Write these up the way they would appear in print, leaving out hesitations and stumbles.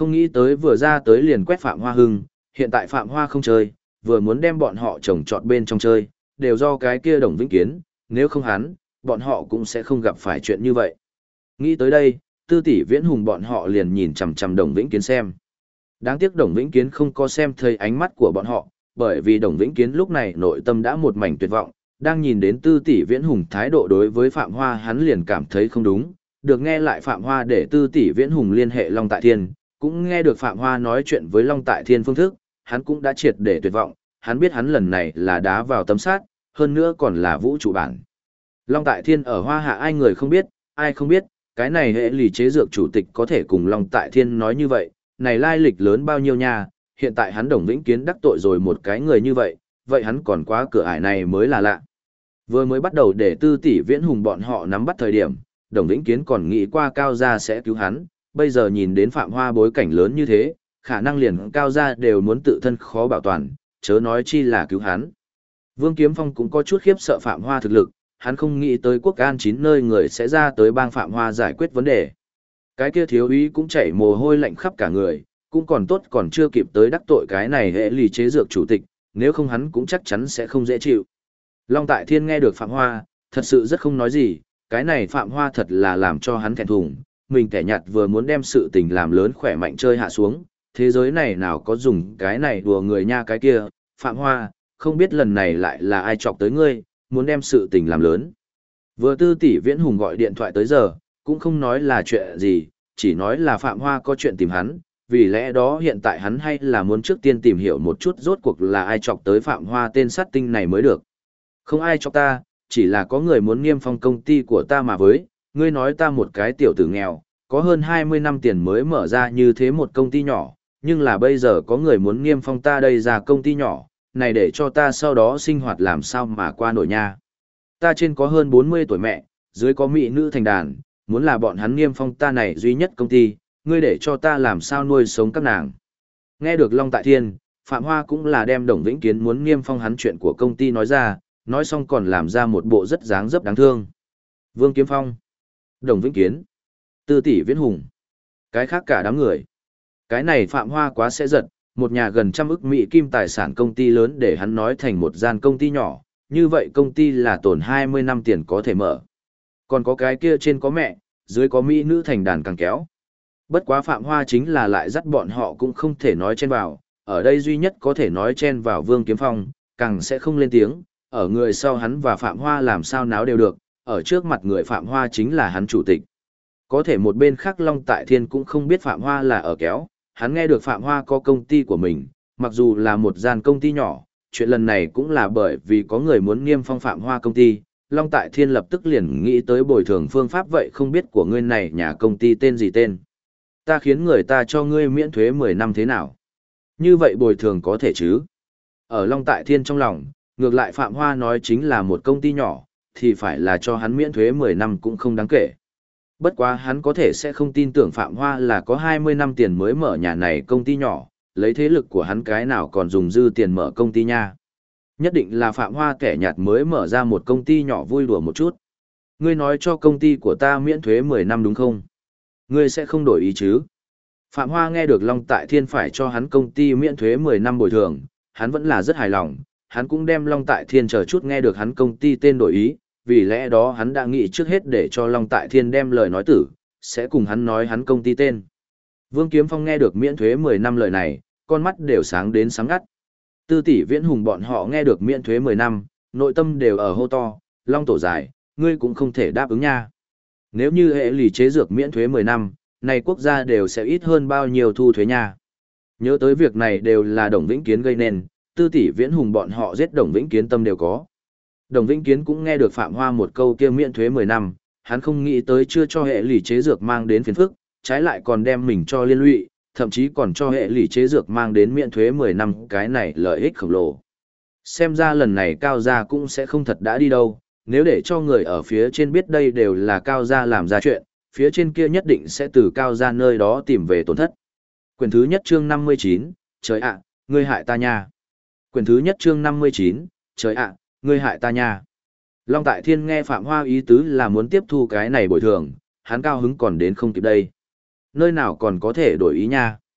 Không nghĩ tới vừa ra tới liền quét Phạm Hoa hưng, hiện tại Phạm Hoa không chơi, vừa muốn đem bọn họ trồng trọt bên trong chơi, đều do cái kia Đồng Vĩnh Kiến, nếu không hắn, bọn họ cũng sẽ không gặp phải chuyện như vậy. Nghĩ tới đây, Tư Tỷ Viễn Hùng bọn họ liền nhìn chằm chằm Đồng Vĩnh Kiến xem. Đáng tiếc Đồng Vĩnh Kiến không có xem thấy ánh mắt của bọn họ, bởi vì Đồng Vĩnh Kiến lúc này nội tâm đã một mảnh tuyệt vọng, đang nhìn đến Tư Tỷ Viễn Hùng thái độ đối với Phạm Hoa hắn liền cảm thấy không đúng, được nghe lại Phạm Hoa để Tư Tỷ Viễn Hùng liên hệ Long Tại Thiên, cũng nghe được Phạm Hoa nói chuyện với Long Tại Thiên phương thức, hắn cũng đã triệt để tuyệt vọng, hắn biết hắn lần này là đá vào tấm sát, hơn nữa còn là vũ trụ bản. Long Tại Thiên ở Hoa Hạ ai người không biết, ai không biết, cái này hệ lì chế dược chủ tịch có thể cùng Long Tại Thiên nói như vậy, này lai lịch lớn bao nhiêu nha, hiện tại hắn Đồng Vĩnh Kiến đắc tội rồi một cái người như vậy, vậy hắn còn quá cửa ải này mới là lạ. Vừa mới bắt đầu để Tư Tỷ Viễn Hùng bọn họ nắm bắt thời điểm, Đồng Vĩnh Kiến còn nghĩ qua Cao Gia sẽ cứu hắn, bây giờ nhìn đến Phạm Hoa bối cảnh lớn như thế, khả năng liền Cao Gia đều muốn tự thân khó bảo toàn, chớ nói chi là cứu hắn. Vương Kiếm Phong cũng có chút khiếp sợ Phạm Hoa thực lực, hắn không nghĩ tới quốc an 9 nơi người sẽ ra tới bang Phạm Hoa giải quyết vấn đề. Cái kia thiếu úy cũng chảy mồ hôi lạnh khắp cả người, cũng còn tốt còn chưa kịp tới đắc tội cái này hệ lì chế dược chủ tịch, nếu không hắn cũng chắc chắn sẽ không dễ chịu. Long Tại Thiên nghe được Phạm Hoa, thật sự rất không nói gì, cái này Phạm Hoa thật là làm cho hắn thẹn thùng, mình kẻ nhạt vừa muốn đem sự tình làm lớn khỏe mạnh chơi hạ xuống, thế giới này nào có dùng cái này đùa người nha cái kia, Phạm Hoa, không biết lần này lại là ai chọc tới ngươi, muốn đem sự tình làm lớn. Vừa Tư Tỷ Viễn Hùng gọi điện thoại tới giờ, cũng không nói là chuyện gì, chỉ nói là Phạm Hoa có chuyện tìm hắn, vì lẽ đó hiện tại hắn hay là muốn trước tiên tìm hiểu một chút rốt cuộc là ai chọc tới Phạm Hoa tên sát tinh này mới được. Không ai chọc ta, chỉ là có người muốn niêm phong công ty của ta mà với, ngươi nói ta một cái tiểu tử nghèo, có hơn 20 năm tiền mới mở ra như thế một công ty nhỏ, nhưng là bây giờ có người muốn niêm phong ta đây ra công ty nhỏ, này để cho ta sau đó sinh hoạt làm sao mà qua nổi nha. Ta trên có hơn 40 tuổi mẹ, dưới có mỹ nữ thành đàn, muốn là bọn hắn niêm phong ta này duy nhất công ty, ngươi để cho ta làm sao nuôi sống các nàng. Nghe được Long Tại Thiên, Phạm Hoa cũng là đem Đồng Vĩnh Kiến muốn niêm phong hắn chuyện của công ty nói ra, nói xong còn làm ra một bộ rất dáng dấp đáng thương. Vương Kiếm Phong, Đồng Vĩnh Kiến, Tư Tỷ Viễn Hùng, cái khác cả đám người. Cái này Phạm Hoa quá sẽ giật, một nhà gần 100 ức Mỹ kim tài sản công ty lớn để hắn nói thành một gian công ty nhỏ, như vậy công ty là tổn 20 năm tiền có thể mở. Còn có cái kia trên có mẹ, dưới có mỹ nữ thành đàn càng kéo. Bất quá Phạm Hoa chính là lại dắt bọn họ cũng không thể nói chen vào, ở đây duy nhất có thể nói chen vào Vương Kiếm Phong, càng sẽ không lên tiếng, ở người sau hắn và Phạm Hoa làm sao náo đều được, ở trước mặt người Phạm Hoa chính là hắn chủ tịch. Có thể một bên khác Long Tại Thiên cũng không biết Phạm Hoa là ở kéo, hắn nghe được Phạm Hoa có công ty của mình, mặc dù là một gian công ty nhỏ, chuyện lần này cũng là bởi vì có người muốn niêm phong Phạm Hoa công ty, Long Tại Thiên lập tức liền nghĩ tới bồi thường phương pháp vậy không biết của ngươi này nhà công ty tên gì tên. Ta khiến người ta cho ngươi miễn thuế 10 năm thế nào? Như vậy bồi thường có thể chứ? Ở Long Tại Thiên trong lòng, ngược lại Phạm Hoa nói chính là một công ty nhỏ, thì phải là cho hắn miễn thuế 10 năm cũng không đáng kể. Bất quá hắn có thể sẽ không tin tưởng Phạm Hoa là có 20 năm tiền mới mở nhà này công ty nhỏ, lấy thế lực của hắn cái nào còn dùng dư tiền mở công ty nha. Nhất định là Phạm Hoa kẻ nhạt mới mở ra một công ty nhỏ vui đùa một chút. Ngươi nói cho công ty của ta miễn thuế 10 năm đúng không? Ngươi sẽ không đổi ý chứ? Phạm Hoa nghe được Long Tại Thiên phải cho hắn công ty miễn thuế 10 năm bồi thường, hắn vẫn là rất hài lòng, hắn cũng đem Long Tại Thiên chờ chút nghe được hắn công ty tên đổi ý, vì lẽ đó hắn đã nghĩ trước hết để cho Long Tại Thiên đem lời nói tử, sẽ cùng hắn nói hắn công ty tên. Vương Kiếm Phong nghe được miễn thuế 10 năm lời này, con mắt đều sáng đến sáng ngắt. Tư Tỷ Viễn Hùng bọn họ nghe được miễn thuế 10 năm, nội tâm đều ở hô to, Long tổ giải, ngươi cũng không thể đáp ứng nha. Nếu như hệ lì chế dược miễn thuế 10 năm, này quốc gia đều sẽ ít hơn bao nhiêu thu thuế nha. Nhớ tới việc này đều là Đồng Vĩnh Kiến gây nên, Tư Tỷ Viễn Hùng bọn họ giết Đồng Vĩnh Kiến tâm đều có. Đồng Vĩnh Kiến cũng nghe được Phạm Hoa một câu kia miễn thuế 10 năm, hắn không nghĩ tới chưa cho hệ lì chế dược mang đến phiền phức, trái lại còn đem mình cho liên lụy, thậm chí còn cho hệ lì chế dược mang đến miễn thuế 10 năm cái này lợi ích khổng lồ. Xem ra lần này Cao Gia cũng sẽ không thật đã đi đâu, nếu để cho người ở phía trên biết đây đều là Cao Gia làm ra chuyện, phía trên kia nhất định sẽ từ Cao Gia nơi đó tìm về tổn thất. Quyển thứ nhất chương 59, trời ạ, ngươi hại ta nha. Quyển thứ nhất chương 59, trời ạ, ngươi hại ta nha. Long Tại Thiên nghe Phạm Hoa ý tứ là muốn tiếp thu cái này bồi thường, hắn cao hứng còn đến không kịp đây. Nơi nào còn có thể đổi ý nha.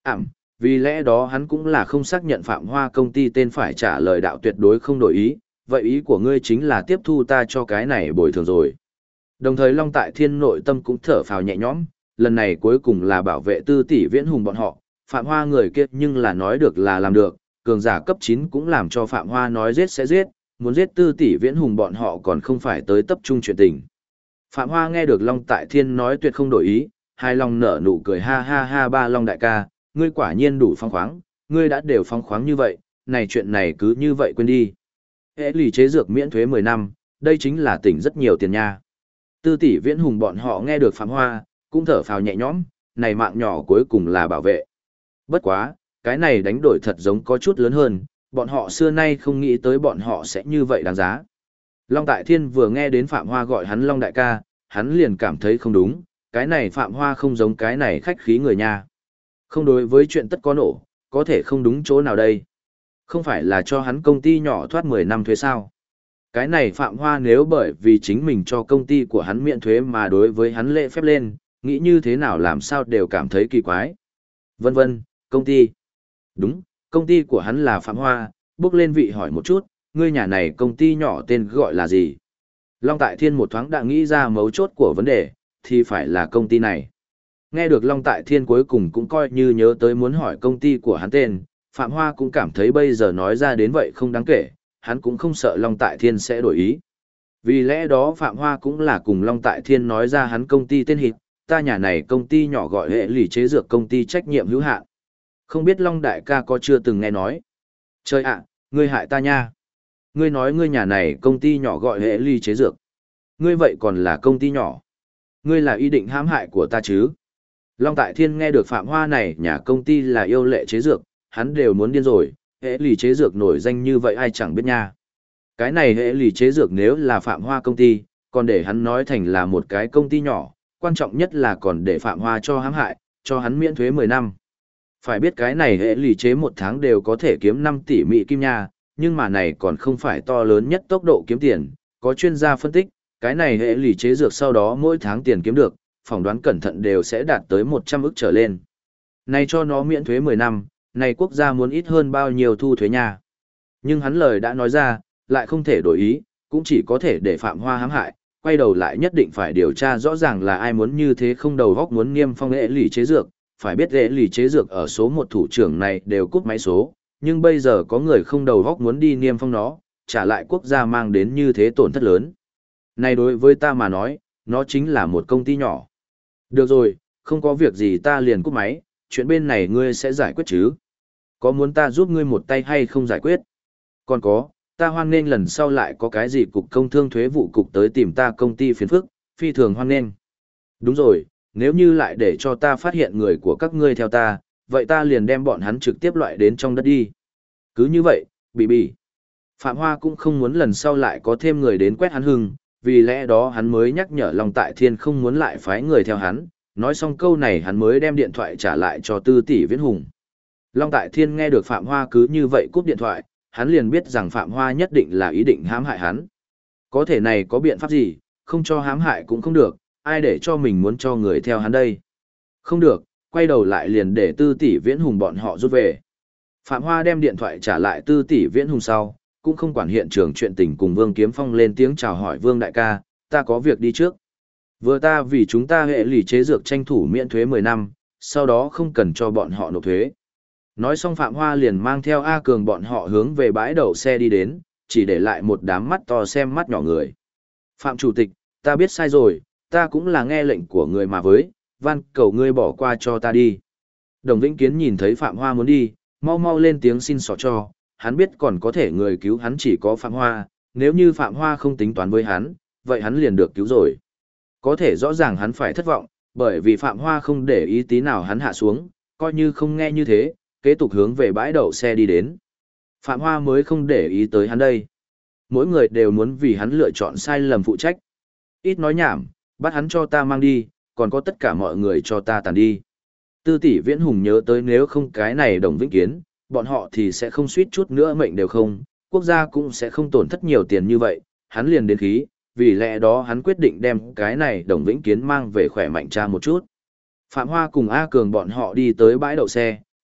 Vì lẽ đó hắn cũng là không xác nhận Phạm Hoa công ty tên phải trả lời đạo tuyệt đối không đổi ý, vậy ý của ngươi chính là tiếp thu ta cho cái này bồi thường rồi. Đồng thời Long Tại Thiên nội tâm cũng thở phào nhẹ nhõm, lần này cuối cùng là bảo vệ Tư Tỷ Viễn Hùng bọn họ, Phạm Hoa người kia nhưng là nói được là làm được, cường giả cấp 9 cũng làm cho Phạm Hoa nói giết sẽ giết, muốn giết Tư Tỷ Viễn Hùng bọn họ còn không phải tới tập trung chuyện tình. Phạm Hoa nghe được Long Tại Thiên nói tuyệt không đổi ý, hai lòng nở nụ cười ha ha ha ba Long đại ca, ngươi quả nhiên đủ phong khoáng, ngươi đã đều phong khoáng như vậy, này chuyện này cứ như vậy quên đi. Hệ lì chế dược miễn thuế 10 năm, đây chính là tỉnh rất nhiều tiền nha. Tư Tỷ Viễn Hùng bọn họ nghe được Phạm Hoa, cũng thở phào nhẹ nhõm, này mạng nhỏ cuối cùng là bảo vệ. Bất quá, cái này đánh đổi thật giống có chút lớn hơn, bọn họ xưa nay không nghĩ tới bọn họ sẽ như vậy đáng giá. Long Tại Thiên vừa nghe đến Phạm Hoa gọi hắn Long đại ca, hắn liền cảm thấy không đúng, cái này Phạm Hoa không giống cái này khách khí người nha. Không đối với chuyện tất có nổ, có thể không đúng chỗ nào đây. Không phải là cho hắn công ty nhỏ thoát 10 năm thuế sao. Cái này Phạm Hoa nếu bởi vì chính mình cho công ty của hắn miễn thuế mà đối với hắn lễ phép lên, nghĩ như thế nào làm sao đều cảm thấy kỳ quái. Vân vân, công ty. Đúng, công ty của hắn là Phạm Hoa, bước lên vị hỏi một chút, ngươi nhà này công ty nhỏ tên gọi là gì? Long Tại Thiên một thoáng đã nghĩ ra mấu chốt của vấn đề, thì phải là công ty này. Nghe được Long Tại Thiên cuối cùng cũng coi như nhớ tới muốn hỏi công ty của hắn tên, Phạm Hoa cũng cảm thấy bây giờ nói ra đến vậy không đáng kể, hắn cũng không sợ Long Tại Thiên sẽ đổi ý. Vì lẽ đó Phạm Hoa cũng là cùng Long Tại Thiên nói ra hắn công ty tên hịt, ta nhà này công ty nhỏ gọi hệ lì chế dược công ty trách nhiệm hữu hạn. Không biết Long đại ca có chưa từng nghe nói. Trời ạ, ngươi hại ta nha. Ngươi nói ngươi nhà này công ty nhỏ gọi hệ lì chế dược. Ngươi vậy còn là công ty nhỏ. Ngươi là ý định hãm hại của ta chứ. Long Tại Thiên nghe được Phạm Hoa này nhà công ty là yêu lệ chế dược, hắn đều muốn điên rồi, hệ lì chế dược nổi danh như vậy ai chẳng biết nha. Cái này hệ lì chế dược nếu là Phạm Hoa công ty, còn để hắn nói thành là một cái công ty nhỏ, quan trọng nhất là còn để Phạm Hoa cho hãm hại, cho hắn miễn thuế 10 năm. Phải biết cái này hệ lì chế một tháng đều có thể kiếm 5 tỷ Mỹ kim nha, nhưng mà này còn không phải to lớn nhất tốc độ kiếm tiền, có chuyên gia phân tích, cái này hệ lì chế dược sau đó mỗi tháng tiền kiếm được, phỏng đoán cẩn thận đều sẽ đạt tới 100 ức trở lên. Này cho nó miễn thuế 10 năm, này quốc gia muốn ít hơn bao nhiêu thu thuế nha. Nhưng hắn lời đã nói ra, lại không thể đổi ý, cũng chỉ có thể để Phạm Hoa hãm hại, quay đầu lại nhất định phải điều tra rõ ràng là ai muốn như thế không đầu góc muốn niêm phong hệ lì chế dược, phải biết hệ lì chế dược ở số 1 thủ trưởng này đều cúp máy số, nhưng bây giờ có người không đầu góc muốn đi niêm phong nó, trả lại quốc gia mang đến như thế tổn thất lớn. Này đối với ta mà nói, nó chính là một công ty nhỏ. Được rồi, không có việc gì ta liền cúp máy, chuyện bên này ngươi sẽ giải quyết chứ? Có muốn ta giúp ngươi một tay hay không giải quyết? Còn có, ta hoan nghênh lần sau lại có cái gì cục công thương thuế vụ cục tới tìm ta công ty phiền phức, phi thường hoan nghênh. Đúng rồi, nếu như lại để cho ta phát hiện người của các ngươi theo ta, vậy ta liền đem bọn hắn trực tiếp loại đến trong đất đi. Cứ như vậy, bị. Phạm Hoa cũng không muốn lần sau lại có thêm người đến quét hắn hưng, vì lẽ đó hắn mới nhắc nhở Long Tại Thiên không muốn lại phái người theo hắn, nói xong câu này hắn mới đem điện thoại trả lại cho Tư Tỷ Viễn Hùng. Long Tại Thiên nghe được Phạm Hoa cứ như vậy cúp điện thoại, hắn liền biết rằng Phạm Hoa nhất định là ý định hãm hại hắn. Có thể này có biện pháp gì, không cho hãm hại cũng không được, ai để cho mình muốn cho người theo hắn đây. Không được, quay đầu lại liền để Tư Tỷ Viễn Hùng bọn họ rút về. Phạm Hoa đem điện thoại trả lại Tư Tỷ Viễn Hùng sau, cũng không quản hiện trường chuyện tình cùng Vương Kiếm Phong lên tiếng chào hỏi Vương đại ca, ta có việc đi trước. Vừa ta vì chúng ta hệ lì chế dược tranh thủ miễn thuế 10 năm, sau đó không cần cho bọn họ nộp thuế. Nói xong Phạm Hoa liền mang theo A Cường bọn họ hướng về bãi đậu xe đi đến, chỉ để lại một đám mắt to xem mắt nhỏ người. Phạm Chủ tịch, ta biết sai rồi, ta cũng là nghe lệnh của người mà với, van cầu ngươi bỏ qua cho ta đi. Đồng Vĩnh Kiến nhìn thấy Phạm Hoa muốn đi, mau mau lên tiếng xin xỏ cho, hắn biết còn có thể người cứu hắn chỉ có Phạm Hoa, nếu như Phạm Hoa không tính toán với hắn, vậy hắn liền được cứu rồi. Có thể rõ ràng hắn phải thất vọng, bởi vì Phạm Hoa không để ý tí nào hắn hạ xuống, coi như không nghe như thế, kế tục hướng về bãi đậu xe đi đến. Phạm Hoa mới không để ý tới hắn đây. Mỗi người đều muốn vì hắn lựa chọn sai lầm phụ trách. Ít nói nhảm, bắt hắn cho ta mang đi, còn có tất cả mọi người cho ta tàn đi. Tư Tỷ Viễn Hùng nhớ tới nếu không cái này Đồng Vĩnh Kiến, bọn họ thì sẽ không suýt chút nữa mệnh đều không, quốc gia cũng sẽ không tổn thất nhiều tiền như vậy, hắn liền đến khí, vì lẽ đó hắn quyết định đem cái này Đồng Vĩnh Kiến mang về khỏe mạnh cha một chút. Phạm Hoa cùng A Cường bọn họ đi tới bãi đậu xe,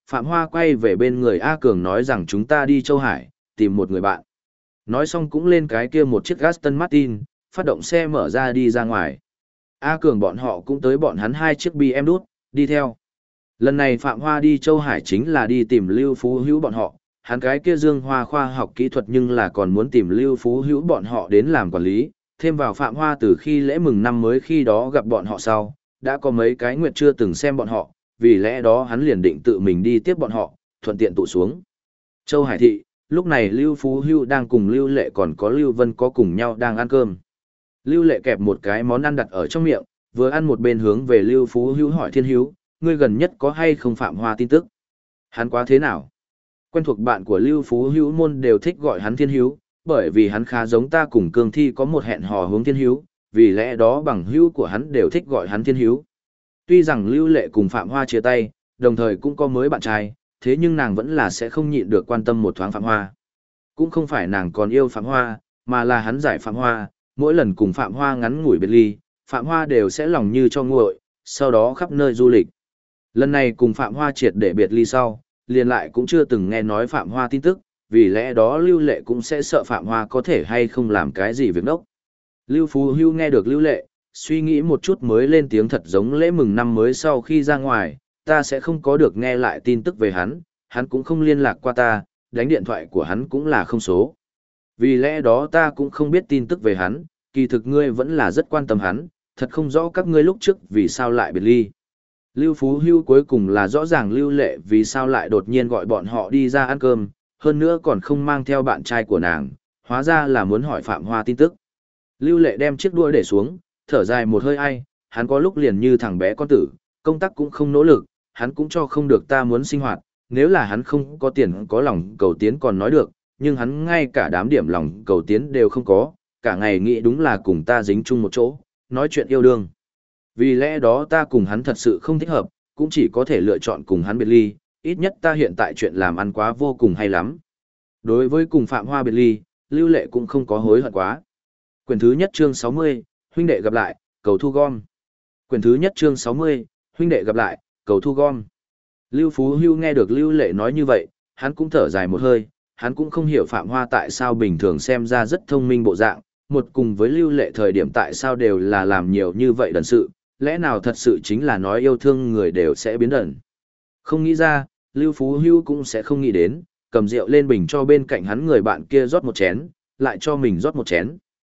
Phạm Hoa quay về bên người A Cường nói rằng chúng ta đi Châu Hải, tìm một người bạn. Nói xong cũng lên cái kia một chiếc Aston Martin, phát động xe mở ra đi ra ngoài. A Cường bọn họ cũng tới bọn hắn 2 chiếc BM đút, đi theo. Lần này Phạm Hoa đi Châu Hải chính là đi tìm Lưu Phú Hữu bọn họ, hắn cái kia Dương Hoa khoa học kỹ thuật nhưng là còn muốn tìm Lưu Phú Hữu bọn họ đến làm quản lý, thêm vào Phạm Hoa từ khi lễ mừng năm mới khi đó gặp bọn họ sau, đã có mấy cái nguyệt chưa từng xem bọn họ, vì lẽ đó hắn liền định tự mình đi tiếp bọn họ, thuận tiện tụ xuống. Châu Hải thị, lúc này Lưu Phú Hữu đang cùng Lưu Lệ còn có Lưu Vân có cùng nhau đang ăn cơm. Lưu Lệ kẹp một cái món ăn đặt ở trong miệng, vừa ăn một bên hướng về Lưu Phú Hữu hỏi Thiên Hữu, ngươi gần nhất có hay không Phạm Hoa tin tức? Hắn quá thế nào? Quen thuộc bạn của Lưu Phú Hữu môn đều thích gọi hắn Thiên Hữu, bởi vì hắn khá giống ta cùng Cương Thi có một hẹn hò hướng Thiên Hữu, vì lẽ đó bằng hữu của hắn đều thích gọi hắn Thiên Hữu. Tuy rằng Lưu Lệ cùng Phạm Hoa chia tay, đồng thời cũng có mới bạn trai, thế nhưng nàng vẫn là sẽ không nhịn được quan tâm một thoáng Phạm Hoa. Cũng không phải nàng còn yêu Phạm Hoa, mà là hắn giải Phạm Hoa, mỗi lần cùng Phạm Hoa ngắn ngủi biệt ly, Phạm Hoa đều sẽ lòng như cho nguội, sau đó khắp nơi du lịch. Lần này cùng Phạm Hoa triệt để biệt ly sau, liền lại cũng chưa từng nghe nói Phạm Hoa tin tức, vì lẽ đó Lưu Lệ cũng sẽ sợ Phạm Hoa có thể hay không làm cái gì việc đốc. Lưu Phú Hữu nghe được Lưu Lệ, suy nghĩ một chút mới lên tiếng thật giống lễ mừng năm mới sau khi ra ngoài, ta sẽ không có được nghe lại tin tức về hắn cũng không liên lạc qua ta, đánh điện thoại của hắn cũng là không số. Vì lẽ đó ta cũng không biết tin tức về hắn, kỳ thực ngươi vẫn là rất quan tâm hắn, thật không rõ các ngươi lúc trước vì sao lại biệt ly. Lưu Phú Hữu cuối cùng là rõ ràng Lưu Lệ vì sao lại đột nhiên gọi bọn họ đi ra ăn cơm, hơn nữa còn không mang theo bạn trai của nàng, hóa ra là muốn hỏi Phạm Hoa tin tức. Lưu Lệ đem chiếc đũa để xuống, thở dài một hơi ai, hắn có lúc liền như thằng bé con tử, công tác cũng không nỗ lực, hắn cũng cho không được ta muốn sinh hoạt, nếu là hắn không có tiền có lòng cầu tiến còn nói được, nhưng hắn ngay cả đám điểm lòng cầu tiến đều không có, cả ngày nghĩ đúng là cùng ta dính chung một chỗ, nói chuyện yêu đương. Vì lẽ đó ta cùng hắn thật sự không thích hợp, cũng chỉ có thể lựa chọn cùng hắn biệt ly, ít nhất ta hiện tại chuyện làm ăn quá vô cùng hay lắm. Đối với cùng Phạm Hoa biệt ly, Lưu Lệ cũng không có hối hận quá. Quyển thứ nhất chương 60, huynh đệ gặp lại, cầu thu gom. Quyển thứ nhất chương 60, huynh đệ gặp lại, cầu thu gom. Lưu Phú Hữu nghe được Lưu Lệ nói như vậy, hắn cũng thở dài một hơi, hắn cũng không hiểu Phạm Hoa tại sao bình thường xem ra rất thông minh bộ dạng, một cùng với Lưu Lệ thời điểm tại sao đều là làm nhiều như vậy đần sự, lẽ nào thật sự chính là nói yêu thương người đều sẽ biến đần. Không nghĩ ra, Lưu Phú Hữu cũng sẽ không nghĩ đến, cầm rượu lên bình cho bên cạnh hắn người bạn kia rót một chén, lại cho mình rót một chén.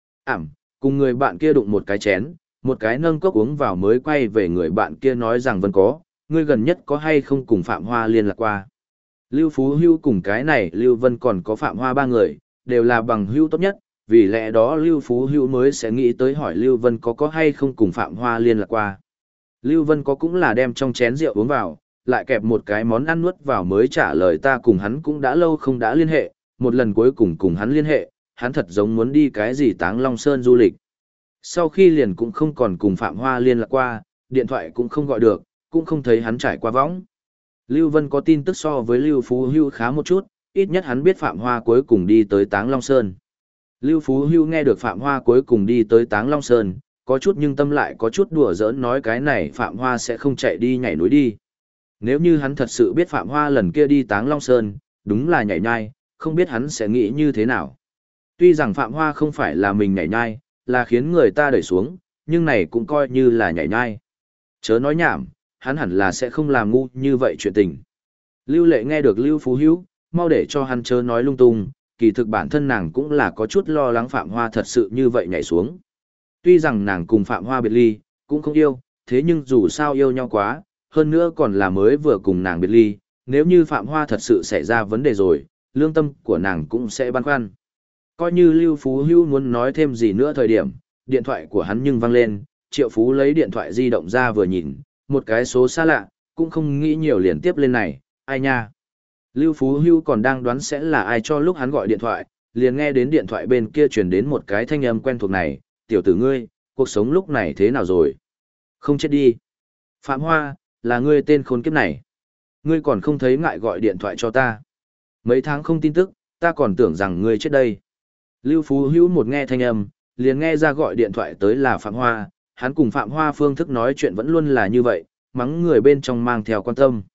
Cùng người bạn kia đụng một cái chén, một cái nâng cốc uống vào mới quay về người bạn kia nói rằng vẫn có, ngươi gần nhất có hay không cùng Phạm Hoa liên lạc qua. Lưu Phú Hữu cùng cái này Lưu Vân còn có Phạm Hoa ba người, đều là bằng hữu tốt nhất, vì lẽ đó Lưu Phú Hữu mới sẽ nghĩ tới hỏi Lưu Vân có hay không cùng Phạm Hoa liên lạc qua. Lưu Vân có cũng là đem trong chén rượu uống vào, lại kẹp một cái món ăn nuốt vào mới trả lời ta cùng hắn cũng đã lâu không đã liên hệ, một lần cuối cùng hắn liên hệ, hắn thật giống muốn đi cái gì Táng Long Sơn du lịch. Sau khi liền cũng không còn cùng Phạm Hoa liên lạc qua, điện thoại cũng không gọi được, cũng không thấy hắn trải qua võng. Lưu Vân có tin tức so với Lưu Phú Hữu khá một chút, ít nhất hắn biết Phạm Hoa cuối cùng đi tới Táng Long Sơn. Lưu Phú Hữu nghe được Phạm Hoa cuối cùng đi tới Táng Long Sơn, có chút nhưng tâm lại có chút đùa giỡn nói cái này Phạm Hoa sẽ không chạy đi nhảy núi đi. Nếu như hắn thật sự biết Phạm Hoa lần kia đi Táng Long Sơn, đúng là nhảy nhai, không biết hắn sẽ nghĩ như thế nào. Tuy rằng Phạm Hoa không phải là mình nhảy nhai, là khiến người ta đẩy xuống, nhưng này cũng coi như là nhảy nhai. Chớ nói nhảm, hắn hẳn là sẽ không làm ngu như vậy chuyện tình. Lưu Lệ nghe được Lưu Phú Hữu, mau để cho hắn chớ nói lung tung, kỳ thực bản thân nàng cũng là có chút lo lắng Phạm Hoa thật sự như vậy nhảy xuống. Tuy rằng nàng cùng Phạm Hoa biệt ly, cũng không yêu, thế nhưng dù sao yêu nhau quá, hơn nữa còn là mới vừa cùng nàng biệt ly, nếu như Phạm Hoa thật sự xảy ra vấn đề rồi, lương tâm của nàng cũng sẽ băn khoăn. Coi như Lưu Phú Hữu muốn nói thêm gì nữa thời điểm, điện thoại của hắn nhưng vang lên, Triệu Phú lấy điện thoại di động ra vừa nhìn, một cái số xa lạ, cũng không nghĩ nhiều liền tiếp lên này, ai nha. Lưu Phú Hữu còn đang đoán sẽ là ai cho lúc hắn gọi điện thoại, liền nghe đến điện thoại bên kia truyền đến một cái thanh âm quen thuộc này, tiểu tử ngươi, cuộc sống lúc này thế nào rồi? Không chết đi. Phạm Hoa, là ngươi tên khốn kiếp này. Ngươi còn không thấy ngại gọi điện thoại cho ta. Mấy tháng không tin tức, ta còn tưởng rằng ngươi chết đây. Lưu Phú Hữu một nghe thanh âm, liền nghe ra gọi điện thoại tới là Phạm Hoa, hắn cùng Phạm Hoa phương thức nói chuyện vẫn luôn là như vậy, mắng người bên trong mang theo quan tâm.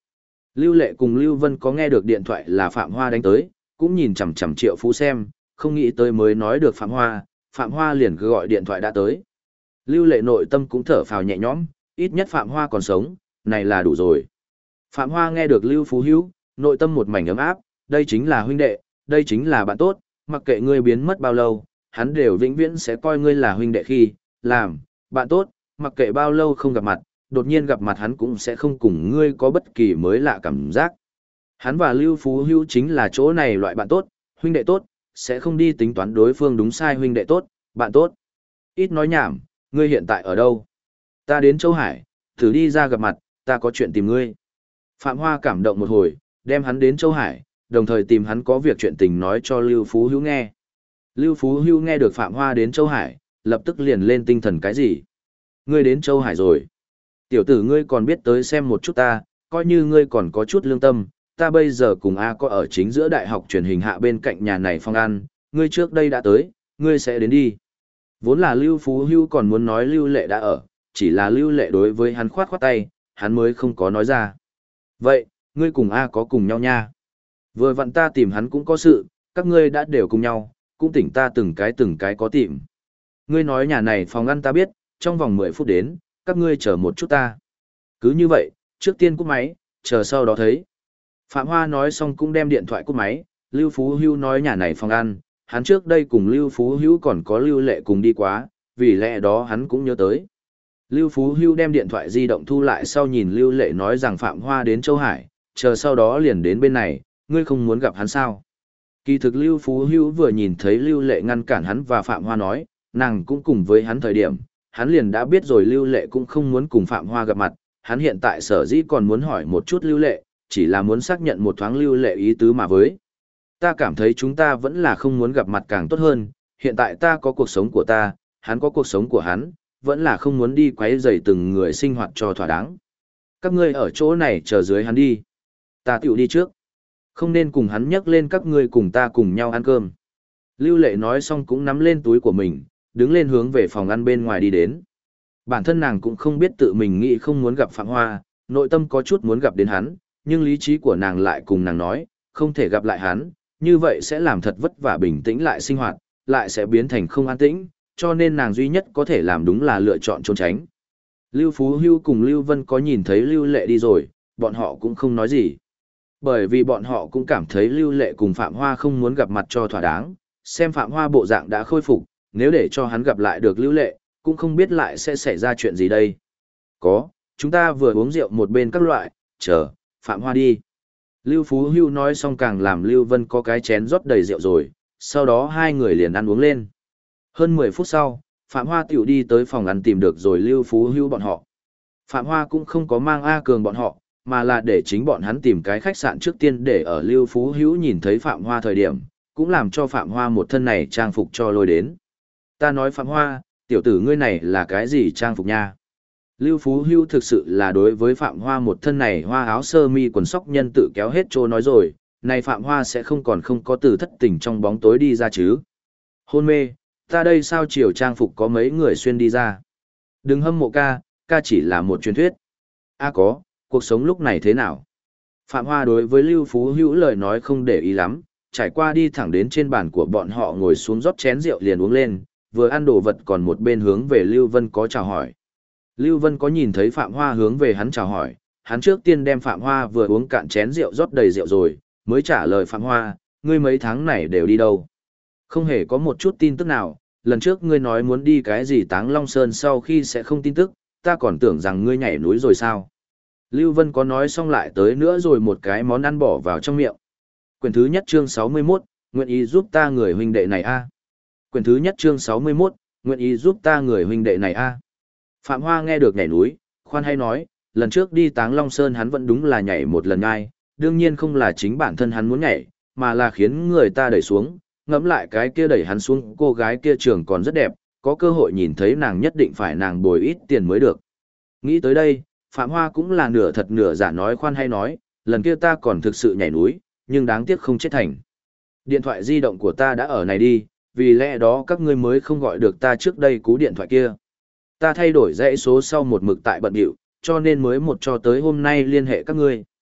Lưu Lệ cùng Lưu Vân có nghe được điện thoại là Phạm Hoa đánh tới, cũng nhìn chằm chằm Triệu Phú xem, không nghĩ tới mới nói được Phạm Hoa liền cứ gọi điện thoại đã tới. Lưu Lệ nội tâm cũng thở phào nhẹ nhõm, ít nhất Phạm Hoa còn sống, này là đủ rồi. Phạm Hoa nghe được Lưu Phú Hữu, nội tâm một mảnh ấm áp, đây chính là huynh đệ, đây chính là bạn tốt, mặc kệ ngươi biến mất bao lâu, hắn đều vĩnh viễn sẽ coi ngươi là huynh đệ khi, làm, bạn tốt, mặc kệ bao lâu không gặp mặt, đột nhiên gặp mặt hắn cũng sẽ không cùng ngươi có bất kỳ mới lạ cảm giác. Hắn và Lưu Phú Hữu chính là chỗ này loại bạn tốt, huynh đệ tốt, sẽ không đi tính toán đối phương đúng sai huynh đệ tốt, bạn tốt. Ít nói nhảm, ngươi hiện tại ở đâu? Ta đến Châu Hải, thử đi ra gặp mặt, ta có chuyện tìm ngươi. Phạm Hoa cảm động một hồi, đem hắn đến Châu Hải, đồng thời tìm hắn có việc chuyện tình nói cho Lưu Phú Hữu nghe. Lưu Phú Hữu nghe được Phạm Hoa đến Châu Hải, lập tức liền lên tinh thần cái gì? Ngươi đến Châu Hải rồi. Tiểu tử ngươi còn biết tới xem một chút ta, coi như ngươi còn có chút lương tâm, ta bây giờ cùng A có ở chính giữa đại học truyền hình hạ bên cạnh nhà này phong ăn, ngươi trước đây đã tới, ngươi sẽ đến đi. Vốn là Lưu Phú Hữu còn muốn nói Lưu Lệ đã ở, chỉ là Lưu Lệ đối với hắn khoát khoát tay, hắn mới không có nói ra. Vậy, ngươi cùng A có cùng nhau nha. Vừa vặn ta tìm hắn cũng có sự, các ngươi đã đều cùng nhau, cũng tỉnh ta từng cái có tìm. Ngươi nói nhà này phòng ăn ta biết, trong vòng 10 phút đến, các ngươi chờ một chút ta. Cứ như vậy, trước tiên cúp máy, chờ sau đó thấy. Phạm Hoa nói xong cũng đem điện thoại cúp máy, Lưu Phú Hữu nói nhà này phòng ăn, hắn trước đây cùng Lưu Phú Hữu còn có Lưu Lệ cùng đi quá, vì lẽ đó hắn cũng nhớ tới. Lưu Phú Hữu đem điện thoại di động thu lại sau nhìn Lưu Lệ nói rằng Phạm Hoa đến Châu Hải, chờ sau đó liền đến bên này, ngươi không muốn gặp hắn sao? Kỳ thực Lưu Phú Hữu vừa nhìn thấy Lưu Lệ ngăn cản hắn và Phạm Hoa nói, nàng cũng cùng với hắn thời điểm, hắn liền đã biết rồi Lưu Lệ cũng không muốn cùng Phạm Hoa gặp mặt, hắn hiện tại sở dĩ còn muốn hỏi một chút Lưu Lệ, chỉ là muốn xác nhận một thoáng Lưu Lệ ý tứ mà với. Ta cảm thấy chúng ta vẫn là không muốn gặp mặt càng tốt hơn, hiện tại ta có cuộc sống của ta, hắn có cuộc sống của hắn, vẫn là không muốn đi quấy rầy từng người sinh hoạt cho thỏa đáng. Các ngươi ở chỗ này chờ dưới hắn đi. Ta tiểu đi trước. Không nên cùng hắn nhắc lên các ngươi cùng ta cùng nhau ăn cơm. Lưu Lệ nói xong cũng nắm lên túi của mình, đứng lên hướng về phòng ăn bên ngoài đi đến. Bản thân nàng cũng không biết tự mình nghĩ không muốn gặp Phạm Hoa, nội tâm có chút muốn gặp đến hắn, nhưng lý trí của nàng lại cùng nàng nói, không thể gặp lại hắn, như vậy sẽ làm thật vất vả bình tĩnh lại sinh hoạt, lại sẽ biến thành không an tĩnh, cho nên nàng duy nhất có thể làm đúng là lựa chọn trốn tránh. Lưu Phú Hữu cùng Lưu Vân có nhìn thấy Lưu Lệ đi rồi, bọn họ cũng không nói gì. Bởi vì bọn họ cũng cảm thấy Lưu Lệ cùng Phạm Hoa không muốn gặp mặt cho thỏa đáng, xem Phạm Hoa bộ dạng đã khôi phục, nếu để cho hắn gặp lại được Lưu Lệ, cũng không biết lại sẽ xảy ra chuyện gì đây. Có, chúng ta vừa uống rượu một bên các loại, chờ, Phạm Hoa đi. Lưu Phú Hữu nói xong càng làm Lưu Vân có cái chén rót đầy rượu rồi, sau đó hai người liền ăn uống lên. Hơn 10 phút sau, Phạm Hoa tiểu đi tới phòng ăn tìm được rồi Lưu Phú Hữu bọn họ. Phạm Hoa cũng không có mang A Cường bọn họ, mà là để chính bọn hắn tìm cái khách sạn trước tiên để ở Lưu Phú Hữu nhìn thấy Phạm Hoa thời điểm, cũng làm cho Phạm Hoa một thân này trang phục cho lôi đến. Ta nói Phạm Hoa, tiểu tử ngươi này là cái gì trang phục nha? Lưu Phú Hữu thực sự là đối với Phạm Hoa một thân này hoa áo sơ mi quần sóc nhân tự kéo hết trô nói rồi, này Phạm Hoa sẽ không còn không có từ thất tình trong bóng tối đi ra chứ. Hôn mê, ta đây sao chiều trang phục có mấy người xuyên đi ra. Đừng hâm mộ ca, ca chỉ là một truyền thuyết. A có, cuộc sống lúc này thế nào? Phạm Hoa đối với Lưu Phú Hữu lời nói không để ý lắm, trải qua đi thẳng đến trên bàn của bọn họ ngồi xuống rót chén rượu liền uống lên, vừa ăn đồ vật còn một bên hướng về Lưu Vân có chào hỏi. Lưu Vân có nhìn thấy Phạm Hoa hướng về hắn chào hỏi, hắn trước tiên đem Phạm Hoa vừa uống cạn chén rượu rót đầy rượu rồi, mới trả lời Phạm Hoa, ngươi mấy tháng này đều đi đâu? Không hề có một chút tin tức nào, lần trước ngươi nói muốn đi cái gì Táng Long Sơn sau khi sẽ không tin tức, ta còn tưởng rằng ngươi nhảy núi rồi sao? Lưu Vân có nói xong lại tới nữa rồi một cái món ăn bỏ vào trong miệng. Quyển thứ nhất chương 61, nguyện ý giúp ta người huynh đệ này a. Quyển thứ nhất chương 61, nguyện ý giúp ta người huynh đệ này a. Phạm Hoa nghe được nhảy núi, khoan hay nói, lần trước đi Táng Long Sơn hắn vẫn đúng là nhảy một lần ngay, đương nhiên không là chính bản thân hắn muốn nhảy, mà là khiến người ta đẩy xuống, ngẫm lại cái kia đẩy hắn xuống cô gái kia trường còn rất đẹp, có cơ hội nhìn thấy nàng nhất định phải nàng bồi ít tiền mới được. Nghĩ tới đây, Phạm Hoa cũng là nửa thật nửa giả nói khoan hay nói, lần kia ta còn thực sự nhảy núi, nhưng đáng tiếc không chết thành. Điện thoại di động của ta đã ở này đi, vì lẽ đó các ngươi mới không gọi được ta trước đây cú điện thoại kia. Ta thay đổi dãy số sau một mực tại bận điệu, cho nên mới một cho tới hôm nay liên hệ các ngươi.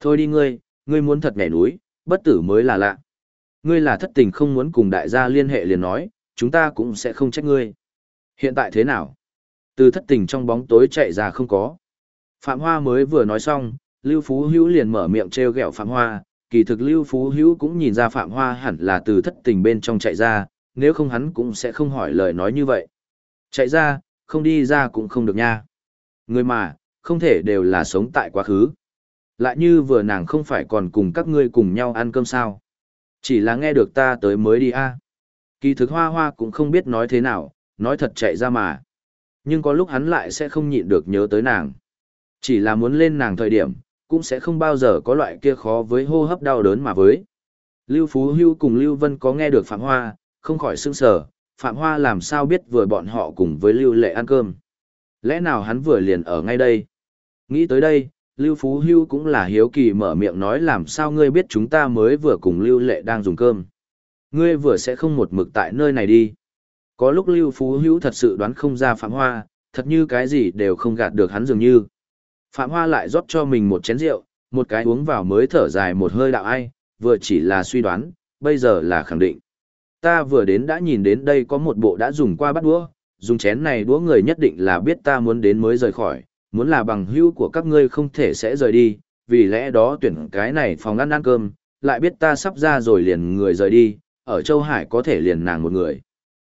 Thôi đi ngươi muốn thật nhảy núi, bất tử mới là lạ. Ngươi là thất tình không muốn cùng đại gia liên hệ liền nói, chúng ta cũng sẽ không trách ngươi. Hiện tại thế nào? Từ thất tình trong bóng tối chạy ra không có. Phạm Hoa mới vừa nói xong, Lưu Phú Hữu liền mở miệng trêu ghẹo Phạm Hoa, kỳ thực Lưu Phú Hữu cũng nhìn ra Phạm Hoa hẳn là từ thất tình bên trong chạy ra, nếu không hắn cũng sẽ không hỏi lời nói như vậy. Chạy ra, không đi ra cũng không được nha. Người mà, không thể đều là sống tại quá khứ. Lại như vừa nàng không phải còn cùng các ngươi cùng nhau ăn cơm sao. Chỉ là nghe được ta tới mới đi a. Kỳ thực Hoa Hoa cũng không biết nói thế nào, nói thật chạy ra mà. Nhưng có lúc hắn lại sẽ không nhịn được nhớ tới nàng. Chỉ là muốn lên nàng thời điểm, cũng sẽ không bao giờ có loại kia khó với hô hấp đau đớn mà với. Lưu Phú Hưu cùng Lưu Vân có nghe được Phạm Hoa, không khỏi sững sờ, Phạm Hoa làm sao biết vừa bọn họ cùng với Lưu Lệ ăn cơm. Lẽ nào hắn vừa liền ở ngay đây? Nghĩ tới đây, Lưu Phú Hưu cũng là hiếu kỳ mở miệng nói làm sao ngươi biết chúng ta mới vừa cùng Lưu Lệ đang dùng cơm. Ngươi vừa sẽ không một mực tại nơi này đi. Có lúc Lưu Phú Hữu thật sự đoán không ra Phạm Hoa, thật như cái gì đều không gạt được hắn dường như. Phạm Hoa lại rót cho mình một chén rượu, một cái uống vào mới thở dài một hơi đạo ai, vừa chỉ là suy đoán, bây giờ là khẳng định. Ta vừa đến đã nhìn đến đây có một bộ đã dùng qua bát đũa, dùng chén này đũa người nhất định là biết ta muốn đến mới rời khỏi, muốn là bằng hữu của các ngươi không thể sẽ rời đi, vì lẽ đó tuyển cái này phòng ăn cơm, lại biết ta sắp ra rồi liền người rời đi, ở Châu Hải có thể liền nàng một người.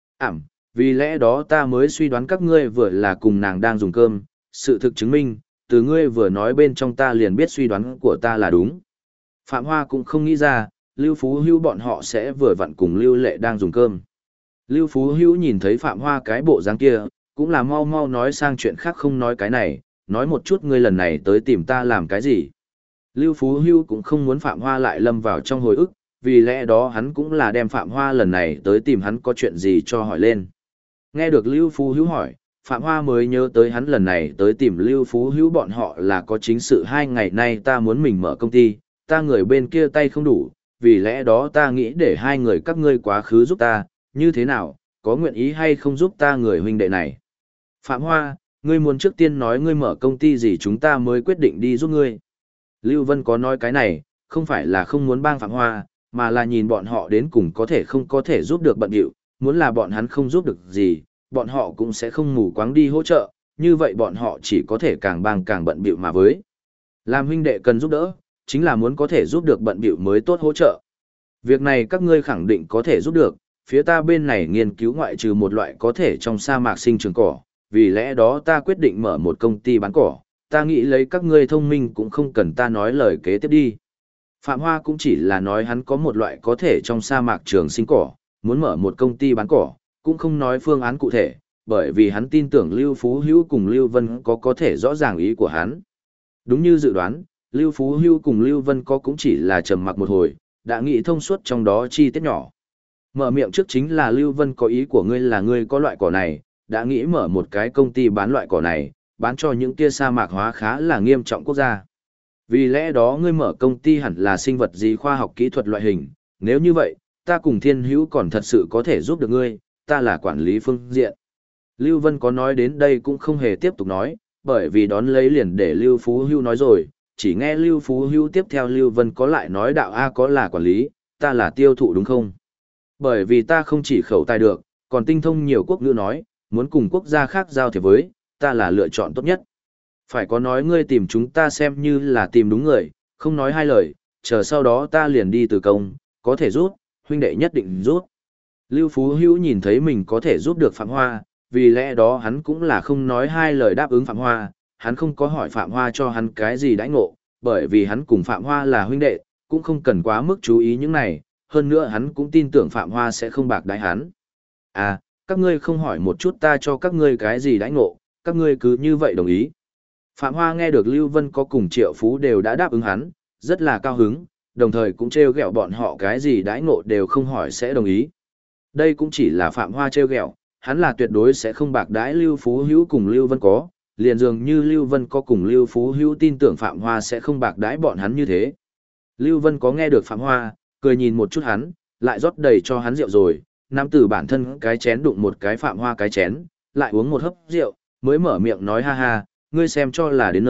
Vì lẽ đó ta mới suy đoán các ngươi vừa là cùng nàng đang dùng cơm, sự thực chứng minh, từ ngươi vừa nói bên trong ta liền biết suy đoán của ta là đúng. Phạm Hoa cũng không nghĩ ra, Lưu Phú Hữu bọn họ sẽ vừa vặn cùng Lưu Lệ đang dùng cơm. Lưu Phú Hữu nhìn thấy Phạm Hoa cái bộ dáng kia, cũng là mau mau nói sang chuyện khác không nói cái này, nói một chút ngươi lần này tới tìm ta làm cái gì. Lưu Phú Hữu cũng không muốn Phạm Hoa lại lâm vào trong hồi ức, vì lẽ đó hắn cũng là đem Phạm Hoa lần này tới tìm hắn có chuyện gì cho hỏi lên. Nghe được Lưu Phú Hữu hỏi, Phạm Hoa mới nhớ tới hắn lần này tới tìm Lưu Phú Hữu bọn họ là có chính sự 2 ngày nay ta muốn mình mở công ty, ta người bên kia tay không đủ, vì lẽ đó ta nghĩ để 2 người các ngươi quá khứ giúp ta, như thế nào, có nguyện ý hay không giúp ta người huynh đệ này. Phạm Hoa, ngươi muốn trước tiên nói ngươi mở công ty gì chúng ta mới quyết định đi giúp ngươi. Lưu Vân có nói cái này, không phải là không muốn bang Phạm Hoa, mà là nhìn bọn họ đến cùng có thể không có thể giúp được bận điệu, muốn là bọn hắn không giúp được gì, bọn họ cũng sẽ không mù quáng đi hỗ trợ, như vậy bọn họ chỉ có thể càng bang càng bận bịu mà với. Làm huynh đệ cần giúp đỡ, chính là muốn có thể giúp được bận bịu mới tốt hỗ trợ. Việc này các ngươi khẳng định có thể giúp được, phía ta bên này nghiên cứu ngoại trừ một loại có thể trong sa mạc sinh trưởng cỏ, vì lẽ đó ta quyết định mở một công ty bán cỏ, ta nghĩ lấy các ngươi thông minh cũng không cần ta nói lời kế tiếp đi. Phạm Hoa cũng chỉ là nói hắn có một loại có thể trong sa mạc trường sinh cỏ, muốn mở một công ty bán cỏ, cũng không nói phương án cụ thể, bởi vì hắn tin tưởng Lưu Phú Hữu cùng Lưu Vân có thể rõ ràng ý của hắn. Đúng như dự đoán, Lưu Phú Hữu cùng Lưu Vân cũng chỉ là trầm mặc một hồi, đã nghĩ thông suốt trong đó chi tiết nhỏ. Mở miệng trước chính là Lưu Vân có ý của ngươi là ngươi có loại cỏ này, đã nghĩ mở một cái công ty bán loại cỏ này, bán cho những kia sa mạc hóa khá là nghiêm trọng quốc gia. Vì lẽ đó ngươi mở công ty hẳn là sinh vật gì khoa học kỹ thuật loại hình, nếu như vậy, ta cùng Thiên Hữu còn thật sự có thể giúp được ngươi, ta là quản lý phương diện. Lưu Vân có nói đến đây cũng không hề tiếp tục nói, bởi vì đón lấy liền để Lưu Phú Hữu nói rồi, chỉ nghe Lưu Phú Hữu tiếp theo Lưu Vân có lại nói đạo A có là quản lý, ta là tiêu thụ đúng không? Bởi vì ta không chỉ khẩu tài được, còn tinh thông nhiều quốc ngữ nói, muốn cùng quốc gia khác giao thiệp với, ta là lựa chọn tốt nhất. Phải có nói ngươi tìm chúng ta xem như là tìm đúng người, không nói hai lời, chờ sau đó ta liền đi từ công, có thể rút, huynh đệ nhất định rút. Lưu Phú Hữu nhìn thấy mình có thể giúp được Phạm Hoa, vì lẽ đó hắn cũng là không nói hai lời đáp ứng Phạm Hoa, hắn không có hỏi Phạm Hoa cho hắn cái gì đãi ngộ, bởi vì hắn cùng Phạm Hoa là huynh đệ, cũng không cần quá mức chú ý những này, hơn nữa hắn cũng tin tưởng Phạm Hoa sẽ không bạc đãi hắn. À, các ngươi không hỏi một chút ta cho các ngươi cái gì đãi ngộ, các ngươi cứ như vậy đồng ý. Phạm Hoa nghe được Lưu Vân có cùng Triệu Phú đều đã đáp ứng hắn, rất là cao hứng, đồng thời cũng trêu ghẹo bọn họ cái gì đãi ngộ đều không hỏi sẽ đồng ý. Đây cũng chỉ là Phạm Hoa trêu ghẹo, hắn là tuyệt đối sẽ không bạc đãi Lưu Phú Hữu cùng Lưu Vân có, liền dường như Lưu Vân có cùng Lưu Phú Hữu tin tưởng Phạm Hoa sẽ không bạc đãi bọn hắn như thế. Lưu Vân có nghe được Phạm Hoa, cười nhìn một chút hắn, lại rót đầy cho hắn rượu rồi, nắm từ bản thân cái chén đụng một cái Phạm Hoa cái chén, lại uống một hớp rượu, mới mở miệng nói ha ha, ngươi xem cho là đến nơi,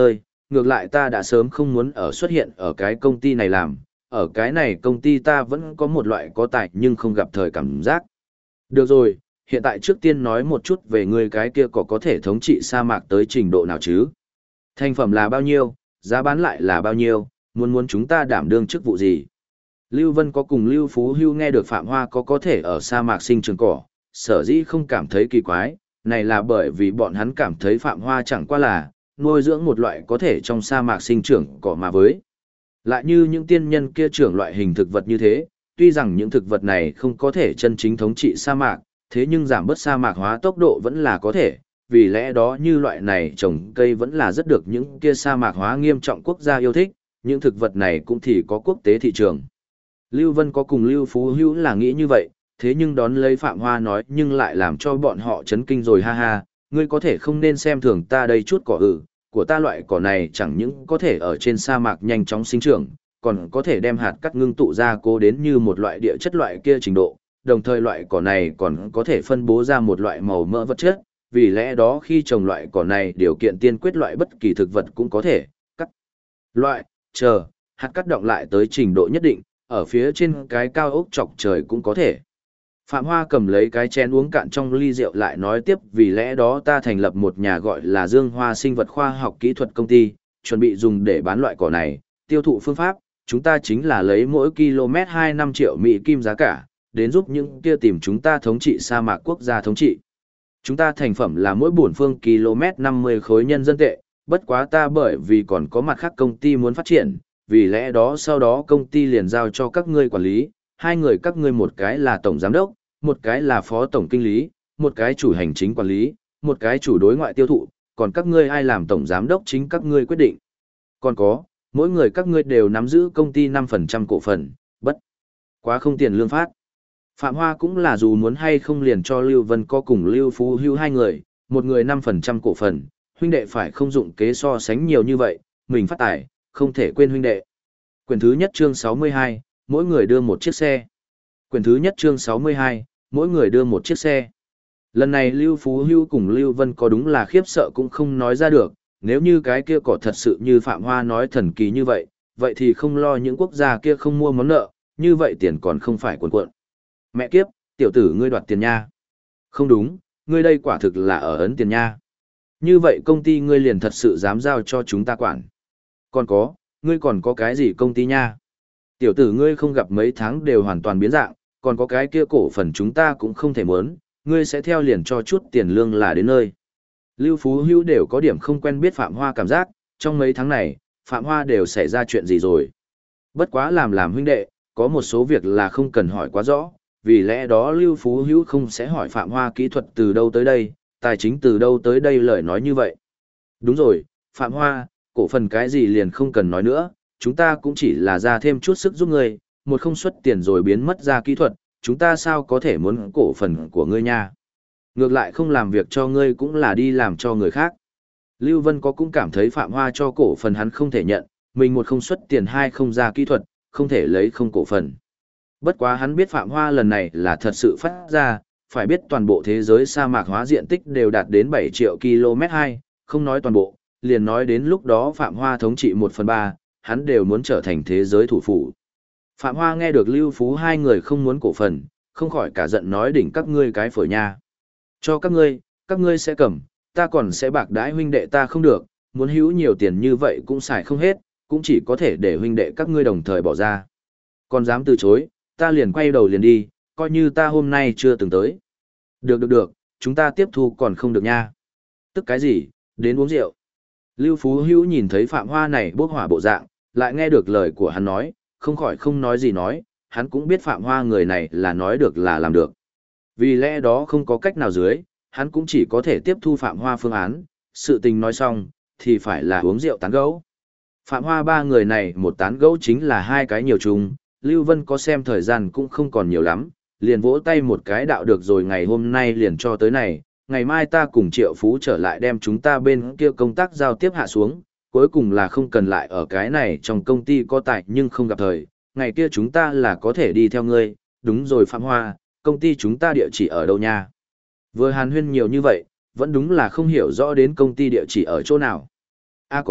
ngược lại ta đã sớm không muốn ở xuất hiện ở cái công ty này làm, ở cái này công ty ta vẫn có một loại có tài nhưng không gặp thời cảm giác. Được rồi, hiện tại trước tiên nói một chút về người cái kia có thể thống trị sa mạc tới trình độ nào chứ? Thành phẩm là bao nhiêu, giá bán lại là bao nhiêu, muốn chúng ta đảm đương chức vụ gì? Lưu Vân có cùng Lưu Phú Hưu nghe được Phạm Hoa có thể ở sa mạc sinh trường cỏ, sở dĩ không cảm thấy kỳ quái, này là bởi vì bọn hắn cảm thấy Phạm Hoa chẳng qua là nuôi dưỡng một loại có thể trong sa mạc sinh trưởng cỏ mà với. Lại như những tiên nhân kia trưởng loại hình thực vật như thế, tuy rằng những thực vật này không có thể chân chính thống trị sa mạc, thế nhưng giảm bớt sa mạc hóa tốc độ vẫn là có thể, vì lẽ đó như loại này trồng cây vẫn là rất được những kia sa mạc hóa nghiêm trọng quốc gia yêu thích, những thực vật này cũng thì có quốc tế thị trường. Lưu Vân có cùng Lưu Phú Hữu là nghĩ như vậy, thế nhưng đón lấy Phạm Hoa nói nhưng lại làm cho bọn họ chấn kinh rồi ha ha, ngươi có thể không nên xem thường ta đây chút cỏ của ta loại cỏ này chẳng những có thể ở trên sa mạc nhanh chóng sinh trưởng, còn có thể đem hạt cắt ngưng tụ ra cố đến như một loại địa chất loại kia trình độ, đồng thời loại cỏ này còn có thể phân bố ra một loại màu mỡ vật chất, vì lẽ đó khi trồng loại cỏ này điều kiện tiên quyết loại bất kỳ thực vật cũng có thể cắt loại, chờ, hạt cắt động lại tới trình độ nhất định, ở phía trên cái cao ốc chọc trời cũng có thể. Phạm Hoa cầm lấy cái chén uống cạn trong ly rượu lại nói tiếp, vì lẽ đó ta thành lập một nhà gọi là Dương Hoa Sinh vật khoa học kỹ thuật công ty, chuẩn bị dùng để bán loại cỏ này, tiêu thụ phương pháp, chúng ta chính là lấy mỗi km 25 triệu Mỹ kim giá cả, đến giúp những kia tìm chúng ta thống trị sa mạc quốc gia thống trị. Chúng ta thành phẩm là mỗi bổn phương km 50 khối nhân dân tệ, bất quá ta bởi vì còn có mặt khác công ty muốn phát triển, vì lẽ đó sau đó công ty liền giao cho các ngươi quản lý, hai người các ngươi một cái là tổng giám đốc, một cái là phó tổng kinh lý, một cái chủ hành chính quản lý, một cái chủ đối ngoại tiêu thụ, còn các ngươi ai làm tổng giám đốc chính các ngươi quyết định. Còn có, mỗi người các ngươi đều nắm giữ công ty 5% cổ phần, bất quá không tiền lương phát. Phạm Hoa cũng là dù muốn hay không liền cho Lưu Vân có cùng Lưu Phú Hưu hai người, một người 5% cổ phần, huynh đệ phải không dụng kế so sánh nhiều như vậy, mình phát tài, không thể quên huynh đệ. Quyển thứ nhất chương 62, mỗi người đưa một chiếc xe. Quyển thứ nhất chương 62, mỗi người đưa một chiếc xe. Lần này Lưu Phú Hưu cùng Lưu Vân có đúng là khiếp sợ cũng không nói ra được, nếu như cái kia cỏ thật sự như Phạm Hoa nói thần kỳ như vậy, vậy thì không lo những quốc gia kia không mua món nợ, như vậy tiền còn không phải cuộn cuộn. Mẹ kiếp, tiểu tử ngươi đoạt tiền nha. Không đúng, ngươi đây quả thực là ở ấn tiền nha. Như vậy công ty ngươi liền thật sự dám giao cho chúng ta quản. Còn có, ngươi còn có cái gì công ty nha? Tiểu tử ngươi không gặp mấy tháng đều hoàn toàn biến dạng, còn có cái kia cổ phần chúng ta cũng không thể muốn, ngươi sẽ theo liền cho chút tiền lương là đến nơi. Lưu Phú Hữu đều có điểm không quen biết Phạm Hoa cảm giác, trong mấy tháng này, Phạm Hoa đều xảy ra chuyện gì rồi. Bất quá làm huynh đệ, có một số việc là không cần hỏi quá rõ, vì lẽ đó Lưu Phú Hữu không sẽ hỏi Phạm Hoa kỹ thuật từ đâu tới đây, tài chính từ đâu tới đây lời nói như vậy. Đúng rồi, Phạm Hoa, cổ phần cái gì liền không cần nói nữa, chúng ta cũng chỉ là ra thêm chút sức giúp ngươi, một không xuất tiền rồi biến mất ra kỹ thuật, chúng ta sao có thể muốn cổ phần của ngươi nha. Ngược lại không làm việc cho ngươi cũng là đi làm cho người khác. Lưu Vân có cũng cảm thấy Phạm Hoa cho cổ phần hắn không thể nhận, mình một không xuất tiền hai không ra kỹ thuật, không thể lấy không cổ phần. Bất quá hắn biết Phạm Hoa lần này là thật sự phát ra, phải biết toàn bộ thế giới sa mạc hóa diện tích đều đạt đến 7 triệu km2, không nói toàn bộ, liền nói đến lúc đó Phạm Hoa thống trị 1/3, hắn đều muốn trở thành thế giới thủ phủ. Phạm Hoa nghe được Lưu Phú hai người không muốn cổ phần, không khỏi cả giận nói đỉnh các ngươi cái phổi nha. Cho các ngươi sẽ cầm, ta còn sẽ bạc đãi huynh đệ ta không được, muốn hữu nhiều tiền như vậy cũng xài không hết, cũng chỉ có thể để huynh đệ các ngươi đồng thời bỏ ra. Còn dám từ chối, ta liền quay đầu liền đi, coi như ta hôm nay chưa từng tới. Được, chúng ta tiếp thu còn không được nha. Tức cái gì, đến uống rượu. Lưu Phú Hữu nhìn thấy Phạm Hoa này bốc hỏa bộ dạng, lại nghe được lời của hắn nói, không khỏi không nói gì nói, hắn cũng biết Phạm Hoa người này là nói được là làm được. Vì lẽ đó không có cách nào dưới, hắn cũng chỉ có thể tiếp thu Phạm Hoa phương án, sự tình nói xong, thì phải là uống rượu tán gẫu. Phạm Hoa ba người này một tán gẫu chính là hai cái nhiều chung, Lưu Vân có xem thời gian cũng không còn nhiều lắm, liền vỗ tay một cái đạo được rồi ngày hôm nay liền cho tới này, ngày mai ta cùng Triệu Phú trở lại đem chúng ta bên kia công tác giao tiếp hạ xuống, cuối cùng là không cần lại ở cái này trong công ty có tài nhưng không gặp thời, ngày kia chúng ta là có thể đi theo ngươi, đúng rồi Phạm Hoa, công ty chúng ta địa chỉ ở đâu nha? Vừa hàn huyên nhiều như vậy, vẫn đúng là không hiểu rõ đến công ty địa chỉ ở chỗ nào.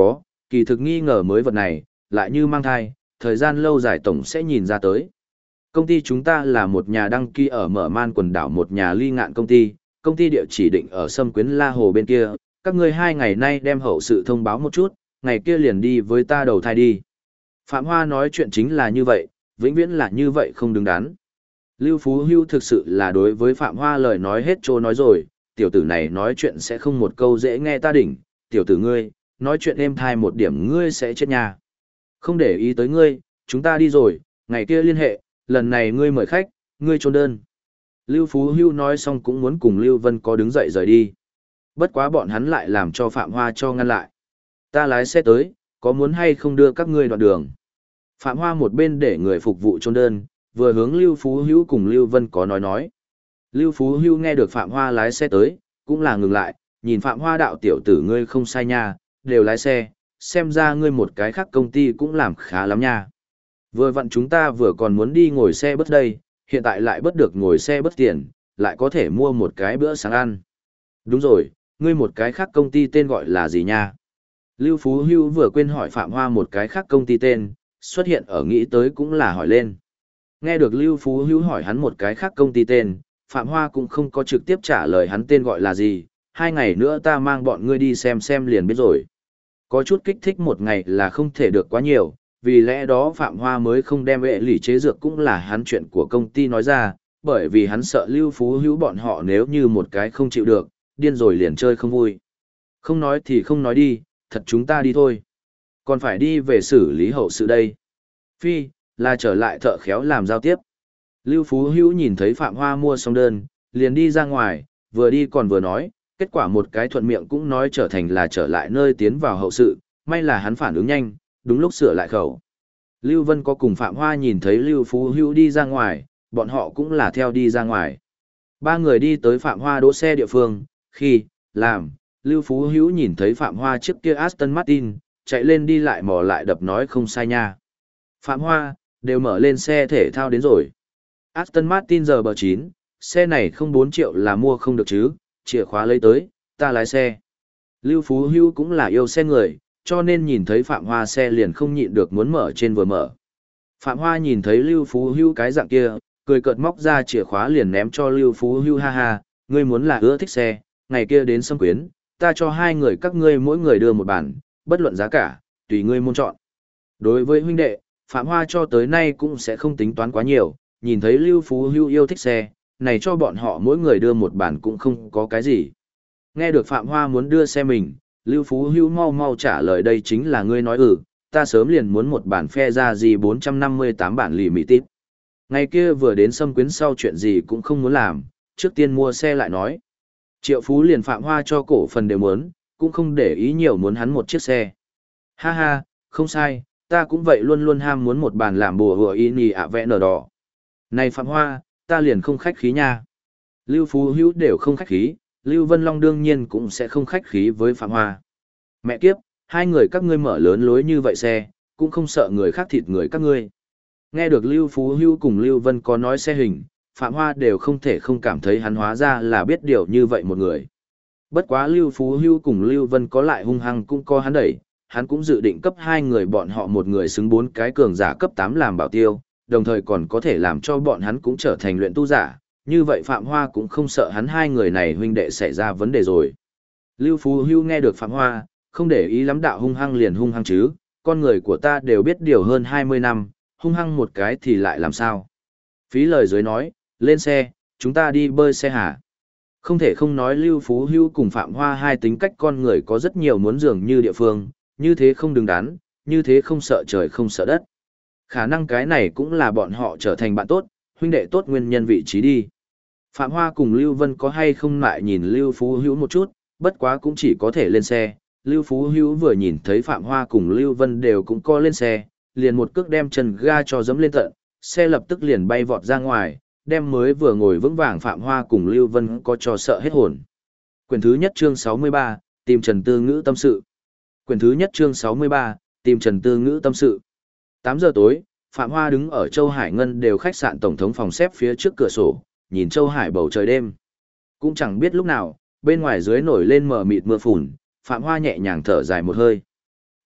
kỳ thực nghi ngờ mới vật này, lại như mang thai, thời gian lâu dài tổng sẽ nhìn ra tới. Công ty chúng ta là một nhà đăng ký ở Mở Man quần đảo một nhà ly ngạn công ty địa chỉ định ở Sâm Quyến La Hồ bên kia, các ngươi 2 ngày nay đem hậu sự thông báo một chút, ngày kia liền đi với ta đầu thai đi. Phạm Hoa nói chuyện chính là như vậy, vĩnh viễn là như vậy không đứng đắn. Lưu Phú Hưu thực sự là đối với Phạm Hoa lời nói hết trô nói rồi, tiểu tử này nói chuyện sẽ không một câu dễ nghe ta đỉnh, tiểu tử ngươi, nói chuyện êm thai một điểm ngươi sẽ chết nhà. Không để ý tới ngươi, chúng ta đi rồi, ngày kia liên hệ, lần này ngươi mời khách, ngươi trốn đơn. Lưu Phú Hưu nói xong cũng muốn cùng Lưu Vân có đứng dậy rời đi. Bất quá bọn hắn lại làm cho Phạm Hoa cho ngăn lại. Ta lái xe tới, có muốn hay không đưa các ngươi đoạn đường. Phạm Hoa một bên để người phục vụ trốn đơn, vừa hướng Lưu Phú Hưu cùng Lưu Vân có nói. Lưu Phú Hưu nghe được Phạm Hoa lái xe tới, cũng là ngừng lại, nhìn Phạm Hoa đạo tiểu tử ngươi không sai nha, đều lái xe, xem ra ngươi một cái khác công ty cũng làm khá lắm nha. Vừa vặn chúng ta vừa còn muốn đi ngồi xe bus đây, hiện tại lại bất được ngồi xe bus tiền, lại có thể mua một cái bữa sáng ăn. Đúng rồi, ngươi một cái khác công ty tên gọi là gì nha? Lưu Phú Hưu vừa quên hỏi Phạm Hoa một cái khác công ty tên, xuất hiện ở nghĩ tới cũng là hỏi lên. Nghe được Lưu Phú Hưu hỏi hắn một cái khác công ty tên, Phạm Hoa cũng không có trực tiếp trả lời hắn tên gọi là gì, 2 ngày nữa ta mang bọn ngươi đi xem liền biết rồi. Có chút kích thích một ngày là không thể được quá nhiều, vì lẽ đó Phạm Hoa mới không đem vệ lỷ chế dược cũng là hắn chuyện của công ty nói ra, bởi vì hắn sợ Lưu Phú Hữu bọn họ nếu như một cái không chịu được, điên rồi liền chơi không vui. Không nói thì không nói đi, thật chúng ta đi thôi. Còn phải đi về xử lý hậu sự đây. Phi, là trở lại thợ khéo làm giao tiếp. Lưu Phú Hữu nhìn thấy Phạm Hoa mua xong đơn, liền đi ra ngoài, vừa đi còn vừa nói, kết quả một cái thuận miệng cũng nói trở thành là trở lại nơi tiến vào hậu sự, may là hắn phản ứng nhanh, đúng lúc sửa lại khẩu. Lưu Vân có cùng Phạm Hoa nhìn thấy Lưu Phú Hữu đi ra ngoài, bọn họ cũng là theo đi ra ngoài. 3 người đi tới Phạm Hoa đỗ xe địa phương, khi, làm, Lưu Phú Hữu nhìn thấy Phạm Hoa trước kia Aston Martin, chạy lên đi lại mò lại đập nói không sai nha. Phạm Hoa, đều mở lên xe thể thao đến rồi. Aston Martin giờ bờ 9, xe này không 4 triệu là mua không được chứ, chìa khóa lấy tới, ta lái xe. Lưu Phú Hữu cũng là yêu xe người, cho nên nhìn thấy Phạm Hoa xe liền không nhịn được muốn mở trên vừa mở. Phạm Hoa nhìn thấy Lưu Phú Hữu cái dạng kia, cười cợt móc ra chìa khóa liền ném cho Lưu Phú Hữu ha ha, ngươi muốn là ưa thích xe, ngày kia đến Sâm Quyến, ta cho 2 người các ngươi mỗi người đưa một bản, bất luận giá cả, tùy ngươi muốn chọn. Đối với huynh đệ, Phạm Hoa cho tới nay cũng sẽ không tính toán quá nhiều, nhìn thấy Lưu Phú Hữu yêu thích xe, này cho bọn họ mỗi người đưa một bản cũng không có cái gì. Nghe được Phạm Hoa muốn đưa xe mình, Lưu Phú Hữu mau mau trả lời đây chính là ngươi nói ta sớm liền muốn một bản phe ra gì 458 bản lì mị tít. Ngày kia vừa đến Sâm Quyến sau chuyện gì cũng không muốn làm, trước tiên mua xe lại nói. Triệu Phú liền Phạm Hoa cho cổ phần đều muốn, cũng không để ý nhiều muốn hắn một chiếc xe. Ha ha, không sai, ta cũng vậy luôn luôn ham muốn một bản làm bùa hùa y nì ạ vẽ nở đỏ. Này Phạm Hoa, ta liền không khách khí nha. Lưu Phú Hữu đều không khách khí, Lưu Vân Long đương nhiên cũng sẽ không khách khí với Phạm Hoa. Mẹ kiếp, 2 người các ngươi mở lớn lối như vậy xe, cũng không sợ người khác thịt người các ngươi. Nghe được Lưu Phú Hữu cùng Lưu Vân có nói xe hình, Phạm Hoa đều không thể không cảm thấy hắn hóa ra là biết điều như vậy một người. Bất quá Lưu Phú Hữu cùng Lưu Vân có lại hung hăng cũng có hắn đẩy, hắn cũng dự định cấp 2 người bọn họ một người xứng 4 cái cường giả cấp 8 làm bảo tiêu, đồng thời còn có thể làm cho bọn hắn cũng trở thành luyện tu giả, như vậy Phạm Hoa cũng không sợ hắn 2 người này huynh đệ xảy ra vấn đề rồi. Lưu Phú Hữu nghe được Phạm Hoa, không để ý lắm đạo hung hăng liền hung hăng chứ, con người của ta đều biết điều hơn 20 năm, hung hăng một cái thì lại làm sao. Phí lời dưới nói, lên xe, chúng ta đi bơi xe hả? Không thể không nói Lưu Phú Hữu cùng Phạm Hoa hai tính cách con người có rất nhiều muốn dường như địa phương, như thế không đứng đắn, như thế không sợ trời không sợ đất. Khả năng cái này cũng là bọn họ trở thành bạn tốt, huynh đệ tốt nguyên nhân vị trí đi. Phạm Hoa cùng Lưu Vân có hay không lại nhìn Lưu Phú Hữu một chút, bất quá cũng chỉ có thể lên xe. Lưu Phú Hữu vừa nhìn thấy Phạm Hoa cùng Lưu Vân đều cũng co lên xe, liền một cước đem chân ga cho dẫm lên tận, xe lập tức liền bay vọt ra ngoài, đem mới vừa ngồi vững vàng Phạm Hoa cùng Lưu Vân có cho sợ hết hồn. Quyển thứ nhất chương 63, tìm Trần Tư Ngữ tâm sự. Quyển thứ nhất chương 63, tìm Trần Tư Ngữ tâm sự. 8 giờ tối, Phạm Hoa đứng ở Châu Hải Ngân đều khách sạn tổng thống phòng xếp phía trước cửa sổ, nhìn Châu Hải bầu trời đêm. Cũng chẳng biết lúc nào, bên ngoài dưới nổi lên mờ mịt mưa phùn, Phạm Hoa nhẹ nhàng thở dài một hơi. Ai,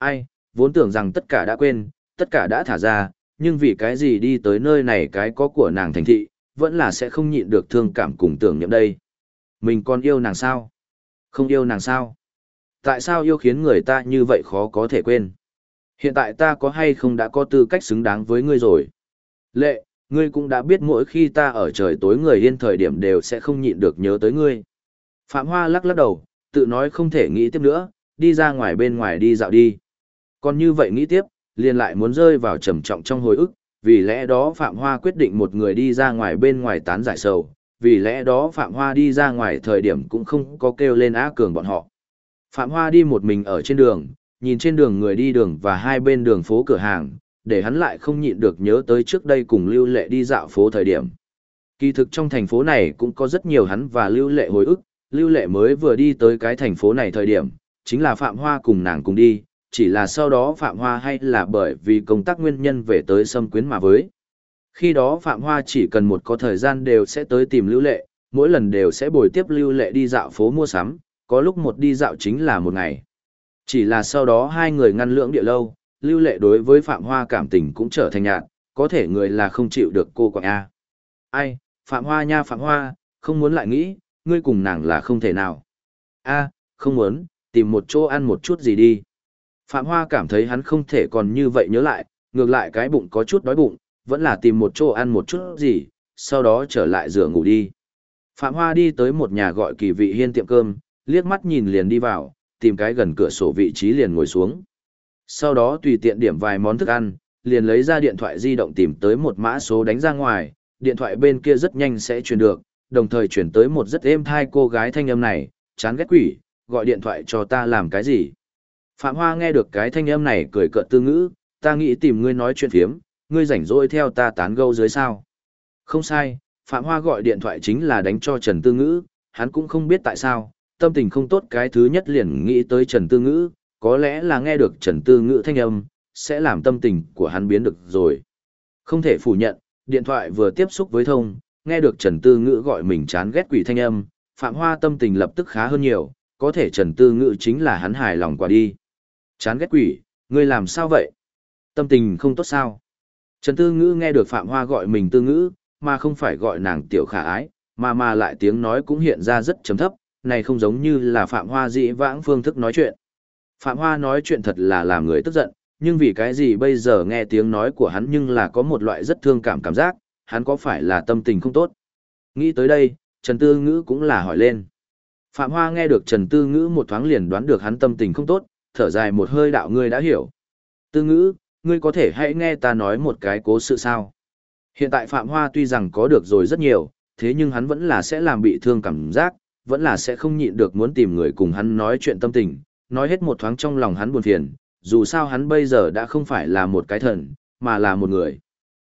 vốn tưởng rằng tất cả đã quên, tất cả đã thả ra, nhưng vì cái gì đi tới nơi này cái có của nàng thành thị, vẫn là sẽ không nhịn được thương cảm cùng tưởng niệm đây. Mình còn yêu nàng sao? Không yêu nàng sao? Tại sao yêu khiến người ta như vậy khó có thể quên? Hiện tại ta có hay không đã có tư cách xứng đáng với ngươi rồi? Lệ, ngươi cũng đã biết mỗi khi ta ở trời tối người yên thời điểm đều sẽ không nhịn được nhớ tới ngươi. Phạm Hoa lắc lắc đầu, tự nói không thể nghĩ tiếp nữa, đi ra ngoài bên ngoài đi dạo đi. Còn như vậy nghĩ tiếp, liền lại muốn rơi vào trầm trọng trong hồi ức, vì lẽ đó Phạm Hoa quyết định một người đi ra ngoài bên ngoài tán giải sầu, vì lẽ đó Phạm Hoa đi ra ngoài thời điểm cũng không có kêu lên Á Cường bọn họ. Phạm Hoa đi một mình ở trên đường, nhìn trên đường người đi đường và hai bên đường phố cửa hàng, để hắn lại không nhịn được nhớ tới trước đây cùng Lưu Lệ đi dạo phố thời điểm. Kỳ thực trong thành phố này cũng có rất nhiều hắn và Lưu Lệ hồi ức, Lưu Lệ mới vừa đi tới cái thành phố này thời điểm, chính là Phạm Hoa cùng nàng cùng đi, chỉ là sau đó Phạm Hoa hay là bởi vì công tác nguyên nhân về tới Sâm Quyến mà với. Khi đó Phạm Hoa chỉ cần một có thời gian đều sẽ tới tìm Lưu Lệ, mỗi lần đều sẽ bồi tiếp Lưu Lệ đi dạo phố mua sắm, có lúc một đi dạo chính là một ngày. Chỉ là sau đó hai người ngăn lưỡng địa lâu, Lưu Lệ đối với Phạm Hoa cảm tình cũng trở thành nhạt, có thể người là không chịu được cô quạng A. Ai, Phạm Hoa nha Phạm Hoa, không muốn lại nghĩ, ngươi cùng nàng là không thể nào. A, không muốn, tìm một chỗ ăn một chút gì đi. Phạm Hoa cảm thấy hắn không thể còn như vậy nhớ lại, ngược lại cái bụng có chút đói bụng, vẫn là tìm một chỗ ăn một chút gì, sau đó trở lại rửa ngủ đi. Phạm Hoa đi tới một nhà gọi Kỳ Vị Hiên tiệm cơm, liếc mắt nhìn liền đi vào, tìm cái gần cửa sổ vị trí liền ngồi xuống. Sau đó tùy tiện điểm vài món thức ăn, liền lấy ra điện thoại di động tìm tới một mã số đánh ra ngoài, điện thoại bên kia rất nhanh sẽ truyền được, đồng thời chuyển tới một rất êm thai cô gái thanh âm này, chán ghét quỷ, gọi điện thoại cho ta làm cái gì. Phạm Hoa nghe được cái thanh âm này cười cợt tư ngữ, ta nghĩ tìm ngươi nói chuyện phiếm, ngươi rảnh rỗi theo ta tán gẫu dưới sao. Không sai, Phạm Hoa gọi điện thoại chính là đánh cho Trần Tư Ngữ, hắn cũng không biết tại sao, tâm tình không tốt cái thứ nhất liền nghĩ tới Trần Tư Ngữ, có lẽ là nghe được Trần Tư Ngữ thanh âm, sẽ làm tâm tình của hắn biến được rồi. Không thể phủ nhận, điện thoại vừa tiếp xúc với thông, nghe được Trần Tư Ngữ gọi mình chán ghét quỷ thanh âm, Phạm Hoa tâm tình lập tức khá hơn nhiều, có thể Trần Tư Ngữ chính là hắn hài lòng quả đi. Chán ghét quỷ, ngươi làm sao vậy? Tâm tình không tốt sao? Trần Tư Ngữ nghe được Phạm Hoa gọi mình Tư Ngữ, mà không phải gọi nàng tiểu khả ái, mà lại tiếng nói cũng hiện ra rất trầm thấp, này không giống như là Phạm Hoa dĩ vãng phương thức nói chuyện. Phạm Hoa nói chuyện thật là làm người tức giận, nhưng vì cái gì bây giờ nghe tiếng nói của hắn nhưng là có một loại rất thương cảm cảm giác, hắn có phải là tâm tình không tốt? Nghĩ tới đây, Trần Tư Ngữ cũng là hỏi lên. Phạm Hoa nghe được Trần Tư Ngữ một thoáng liền đoán được hắn tâm tình không tốt, thở dài một hơi đạo ngươi đã hiểu. Tư Ngữ, ngươi có thể hãy nghe ta nói một cái cố sự sao? Hiện tại Phạm Hoa tuy rằng có được rồi rất nhiều, thế nhưng hắn vẫn là sẽ làm bị thương cảm giác, vẫn là sẽ không nhịn được muốn tìm người cùng hắn nói chuyện tâm tình, nói hết một thoáng trong lòng hắn buồn phiền, dù sao hắn bây giờ đã không phải là một cái thần, mà là một người.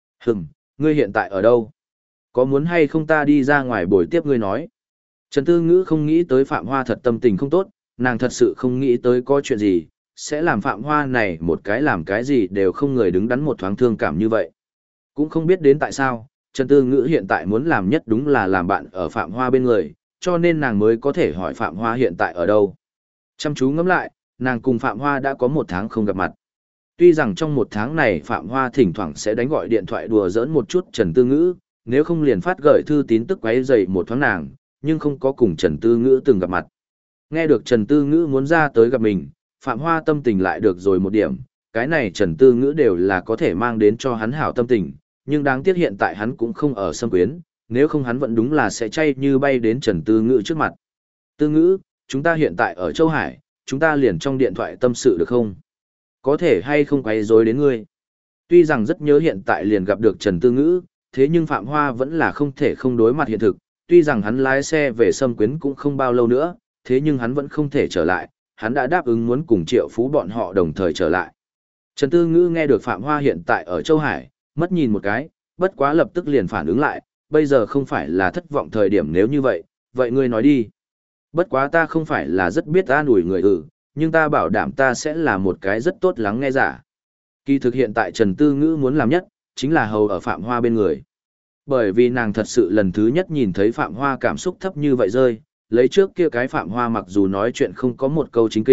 Ngươi hiện tại ở đâu? Có muốn hay không ta đi ra ngoài buổi tiếp ngươi nói? Trần Tư Ngữ không nghĩ tới Phạm Hoa thật tâm tình không tốt, nàng thật sự không nghĩ tới có chuyện gì, sẽ làm Phạm Hoa này một cái làm cái gì đều không người đứng đắn một thoáng thương cảm như vậy. Cũng không biết đến tại sao, Trần Tư Ngữ hiện tại muốn làm nhất đúng là làm bạn ở Phạm Hoa bên người, cho nên nàng mới có thể hỏi Phạm Hoa hiện tại ở đâu. Chăm chú ngẫm lại, nàng cùng Phạm Hoa đã có 1 tháng không gặp mặt. Tuy rằng trong 1 tháng này Phạm Hoa thỉnh thoảng sẽ đánh gọi điện thoại đùa giỡn một chút Trần Tư Ngữ, nếu không liền phát gửi thư tín tức quấy rầy một thoáng nàng, nhưng không có cùng Trần Tư Ngữ từng gặp mặt. Nghe được Trần Tư Ngữ muốn ra tới gặp mình, Phạm Hoa tâm tình lại được rồi một điểm, cái này Trần Tư Ngữ đều là có thể mang đến cho hắn hảo tâm tình, nhưng đáng tiếc hiện tại hắn cũng không ở Sâm Quyến, nếu không hắn vẫn đúng là sẽ chay như bay đến Trần Tư Ngữ trước mặt. Tư Ngữ, chúng ta hiện tại ở Châu Hải, chúng ta liền trong điện thoại tâm sự được không? Có thể hay không quấy rối đến ngươi? Tuy rằng rất nhớ hiện tại liền gặp được Trần Tư Ngữ, thế nhưng Phạm Hoa vẫn là không thể không đối mặt hiện thực, tuy rằng hắn lái xe về Sâm Quyến cũng không bao lâu nữa, thế nhưng hắn vẫn không thể trở lại, hắn đã đáp ứng muốn cùng Triệu Phú bọn họ đồng thời trở lại. Trần Tư Ngữ nghe được Phạm Hoa hiện tại ở Châu Hải, mất nhìn một cái, bất quá lập tức liền phản ứng lại, bây giờ không phải là thất vọng thời điểm nếu như vậy, vậy ngươi nói đi. Bất quá ta không phải là rất biết an ủi người nhưng ta bảo đảm ta sẽ là một cái rất tốt lắng nghe giả. Kỳ thực hiện tại Trần Tư Ngữ muốn làm nhất, chính là hầu ở Phạm Hoa bên người. Bởi vì nàng thật sự lần thứ nhất nhìn thấy Phạm Hoa cảm xúc thấp như vậy rơi, lấy trước kia cái Phạm Hoa mặc dù nói chuyện không có một câu chính kinh,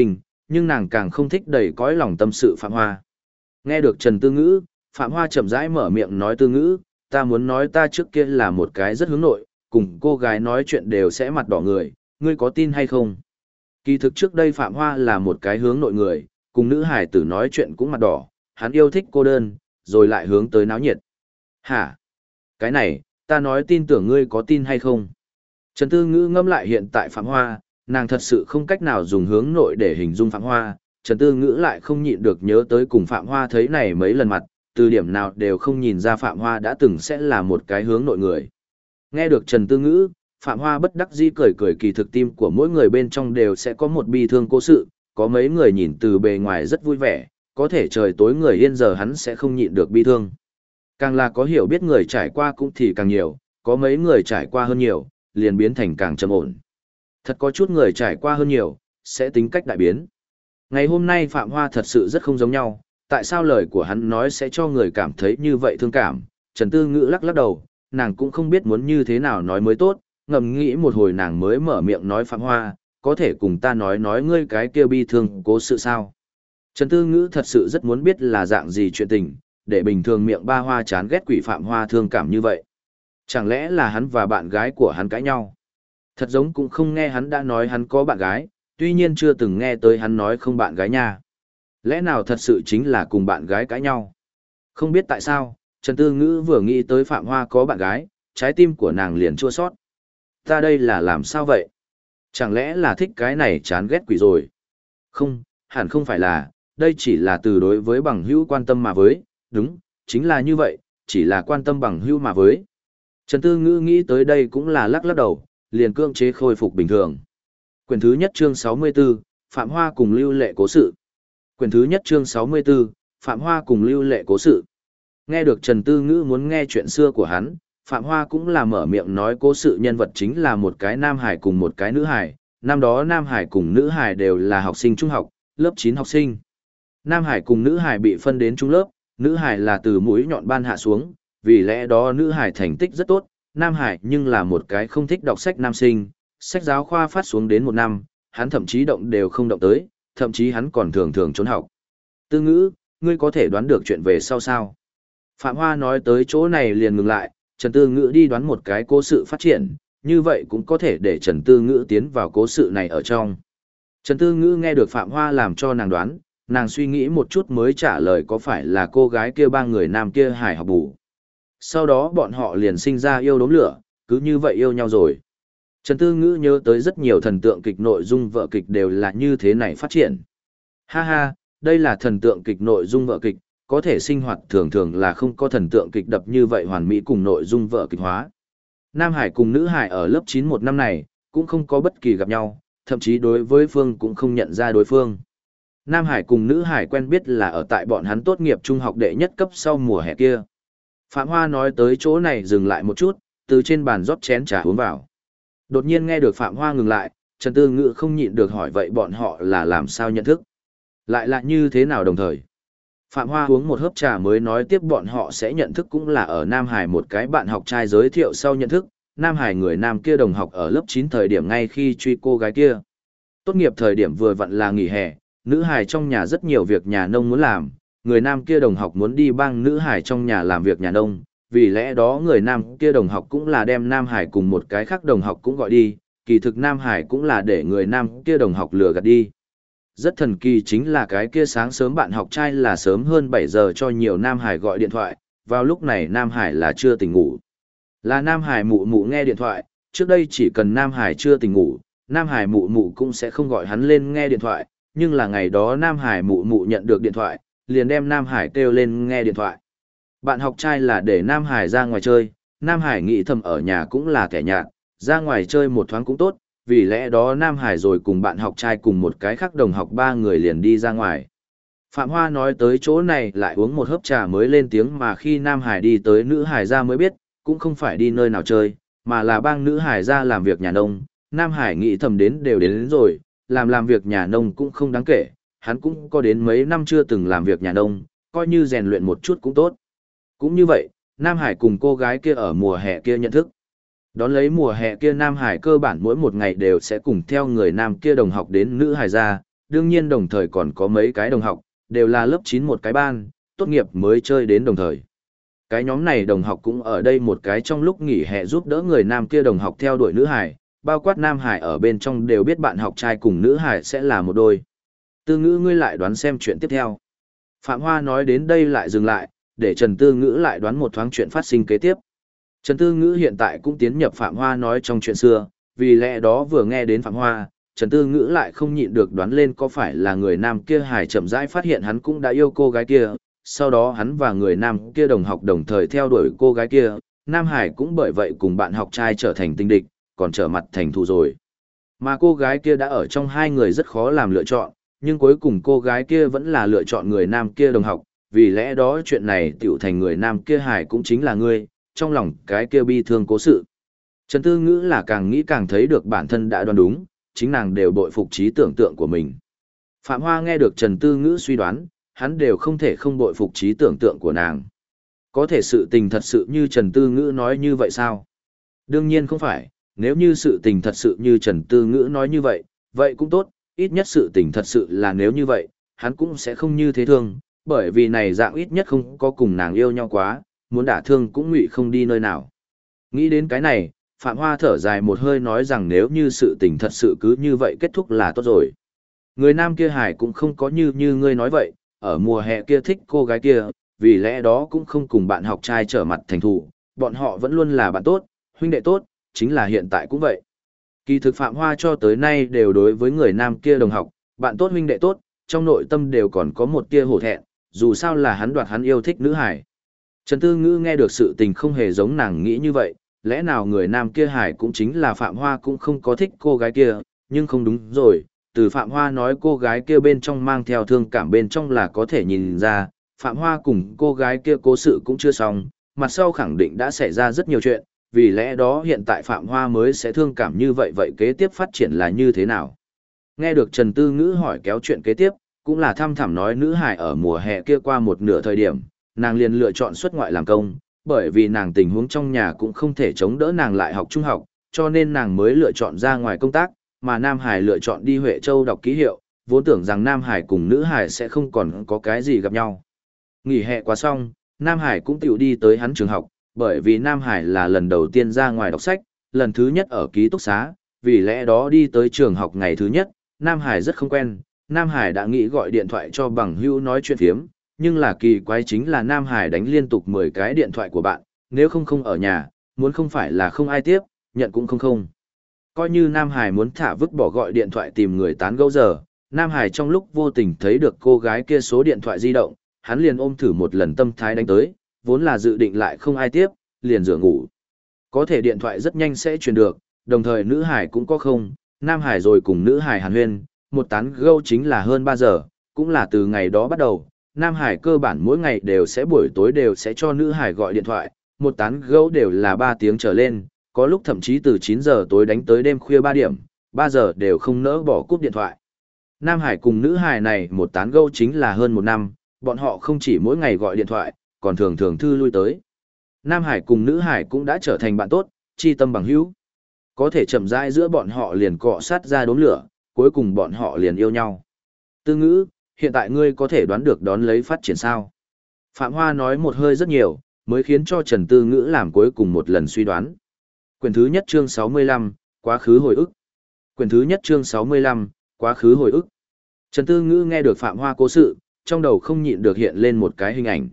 nhưng nàng càng không thích đầy cõi lòng tâm sự Phạm Hoa. Nghe được Trần Tư Ngữ, Phạm Hoa chậm rãi mở miệng nói Tư Ngữ, ta muốn nói ta trước kia là một cái rất hướng nội, cùng cô gái nói chuyện đều sẽ mặt đỏ người, ngươi có tin hay không? Kỳ thực trước đây Phạm Hoa là một cái hướng nội người, cùng nữ hải tử nói chuyện cũng mặt đỏ, hắn yêu thích cô đơn, rồi lại hướng tới náo nhiệt. Hả? Cái này, ta nói tin tưởng ngươi có tin hay không? Trần Tư Ngữ ngâm lại hiện tại Phạm Hoa, nàng thật sự không cách nào dùng hướng nội để hình dung Phạm Hoa, Trần Tư Ngữ lại không nhịn được nhớ tới cùng Phạm Hoa thấy này mấy lần mặt, từ điểm nào đều không nhìn ra Phạm Hoa đã từng sẽ là một cái hướng nội người. Nghe được Trần Tư Ngữ, Phạm Hoa bất đắc dĩ cười cười, kỳ thực tim của mỗi người bên trong đều sẽ có một bi thương cố sự, có mấy người nhìn từ bề ngoài rất vui vẻ, có thể trời tối người yên giờ hắn sẽ không nhịn được bi thương. Càng là có hiểu biết người trải qua cũng thì càng nhiều, có mấy người trải qua hơn nhiều, liền biến thành càng trầm ổn. Thật có chút người trải qua hơn nhiều, sẽ tính cách đại biến. Ngày hôm nay Phạm Hoa thật sự rất không giống nhau, tại sao lời của hắn nói sẽ cho người cảm thấy như vậy thương cảm. Trần Tư Ngữ lắc lắc đầu, nàng cũng không biết muốn như thế nào nói mới tốt, ngầm nghĩ một hồi nàng mới mở miệng nói Phạm Hoa, có thể cùng ta nói ngươi cái kia bi thương cố sự sao. Trần Tư Ngữ thật sự rất muốn biết là dạng gì chuyện tình, để bình thường miệng ba hoa chán ghét quỷ Phạm Hoa thương cảm như vậy. Chẳng lẽ là hắn và bạn gái của hắn cãi nhau? Thật giống cũng không nghe hắn đã nói hắn có bạn gái, tuy nhiên chưa từng nghe tới hắn nói không bạn gái nha. Lẽ nào thật sự chính là cùng bạn gái cãi nhau? Không biết tại sao, Trần Tư Ngữ vừa nghĩ tới Phạm Hoa có bạn gái, trái tim của nàng liền chua xót. Ta đây là làm sao vậy? Chẳng lẽ là thích cái này chán ghét quỷ rồi? Không, hẳn không phải là, đây chỉ là từ đối với bằng hữu quan tâm mà với, đúng, chính là như vậy, chỉ là quan tâm bằng hữu mà với. Trần Tư Ngữ nghĩ tới đây cũng là lắc lắc đầu, liền cưỡng chế khôi phục bình thường. Quyển thứ nhất chương 64, Phạm Hoa cùng Lưu Lệ cố sự. Quyển thứ nhất chương 64, Phạm Hoa cùng Lưu Lệ cố sự. Nghe được Trần Tư Ngữ muốn nghe chuyện xưa của hắn, Phạm Hoa cũng là mở miệng nói cố sự nhân vật chính là một cái nam hải cùng một cái nữ hải. Năm đó nam hải cùng nữ hải đều là học sinh trung học, lớp 9 học sinh. Nam hải cùng nữ hải bị phân đến trung lớp, nữ hải là từ mũi nhọn ban hạ xuống, vì lẽ đó nữ hải thành tích rất tốt, nam hải nhưng là một cái không thích đọc sách nam sinh, sách giáo khoa phát xuống đến 1 năm, hắn thậm chí động đều không động tới, thậm chí hắn còn thường thường trốn học. Tư Ngữ, ngươi có thể đoán được chuyện về sau sao? Phạm Hoa nói tới chỗ này liền ngừng lại, Trần Tư Ngữ đi đoán một cái cố sự phát triển, như vậy cũng có thể để Trần Tư Ngữ tiến vào cố sự này ở trong. Trần Tư Ngữ nghe được Phạm Hoa làm cho nàng đoán, nàng suy nghĩ một chút mới trả lời có phải là cô gái kia ba người nam kia hài học bù. Sau đó bọn họ liền sinh ra yêu đốm lửa, cứ như vậy yêu nhau rồi. Trần Tư Ngữ nhớ tới rất nhiều thần tượng kịch nội dung vợ kịch đều là như thế này phát triển. Ha ha, đây là thần tượng kịch nội dung vợ kịch, có thể sinh hoạt thường thường là không có thần tượng kịch đập như vậy hoàn mỹ cùng nội dung vợ kịch hóa. Nam Hải cùng nữ Hải ở lớp 9 một năm này, cũng không có bất kỳ gặp nhau, thậm chí đối với phương cũng không nhận ra đối phương. Nam Hải cùng nữ Hải quen biết là ở tại bọn hắn tốt nghiệp trung học đệ nhất cấp sau mùa hè kia. Phạm Hoa nói tới chỗ này dừng lại một chút, từ trên bàn rót chén trà uống vào. Đột nhiên nghe được Phạm Hoa ngừng lại, Trần Tư Ngữ không nhịn được hỏi vậy bọn họ là làm sao nhận thức? Lại là như thế nào đồng thời? Phạm Hoa uống một hớp trà mới nói tiếp bọn họ sẽ nhận thức cũng là ở Nam Hải một cái bạn học trai giới thiệu sau nhận thức, Nam Hải người nam kia đồng học ở lớp 9 thời điểm ngay khi truy cô gái kia. Tốt nghiệp thời điểm vừa vặn là nghỉ hè, nữ Hải trong nhà rất nhiều việc nhà nông muốn làm, người nam kia đồng học muốn đi bang nữ Hải trong nhà làm việc nhà nông, vì lẽ đó người nam kia đồng học cũng là đem Nam Hải cùng một cái khác đồng học cũng gọi đi, kỳ thực Nam Hải cũng là để người nam kia đồng học lừa gạt đi. Rất thần kỳ chính là cái kia sáng sớm bạn học trai là sớm hơn 7 giờ cho nhiều Nam Hải gọi điện thoại, vào lúc này Nam Hải là chưa tỉnh ngủ. Là Nam Hải mụ mụ nghe điện thoại, trước đây chỉ cần Nam Hải chưa tỉnh ngủ, Nam Hải mụ mụ cũng sẽ không gọi hắn lên nghe điện thoại, nhưng là ngày đó Nam Hải mụ mụ nhận được điện thoại, liền đem Nam Hải kêu lên nghe điện thoại. Bạn học trai là để Nam Hải ra ngoài chơi, Nam Hải nghĩ thầm ở nhà cũng là kẻ nhạt, ra ngoài chơi một thoáng cũng tốt, vì lẽ đó Nam Hải rồi cùng bạn học trai cùng một cái khác đồng học 3 người liền đi ra ngoài. Phạm Hoa nói tới chỗ này lại uống một hớp trà mới lên tiếng mà khi Nam Hải đi tới nữ Hải ra mới biết, cũng không phải đi nơi nào chơi, mà là bang nữ Hải ra làm việc nhà nông. Nam Hải nghĩ thầm đến đều đến rồi, làm việc nhà nông cũng không đáng kể, hắn cũng có đến mấy năm chưa từng làm việc nhà nông, coi như rèn luyện một chút cũng tốt. Cũng như vậy, Nam Hải cùng cô gái kia ở mùa hè kia nhận thức. Đón lấy mùa hè kia Nam Hải cơ bản mỗi một ngày đều sẽ cùng theo người nam kia đồng học đến nữ Hải ra, đương nhiên đồng thời còn có mấy cái đồng học, đều là lớp 9 một cái ban, tốt nghiệp mới chơi đến đồng thời. Cái nhóm này đồng học cũng ở đây một cái trong lúc nghỉ hè giúp đỡ người nam kia đồng học theo đuổi nữ hải, bao quát nam hải ở bên trong đều biết bạn học trai cùng nữ hải sẽ là một đôi. Tư Ngữ ngươi lại đoán xem chuyện tiếp theo. Phạm Hoa nói đến đây lại dừng lại, để Trần Tư Ngữ lại đoán một thoáng chuyện phát sinh kế tiếp. Trần Tư Ngữ hiện tại cũng tiến nhập Phạm Hoa nói trong chuyện xưa, vì lẽ đó vừa nghe đến Phạm Hoa, Trần Tư Ngữ lại không nhịn được đoán lên có phải là người nam kia hải chậm rãi phát hiện hắn cũng đã yêu cô gái kia, sau đó hắn và người nam kia đồng học đồng thời theo đuổi cô gái kia, Nam Hải cũng bởi vậy cùng bạn học trai trở thành tình địch, còn trở mặt thành thù rồi. Mà cô gái kia đã ở trong hai người rất khó làm lựa chọn, nhưng cuối cùng cô gái kia vẫn là lựa chọn người nam kia đồng học, vì lẽ đó chuyện này tiểu thành người nam kia Hải cũng chính là ngươi, trong lòng cái kia bi thương cố sự. Trần Tư Ngữ là càng nghĩ càng thấy được bản thân đã đoán đúng, chính nàng đều bội phục trí tưởng tượng của mình. Phạm Hoa nghe được Trần Tư Ngữ suy đoán, hắn đều không thể không bội phục trí tưởng tượng của nàng. Có thể sự tình thật sự như Trần Tư Ngữ nói như vậy sao? Đương nhiên không phải, nếu như sự tình thật sự như Trần Tư Ngữ nói như vậy, vậy cũng tốt, ít nhất sự tình thật sự là nếu như vậy, hắn cũng sẽ không như thế thương, bởi vì này dạng ít nhất không có cùng nàng yêu nhau quá, muốn đả thương cũng ngụy không đi nơi nào. Nghĩ đến cái này, Phạm Hoa thở dài một hơi nói rằng nếu như sự tình thật sự cứ như vậy kết thúc là tốt rồi. Người nam kia Hải cũng không có như ngươi nói vậy, ở mùa hè kia thích cô gái kia, vì lẽ đó cũng không cùng bạn học trai trở mặt thành thù, bọn họ vẫn luôn là bạn tốt, huynh đệ tốt, chính là hiện tại cũng vậy. Kỳ thực Phạm Hoa cho tới nay đều đối với người nam kia đồng học, bạn tốt huynh đệ tốt, trong nội tâm đều còn có một tia hổ thẹn, dù sao là hắn đoạt hắn yêu thích nữ hải. Trần Tư Ngữ nghe được sự tình không hề giống nàng nghĩ như vậy, lẽ nào người nam kia hải cũng chính là Phạm Hoa cũng không có thích cô gái kia, nhưng không đúng rồi, từ Phạm Hoa nói cô gái kia bên trong mang theo thương cảm bên trong là có thể nhìn ra, Phạm Hoa cùng cô gái kia cố sự cũng chưa xong, mặt sau khẳng định đã xảy ra rất nhiều chuyện, vì lẽ đó hiện tại Phạm Hoa mới sẽ thương cảm như vậy vậy kế tiếp phát triển là như thế nào. Nghe được Trần Tư Ngữ hỏi kéo chuyện kế tiếp, cũng là thăm thẳm nói nữ hải ở mùa hè kia qua một nửa thời điểm, nàng liền lựa chọn xuất ngoại làm công, bởi vì nàng tình huống trong nhà cũng không thể chống đỡ nàng lại học trung học, cho nên nàng mới lựa chọn ra ngoài công tác, mà Nam Hải lựa chọn đi Huệ Châu đọc ký hiệu, vốn tưởng rằng Nam Hải cùng nữ Hải sẽ không còn có cái gì gặp nhau. Nghỉ hè qua xong, Nam Hải cũng tiểu đi tới hắn trường học, bởi vì Nam Hải là lần đầu tiên ra ngoài đọc sách, lần thứ nhất ở ký túc xá, vì lẽ đó đi tới trường học ngày thứ nhất, Nam Hải rất không quen, Nam Hải đã nghĩ gọi điện thoại cho bằng hữu nói chuyện phiếm, nhưng là kỳ quái chính là Nam Hải đánh liên tục 10 cái điện thoại của bạn, nếu không ở nhà, muốn không phải là không ai tiếp, nhận cũng không. Coi như Nam Hải muốn thả vứt bỏ gọi điện thoại tìm người tán gẫu giờ, Nam Hải trong lúc vô tình thấy được cô gái kia số điện thoại di động, hắn liền ôm thử một lần tâm thái đánh tới, vốn là dự định lại không ai tiếp, liền rửa ngủ. Có thể điện thoại rất nhanh sẽ truyền được, đồng thời nữ Hải cũng có không, Nam Hải rồi cùng nữ Hải hàn huyên, một tán gẫu chính là hơn 3 giờ, cũng là từ ngày đó bắt đầu, Nam Hải cơ bản mỗi ngày đều sẽ buổi tối đều sẽ cho nữ Hải gọi điện thoại, một tán gẫu đều là 3 tiếng trở lên, có lúc thậm chí từ 9 giờ tối đánh tới đêm khuya 3 điểm, 3 giờ đều không nỡ bỏ cúp điện thoại. Nam Hải cùng nữ Hải này một tán gẫu chính là hơn 1 năm, bọn họ không chỉ mỗi ngày gọi điện thoại, còn thường thường thư lui tới. Nam Hải cùng nữ Hải cũng đã trở thành bạn tốt, chi tâm bằng hữu. Có thể chậm rãi giữa bọn họ liền cọ sát ra đốm lửa, cuối cùng bọn họ liền yêu nhau. Tư Ngữ, hiện tại ngươi có thể đoán được đón lấy phát triển sao? Phạm Hoa nói một hơi rất nhiều, mới khiến cho Trần Tư Ngữ làm cuối cùng một lần suy đoán. Quyển thứ nhất chương 65, quá khứ hồi ức. Quyển thứ nhất chương 65, quá khứ hồi ức. Trần Tư Ngữ nghe được Phạm Hoa cố sự, trong đầu không nhịn được hiện lên một cái hình ảnh.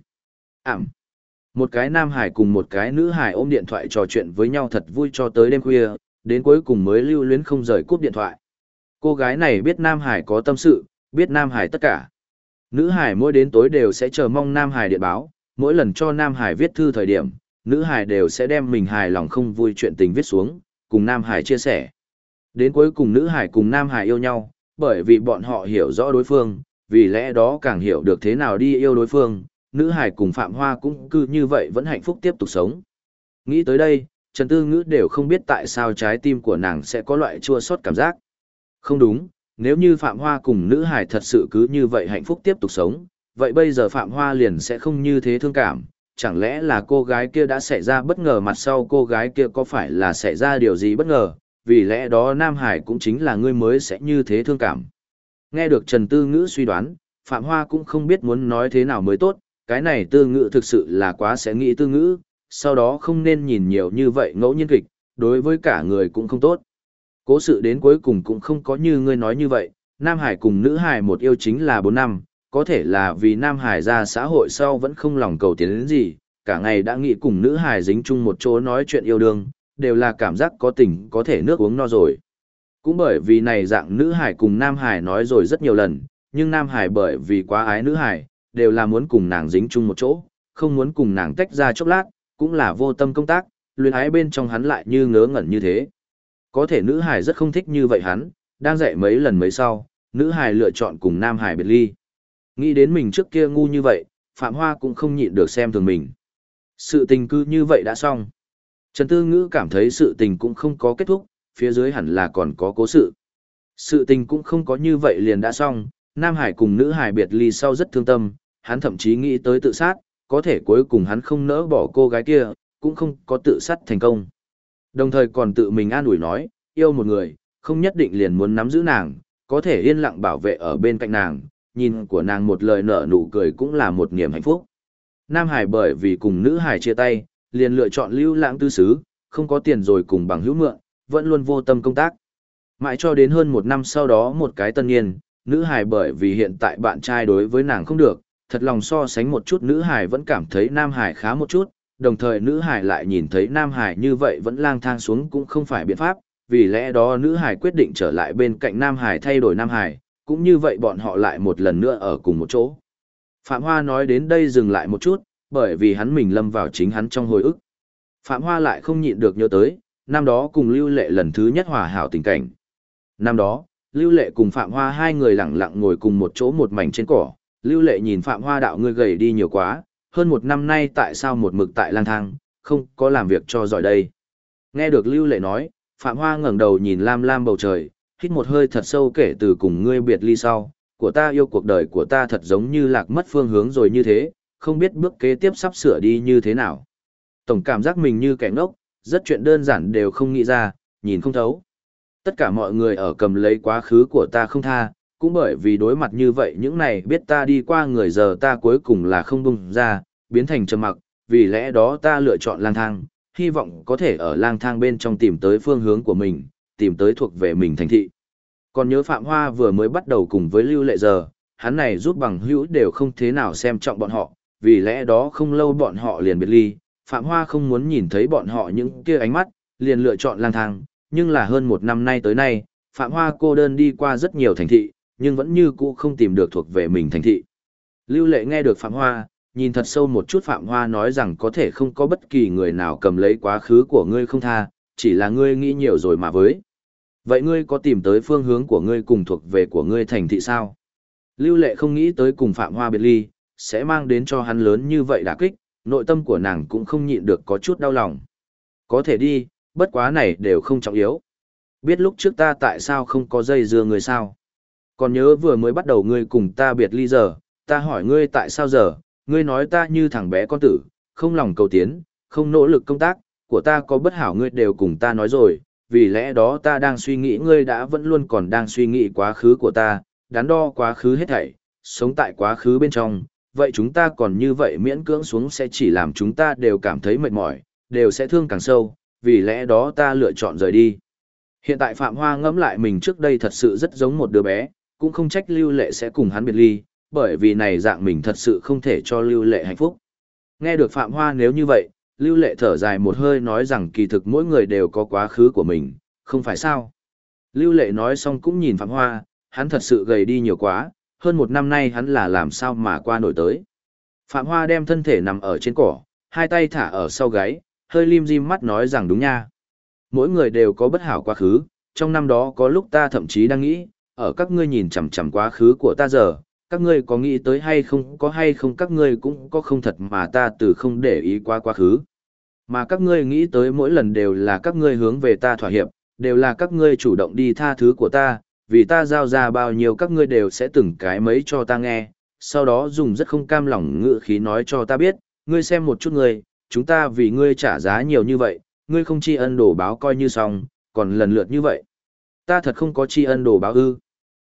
Một cái nam hải cùng một cái nữ hải ôm điện thoại trò chuyện với nhau thật vui cho tới đêm khuya, đến cuối cùng mới lưu luyến không rời cúp điện thoại. Cô gái này biết nam hải có tâm sự, biết nam hải tất cả. Nữ hải mỗi đến tối đều sẽ chờ mong nam hải điện báo, mỗi lần cho nam hải viết thư thời điểm, nữ hải đều sẽ đem mình hài lòng không vui chuyện tình viết xuống, cùng nam hải chia sẻ. Đến cuối cùng nữ hải cùng nam hải yêu nhau, bởi vì bọn họ hiểu rõ đối phương, vì lẽ đó càng hiểu được thế nào đi yêu đối phương, nữ hải cùng Phạm Hoa cũng cứ như vậy vẫn hạnh phúc tiếp tục sống. Nghĩ tới đây, Trần Tư Ngữ đều không biết tại sao trái tim của nàng sẽ có loại chua xót cảm giác. Không đúng, nếu như Phạm Hoa cùng nữ hải thật sự cứ như vậy hạnh phúc tiếp tục sống, vậy bây giờ Phạm Hoa liền sẽ không như thế thương cảm, chẳng lẽ là cô gái kia đã xảy ra bất ngờ mặt sau cô gái kia có phải là xảy ra điều gì bất ngờ, vì lẽ đó Nam Hải cũng chính là người mới sẽ như thế thương cảm. Nghe được Trần Tư Ngữ suy đoán, Phạm Hoa cũng không biết muốn nói thế nào mới tốt, cái này Tư Ngữ thực sự là quá sẽ nghĩ Tư Ngữ, sau đó không nên nhìn nhiều như vậy ngẫu nhiên kịch, đối với cả người cũng không tốt. Cố sự đến cuối cùng cũng không có như ngươi nói như vậy, Nam Hải cùng Nữ Hải một yêu chính là 4 năm, có thể là vì Nam Hải ra xã hội sau vẫn không lòng cầu tiến đến gì, cả ngày đã nghĩ cùng Nữ Hải dính chung một chỗ nói chuyện yêu đương, đều là cảm giác có tình có thể nước uống no rồi. Cũng bởi vì này dạng Nữ Hải cùng Nam Hải nói rồi rất nhiều lần, nhưng Nam Hải bởi vì quá ái Nữ Hải, đều là muốn cùng nàng dính chung một chỗ, không muốn cùng nàng tách ra chốc lát, cũng là vô tâm công tác, luyến ái bên trong hắn lại như ngớ ngẩn như thế. Có thể Nữ Hải rất không thích như vậy hắn, đang dạy mấy lần mấy sau, Nữ Hải lựa chọn cùng Nam Hải biệt ly. Nghĩ đến mình trước kia ngu như vậy, Phạm Hoa cũng không nhịn được xem thường mình. Sự tình cứ như vậy đã xong. Trần Tư Ngữ cảm thấy sự tình cũng không có kết thúc, phía dưới hẳn là còn có cố sự. Sự tình cũng không có như vậy liền đã xong, Nam Hải cùng Nữ Hải biệt ly sau rất thương tâm, hắn thậm chí nghĩ tới tự sát, có thể cuối cùng hắn không nỡ bỏ cô gái kia, cũng không có tự sát thành công. Đồng thời còn tự mình an ủi nói, yêu một người, không nhất định liền muốn nắm giữ nàng, có thể yên lặng bảo vệ ở bên cạnh nàng, nhìn của nàng một lời nở nụ cười cũng là một niềm hạnh phúc. Nam Hải bởi vì cùng Nữ Hải chia tay, liền lựa chọn lưu lãng tư xứ, không có tiền rồi cùng bằng hữu mượn, vẫn luôn vô tâm công tác. Mãi cho đến hơn 1 năm sau đó một cái tân niên, Nữ Hải bởi vì hiện tại bạn trai đối với nàng không được, thật lòng so sánh một chút Nữ Hải vẫn cảm thấy Nam Hải khá một chút, đồng thời Nữ Hải lại nhìn thấy Nam Hải như vậy vẫn lang thang xuống cũng không phải biện pháp, vì lẽ đó Nữ Hải quyết định trở lại bên cạnh Nam Hải thay đổi Nam Hải, cũng như vậy bọn họ lại một lần nữa ở cùng một chỗ. Phạm Hoa nói đến đây dừng lại một chút, bởi vì hắn mình lâm vào chính hắn trong hồi ức. Phạm Hoa lại không nhịn được nhớ tới, năm đó cùng Lưu Lệ lần thứ nhất hòa hảo tình cảnh. Năm đó, Lưu Lệ cùng Phạm Hoa hai người lặng lặng ngồi cùng một chỗ một mảnh trên cỏ. Lưu Lệ nhìn Phạm Hoa đạo ngươi gầy đi nhiều quá, hơn 1 năm nay tại sao một mực tại lang thang, không có làm việc cho giỏi đây. Nghe được Lưu Lệ nói, Phạm Hoa ngẩng đầu nhìn lam lam bầu trời, hít một hơi thật sâu kể từ cùng ngươi biệt ly sau, của ta yêu cuộc đời của ta thật giống như lạc mất phương hướng rồi như thế, không biết bước kế tiếp sắp sửa đi như thế nào. Tổng cảm giác mình như kẻ ngốc, rất chuyện đơn giản đều không nghĩ ra, nhìn không thấu. Tất cả mọi người ở cầm lấy quá khứ của ta không tha, cũng bởi vì đối mặt như vậy những này biết ta đi qua người giờ ta cuối cùng là không bung ra, biến thành trầm mặc, vì lẽ đó ta lựa chọn lang thang, hy vọng có thể ở lang thang bên trong tìm tới phương hướng của mình, tìm tới thuộc về mình thành thị. Còn nhớ Phạm Hoa vừa mới bắt đầu cùng với Lưu Lệ giờ, hắn này giúp bằng hữu đều không thế nào xem trọng bọn họ, vì lẽ đó không lâu bọn họ liền biệt ly, Phạm Hoa không muốn nhìn thấy bọn họ những kia ánh mắt, liền lựa chọn lang thang, nhưng là hơn 1 năm nay tới nay, Phạm Hoa cô đơn đi qua rất nhiều thành thị, nhưng vẫn như cũ không tìm được thuộc về mình thành thị. Lưu Lệ nghe được Phạm Hoa, nhìn thật sâu một chút Phạm Hoa nói rằng có thể không có bất kỳ người nào cầm lấy quá khứ của ngươi không tha, chỉ là ngươi nghĩ nhiều rồi mà với. Vậy ngươi có tìm tới phương hướng của ngươi cùng thuộc về của ngươi thành thị sao? Lưu Lệ không nghĩ tới cùng Phạm Hoa biệt ly, sẽ mang đến cho hắn lớn như vậy đả kích, nội tâm của nàng cũng không nhịn được có chút đau lòng. Có thể đi, bất quá này đều không trọng yếu. Biết lúc trước ta tại sao không có dây dưa người sao? Còn nhớ vừa mới bắt đầu ngươi cùng ta biệt ly giờ, ta hỏi ngươi tại sao giờ, ngươi nói ta như thằng bé con tử, không lòng cầu tiến, không nỗ lực công tác, của ta có bất hảo ngươi đều cùng ta nói rồi, vì lẽ đó ta đang suy nghĩ ngươi đã vẫn luôn còn đang suy nghĩ quá khứ của ta, đắn đo quá khứ hết thảy, sống tại quá khứ bên trong, vậy chúng ta còn như vậy miễn cưỡng xuống sẽ chỉ làm chúng ta đều cảm thấy mệt mỏi, đều sẽ thương càng sâu, vì lẽ đó ta lựa chọn rời đi. Hiện tại Phạm Hoa ngẫm lại mình trước đây thật sự rất giống một đứa bé, cũng không trách Lưu Lệ sẽ cùng hắn biệt ly, bởi vì này dạng mình thật sự không thể cho Lưu Lệ hạnh phúc. Nghe được Phạm Hoa nếu như vậy, Lưu Lệ thở dài một hơi nói rằng kỳ thực mỗi người đều có quá khứ của mình, không phải sao. Lưu Lệ nói xong cũng nhìn Phạm Hoa, hắn thật sự gầy đi nhiều quá, hơn 1 năm nay hắn là làm sao mà qua nổi tới. Phạm Hoa đem thân thể nằm ở trên cỏ, hai tay thả ở sau gáy, hơi lim dim mắt nói rằng đúng nha. Mỗi người đều có bất hảo quá khứ, trong năm đó có lúc ta thậm chí đang nghĩ, ở các ngươi nhìn chằm chằm quá khứ của ta giờ, các ngươi có nghĩ tới hay không các ngươi cũng có không thật mà ta từ không để ý qua quá khứ. Mà các ngươi nghĩ tới mỗi lần đều là các ngươi hướng về ta thỏa hiệp, đều là các ngươi chủ động đi tha thứ của ta, vì ta giao ra bao nhiêu các ngươi đều sẽ từng cái mấy cho ta nghe, sau đó dùng rất không cam lòng ngữ khí nói cho ta biết, ngươi xem một chút ngươi, chúng ta vì ngươi trả giá nhiều như vậy, ngươi không tri ân đổ báo coi như xong, còn lần lượt như vậy. Ta thật không có tri ân đổ báo ư.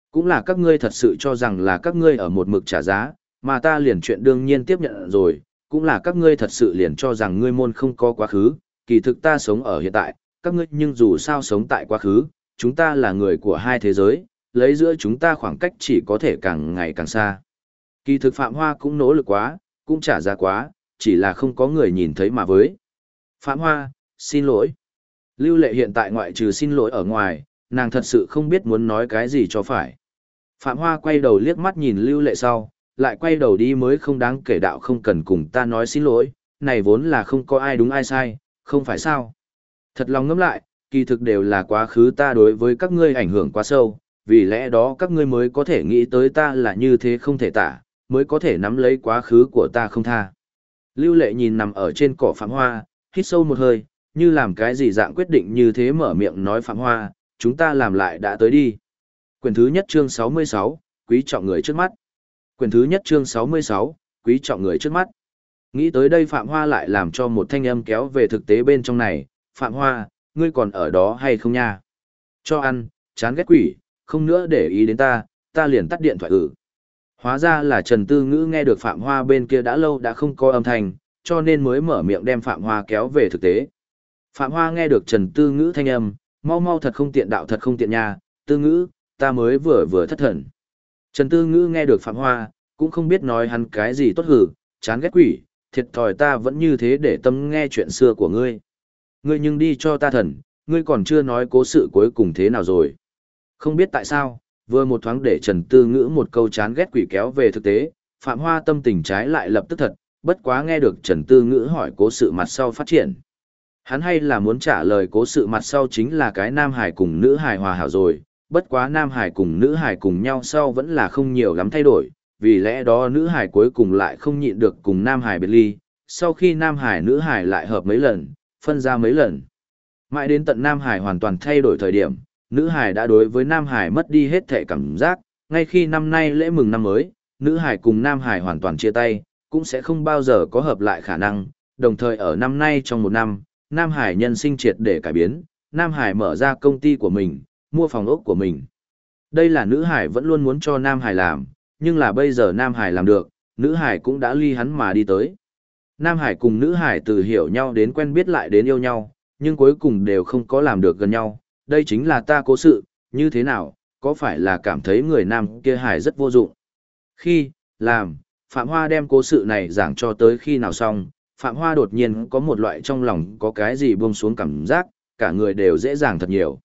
Cũng là các ngươi thật sự cho rằng là các ngươi ở một mực trả giá, mà ta liền chuyện đương nhiên tiếp nhận rồi, cũng là các ngươi thật sự liền cho rằng ngươi môn không có quá khứ, kỳ thực ta sống ở hiện tại, các ngươi nhưng dù sao sống tại quá khứ, chúng ta là người của hai thế giới, lấy giữa chúng ta khoảng cách chỉ có thể càng ngày càng xa. Kỳ thực Phạm Hoa cũng nỗ lực quá, cũng trả giá quá, chỉ là không có người nhìn thấy mà với. Phạm Hoa, xin lỗi. Lưu Lệ hiện tại ngoại trừ xin lỗi ở ngoài, nàng thật sự không biết muốn nói cái gì cho phải. Phạm Hoa quay đầu liếc mắt nhìn Lưu Lệ sau, lại quay đầu đi mới không đáng kể đạo không cần cùng ta nói xin lỗi, này vốn là không có ai đúng ai sai, không phải sao. Thật lòng ngẫm lại, kỳ thực đều là quá khứ ta đối với các ngươi ảnh hưởng quá sâu, vì lẽ đó các ngươi mới có thể nghĩ tới ta là như thế không thể tả, mới có thể nắm lấy quá khứ của ta không tha. Lưu Lệ nhìn nằm ở trên cỏ Phạm Hoa, hít sâu một hơi, như làm cái gì dạng quyết định như thế mở miệng nói Phạm Hoa, chúng ta làm lại đã tới đi. Quyển thứ nhất chương 66, quý trọng người trước mắt. Quyển thứ nhất chương 66, quý trọng người trước mắt. Nghĩ tới đây Phạm Hoa lại làm cho một thanh âm kéo về thực tế bên trong này, Phạm Hoa, ngươi còn ở đó hay không nha? Cho ăn, chán ghét quỷ, không nữa để ý đến ta liền tắt điện thoại Hóa ra là Trần Tư Ngữ nghe được Phạm Hoa bên kia đã lâu đã không có âm thanh, cho nên mới mở miệng đem Phạm Hoa kéo về thực tế. Phạm Hoa nghe được Trần Tư Ngữ thanh âm, mau mau thật không tiện đạo thật không tiện nha, Tư Ngữ, ta mới vừa thất thần. Trần Tư Ngữ nghe được Phạm Hoa, cũng không biết nói hắn cái gì tốt hử, chán ghét quỷ, thiệt thòi ta vẫn như thế để tâm nghe chuyện xưa của ngươi. Ngươi nhưng đi cho ta thần, ngươi còn chưa nói cố sự cuối cùng thế nào rồi. Không biết tại sao, vừa một thoáng để Trần Tư Ngữ một câu chán ghét quỷ kéo về thực tế, Phạm Hoa tâm tình trái lại lập tức thật, bất quá nghe được Trần Tư Ngữ hỏi cố sự mặt sau phát triển. Hắn hay là muốn trả lời cố sự mặt sau chính là cái nam hải cùng nữ hải hòa hảo rồi, bất quá nam hải cùng nữ hải cùng nhau sau vẫn là không nhiều lắm thay đổi, vì lẽ đó nữ hải cuối cùng lại không nhịn được cùng nam hải biệt ly, sau khi nam hải nữ hải lại hợp mấy lần, phân ra mấy lần. Mãi đến tận nam hải hoàn toàn thay đổi thời điểm, nữ hải đã đối với nam hải mất đi hết thể cảm giác, ngay khi năm nay lễ mừng năm mới, nữ hải cùng nam hải hoàn toàn chia tay, cũng sẽ không bao giờ có hợp lại khả năng, đồng thời ở năm nay trong một năm, nam hải nhân sinh triệt để cải biến, nam hải mở ra công ty của mình, mua phòng ốc của mình. Đây là nữ hải vẫn luôn muốn cho nam hải làm, nhưng là bây giờ nam hải làm được, nữ hải cũng đã ly hắn mà đi tới. Nam hải cùng nữ hải từ hiểu nhau đến quen biết lại đến yêu nhau, nhưng cuối cùng đều không có làm được gần nhau. Đây chính là ta cố sự, như thế nào, có phải là cảm thấy người nam kia hải rất vô dụng? Khi, làm, Phạm Hoa đem cố sự này giảng cho tới khi nào xong, Phạm Hoa đột nhiên có một loại trong lòng có cái gì buông xuống cảm giác, cả người đều dễ dàng thật nhiều.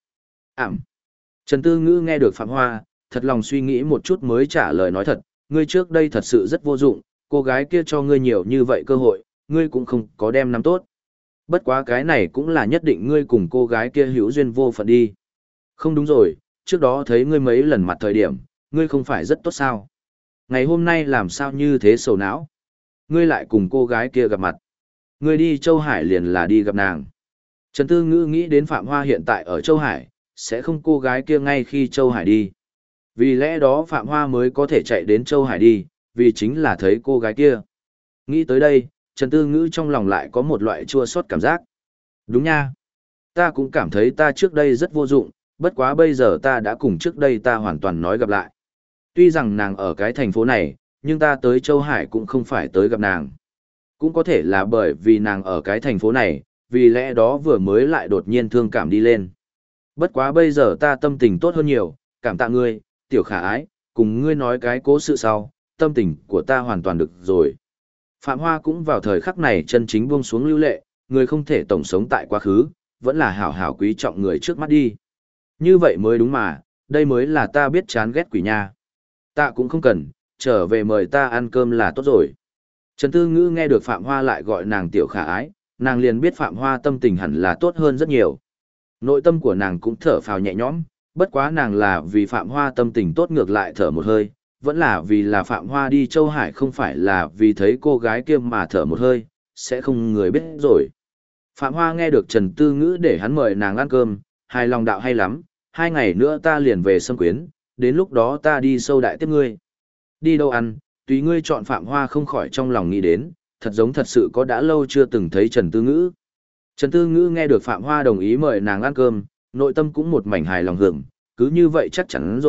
Trần Tư Ngữ nghe được Phạm Hoa, thật lòng suy nghĩ một chút mới trả lời nói thật, ngươi trước đây thật sự rất vô dụng, cô gái kia cho ngươi nhiều như vậy cơ hội, ngươi cũng không có đem nắm tốt. Bất quá cái này cũng là nhất định ngươi cùng cô gái kia hữu duyên vô phận đi. Không đúng rồi, trước đó thấy ngươi mấy lần mặt thời điểm, ngươi không phải rất tốt sao? Ngày hôm nay làm sao như thế sầu não? Ngươi lại cùng cô gái kia gặp mặt. Ngươi đi Châu Hải liền là đi gặp nàng. Trần Tư Ngữ nghĩ đến Phạm Hoa hiện tại ở Châu Hải, sẽ không cô gái kia ngay khi Châu Hải đi. Vì lẽ đó Phạm Hoa mới có thể chạy đến Châu Hải đi, vì chính là thấy cô gái kia. Nghĩ tới đây, Trần Tư Ngữ trong lòng lại có một loại chua xót cảm giác. Đúng nha. Ta cũng cảm thấy ta trước đây rất vô dụng, bất quá bây giờ ta đã cùng trước đây ta hoàn toàn nói gặp lại. Tuy rằng nàng ở cái thành phố này, nhưng ta tới Châu Hải cũng không phải tới gặp nàng. Cũng có thể là bởi vì nàng ở cái thành phố này, vì lẽ đó vừa mới lại đột nhiên thương cảm đi lên. Bất quá bây giờ ta tâm tình tốt hơn nhiều, cảm tạ ngươi, tiểu khả ái, cùng ngươi nói cái cố sự sau, tâm tình của ta hoàn toàn được rồi. Phạm Hoa cũng vào thời khắc này chân chính buông xuống lưu lệ, người không thể tổng sống tại quá khứ, vẫn là hảo hảo quý trọng người trước mắt đi. Như vậy mới đúng mà, đây mới là ta biết chán ghét quỷ nha. Ta cũng không cần, trở về mời ta ăn cơm là tốt rồi. Trần Tư Ngữ nghe được Phạm Hoa lại gọi nàng tiểu khả ái, nàng liền biết Phạm Hoa tâm tình hẳn là tốt hơn rất nhiều. Nội tâm của nàng cũng thở phào nhẹ nhõm, bất quá nàng là vì Phạm Hoa tâm tình tốt ngược lại thở một hơi, vẫn là vì là Phạm Hoa đi Châu Hải không phải là vì thấy cô gái kia mà thở một hơi, sẽ không người biết rồi. Phạm Hoa nghe được Trần Tư Ngữ để hắn mời nàng ăn cơm, hài lòng đạo hay lắm, 2 ngày nữa ta liền về Sâm Quyến, đến lúc đó ta đi sâu đại tiếp ngươi. Đi đâu ăn, tùy ngươi chọn. Phạm Hoa không khỏi trong lòng nghĩ đến, thật giống thật sự có đã lâu chưa từng thấy Trần Tư Ngữ. Trần Tư Ngữ nghe được Phạm Hoa đồng ý mời nàng ăn cơm, nội tâm cũng một mảnh hài lòng hưởng, cứ như vậy chắc chắn rồi,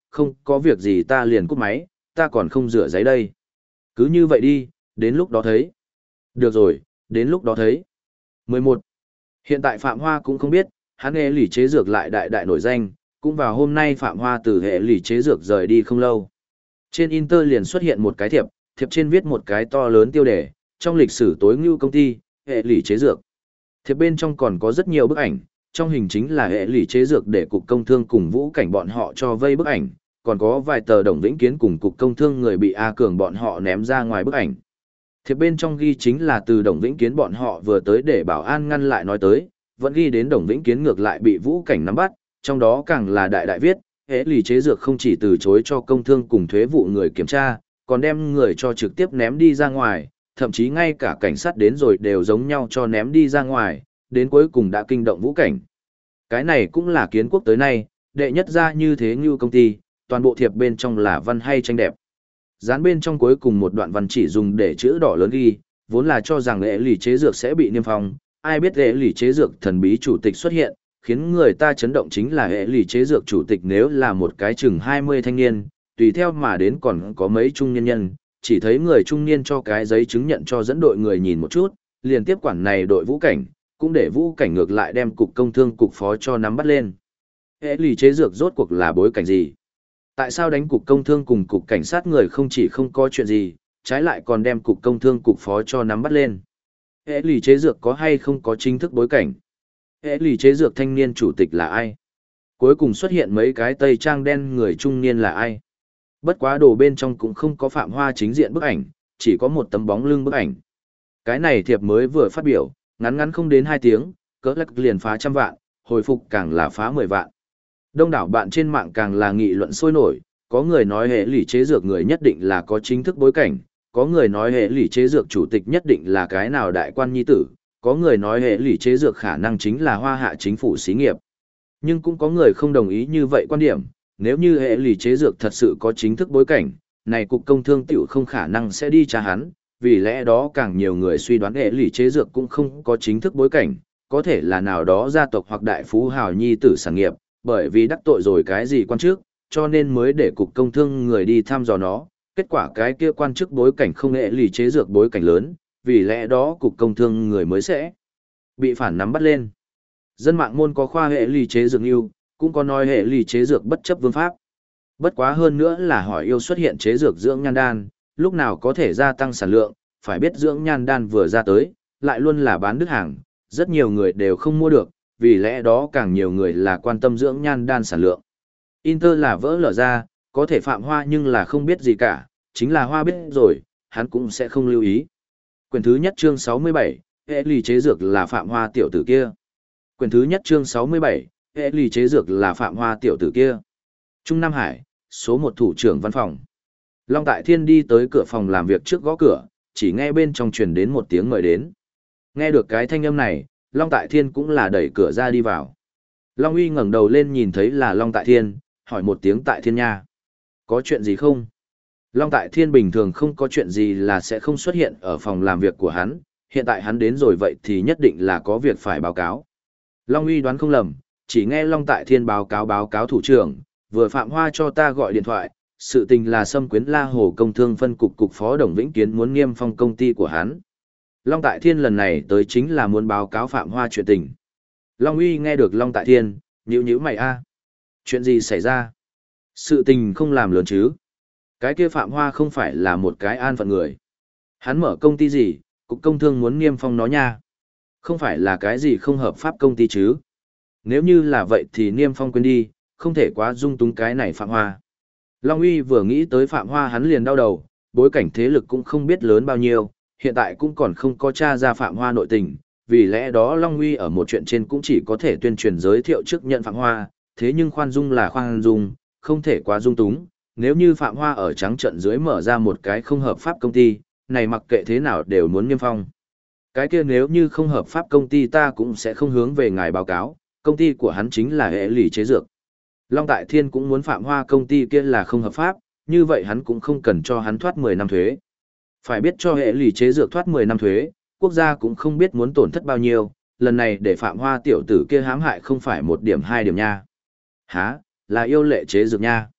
không có việc gì ta liền cúp máy, ta còn không rửa giấy đây. Cứ như vậy đi, đến lúc đó thấy. Được rồi, đến lúc đó thấy. 11. Hiện tại Phạm Hoa cũng không biết, hắn hệ lỷ chế dược lại đại đại nổi danh, cũng vào hôm nay Phạm Hoa từ hệ lỷ chế dược rời đi không lâu. Trên Inter liền xuất hiện một cái thiệp, thiệp trên viết một cái to lớn tiêu đề, trong lịch sử tối ngưu công ty, hệ lỷ chế dược. Thiệp bên trong còn có rất nhiều bức ảnh, trong hình chính là hệ lỷ chế dược để cục công thương cùng Vũ Cảnh bọn họ cho vây bức ảnh, còn có vài tờ Đồng Vĩnh Kiến cùng cục công thương người bị A Cường bọn họ ném ra ngoài bức ảnh. Thiệp bên trong ghi chính là từ Đồng Vĩnh Kiến bọn họ vừa tới để bảo an ngăn lại nói tới, vẫn ghi đến Đồng Vĩnh Kiến ngược lại bị Vũ Cảnh nắm bắt, trong đó càng là đại đại viết, hệ lỷ chế dược không chỉ từ chối cho công thương cùng thuế vụ người kiểm tra, còn đem người cho trực tiếp ném đi ra ngoài, thậm chí ngay cả cảnh sát đến rồi đều giống nhau cho ném đi ra ngoài, đến cuối cùng đã kinh động Vũ Cảnh. Cái này cũng là kiến quốc tới nay, đệ nhất ra như thế như công ty, toàn bộ thiệp bên trong là văn hay tranh đẹp. Dán bên trong cuối cùng một đoạn văn chỉ dùng để chữ đỏ lớn ghi, vốn là cho rằng hệ lỷ chế dược sẽ bị niêm phong, ai biết hệ lỷ chế dược thần bí chủ tịch xuất hiện, khiến người ta chấn động chính là hệ lỷ chế dược chủ tịch nếu là một cái chừng 20 thanh niên, tùy theo mà đến còn có mấy trung niên nhân, chỉ thấy người trung niên cho cái giấy chứng nhận cho dẫn đội người nhìn một chút, liền tiếp quản này đội Vũ Cảnh, cũng để Vũ Cảnh ngược lại đem cục công thương cục phó cho nắm bắt lên. Hệ lỷ chế dược rốt cuộc là bối cảnh gì? Tại sao đánh cục công thương cùng cục cảnh sát người không chỉ không có chuyện gì, trái lại còn đem cục công thương cục phó cho nắm bắt lên? Hệ lỷ chế dược có hay không có chính thức bối cảnh? Hệ lỷ chế dược thanh niên chủ tịch là ai? Cuối cùng xuất hiện mấy cái tây trang đen người trung niên là ai? Bất quá đồ bên trong cũng không có Phạm Hoa chính diện bức ảnh, chỉ có một tấm bóng lưng bức ảnh. Cái này thiệp mới vừa phát biểu, ngắn ngắn không đến 2 tiếng, cỡ lắc liền phá 100 vạn, hồi phục càng là phá 10 vạn. Đông đảo bạn trên mạng càng là nghị luận sôi nổi, có người nói hệ lỷ chế dược người nhất định là có chính thức bối cảnh, có người nói hệ lỷ chế dược chủ tịch nhất định là cái nào đại quan nhi tử, có người nói hệ lỷ chế dược khả năng chính là Hoa Hạ chính phủ xí nghiệp. Nhưng cũng có người không đồng ý như vậy quan điểm, nếu như hệ lỷ chế dược thật sự có chính thức bối cảnh, này cục công thương tiểu không khả năng sẽ đi tra hắn, vì lẽ đó càng nhiều người suy đoán hệ lỷ chế dược cũng không có chính thức bối cảnh, có thể là nào đó gia tộc hoặc đại phú hào nhi tử sản nghiệp, bởi vì đắc tội rồi cái gì quan chức, cho nên mới để cục công thương người đi thăm dò nó, kết quả cái kia quan chức bối cảnh không hệ lỷ chế dược bối cảnh lớn, vì lẽ đó cục công thương người mới sẽ bị phản nắm bắt lên. Dân mạng môn có khoa hệ lỷ chế dược yêu, cũng có nói hệ lỷ chế dược bất chấp vương pháp. Bất quá hơn nữa là hỏi yêu xuất hiện chế dược dưỡng nhan đan, lúc nào có thể gia tăng sản lượng, phải biết dưỡng nhan đan vừa ra tới, lại luôn là bán đứt hàng, rất nhiều người đều không mua được, vì lẽ đó càng nhiều người là quan tâm dưỡng nhan đan sản lượng. Inter là vỡ lở ra, có thể Phạm Hoa nhưng là không biết gì cả, chính là Hoa biết rồi, hắn cũng sẽ không lưu ý. Quyển thứ nhất chương 67, hệ lỷ chế dược là Phạm Hoa tiểu tử kia. Quyển thứ nhất chương 67, hệ lỷ chế dược là Phạm Hoa tiểu tử kia. Trung Nam Hải, số 1 thủ trưởng văn phòng. Long Tại Thiên đi tới cửa phòng làm việc trước gõ cửa, chỉ nghe bên trong truyền đến một tiếng mời đến. Nghe được cái thanh âm này, Long Tại Thiên cũng là đẩy cửa ra đi vào. Long Uy ngẩng đầu lên nhìn thấy là Long Tại Thiên, hỏi một tiếng Tại Thiên nha. Có chuyện gì không? Long Tại Thiên bình thường không có chuyện gì là sẽ không xuất hiện ở phòng làm việc của hắn, hiện tại hắn đến rồi vậy thì nhất định là có việc phải báo cáo. Long Uy đoán không lầm, chỉ nghe Long Tại Thiên báo cáo thủ trưởng, vừa Phạm Hoa cho ta gọi điện thoại, sự tình là xâm quyến La Hồ công thương phân cục cục phó Đồng Vĩnh Kiến muốn niêm phong công ty của hắn. Long Tại Thiên lần này tới chính là muốn báo cáo Phạm Hoa chuyện tình. Long Uy nghe được Long Tại Thiên, nhíu mày a. Chuyện gì xảy ra? Sự tình không làm lớn chứ? Cái kia Phạm Hoa không phải là một cái an phận người. Hắn mở công ty gì, cục công thương muốn niêm phong nó nha. Không phải là cái gì không hợp pháp công ty chứ? Nếu như là vậy thì niêm phong quên đi, không thể quá dung túng cái này Phạm Hoa. Long Uy vừa nghĩ tới Phạm Hoa hắn liền đau đầu, bối cảnh thế lực cũng không biết lớn bao nhiêu, hiện tại cũng còn không có tra ra Phạm Hoa nội tình, vì lẽ đó Long Uy ở một chuyện trên cũng chỉ có thể tuyên truyền giới thiệu trước nhận Phạm Hoa, thế nhưng khoan dung là khoan dung, không thể quá dung túng, nếu như Phạm Hoa ở trắng trận dưới mở ra một cái không hợp pháp công ty, này mặc kệ thế nào đều muốn niêm phong. Cái kia nếu như không hợp pháp công ty ta cũng sẽ không hướng về ngài báo cáo, công ty của hắn chính là hệ lỷ chế dược. Long Tại Thiên cũng muốn Phạm Hoa công ty kia là không hợp pháp, như vậy hắn cũng không cần cho hắn thoát 10 năm thuế. Phải biết cho hệ lỷ chế dược thoát 10 năm thuế, quốc gia cũng không biết muốn tổn thất bao nhiêu, lần này để Phạm Hoa tiểu tử kia hãm hại không phải 1 điểm 2 điểm nha. Hả, là yêu lệ chế dược nha.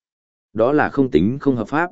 đó là không tính không hợp pháp.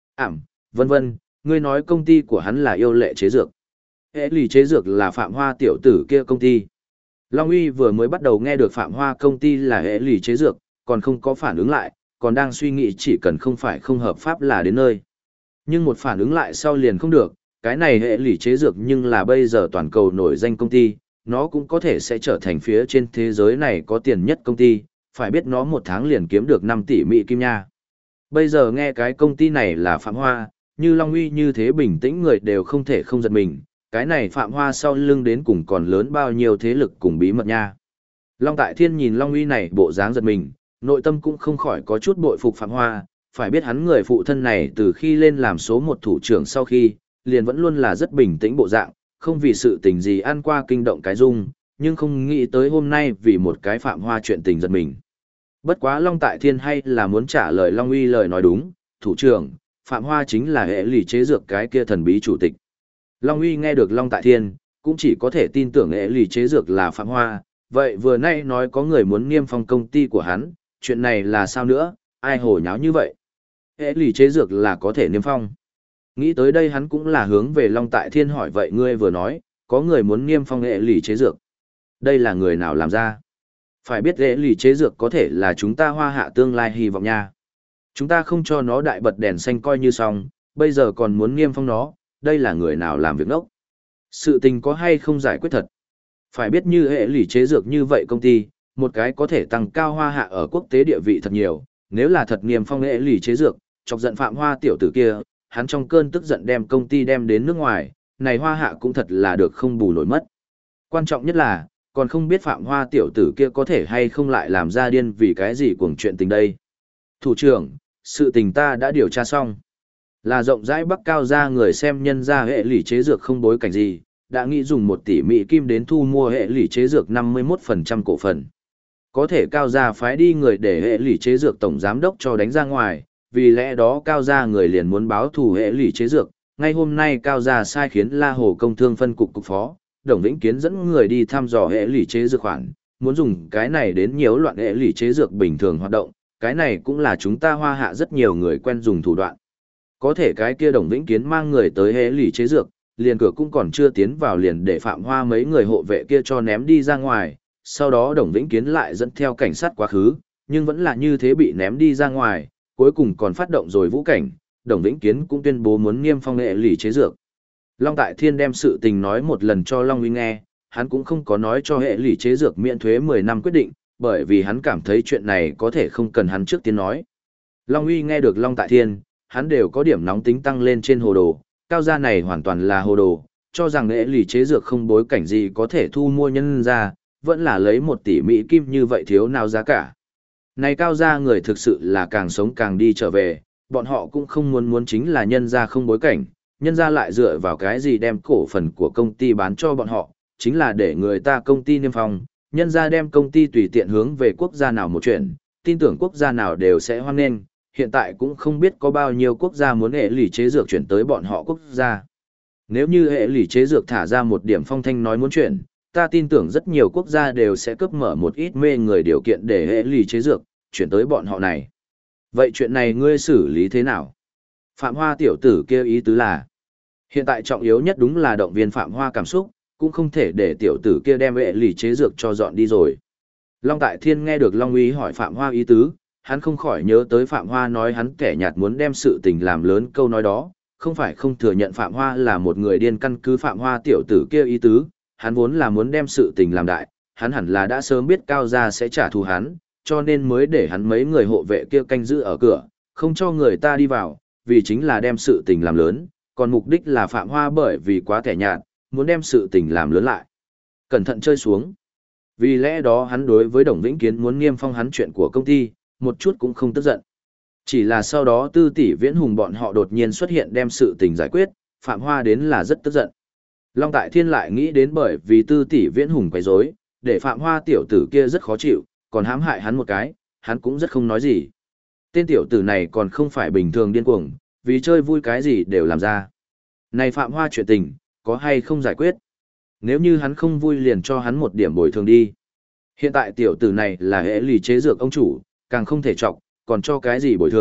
Vân vân, ngươi nói công ty của hắn là yêu lệ chế dược. Hệ lì chế dược là Phạm Hoa tiểu tử kia công ty. Long Uy vừa mới bắt đầu nghe được Phạm Hoa công ty là hệ lì chế dược, còn không có phản ứng lại, còn đang suy nghĩ chỉ cần không phải không hợp pháp là đến nơi. Nhưng một phản ứng lại sau liền không được, cái này hệ lì chế dược nhưng là bây giờ toàn cầu nổi danh công ty, nó cũng có thể sẽ trở thành phía trên thế giới này có tiền nhất công ty, phải biết nó một tháng liền kiếm được 5 tỷ Mỹ Kim nha. Bây giờ nghe cái công ty này là Phạm Hoa, như Long Uy như thế bình tĩnh người đều không thể không giật mình, cái này Phạm Hoa sau lưng đến cùng còn lớn bao nhiêu thế lực cùng bí mật nha. Long Tại Thiên nhìn Long Uy này bộ dáng giật mình, nội tâm cũng không khỏi có chút bội phục Phạm Hoa, phải biết hắn người phụ thân này từ khi lên làm số 1 thủ trưởng sau khi, liền vẫn luôn là rất bình tĩnh bộ dạng, không vì sự tình gì ăn qua kinh động cái dung, nhưng không nghĩ tới hôm nay vì một cái Phạm Hoa chuyện tình giật mình. Bất quá Long Tại Thiên hay là muốn trả lời Long Uy lời nói đúng, thủ trưởng, Phạm Hoa chính là hệ lì chế dược cái kia thần bí chủ tịch. Long Uy nghe được Long Tại Thiên, cũng chỉ có thể tin tưởng hệ lì chế dược là Phạm Hoa, vậy vừa nay nói có người muốn niêm phong công ty của hắn, chuyện này là sao nữa, ai hồ nháo như vậy? Hệ lì chế dược là có thể niêm phong. Nghĩ tới đây hắn cũng là hướng về Long Tại Thiên hỏi vậy ngươi vừa nói, có người muốn niêm phong hệ lì chế dược. Đây là người nào làm ra? Phải biết hệ lì chế dược có thể là chúng ta Hoa Hạ tương lai hy vọng nha. Chúng ta không cho nó đại bật đèn xanh coi như xong, bây giờ còn muốn niêm phong nó, đây là người nào làm việc ngốc. Sự tình có hay không giải quyết thật. Phải biết như hệ lì chế dược như vậy công ty, một cái có thể tăng cao Hoa Hạ ở quốc tế địa vị thật nhiều, nếu là thật niêm phong hệ lì chế dược, chọc giận Phạm Hoa tiểu tử kia, hắn trong cơn tức giận đem công ty đem đến nước ngoài, này Hoa Hạ cũng thật là được không bù nổi mất. Quan trọng nhất là, còn không biết Phạm Hoa tiểu tử kia có thể hay không lại làm ra điên vì cái gì cuồng chuyện tình đây. Thủ trưởng, sự tình ta đã điều tra xong. Là rộng rãi Bắc Cao gia người xem nhân ra hệ lì chế dược không bối cảnh gì, đã nghĩ dùng 1 tỷ Mỹ Kim đến thu mua hệ lì chế dược 51% cổ phần. Có thể Cao gia phái đi người để hệ lì chế dược tổng giám đốc cho đánh ra ngoài, vì lẽ đó Cao gia người liền muốn báo thù hệ lì chế dược. Ngay hôm nay Cao gia sai khiến La Hồ công thương phân cục cục phó, Đồng Vĩnh Kiến dẫn người đi thăm dò hệ lì chế dược khoản, muốn dùng cái này đến nhiễu loạn hệ lì chế dược bình thường hoạt động, cái này cũng là chúng ta Hoa Hạ rất nhiều người quen dùng thủ đoạn. Có thể cái kia Đồng Vĩnh Kiến mang người tới hệ lì chế dược, liền cửa cũng còn chưa tiến vào liền để Phạm Hoa mấy người hộ vệ kia cho ném đi ra ngoài, sau đó Đồng Vĩnh Kiến lại dẫn theo cảnh sát quá khứ, nhưng vẫn là như thế bị ném đi ra ngoài, cuối cùng còn phát động rồi vũ cảnh, Đồng Vĩnh Kiến cũng tuyên bố muốn niêm phong hệ lì chế dược. Long Tại Thiên đem sự tình nói một lần cho Long Uy nghe, hắn cũng không có nói cho hệ lì chế dược miễn thuế 10 năm quyết định, bởi vì hắn cảm thấy chuyện này có thể không cần hắn trước tiên nói. Long Uy nghe được Long Tại Thiên, hắn đều có điểm nóng tính tăng lên trên hồ đồ, Cao gia này hoàn toàn là hồ đồ, cho rằng hệ lì chế dược không bối cảnh gì có thể thu mua nhân ra, vẫn là lấy 1 tỷ Mỹ Kim như vậy thiếu nào giá cả. Này Cao gia người thực sự là càng sống càng đi trở về, bọn họ cũng không muốn chính là nhân ra không bối cảnh, nhân ra lại dựa vào cái gì đem cổ phần của công ty bán cho bọn họ, chính là để người ta công ty niêm phong, nhân ra đem công ty tùy tiện hướng về quốc gia nào một chuyện, tin tưởng quốc gia nào đều sẽ hoan nghênh, hiện tại cũng không biết có bao nhiêu quốc gia muốn hệ lì chế dược chuyển tới bọn họ quốc gia. Nếu như hệ lì chế dược thả ra một điểm phong thanh nói muốn chuyển, ta tin tưởng rất nhiều quốc gia đều sẽ cấp mở một ít mê người điều kiện để hệ lì chế dược chuyển tới bọn họ này. Vậy chuyện này ngươi xử lý thế nào? Phạm Hoa tiểu tử kia ý tứ là, hiện tại trọng yếu nhất đúng là động viên Phạm Hoa cảm xúc, cũng không thể để tiểu tử kia đem hệ lì chế dược cho dọn đi rồi. Long Tại Thiên nghe được Long Uy hỏi Phạm Hoa ý tứ, hắn không khỏi nhớ tới Phạm Hoa nói hắn kẻ nhạt muốn đem sự tình làm lớn câu nói đó, không phải không thừa nhận Phạm Hoa là một người điên căn cứ Phạm Hoa tiểu tử kia ý tứ, hắn vốn là muốn đem sự tình làm đại, hắn hẳn là đã sớm biết Cao gia sẽ trả thù hắn, cho nên mới để hắn mấy người hộ vệ kia canh giữ ở cửa, không cho người ta đi vào, vì chính là đem sự tình làm lớn, còn mục đích là Phạm Hoa bởi vì quá kẻ nhạt, muốn đem sự tình làm lớn lại. Cẩn thận chơi xuống. Vì lẽ đó hắn đối với Đồng Vĩnh Kiến muốn niêm phong hắn chuyện của công ty, một chút cũng không tức giận. Chỉ là sau đó Tư Tỷ Viễn Hùng bọn họ đột nhiên xuất hiện đem sự tình giải quyết, Phạm Hoa đến là rất tức giận. Long Tại Thiên lại nghĩ đến bởi vì Tư Tỷ Viễn Hùng quấy rối, để Phạm Hoa tiểu tử kia rất khó chịu, còn hãm hại hắn một cái, hắn cũng rất không nói gì. Tên tiểu tử này còn không phải bình thường điên cuồng, vì chơi vui cái gì đều làm ra. Này Phạm Hoa chuyện tình, có hay không giải quyết? Nếu như hắn không vui liền cho hắn một điểm bồi thường đi. Hiện tại tiểu tử này là hệ lì chế dược ông chủ, càng không thể trọng, còn cho cái gì bồi thường,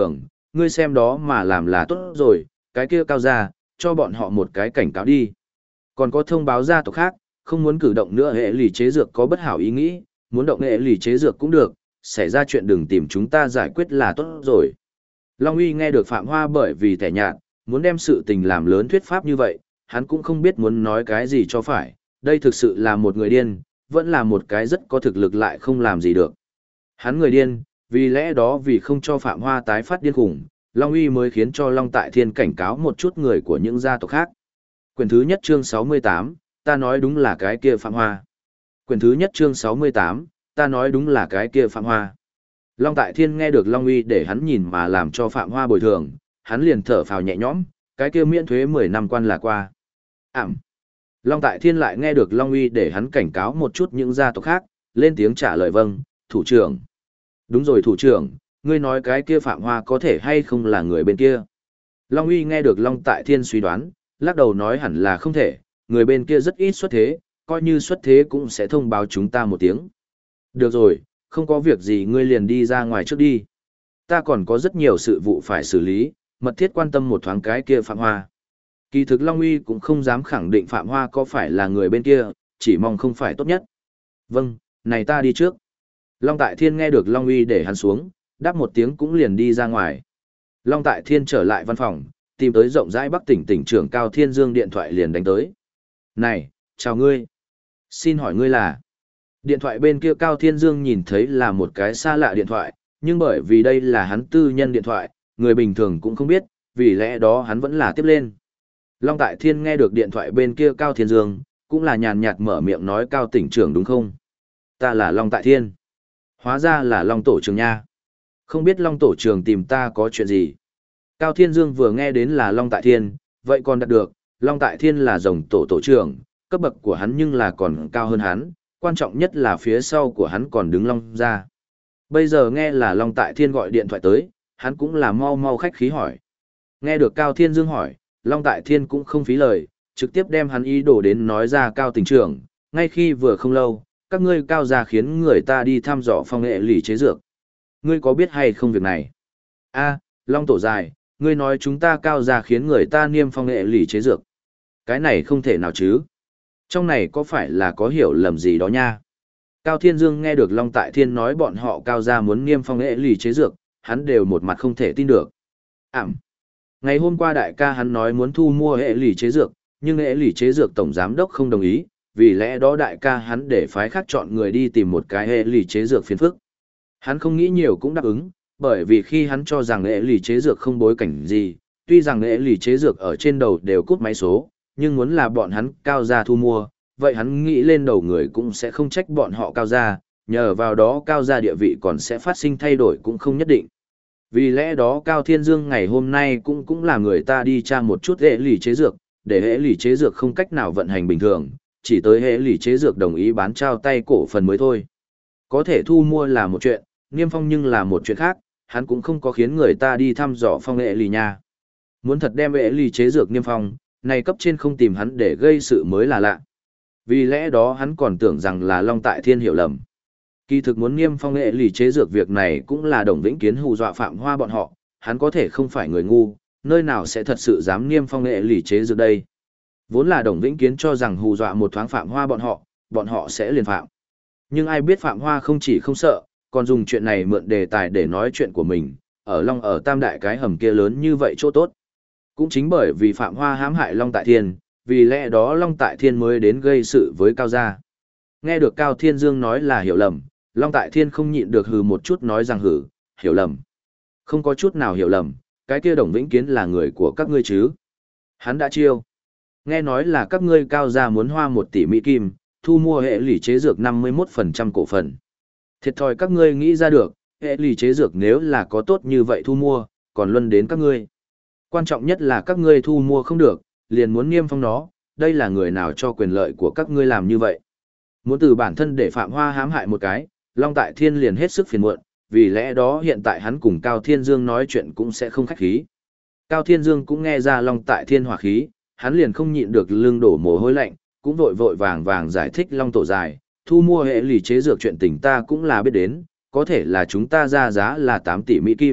ngươi xem đó mà làm là tốt rồi, cái kia Cao gia, cho bọn họ một cái cảnh cáo đi. Còn có thông báo gia tộc khác, không muốn cử động nữa hệ lì chế dược có bất hảo ý nghĩ, muốn động hệ lì chế dược cũng được, xảy ra chuyện đừng tìm chúng ta giải quyết là tốt rồi. Long Uy nghe được Phạm Hoa bởi vì tẻ nhạt, muốn đem sự tình làm lớn thuyết pháp như vậy, hắn cũng không biết muốn nói cái gì cho phải, đây thực sự là một người điên, vẫn là một cái rất có thực lực lại không làm gì được. Hắn người điên, vì lẽ đó vì không cho Phạm Hoa tái phát điên khủng, Long Uy mới khiến cho Long Tại Thiên cảnh cáo một chút người của những gia tộc khác. Quyển thứ nhất chương 68, ta nói đúng là cái kia Phạm Hoa. Quyển thứ nhất chương 68, ta nói đúng là cái kia Phạm Hoa. Long Tại Thiên nghe được Long Uy để hắn nhìn mà làm cho Phạm Hoa bồi thường, hắn liền thở phào nhẹ nhõm, cái kia miễn thuế 10 năm quan là qua. Long Tại Thiên lại nghe được Long Uy để hắn cảnh cáo một chút những gia tộc khác, lên tiếng trả lời vâng, thủ trưởng. Đúng rồi thủ trưởng, ngươi nói cái kia Phạm Hoa có thể hay không là người bên kia. Long Uy nghe được Long Tại Thiên suy đoán, lắc đầu nói hẳn là không thể, người bên kia rất ít xuất thế, coi như xuất thế cũng sẽ thông báo chúng ta một tiếng. Được rồi, không có việc gì ngươi liền đi ra ngoài trước đi. Ta còn có rất nhiều sự vụ phải xử lý, mật thiết quan tâm một thoáng cái kia Phạm Hoa. Kỳ thực Long Uy cũng không dám khẳng định Phạm Hoa có phải là người bên kia, chỉ mong không phải tốt nhất. Vâng, này ta đi trước. Long Tại Thiên nghe được Long Uy để hắn xuống, đáp một tiếng cũng liền đi ra ngoài. Long Tại Thiên trở lại văn phòng, tìm tới rộng rãi Bắc tỉnh tỉnh trưởng Cao Thiên Dương điện thoại liền đánh tới. Này, chào ngươi. Xin hỏi ngươi là... Điện thoại bên kia Cao Thiên Dương nhìn thấy là một cái xa lạ điện thoại, nhưng bởi vì đây là hắn tư nhân điện thoại, người bình thường cũng không biết, vì lẽ đó hắn vẫn là tiếp lên. Long Tại Thiên nghe được điện thoại bên kia Cao Thiên Dương, cũng là nhàn nhạt mở miệng nói Cao tỉnh trưởng đúng không? Ta là Long Tại Thiên. Hóa ra là Long tổ trưởng nha. Không biết Long tổ trưởng tìm ta có chuyện gì? Cao Thiên Dương vừa nghe đến là Long Tại Thiên, vậy còn đạt được, Long Tại Thiên là rồng tổ trưởng, cấp bậc của hắn nhưng là còn cao hơn hắn, quan trọng nhất là phía sau của hắn còn đứng Long gia. Bây giờ nghe là Long Tại Thiên gọi điện thoại tới, hắn cũng là mau mau khách khí hỏi. Nghe được Cao Thiên Dương hỏi, Long Tại Thiên cũng không phí lời, trực tiếp đem hắn ý đồ đến nói ra Cao tỉnh trưởng, ngay khi vừa không lâu, các ngươi Cao gia khiến người ta đi thăm dò phong nghệ lì chế dược. Ngươi có biết hay không việc này? A, Long tổ dài, ngươi nói chúng ta Cao gia khiến người ta niêm phong nghệ lì chế dược. Cái này không thể nào chứ? Trong này có phải là có hiểu lầm gì đó nha? Cao Thiên Dương nghe được Long Tại Thiên nói bọn họ Cao gia muốn niêm phong nghệ lì chế dược, hắn đều một mặt không thể tin được. Ngày hôm qua đại ca hắn nói muốn thu mua hệ lì chế dược, nhưng hệ lì chế dược tổng giám đốc không đồng ý, vì lẽ đó đại ca hắn để phái khác chọn người đi tìm một cái hệ lì chế dược phiền phức. Hắn không nghĩ nhiều cũng đáp ứng, bởi vì khi hắn cho rằng hệ lì chế dược không bối cảnh gì, tuy rằng hệ lì chế dược ở trên đầu đều cút máy số, nhưng muốn là bọn hắn Cao gia thu mua, vậy hắn nghĩ lên đầu người cũng sẽ không trách bọn họ Cao gia, nhờ vào đó Cao gia địa vị còn sẽ phát sinh thay đổi cũng không nhất định. Vì lẽ đó Cao Thiên Dương ngày hôm nay cũng là người ta đi tra một chút hệ lì chế dược, để hệ lì chế dược không cách nào vận hành bình thường, chỉ tới hệ lì chế dược đồng ý bán trao tay cổ phần mới thôi. Có thể thu mua là một chuyện, niêm phong nhưng là một chuyện khác, hắn cũng không có khiến người ta đi thăm dò phong hệ lì nha. Muốn thật đem hệ lì chế dược niêm phong, này cấp trên không tìm hắn để gây sự mới là lạ. Vì lẽ đó hắn còn tưởng rằng là Long Tại Thiên hiểu lầm. Kỳ thực muốn niêm phong hệ lì chế dược việc này cũng là Đồng Vĩnh Kiến hù dọa Phạm Hoa bọn họ, hắn có thể không phải người ngu, nơi nào sẽ thật sự dám niêm phong hệ lì chế dược đây. Vốn là Đồng Vĩnh Kiến cho rằng hù dọa một thoáng Phạm Hoa bọn họ sẽ liền phạm. Nhưng ai biết Phạm Hoa không chỉ không sợ, còn dùng chuyện này mượn đề tài để nói chuyện của mình, ở Tam Đại cái hầm kia lớn như vậy chỗ tốt. Cũng chính bởi vì Phạm Hoa hãm hại Long Tại Thiên, vì lẽ đó Long Tại Thiên mới đến gây sự với Cao gia. Nghe được Cao Thiên Dương nói là hiểu lầm, Long Tại Thiên không nhịn được hừ một chút nói rằng hiểu lầm. Không có chút nào hiểu lầm, cái kia Đồng Vĩnh Kiến là người của các ngươi chứ. Hắn đã chiêu. Nghe nói là các ngươi Cao gia muốn hoa 1 tỷ Mỹ Kim, thu mua hệ lì chế dược 51% cổ phần. Thiệt thòi các ngươi nghĩ ra được, hệ lì chế dược nếu là có tốt như vậy thu mua, còn luân đến các ngươi. Quan trọng nhất là các ngươi thu mua không được, liền muốn niêm phong nó, đây là người nào cho quyền lợi của các ngươi làm như vậy. Muốn từ bản thân để Phạm Hoa hãm hại một cái, Long Tại Thiên liền hết sức phiền muộn, vì lẽ đó hiện tại hắn cùng Cao Thiên Dương nói chuyện cũng sẽ không khách khí. Cao Thiên Dương cũng nghe ra Long Tại Thiên hỏa khí, hắn liền không nhịn được lưng đổ mồ hôi lạnh, cũng vội vội vàng vàng giải thích Long tổ dài, thu mua hệ lì chế dược chuyện tình ta cũng là biết đến, có thể là chúng ta ra giá là 8 tỷ Mỹ Kim,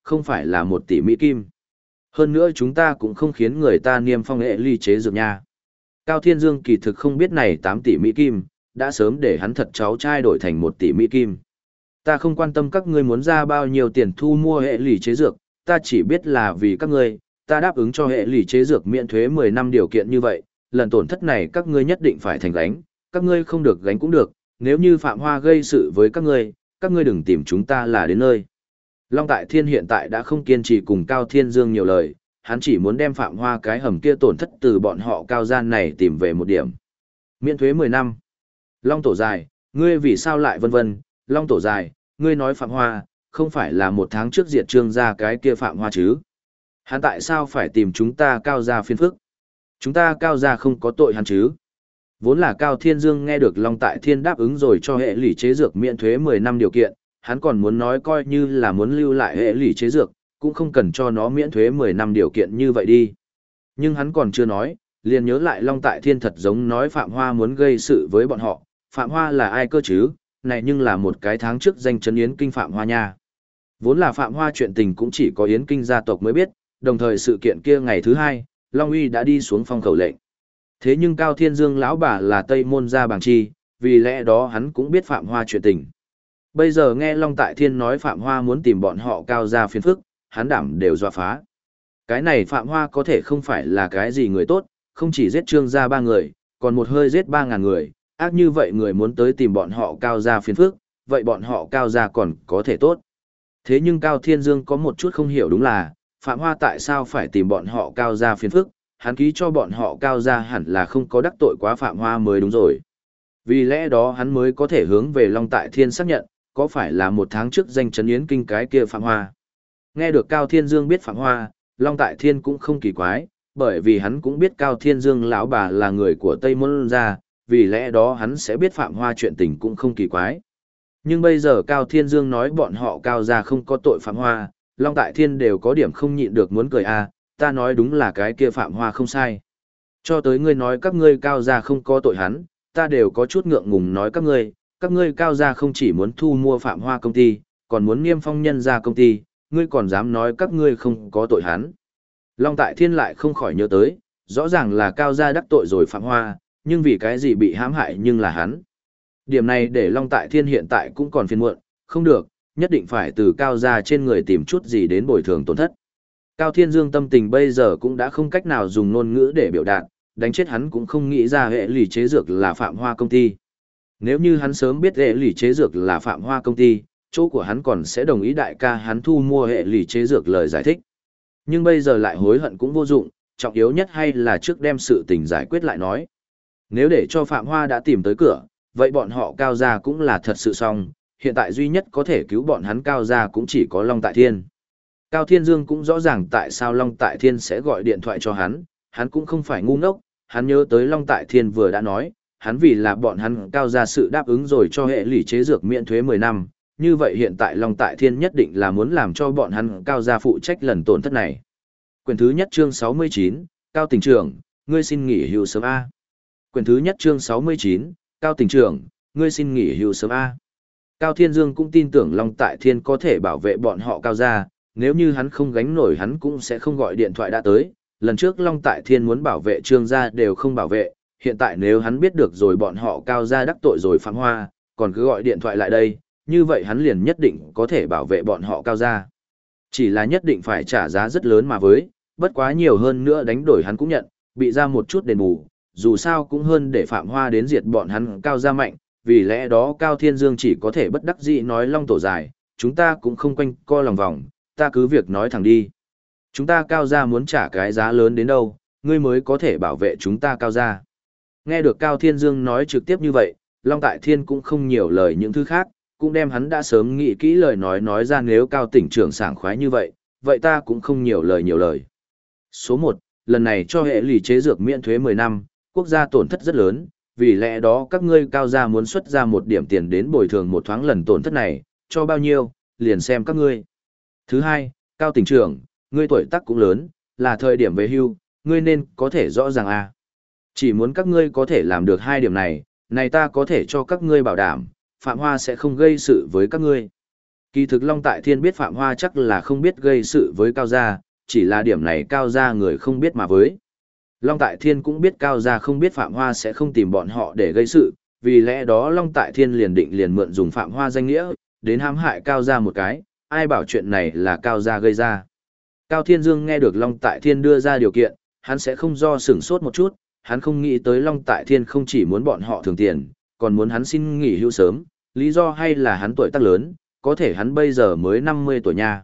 không phải là 1 tỷ Mỹ Kim. Hơn nữa chúng ta cũng không khiến người ta niêm phong hệ ly chế dược nha. Cao Thiên Dương kỳ thực không biết này 8 tỷ Mỹ Kim, đã sớm để hắn thật cháu trai đổi thành 1 tỷ Mỹ Kim. Ta không quan tâm các ngươi muốn ra bao nhiêu tiền thu mua hệ lì chế dược, ta chỉ biết là vì các ngươi, ta đáp ứng cho hệ lì chế dược miễn thuế 10 năm điều kiện như vậy, lần tổn thất này các ngươi nhất định phải thành gánh, các ngươi không được gánh cũng được, nếu như Phạm Hoa gây sự với các ngươi đừng tìm chúng ta là đến nơi. Long Tại Thiên hiện tại đã không kiên trì cùng Cao Thiên Dương nhiều lời, hắn chỉ muốn đem Phạm Hoa cái hầm kia tổn thất từ bọn họ Cao gian này tìm về một điểm. Miễn thuế 10 năm. Long Tổ Dài, ngươi vì sao lại vân vân, Long Tổ Dài, ngươi nói Phạm Hoa, không phải là 1 tháng trước diệt Trương gia cái kia Phạm Hoa chứ? Hắn tại sao phải tìm chúng ta Cao gia phiền phức? Chúng ta Cao gia không có tội hắn chứ? Vốn là Cao Thiên Dương nghe được Long Tại Thiên đáp ứng rồi cho hệ lỷ chế dược miễn thuế 10 năm điều kiện, hắn còn muốn nói coi như là muốn lưu lại hệ lỷ chế dược, cũng không cần cho nó miễn thuế 10 năm điều kiện như vậy đi. Nhưng hắn còn chưa nói, liền nhớ lại Long Tại Thiên thật giống nói Phạm Hoa muốn gây sự với bọn họ, Phạm Hoa là ai cơ chứ, này nhưng là một cái tháng trước danh chấn Yến Kinh Phạm Hoa nha. Vốn là Phạm Hoa chuyện tình cũng chỉ có Yến Kinh gia tộc mới biết, đồng thời sự kiện kia ngày thứ 2, Long Uy đã đi xuống phong khẩu lệnh. Thế nhưng Cao Thiên Dương lão bà là Tây Môn gia bàng chi, vì lẽ đó hắn cũng biết Phạm Hoa chuyện tình. Bây giờ nghe Long Tại Thiên nói Phạm Hoa muốn tìm bọn họ Cao gia phiền phức, hắn đảm đều dọa phá. Cái này Phạm Hoa có thể không phải là cái gì người tốt, không chỉ giết Trương gia 3 người, còn một hơi giết 3.000 người, ác như vậy người muốn tới tìm bọn họ Cao gia phiền phức, vậy bọn họ Cao gia còn có thể tốt. Thế nhưng Cao Thiên Dương có một chút không hiểu đúng là, Phạm Hoa tại sao phải tìm bọn họ Cao gia phiền phức, hắn ký cho bọn họ Cao gia hẳn là không có đắc tội quá Phạm Hoa mới đúng rồi. Vì lẽ đó hắn mới có thể hướng về Long Tại Thiên xác nhận, có phải là 1 tháng trước danh chấn Yến Kinh cái kia Phạm Hoa. Nghe được Cao Thiên Dương biết Phạm Hoa, Long Tại Thiên cũng không kỳ quái, bởi vì hắn cũng biết Cao Thiên Dương lão bà là người của Tây Môn gia, vì lẽ đó hắn sẽ biết Phạm Hoa chuyện tình cũng không kỳ quái. Nhưng bây giờ Cao Thiên Dương nói bọn họ Cao gia không có tội Phạm Hoa, Long Tại Thiên đều có điểm không nhịn được muốn cười ta nói đúng là cái kia Phạm Hoa không sai. Cho tới ngươi nói các ngươi Cao gia không có tội hắn, ta đều có chút ngượng ngùng nói các ngươi Cao gia không chỉ muốn thu mua Phạm Hoa công ty, còn muốn niêm phong nhân gia công ty, ngươi còn dám nói các ngươi không có tội hắn. Long Tại Thiên lại không khỏi nhớ tới, rõ ràng là Cao gia đắc tội rồi Phạm Hoa, nhưng vì cái gì bị hãm hại nhưng là hắn. Điểm này để Long Tại Thiên hiện tại cũng còn phiền muộn, không được, nhất định phải từ Cao gia trên người tìm chút gì đến bồi thường tổn thất. Cao Thiên Dương tâm tình bây giờ cũng đã không cách nào dùng ngôn ngữ để biểu đạt, đánh chết hắn cũng không nghĩ ra hệ lì chế dược là Phạm Hoa công ty. Nếu như hắn sớm biết hệ lì chế dược là Phạm Hoa công ty, chỗ của hắn còn sẽ đồng ý đại ca hắn thu mua hệ lì chế dược lời giải thích. Nhưng bây giờ lại hối hận cũng vô dụng, trọng yếu nhất hay là trước đem sự tình giải quyết lại nói. Nếu để cho Phạm Hoa đã tìm tới cửa, vậy bọn họ Cao gia cũng là thật sự xong, hiện tại duy nhất có thể cứu bọn hắn Cao gia cũng chỉ có Long Tại Thiên. Cao Thiên Dương cũng rõ ràng tại sao Long Tại Thiên sẽ gọi điện thoại cho hắn cũng không phải ngu ngốc, hắn nhớ tới Long Tại Thiên vừa đã nói, hắn vì là bọn hắn Cao gia sự đáp ứng rồi cho hệ lỷ chế dược miễn thuế 10 năm, như vậy hiện tại Long Tại Thiên nhất định là muốn làm cho bọn hắn Cao gia phụ trách lần tổn thất này. Quyển thứ nhất chương 69, Cao tỉnh trưởng, ngươi xin nghỉ hưu sớm A. Quyển thứ nhất chương 69, Cao tỉnh trưởng, ngươi xin nghỉ hưu sớm A. Cao Thiên Dương cũng tin tưởng Long Tại Thiên có thể bảo vệ bọn họ Cao gia, nếu như hắn không gánh nổi hắn cũng sẽ không gọi điện thoại đã tới. Lần trước Long Tại Thiên muốn bảo vệ Trương gia đều không bảo vệ, hiện tại nếu hắn biết được rồi bọn họ Cao gia đắc tội rồi Phạm Hoa, còn cứ gọi điện thoại lại đây, như vậy hắn liền nhất định có thể bảo vệ bọn họ Cao gia. Chỉ là nhất định phải trả giá rất lớn mà với, bất quá nhiều hơn nữa đánh đổi hắn cũng nhận, bị ra một chút đền bù, dù sao cũng hơn để Phạm Hoa đến diệt bọn hắn Cao gia mạnh, vì lẽ đó Cao Thiên Dương chỉ có thể bất đắc dĩ nói Long Tổ Dài, chúng ta cũng không quanh co lòng vòng, ta cứ việc nói thẳng đi. Chúng ta Cao gia muốn trả cái giá lớn đến đâu, ngươi mới có thể bảo vệ chúng ta Cao gia. Nghe được Cao Thiên Dương nói trực tiếp như vậy, Long Tại Thiên cũng không nhiều lời những thứ khác, cũng đem hắn đã sớm nghĩ kỹ lời nói ra nếu Cao tỉnh trưởng sảng khoái như vậy, vậy ta cũng không nhiều lời. Số 1, lần này cho hệ lì chế dược miễn thuế 10 năm, quốc gia tổn thất rất lớn, vì lẽ đó các ngươi Cao gia muốn xuất ra một điểm tiền đến bồi thường một thoáng lần tổn thất này, cho bao nhiêu, liền xem các ngươi. Thứ 2, Cao tỉnh trưởng, ngươi tuổi tác cũng lớn, là thời điểm về hưu, ngươi nên có thể rõ ràng Chỉ muốn các ngươi có thể làm được 2 điểm này ta có thể cho các ngươi bảo đảm, Phạm Hoa sẽ không gây sự với các ngươi. Kỳ thực Long Tại Thiên biết Phạm Hoa chắc là không biết gây sự với Cao Gia, chỉ là điểm này Cao Gia người không biết mà với. Long Tại Thiên cũng biết Cao Gia không biết Phạm Hoa sẽ không tìm bọn họ để gây sự, vì lẽ đó Long Tại Thiên liền định liền mượn dùng Phạm Hoa danh nghĩa, đến hãm hại Cao Gia một cái, ai bảo chuyện này là Cao Gia gây ra. Cao Thiên Dương nghe được Long Tại Thiên đưa ra điều kiện, hắn sẽ không do sửng sốt một chút, hắn không nghĩ tới Long Tại Thiên không chỉ muốn bọn họ thường tiền, còn muốn hắn xin nghỉ hưu sớm, lý do hay là hắn tuổi tác lớn, có thể hắn bây giờ mới 50 tuổi nha.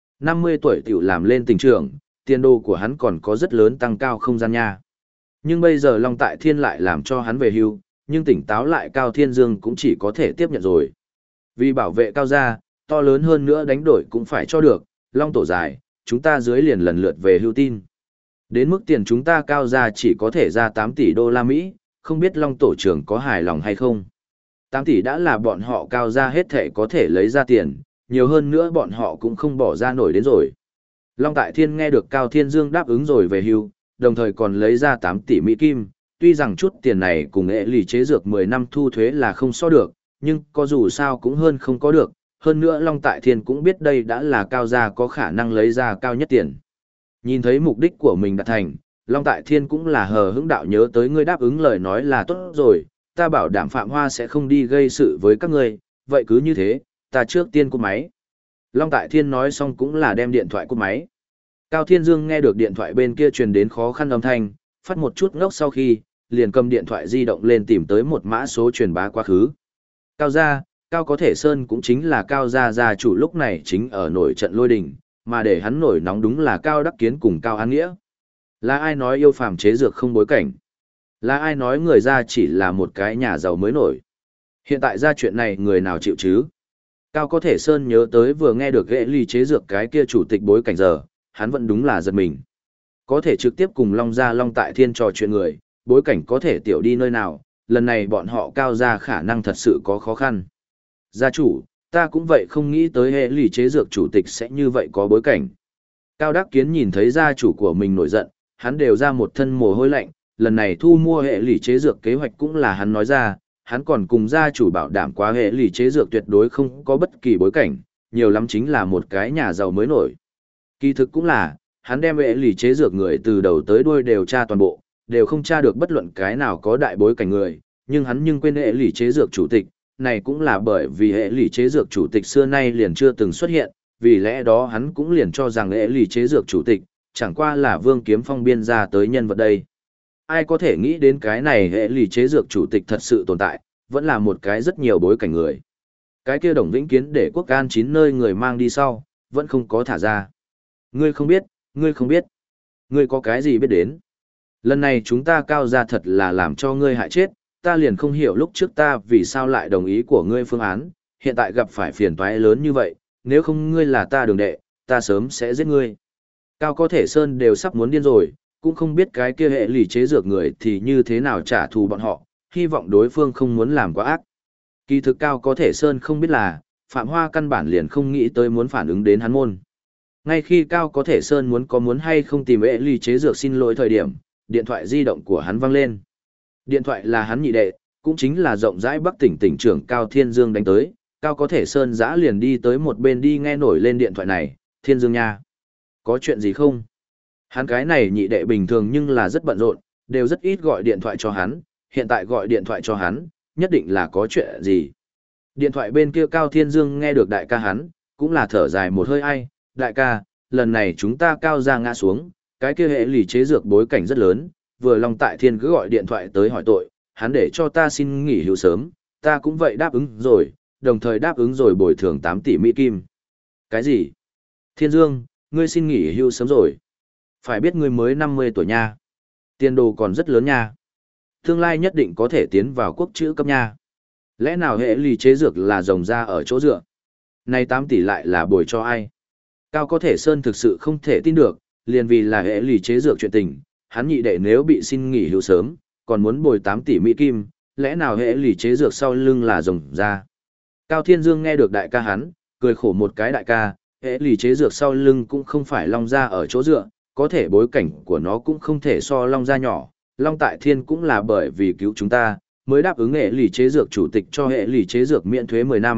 50 tuổi tiểu làm lên tỉnh trưởng, tiền đồ của hắn còn có rất lớn tăng cao không gian nha. Nhưng bây giờ Long Tại Thiên lại làm cho hắn về hưu, nhưng tỉnh táo lại Cao Thiên Dương cũng chỉ có thể tiếp nhận rồi. Vì bảo vệ Cao Gia, to lớn hơn nữa đánh đổi cũng phải cho được, Long Tổ dài, chúng ta dưới liền lần lượt về hưu tin. Đến mức tiền chúng ta Cao Gia chỉ có thể ra 8 tỷ đô la Mỹ, không biết Long Tổ trưởng có hài lòng hay không. 8 tỷ đã là bọn họ Cao Gia hết thể có thể lấy ra tiền, nhiều hơn nữa bọn họ cũng không bỏ ra nổi đến rồi. Long Tại Thiên nghe được Cao Thiên Dương đáp ứng rồi về hưu, đồng thời còn lấy ra 8 tỷ Mỹ Kim, tuy rằng chút tiền này cùng ệ lì chế dược 10 năm thu thuế là không so được, nhưng có dù sao cũng hơn không có được, hơn nữa Long Tại Thiên cũng biết đây đã là Cao Gia có khả năng lấy ra cao nhất tiền. Nhìn thấy mục đích của mình đạt thành, Long Tại Thiên cũng là hờ hững đạo nhớ tới ngươi đáp ứng lời nói là tốt rồi, ta bảo đảm Phạm Hoa sẽ không đi gây sự với các ngươi, vậy cứ như thế, ta trước tiên cúp máy. Long Tại Thiên nói xong cũng là đem điện thoại cúp máy. Cao Thiên Dương nghe được điện thoại bên kia truyền đến khó khăn âm thanh, phát một chút ngốc sau khi, liền cầm điện thoại di động lên tìm tới một mã số truyền bá quá khứ. Cao Gia, Cao Có Thể Sơn cũng chính là Cao Gia gia chủ lúc này chính ở nổi trận lôi đình, mà để hắn nổi nóng đúng là Cao Đắc Kiến cùng Cao An Nghĩa. Là ai nói yêu phàm chế dược không bối cảnh? Là ai nói người ra chỉ là một cái nhà giàu mới nổi? Hiện tại ra chuyện này người nào chịu chứ? Cao Có Thể Sơn nhớ tới vừa nghe được ghệ ly chế dược cái kia chủ tịch bối cảnh giờ, hắn vẫn đúng là giật mình. Có thể trực tiếp cùng Long Gia Long Tại Thiên trò chuyện người, bối cảnh có thể tiểu đi nơi nào, lần này bọn họ Cao Gia khả năng thật sự có khó khăn. Gia chủ, ta cũng vậy không nghĩ tới hệ lì chế dược chủ tịch sẽ như vậy có bối cảnh. Cao Đắc Kiến nhìn thấy gia chủ của mình nổi giận, hắn đều ra một thân mồ hôi lạnh, lần này thu mua hệ lì chế dược kế hoạch cũng là hắn nói ra, hắn còn cùng gia chủ bảo đảm quá hệ lì chế dược tuyệt đối không có bất kỳ bối cảnh, nhiều lắm chính là một cái nhà giàu mới nổi. Kỳ thực cũng là, hắn đem hệ lì chế dược người từ đầu tới đuôi đều tra toàn bộ, đều không tra được bất luận cái nào có đại bối cảnh người, nhưng hắn nhưng quên hệ lì chế dược chủ tịch, này cũng là bởi vì hệ lì chế dược chủ tịch xưa nay liền chưa từng xuất hiện, vì lẽ đó hắn cũng liền cho rằng hệ lì chế dược chủ tịch, chẳng qua là Vương Kiếm Phong biên ra tới nhân vật đây. Ai có thể nghĩ đến cái này hệ lì chế dược chủ tịch thật sự tồn tại, vẫn là một cái rất nhiều bối cảnh người. Cái kia Đồng Vĩnh Kiến để quốc an 9 nơi người mang đi sau, vẫn không có thả ra. Ngươi không biết, ngươi không biết. Ngươi có cái gì biết đến? Lần này chúng ta Cao Gia thật là làm cho ngươi hại chết, ta liền không hiểu lúc trước ta vì sao lại đồng ý của ngươi phương án, hiện tại gặp phải phiền toái lớn như vậy, nếu không ngươi là ta đường đệ, ta sớm sẽ giết ngươi. Cao Có Thể Sơn đều sắp muốn điên rồi, cũng không biết cái kia hệ lì chế dược người thì như thế nào trả thù bọn họ, hy vọng đối phương không muốn làm quá ác. Kỳ thực Cao Có Thể Sơn không biết là, Phạm Hoa căn bản liền không nghĩ tới muốn phản ứng đến hắn môn. Ngay khi Cao Có Thể Sơn muốn hay không tìm hệ lì chế dược xin lỗi thời điểm, điện thoại di động của hắn vang lên. Điện thoại là hắn nhị đệ, cũng chính là rộng rãi Bắc tỉnh tỉnh trưởng Cao Thiên Dương đánh tới, Cao Có Thể Sơn giã liền đi tới một bên đi nghe nổi lên điện thoại này, Thiên Dương nha. Có chuyện gì không? Hắn cái này nhị đệ bình thường nhưng là rất bận rộn, đều rất ít gọi điện thoại cho hắn, hiện tại gọi điện thoại cho hắn, nhất định là có chuyện gì. Điện thoại bên kia Cao Thiên Dương nghe được đại ca hắn, cũng là thở dài một hơi ai, đại ca, lần này chúng ta Cao Gia ngã xuống, cái kia hệ lì chế dược bối cảnh rất lớn, vừa Long Tại Thiên cứ gọi điện thoại tới hỏi tội, hắn để cho ta xin nghỉ hưu sớm, ta cũng vậy đáp ứng rồi, đồng thời đáp ứng rồi bồi thường 8 tỷ Mỹ Kim. Cái gì? Thiên Dương, ngươi xin nghỉ hưu sớm rồi. Phải biết ngươi mới 50 tuổi nha. Tiền đồ còn rất lớn nha. Tương lai nhất định có thể tiến vào quốc chữ cấp nha. Lẽ nào hệ lì chế dược là rồng ra ở chỗ dựa? Này 8 tỷ lại là bồi cho ai? Cao Có Thể Sơn thực sự không thể tin được, liền vì là hệ lì chế dược chuyện tình, hắn nhị đệ nếu bị xin nghỉ hưu sớm, còn muốn bồi 8 tỷ Mỹ Kim, lẽ nào hệ lì chế dược sau lưng là rồng ra? Cao Thiên Dương nghe được đại ca hắn, cười khổ một cái đại ca, hệ lì chế dược sau lưng cũng không phải Long Gia ở chỗ dựa, có thể bối cảnh của nó cũng không thể so Long Gia nhỏ, Long Tại Thiên cũng là bởi vì cứu chúng ta, mới đáp ứng hệ lì chế dược chủ tịch cho hệ lì chế dược miễn thuế 10 năm,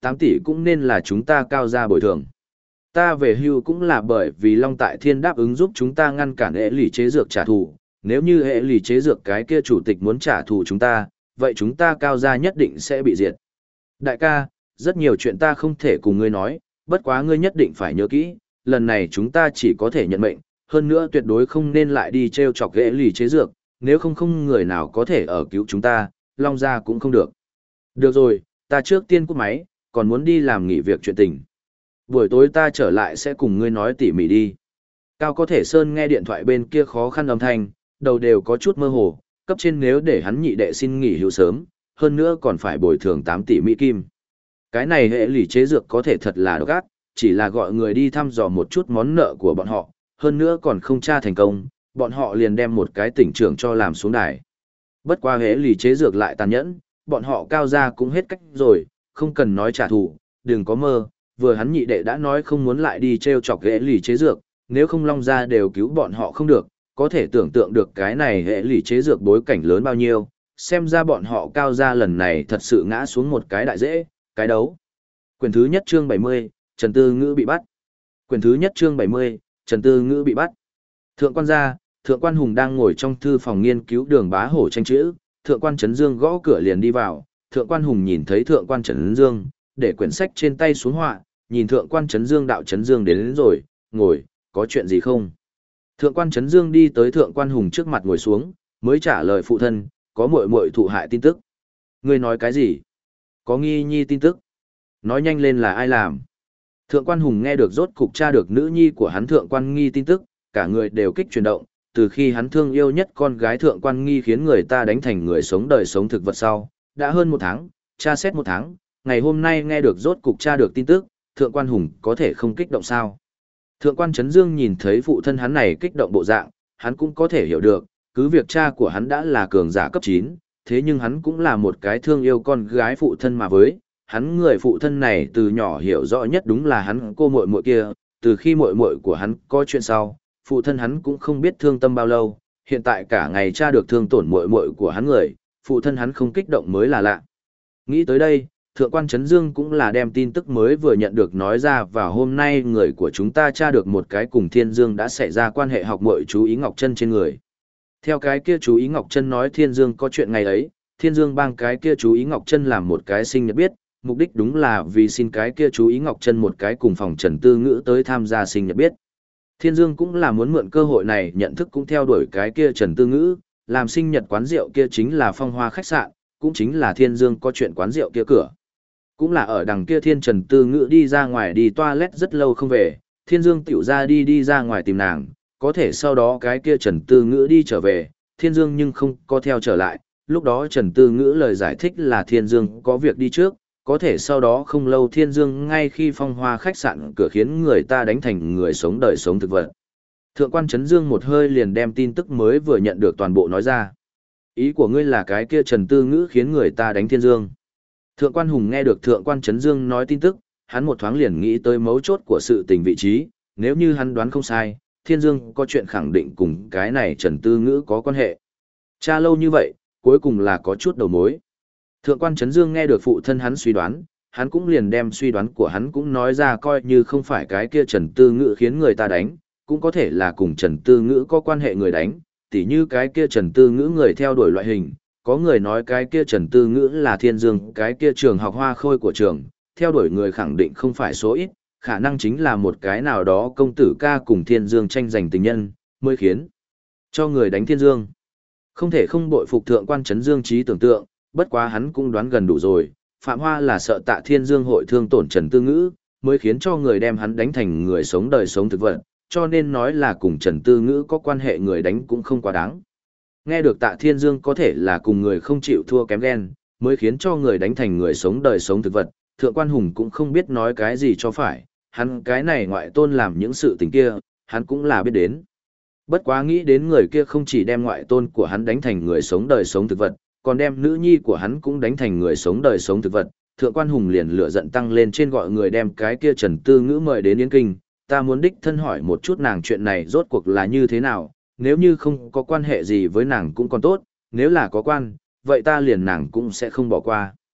8 tỷ cũng nên là chúng ta Cao gia bồi thường. Ta về hưu cũng là bởi vì Long Tại Thiên đáp ứng giúp chúng ta ngăn cản hệ lì chế dược trả thù, nếu như hệ lì chế dược cái kia chủ tịch muốn trả thù chúng ta, vậy chúng ta Cao gia nhất định sẽ bị diệt. Đại ca, rất nhiều chuyện ta không thể cùng ngươi nói, bất quá ngươi nhất định phải nhớ kỹ, lần này chúng ta chỉ có thể nhận mệnh, hơn nữa tuyệt đối không nên lại đi treo chọc hệ lì chế dược, nếu không người nào có thể ở cứu chúng ta, Long gia cũng không được. Được rồi, ta trước tiên cúp máy, còn muốn đi làm nghỉ việc chuyện tình. Buổi tối ta trở lại sẽ cùng ngươi nói tỉ mỉ đi. Cao có thể Sơn nghe điện thoại bên kia khó khăn âm thanh, đầu đều có chút mơ hồ, cấp trên nếu để hắn nhị đệ xin nghỉ hưu sớm, hơn nữa còn phải bồi thường 8 tỷ Mỹ Kim. Cái này hệ lì chế dược có thể thật là độc ác, chỉ là gọi người đi thăm dò một chút món nợ của bọn họ, hơn nữa còn không tra thành công, bọn họ liền đem một cái tỉnh trưởng cho làm xuống đài. Bất qua hệ lì chế dược lại tàn nhẫn, bọn họ Cao gia cũng hết cách rồi, không cần nói trả thù, đừng có mơ, vừa hắn nhị đệ đã nói không muốn lại đi treo chọc hệ lì chế dược, nếu không Long gia đều cứu bọn họ không được, có thể tưởng tượng được cái này hệ lì chế dược bối cảnh lớn bao nhiêu, xem ra bọn họ Cao gia lần này thật sự ngã xuống một cái đại dễ, cái đấu. Quyển thứ nhất chương 70, Trần Tư Ngữ bị bắt. Quyển thứ nhất chương 70, Trần Tư Ngữ bị bắt. Thượng quan gia, Thượng quan Hùng đang ngồi trong thư phòng nghiên cứu Đường Bá Hổ tranh chữ, Thượng quan Trấn Dương gõ cửa liền đi vào, Thượng quan Hùng nhìn thấy Thượng quan Trấn Dương, để quyển sách trên tay xuống họa, nhìn Thượng quan Trấn Dương đạo Trấn Dương đến rồi, ngồi, có chuyện gì không? Thượng quan Trấn Dương đi tới Thượng quan Hùng trước mặt ngồi xuống, mới trả lời phụ thân, có muội muội thụ hại tin tức. Ngươi nói cái gì? Có nghi nhi tin tức. Nói nhanh lên là ai làm? Thượng quan Hùng nghe được rốt cục tra được nữ nhi của hắn Thượng quan Nghi tin tức, cả người đều kích chuyển động, từ khi hắn thương yêu nhất con gái Thượng quan Nghi khiến người ta đánh thành người sống đời sống thực vật sau, đã hơn 1 tháng, tra xét 1 tháng, ngày hôm nay nghe được rốt cục tra được tin tức, Thượng quan Hùng có thể không kích động sao? Thượng quan Trấn Dương nhìn thấy phụ thân hắn này kích động bộ dạng, hắn cũng có thể hiểu được, cứ việc cha của hắn đã là cường giả cấp 9, thế nhưng hắn cũng là một cái thương yêu con gái phụ thân mà với, hắn người phụ thân này từ nhỏ hiểu rõ nhất đúng là hắn cô muội muội kia, từ khi muội muội của hắn có chuyện sau, phụ thân hắn cũng không biết thương tâm bao lâu, hiện tại cả ngày cha được thương tổn muội muội của hắn người, phụ thân hắn không kích động mới là lạ. Nghĩ tới đây, Thượng quan Trấn Dương cũng là đem tin tức mới vừa nhận được nói ra vào hôm nay người của chúng ta tra được một cái cùng Thiên Dương đã xảy ra quan hệ học muội chú ý Ngọc Chân trên người. Theo cái kia chú ý Ngọc Chân nói Thiên Dương có chuyện ngày ấy, Thiên Dương bang cái kia chú ý Ngọc Chân làm một cái sinh nhật biết, mục đích đúng là vì xin cái kia chú ý Ngọc Chân một cái cùng phòng Trần Tư Ngữ tới tham gia sinh nhật biết. Thiên Dương cũng là muốn mượn cơ hội này nhận thức cũng theo đuổi cái kia Trần Tư Ngữ, làm sinh nhật quán rượu kia chính là Phong Hoa khách sạn, cũng chính là Thiên Dương có chuyện quán rượu kia cửa. Cũng là ở đằng kia Thiên Trần Tư Ngữ đi ra ngoài đi toilet rất lâu không về, Thiên Dương tiểu ra đi ra ngoài tìm nàng, có thể sau đó cái kia Trần Tư Ngữ đi trở về, Thiên Dương nhưng không có theo trở lại, lúc đó Trần Tư Ngữ lời giải thích là Thiên Dương có việc đi trước, có thể sau đó không lâu Thiên Dương ngay khi Phong Hoa khách sạn cửa khiến người ta đánh thành người sống đời sống thực vật. Thượng quan Trấn Dương một hơi liền đem tin tức mới vừa nhận được toàn bộ nói ra. Ý của ngươi là cái kia Trần Tư Ngữ khiến người ta đánh Thiên Dương. Thượng quan Hùng nghe được Thượng quan Trấn Dương nói tin tức, hắn một thoáng liền nghĩ tới mấu chốt của sự tình vị trí, nếu như hắn đoán không sai, Thiên Dương có chuyện khẳng định cùng cái này Trần Tư Ngữ có quan hệ. Cha lâu như vậy, cuối cùng là có chút đầu mối. Thượng quan Trấn Dương nghe được phụ thân hắn suy đoán, hắn cũng liền đem suy đoán của hắn cũng nói ra coi như không phải cái kia Trần Tư Ngữ khiến người ta đánh, cũng có thể là cùng Trần Tư Ngữ có quan hệ người đánh, tỉ như cái kia Trần Tư Ngữ người theo đuổi loại hình, có người nói cái kia Trần Tư Ngữ là Thiên Dương, cái kia trường học Hoa Khôi của trường, theo đuổi người khẳng định không phải số ít, khả năng chính là một cái nào đó công tử ca cùng Thiên Dương tranh giành tình nhân, mới khiến cho người đánh Thiên Dương. Không thể không bội phục Thượng quan Trấn Dương trí tưởng tượng, bất quá hắn cũng đoán gần đủ rồi, Phạm Hoa là sợ Tạ Thiên Dương hội thương tổn Trần Tư Ngữ, mới khiến cho người đem hắn đánh thành người sống đời sống thực vật, cho nên nói là cùng Trần Tư Ngữ có quan hệ người đánh cũng không quá đáng. Nghe được Tạ Thiên Dương có thể là cùng người không chịu thua kém ghen, mới khiến cho người đánh thành người sống đời sống thực vật, Thượng quan Hùng cũng không biết nói cái gì cho phải, hắn cái này ngoại tôn làm những sự tình kia, hắn cũng là biết đến. Bất quá nghĩ đến người kia không chỉ đem ngoại tôn của hắn đánh thành người sống đời sống thực vật, còn đem nữ nhi của hắn cũng đánh thành người sống đời sống thực vật, Thượng quan Hùng liền lửa giận tăng lên trên gọi người đem cái kia Trần Tư Ngữ mời đến Yên Kinh, ta muốn đích thân hỏi một chút nàng chuyện này rốt cuộc là như thế nào, nếu như không có quan hệ gì với nàng cũng còn tốt, nếu là có quan, vậy ta liền nàng cũng sẽ không bỏ qua.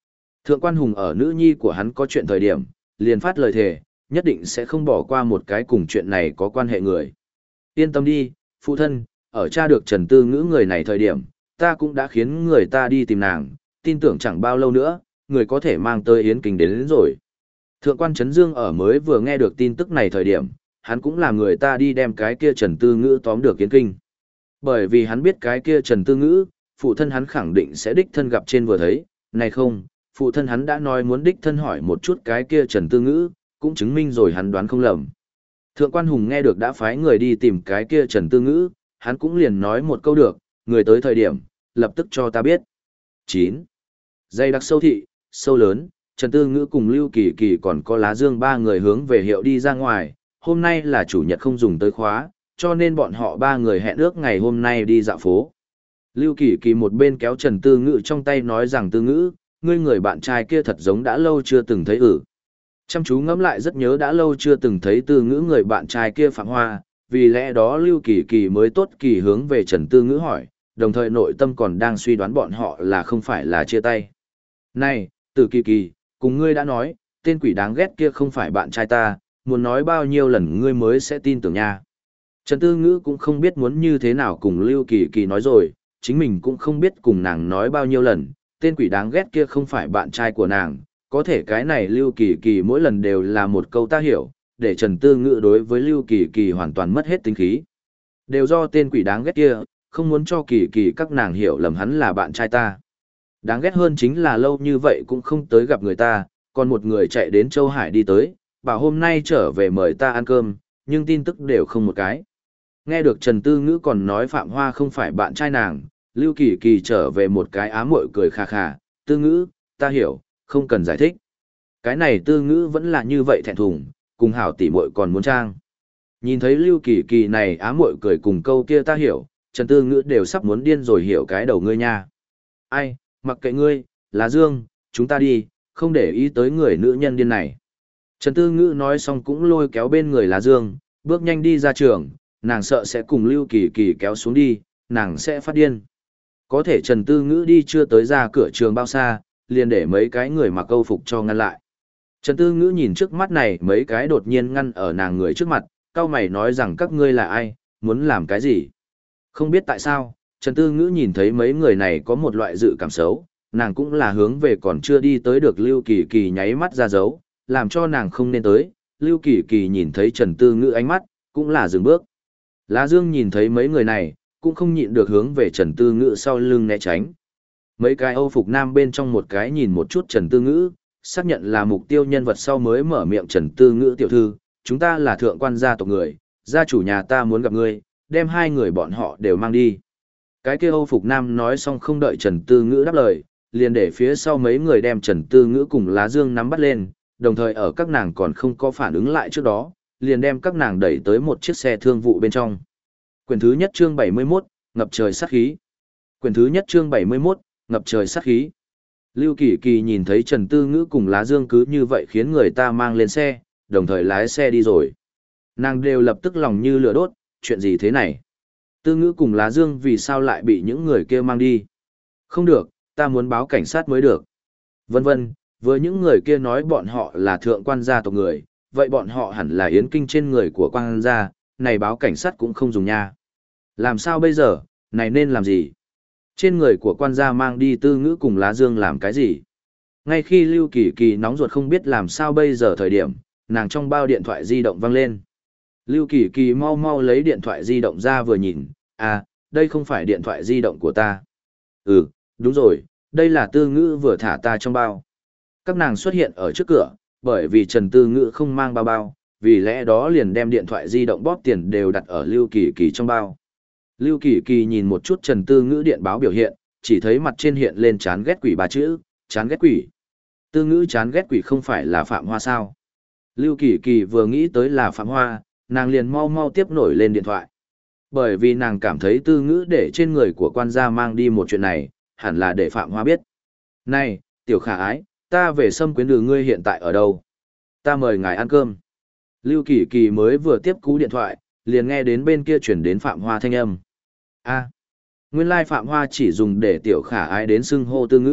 Thượng quan Hùng ở nữ nhi của hắn có chuyện thời điểm, liền phát lời thề, nhất định sẽ không bỏ qua một cái cùng chuyện này có quan hệ người. Yên tâm đi, phụ thân, ở tra được Trần Tư Ngữ người này thời điểm, ta cũng đã khiến người ta đi tìm nàng, tin tưởng chẳng bao lâu nữa, người có thể mang tới Yến Kinh đến rồi. Thượng quan Trấn Dương ở mới vừa nghe được tin tức này thời điểm, hắn cũng làm người ta đi đem cái kia Trần Tư Ngữ tóm được Yến Kinh. Bởi vì hắn biết cái kia Trần Tư Ngữ, phụ thân hắn khẳng định sẽ đích thân gặp trên vừa thấy, này không, phụ thân hắn đã nói muốn đích thân hỏi một chút cái kia Trần Tư Ngữ, cũng chứng minh rồi hắn đoán không lầm. Thượng quan Hùng nghe được đã phái người đi tìm cái kia Trần Tư Ngữ, hắn cũng liền nói một câu được, người tới thời điểm, lập tức cho ta biết. 9. Dây đặc sâu thị, sâu lớn, Trần Tư Ngữ cùng Lưu Kỳ Kỳ còn có Lá Dương ba người hướng về hiệu đi ra ngoài, hôm nay là chủ nhật không dùng tới khóa, cho nên bọn họ ba người hẹn ước ngày hôm nay đi dạo phố. Lưu Kỳ Kỳ một bên kéo Trần Tư Ngữ trong tay nói rằng Tư Ngữ, ngươi người bạn trai kia thật giống đã lâu chưa từng thấy Chăm chú ngẫm lại rất nhớ đã lâu chưa từng thấy Tư Ngữ người bạn trai kia Phạm Hoa, vì lẽ đó Lưu Kỳ Kỳ mới tốt kỳ hướng về Trần Tư Ngữ hỏi, đồng thời nội tâm còn đang suy đoán bọn họ là không phải là chia tay. Này, Từ Kỳ Kỳ, cùng ngươi đã nói, tên quỷ đáng ghét kia không phải bạn trai ta, muốn nói bao nhiêu lần ngươi mới sẽ tin tưởng nha. Trần Tư Ngữ cũng không biết muốn như thế nào cùng Lưu Kỳ Kỳ nói rồi, chính mình cũng không biết cùng nàng nói bao nhiêu lần, tên quỷ đáng ghét kia không phải bạn trai của nàng, có thể cái này Lưu Kỳ Kỳ mỗi lần đều là một câu ta hiểu, để Trần Tư Ngữ đối với Lưu Kỳ Kỳ hoàn toàn mất hết tính khí. Đều do tên quỷ đáng ghét kia, không muốn cho Kỳ Kỳ các nàng hiểu lầm hắn là bạn trai ta. Đáng ghét hơn chính là lâu như vậy cũng không tới gặp người ta, còn một người chạy đến Châu Hải đi tới, bảo hôm nay trở về mời ta ăn cơm, nhưng tin tức đều không một cái. Nghe được Trần Tư Ngữ còn nói Phạm Hoa không phải bạn trai nàng, Lưu Kỳ Kỳ trở về một cái ám muội cười khà khà, Tư Ngữ, ta hiểu, không cần giải thích. Cái này Tư Ngữ vẫn là như vậy thẹn thùng, cùng hảo tỷ muội còn muốn trang. Nhìn thấy Lưu Kỳ Kỳ này ám muội cười cùng câu kia ta hiểu, Trần Tư Ngữ đều sắp muốn điên rồi hiểu cái đầu ngươi nha. Ai, mặc kệ ngươi, Lá Dương, chúng ta đi, không để ý tới người nữ nhân điên này. Trần Tư Ngữ nói xong cũng lôi kéo bên người Lá Dương, bước nhanh đi ra trường, nàng sợ sẽ cùng Lưu Kỳ Kỳ kéo xuống đi, nàng sẽ phát điên. Có thể Trần Tư Ngữ đi chưa tới ra cửa trường bao xa, liền để mấy cái người mặc câu phục cho ngăn lại. Trần Tư Ngữ nhìn trước mắt này mấy cái đột nhiên ngăn ở nàng người trước mặt, cau mày nói rằng các ngươi là ai, muốn làm cái gì. Không biết tại sao, Trần Tư Ngữ nhìn thấy mấy người này có một loại dự cảm xấu, nàng cũng là hướng về còn chưa đi tới được Lưu Kỳ Kỳ nháy mắt ra dấu, làm cho nàng không nên tới. Lưu Kỳ Kỳ nhìn thấy Trần Tư Ngữ ánh mắt, cũng là dừng bước. Lá Dương nhìn thấy mấy người này, cũng không nhịn được hướng về Trần Tư Ngữ sau lưng né tránh. Mấy cái Âu phục nam bên trong một cái nhìn một chút Trần Tư Ngữ, xác nhận là mục tiêu nhân vật sau mới mở miệng Trần Tư Ngữ tiểu thư, chúng ta là thượng quan gia tộc người, gia chủ nhà ta muốn gặp ngươi, đem hai người bọn họ đều mang đi. Cái kia Âu phục nam nói xong không đợi Trần Tư Ngữ đáp lời, liền để phía sau mấy người đem Trần Tư Ngữ cùng Lá Dương nắm bắt lên, đồng thời ở các nàng còn không có phản ứng lại trước đó, liền đem các nàng đẩy tới một chiếc xe thương vụ bên trong. Quyển thứ nhất chương 71, ngập trời sát khí. Quyển thứ nhất chương 71, ngập trời sát khí. Lưu Kỳ Kỳ nhìn thấy Trần Tư Ngữ cùng Lá Dương cứ như vậy khiến người ta mang lên xe, đồng thời lái xe đi rồi. Nàng đều lập tức lòng như lửa đốt, chuyện gì thế này? Tư Ngữ cùng Lá Dương vì sao lại bị những người kia mang đi? Không được, ta muốn báo cảnh sát mới được. Vân vân, với những người kia nói bọn họ là thượng quan gia tộc người, vậy bọn họ hẳn là yến kinh trên người của quan gia, này báo cảnh sát cũng không dùng nha. Làm sao bây giờ, này nên làm gì? Trên người của quan gia mang đi Tư Ngữ cùng Lá Dương làm cái gì? Ngay khi Lưu Kỳ Kỳ nóng ruột không biết làm sao bây giờ thời điểm, nàng trong bao điện thoại di động vang lên. Lưu Kỳ Kỳ mau mau lấy điện thoại di động ra vừa nhìn, à, đây không phải điện thoại di động của ta. Ừ, đúng rồi, đây là Tư Ngữ vừa thả ta trong bao. Các nàng xuất hiện ở trước cửa, bởi vì Trần Tư Ngữ không mang bao bao, vì lẽ đó liền đem điện thoại di động bóp tiền đều đặt ở Lưu Kỳ Kỳ trong bao. Lưu Kỳ Kỳ nhìn một chút Trần Tư Ngữ điện báo biểu hiện, chỉ thấy mặt trên hiện lên chán ghét quỷ ba chữ, chán ghét quỷ. Tư Ngữ chán ghét quỷ không phải là Phạm Hoa sao? Lưu Kỳ Kỳ vừa nghĩ tới là Phạm Hoa, nàng liền mau mau tiếp nổi lên điện thoại. Bởi vì nàng cảm thấy Tư Ngữ để trên người của quan gia mang đi một chuyện này, hẳn là để Phạm Hoa biết. Này, tiểu khả ái, ta về Sâm Quyến Đường ngươi hiện tại ở đâu? Ta mời ngài ăn cơm. Lưu Kỳ Kỳ mới vừa tiếp cú điện thoại, liền nghe đến bên kia chuyển đến Phạm Hoa thanh âm. A, nguyên lai Phạm Hoa chỉ dùng để tiểu khả ái đến xưng hô Tư Ngữ,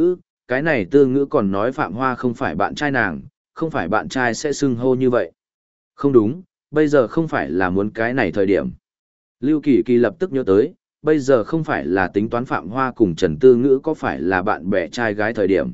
cái này Tư Ngữ còn nói Phạm Hoa không phải bạn trai nàng, không phải bạn trai sẽ xưng hô như vậy. Không đúng, bây giờ không phải là muốn cái này thời điểm. Lưu Kỳ Kỳ lập tức nhớ tới, bây giờ không phải là tính toán Phạm Hoa cùng Trần Tư Ngữ có phải là bạn bè trai gái thời điểm.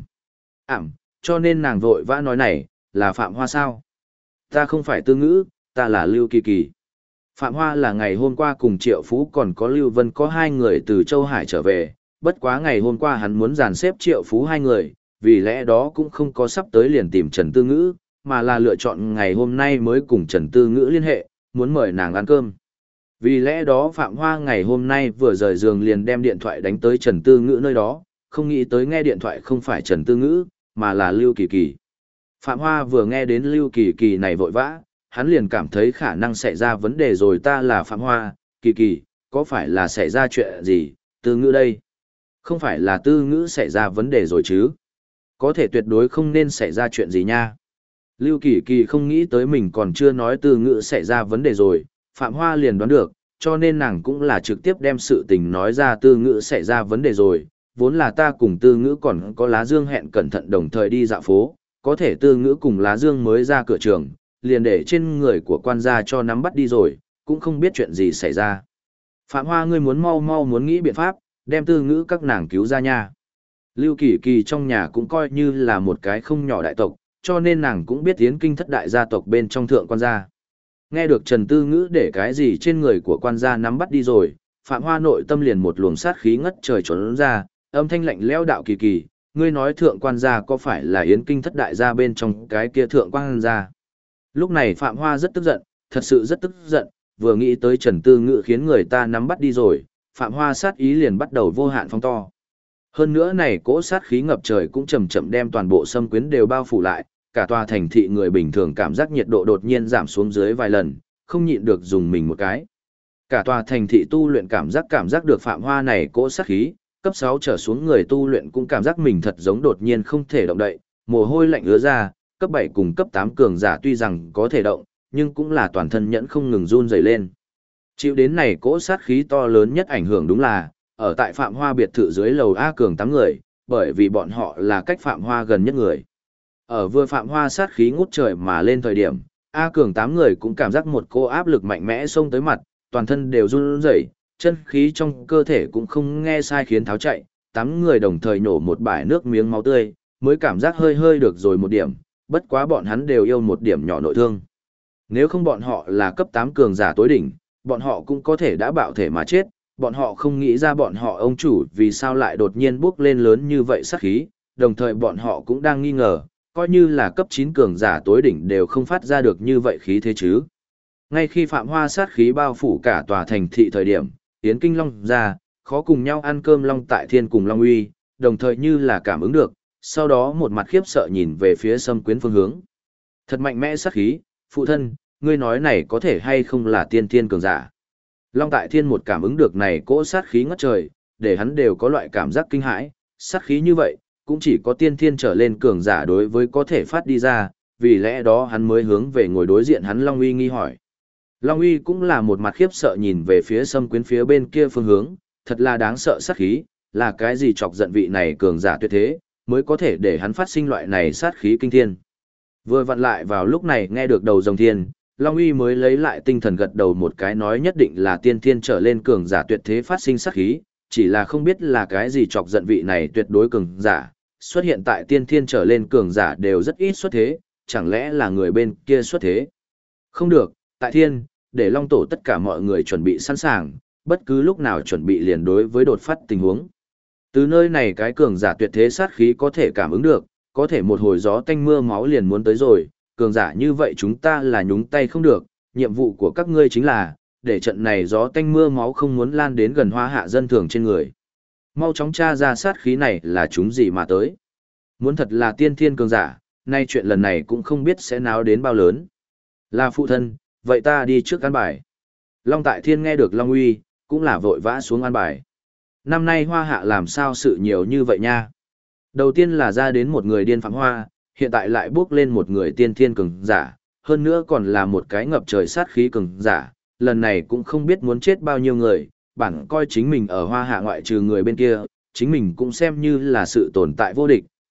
Cho nên nàng vội vã nói này, là Phạm Hoa sao? Ta không phải Tư Ngữ, ta là Lưu Kỳ Kỳ. Phạm Hoa là ngày hôm qua cùng Triệu Phú còn có Lưu Vân có hai người từ Châu Hải trở về, bất quá ngày hôm qua hắn muốn dàn xếp Triệu Phú hai người, vì lẽ đó cũng không có sắp tới liền tìm Trần Tư Ngữ, mà là lựa chọn ngày hôm nay mới cùng Trần Tư Ngữ liên hệ, muốn mời nàng ăn cơm. Vì lẽ đó Phạm Hoa ngày hôm nay vừa rời giường liền đem điện thoại đánh tới Trần Tư Ngữ nơi đó, không nghĩ tới nghe điện thoại không phải Trần Tư Ngữ, mà là Lưu Kỳ Kỳ. Phạm Hoa vừa nghe đến Lưu Kỳ Kỳ này vội vã, hắn liền cảm thấy khả năng xảy ra vấn đề rồi. Ta là Phạm Hoa, Kỳ Kỳ, có phải là xảy ra chuyện gì, Tư Ngữ đây? Không phải là Tư Ngữ xảy ra vấn đề rồi chứ? Có thể tuyệt đối không nên xảy ra chuyện gì nha. Lưu Kỳ Kỳ không nghĩ tới mình còn chưa nói Tư Ngữ xảy ra vấn đề rồi, Phạm Hoa liền đoán được, cho nên nàng cũng là trực tiếp đem sự tình nói ra. Tư Ngữ xảy ra vấn đề rồi, vốn là ta cùng Tư Ngữ còn có Lá Dương hẹn cẩn thận đồng thời đi dạo phố, có thể Tư Ngữ cùng Lá Dương mới ra cửa trường, liền để trên người của quan gia cho nắm bắt đi rồi, cũng không biết chuyện gì xảy ra. Phạm Hoa ngươi muốn mau muốn nghĩ biện pháp, đem Tư Ngữ các nàng cứu ra nha. Lưu Kỳ Kỳ trong nhà cũng coi như là một cái không nhỏ đại tộc, cho nên nàng cũng biết Yến Kinh thất đại gia tộc bên trong thượng quan gia. Nghe được Trần Tư Ngữ để cái gì trên người của quan gia nắm bắt đi rồi, Phạm Hoa nội tâm liền một luồng sát khí ngất trời trốn ra, âm thanh lạnh lẽo đạo Kỳ Kỳ, ngươi nói thượng quan gia có phải là Yến Kinh thất đại gia bên trong cái kia thượng quan gia? Lúc này Phạm Hoa rất tức giận, thật sự rất tức giận, vừa nghĩ tới Trần Tư Ngữ khiến người ta nắm bắt đi rồi, Phạm Hoa sát ý liền bắt đầu vô hạn phóng to. Hơn nữa này cỗ sát khí ngập trời cũng chậm chậm đem toàn bộ Sâm Quyến đều bao phủ lại, cả tòa thành thị người bình thường cảm giác nhiệt độ đột nhiên giảm xuống dưới vài lần, không nhịn được dùng mình một cái. Cả tòa thành thị tu luyện cảm giác được Phạm Hoa này cỗ sát khí, cấp 6 trở xuống người tu luyện cũng cảm giác mình thật giống đột nhiên không thể động đậy, mồ hôi lạnh ứa ra, cấp 7 cùng cấp 8 cường giả tuy rằng có thể động, nhưng cũng là toàn thân nhẫn không ngừng run rẩy lên. Chịu đến này cỗ sát khí to lớn nhất ảnh hưởng đúng là, ở tại Phạm Hoa biệt thự dưới lầu A Cường 8 người, bởi vì bọn họ là cách Phạm Hoa gần nhất người. Ở vừa Phạm Hoa sát khí ngút trời mà lên thời điểm, A Cường 8 người cũng cảm giác một cô áp lực mạnh mẽ xông tới mặt, toàn thân đều run rẩy, chân khí trong cơ thể cũng không nghe sai khiến tháo chạy, 8 người đồng thời nổ một bãi nước miếng máu tươi, mới cảm giác hơi được rồi một điểm, bất quá bọn hắn đều yêu một điểm nhỏ nội thương. Nếu không bọn họ là cấp 8 cường giả tối đỉnh, bọn họ cũng có thể đã bạo thể mà chết, bọn họ không nghĩ ra bọn họ ông chủ vì sao lại đột nhiên bước lên lớn như vậy sát khí, đồng thời bọn họ cũng đang nghi ngờ, coi như là cấp 9 cường giả tối đỉnh đều không phát ra được như vậy khí thế chứ. Ngay khi Phạm Hoa sát khí bao phủ cả tòa thành thị thời điểm, Yến Kinh Long ra, khó cùng nhau ăn cơm Long Tại Thiên cùng Long Uy, đồng thời như là cảm ứng được, sau đó một mặt khiếp sợ nhìn về phía Sâm Quyến phương hướng. Thật mạnh mẽ sát khí, phụ thân, ngươi nói này có thể hay không là tiên thiên cường giả. Long Tại Thiên một cảm ứng được này cỗ sát khí ngất trời, để hắn đều có loại cảm giác kinh hãi, sát khí như vậy, cũng chỉ có tiên thiên trở lên cường giả đối với có thể phát đi ra, vì lẽ đó hắn mới hướng về ngồi đối diện hắn Long Uy nghi hỏi. Long Uy cũng là một mặt khiếp sợ nhìn về phía Sâm Quyến phía bên kia phương hướng, thật là đáng sợ sát khí, là cái gì chọc giận vị này cường giả tuyệt thế, mới có thể để hắn phát sinh loại này sát khí kinh thiên. Vừa vặn lại vào lúc này nghe được đầu rồng thiên, Long Uy mới lấy lại tinh thần gật đầu một cái nói nhất định là tiên thiên trở lên cường giả tuyệt thế phát sinh sát khí, chỉ là không biết là cái gì chọc giận vị này tuyệt đối cường giả, xuất hiện tại tiên thiên trở lên cường giả đều rất ít xuất thế, chẳng lẽ là người bên kia xuất thế. Không được, tại thiên, để Long Tổ tất cả mọi người chuẩn bị sẵn sàng, bất cứ lúc nào chuẩn bị liền đối với đột phát tình huống. Từ nơi này cái cường giả tuyệt thế sát khí có thể cảm ứng được, có thể một hồi gió tanh mưa máu liền muốn tới rồi, cường giả như vậy chúng ta là nhúng tay không được, nhiệm vụ của các ngươi chính là, để trận này gió tanh mưa máu không muốn lan đến gần Hoa Hạ dân thường trên người. Mau chóng tra ra sát khí này là chúng gì mà tới. Muốn thật là tiên thiên cường giả, nay chuyện lần này cũng không biết sẽ náo đến bao lớn. Là phụ thân, vậy ta đi trước an bài. Long Tại Thiên nghe được Long Uy, cũng là vội vã xuống an bài. Năm nay Hoa Hạ làm sao sự nhiều như vậy nha. Đầu tiên là ra đến một người điên Phạm Hoa, hiện tại lại bước lên một người tiên thiên cường giả, hơn nữa còn là một cái ngập trời sát khí cường giả, lần này cũng không biết muốn chết bao nhiêu người, bản coi chính mình ở Hoa Hạ ngoại trừ người bên kia, chính mình cũng xem như là sự tồn tại vô địch,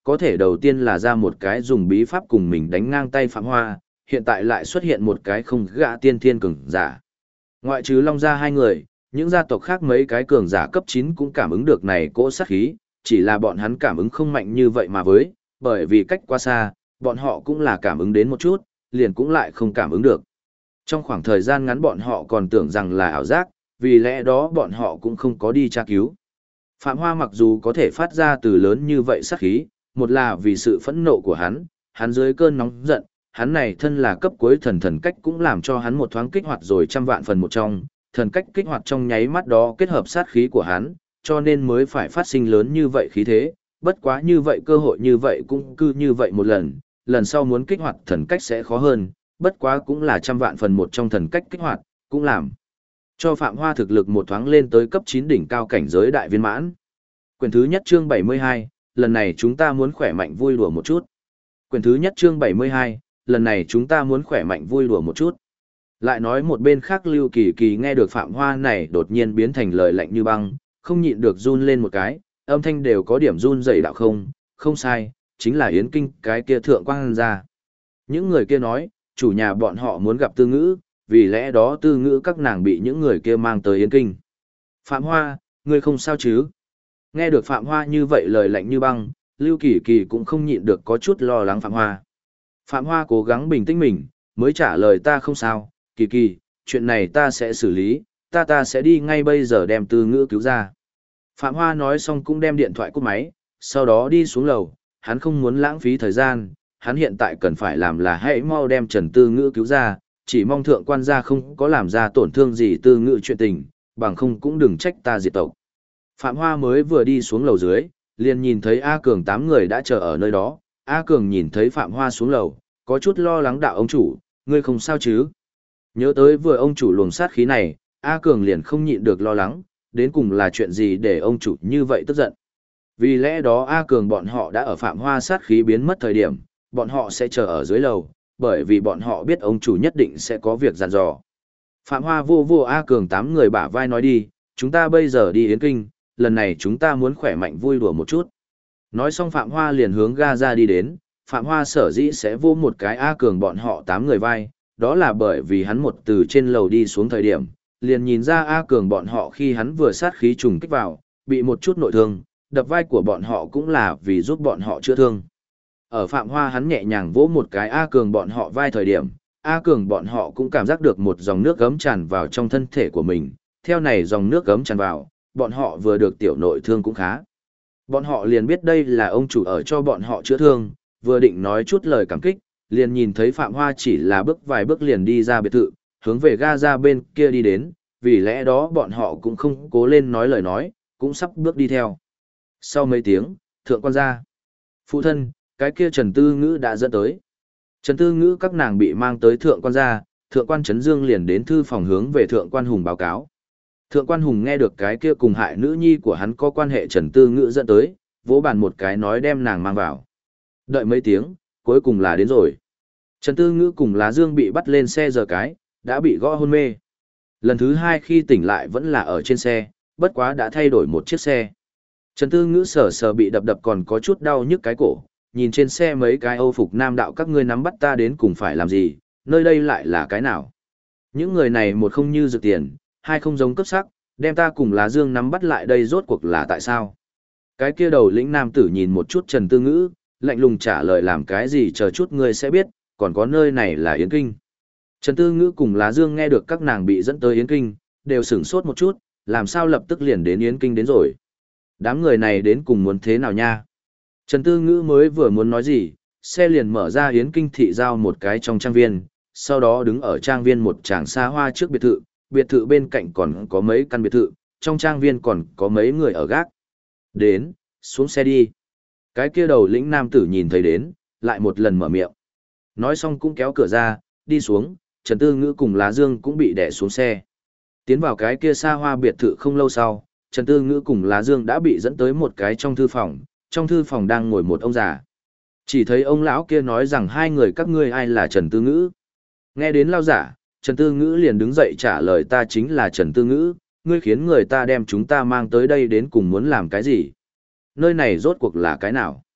có thể đầu tiên là ra một cái dùng bí pháp cùng mình đánh ngang tay Phạm Hoa, hiện tại lại xuất hiện một cái không gã tiên thiên cường giả. Ngoại trừ Long gia hai người, những gia tộc khác mấy cái cường giả cấp 9 cũng cảm ứng được này cỗ sát khí, chỉ là bọn hắn cảm ứng không mạnh như vậy mà với, bởi vì cách quá xa, bọn họ cũng là cảm ứng đến một chút, liền cũng lại không cảm ứng được. Trong khoảng thời gian ngắn bọn họ còn tưởng rằng là ảo giác, vì lẽ đó bọn họ cũng không có đi tra cứu. Phạm Hoa mặc dù có thể phát ra từ lớn như vậy sát khí, một là vì sự phẫn nộ của hắn dưới cơn nóng giận, hắn này thân là cấp cuối thần cách cũng làm cho hắn một thoáng kích hoạt rồi trăm vạn phần một trong, thần cách kích hoạt trong nháy mắt đó kết hợp sát khí của hắn, cho nên mới phải phát sinh lớn như vậy khí thế, bất quá như vậy cơ hội như vậy cũng cứ như vậy một lần sau muốn kích hoạt thần cách sẽ khó hơn, bất quá cũng là trăm vạn phần một trong thần cách kích hoạt, cũng làm cho Phạm Hoa thực lực một thoáng lên tới cấp 9 đỉnh cao cảnh giới đại viên mãn. Quyển thứ nhất chương 72, lần này chúng ta muốn khỏe mạnh vui đùa một chút. Quyển thứ nhất chương 72, lần này chúng ta muốn khỏe mạnh vui đùa một chút. Lại nói một bên khác Lưu Kỳ Kỳ nghe được Phạm Hoa này đột nhiên biến thành lời lạnh như băng, không nhịn được run lên một cái, âm thanh đều có điểm run dày đạo không sai, chính là Yến Kinh cái kia thượng quang ra. Những người kia nói, chủ nhà bọn họ muốn gặp Tư Ngữ, vì lẽ đó Tư Ngữ các nàng bị những người kia mang tới Yến Kinh. Phạm Hoa, ngươi không sao chứ? Nghe được Phạm Hoa như vậy lời lạnh như băng, Lưu Kỳ Kỳ cũng không nhịn được có chút lo lắng Phạm Hoa. Phạm Hoa cố gắng bình tĩnh mình, mới trả lời ta không sao, Kỳ Kỳ, chuyện này ta sẽ xử lý, ta sẽ đi ngay bây giờ đem Tư Ngữ cứu ra. Phạm Hoa nói xong cũng đem điện thoại cúp máy, sau đó đi xuống lầu, hắn không muốn lãng phí thời gian, hắn hiện tại cần phải làm là hãy mau đem Trần Tư Ngữ cứu ra, chỉ mong thượng quan gia không có làm ra tổn thương gì Tư Ngữ chuyện tình, bằng không cũng đừng trách ta diệt tộc. Phạm Hoa mới vừa đi xuống lầu dưới, liền nhìn thấy A Cường 8 người đã chờ ở nơi đó, A Cường nhìn thấy Phạm Hoa xuống lầu, có chút lo lắng đạo ông chủ, ngươi không sao chứ? Nhớ tới vừa ông chủ luồng sát khí này, A Cường liền không nhịn được lo lắng, đến cùng là chuyện gì để ông chủ như vậy tức giận. Vì lẽ đó A Cường bọn họ đã ở Phạm Hoa sát khí biến mất thời điểm, bọn họ sẽ chờ ở dưới lầu, bởi vì bọn họ biết ông chủ nhất định sẽ có việc dặn dò. Phạm Hoa vô A Cường 8 người bả vai nói đi, chúng ta bây giờ đi Yến Kinh, lần này chúng ta muốn khỏe mạnh vui đùa một chút. Nói xong Phạm Hoa liền hướng ga ra đi đến, Phạm Hoa sở dĩ sẽ vô một cái A Cường bọn họ 8 người vai, đó là bởi vì hắn một từ trên lầu đi xuống thời điểm, liền nhìn ra A Cường bọn họ khi hắn vừa sát khí trùng kích vào, bị một chút nội thương, đập vai của bọn họ cũng là vì giúp bọn họ chữa thương. Ở Phạm Hoa hắn nhẹ nhàng vỗ một cái A Cường bọn họ vai thời điểm, A Cường bọn họ cũng cảm giác được một dòng nước gấm tràn vào trong thân thể của mình, theo này dòng nước gấm tràn vào, bọn họ vừa được tiểu nội thương cũng khá. Bọn họ liền biết đây là ông chủ ở cho bọn họ chữa thương, vừa định nói chút lời cảm kích, liền nhìn thấy Phạm Hoa chỉ là bước vài bước liền đi ra biệt thự, hướng về ga ra bên kia đi đến, vì lẽ đó bọn họ cũng không cố lên nói lời nói, cũng sắp bước đi theo. Sau mấy tiếng, thượng quan ra. Phụ thân, cái kia Trần Tư Ngữ đã dẫn tới. Trần Tư Ngữ các nàng bị mang tới thượng quan ra, thượng quan Trấn Dương liền đến thư phòng hướng về thượng quan Hùng báo cáo. Thượng quan Hùng nghe được cái kia cùng hại nữ nhi của hắn có quan hệ Trần Tư Ngữ dẫn tới, vỗ bàn một cái nói đem nàng mang vào. Đợi mấy tiếng, cuối cùng là đến rồi. Trần Tư Ngữ cùng Lá Dương bị bắt lên xe giờ cái, đã bị gõ hôn mê. Lần thứ hai khi tỉnh lại vẫn là ở trên xe, bất quá đã thay đổi một chiếc xe. Trần Tư Ngữ sờ bị đập còn có chút đau nhức cái cổ, nhìn trên xe mấy cái Âu phục nam đạo các ngươi nắm bắt ta đến cùng phải làm gì, nơi đây lại là cái nào. Những người này một không như rực tiền, hai không giống cấp sắc, đem ta cùng Lá Dương nắm bắt lại đây rốt cuộc là tại sao. Cái kia đầu lĩnh nam tử nhìn một chút Trần Tư Ngữ, lạnh lùng trả lời làm cái gì chờ chút ngươi sẽ biết, còn có nơi này là Yến Kinh. Trần Tư Ngữ cùng Lá Dương nghe được các nàng bị dẫn tới Yến Kinh, đều sửng sốt một chút, làm sao lập tức liền đến Yến Kinh đến rồi. Đám người này đến cùng muốn thế nào nha? Trần Tư Ngữ mới vừa muốn nói gì, xe liền mở ra Yến Kinh thị giao một cái trong trang viên, sau đó đứng ở trang viên một tràng xa hoa trước biệt thự bên cạnh còn có mấy căn biệt thự, trong trang viên còn có mấy người ở gác. Đến, xuống xe đi. Cái kia đầu lĩnh nam tử nhìn thấy đến, lại một lần mở miệng. Nói xong cũng kéo cửa ra, đi xuống, Trần Tư Ngữ cùng Lá Dương cũng bị đè xuống xe. Tiến vào cái kia xa hoa biệt thự không lâu sau, Trần Tư Ngữ cùng Lá Dương đã bị dẫn tới một cái trong thư phòng đang ngồi một ông già. Chỉ thấy ông lão kia nói rằng hai người các ngươi ai là Trần Tư Ngữ. Nghe đến lao giả, Trần Tư Ngữ liền đứng dậy trả lời ta chính là Trần Tư Ngữ, ngươi khiến người ta đem chúng ta mang tới đây đến cùng muốn làm cái gì? Nơi này rốt cuộc là cái nào?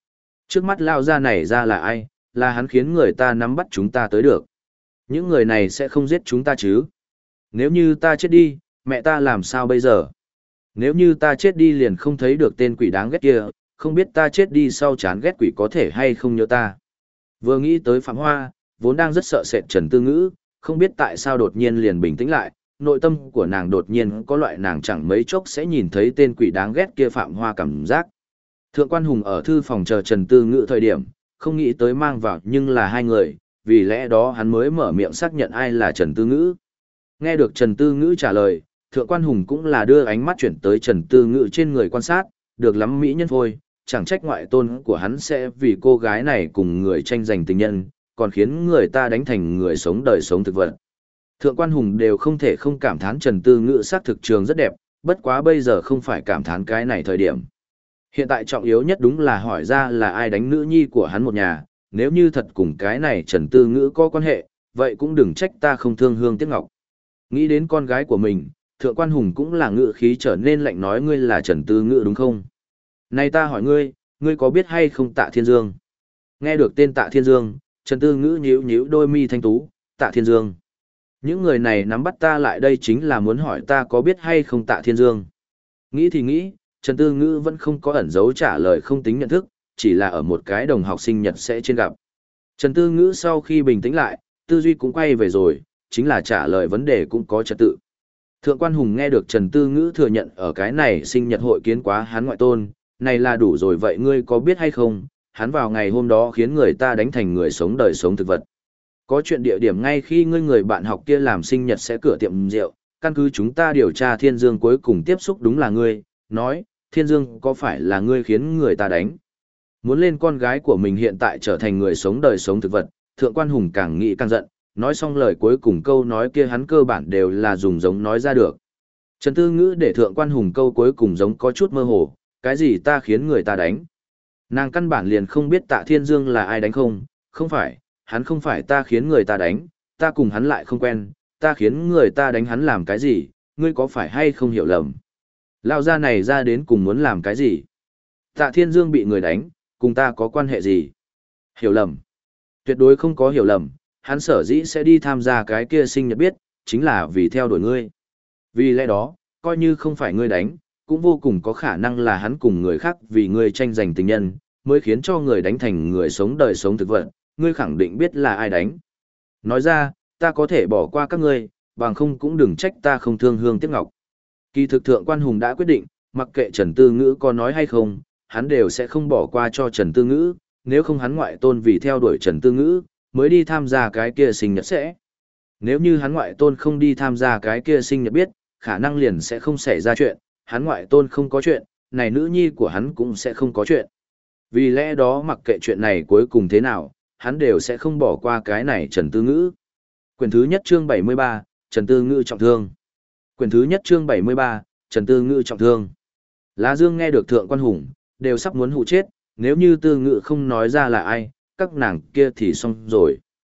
Trước mắt lao ra này ra là ai, là hắn khiến người ta nắm bắt chúng ta tới được. Những người này sẽ không giết chúng ta chứ? Nếu như ta chết đi, mẹ ta làm sao bây giờ? Nếu như ta chết đi liền không thấy được tên quỷ đáng ghét kia, không biết ta chết đi sau chán ghét quỷ có thể hay không nhớ ta. Vừa nghĩ tới Phạm Hoa, vốn đang rất sợ sệt Trần Tư Ngữ, không biết tại sao đột nhiên liền bình tĩnh lại, nội tâm của nàng đột nhiên có loại nàng chẳng mấy chốc sẽ nhìn thấy tên quỷ đáng ghét kia Phạm Hoa cảm giác. Thượng quan Hùng ở thư phòng chờ Trần Tư Ngữ thời điểm, không nghĩ tới mang vào nhưng là hai người, vì lẽ đó hắn mới mở miệng xác nhận ai là Trần Tư Ngữ. Nghe được Trần Tư Ngữ trả lời, Thượng quan Hùng cũng là đưa ánh mắt chuyển tới Trần Tư Ngữ trên người quan sát, được lắm mỹ nhân phôi, chẳng trách ngoại tôn của hắn sẽ vì cô gái này cùng người tranh giành tình nhân, còn khiến người ta đánh thành người sống đời sống thực vật. Thượng quan Hùng đều không thể không cảm thán Trần Tư Ngữ sắc thực trường rất đẹp, bất quá bây giờ không phải cảm thán cái này thời điểm. Hiện tại trọng yếu nhất đúng là hỏi ra là ai đánh nữ nhi của hắn một nhà, nếu như thật cùng cái này Trần Tư Ngữ có quan hệ, vậy cũng đừng trách ta không thương hương tiếc ngọc. Nghĩ đến con gái của mình, Thượng quan Hùng cũng là ngữ khí trở nên lạnh nói ngươi là Trần Tư Ngữ đúng không? Này ta hỏi ngươi, ngươi có biết hay không Tạ Thiên Dương? Nghe được tên Tạ Thiên Dương, Trần Tư Ngữ nhíu nhíu đôi mi thanh tú, Tạ Thiên Dương. Những người này nắm bắt ta lại đây chính là muốn hỏi ta có biết hay không Tạ Thiên Dương. Nghĩ thì nghĩ, Trần Tư Ngữ vẫn không có ẩn dấu trả lời không tính nhận thức, chỉ là ở một cái đồng học sinh nhật sẽ trên gặp. Trần Tư Ngữ sau khi bình tĩnh lại, tư duy cũng quay về rồi, chính là trả lời vấn đề cũng có trật tự. Thượng quan Hùng nghe được Trần Tư Ngữ thừa nhận ở cái này sinh nhật hội kiến quá hắn ngoại tôn, này là đủ rồi vậy ngươi có biết hay không, hắn vào ngày hôm đó khiến người ta đánh thành người sống đời sống thực vật. Có chuyện địa điểm ngay khi ngươi người bạn học kia làm sinh nhật sẽ cửa tiệm rượu, căn cứ chúng ta điều tra Thiên Dương cuối cùng tiếp xúc đúng là ngươi, nói, Thiên Dương có phải là ngươi khiến người ta đánh. Muốn lên con gái của mình hiện tại trở thành người sống đời sống thực vật, Thượng quan Hùng càng nghĩ càng giận, nói xong lời cuối cùng câu nói kia hắn cơ bản đều là dùng giống nói ra được. Trần Tư Ngữ để Thượng quan Hùng câu cuối cùng giống có chút mơ hồ, cái gì ta khiến người ta đánh. Nàng căn bản liền không biết Tạ Thiên Dương là ai đánh không phải, hắn không phải ta khiến người ta đánh, ta cùng hắn lại không quen, ta khiến người ta đánh hắn làm cái gì, ngươi có phải hay không hiểu lầm. Lao ra này ra đến cùng muốn làm cái gì? Tạ Thiên Dương bị người đánh, cùng ta có quan hệ gì? Hiểu lầm. Tuyệt đối không có hiểu lầm, hắn sở dĩ sẽ đi tham gia cái kia sinh nhật biết, chính là vì theo đuổi ngươi. Vì lẽ đó, coi như không phải ngươi đánh, cũng vô cùng có khả năng là hắn cùng người khác vì ngươi tranh giành tình nhân, mới khiến cho người đánh thành người sống đời sống thực vật, ngươi khẳng định biết là ai đánh. Nói ra, ta có thể bỏ qua các ngươi, bằng không cũng đừng trách ta không thương hương tiếc ngọc. Kỳ thực Thượng quan Hùng đã quyết định, mặc kệ Trần Tư Ngữ có nói hay không, hắn đều sẽ không bỏ qua cho Trần Tư Ngữ, nếu không hắn ngoại tôn vì theo đuổi Trần Tư Ngữ, mới đi tham gia cái kia sinh nhật sẽ. Nếu như hắn ngoại tôn không đi tham gia cái kia sinh nhật biết, khả năng liền sẽ không xảy ra chuyện, hắn ngoại tôn không có chuyện, này nữ nhi của hắn cũng sẽ không có chuyện. Vì lẽ đó mặc kệ chuyện này cuối cùng thế nào, hắn đều sẽ không bỏ qua cái này Trần Tư Ngữ. Quyển thứ nhất chương 73, Trần Tư Ngữ trọng thương. Quyển thứ nhất chương 73, Trần Tư Ngữ trọng thương. Lá Dương nghe được Thượng quan Hùng, đều sắp muốn hụ chết, nếu như Tư Ngữ không nói ra là ai, các nàng kia thì xong rồi.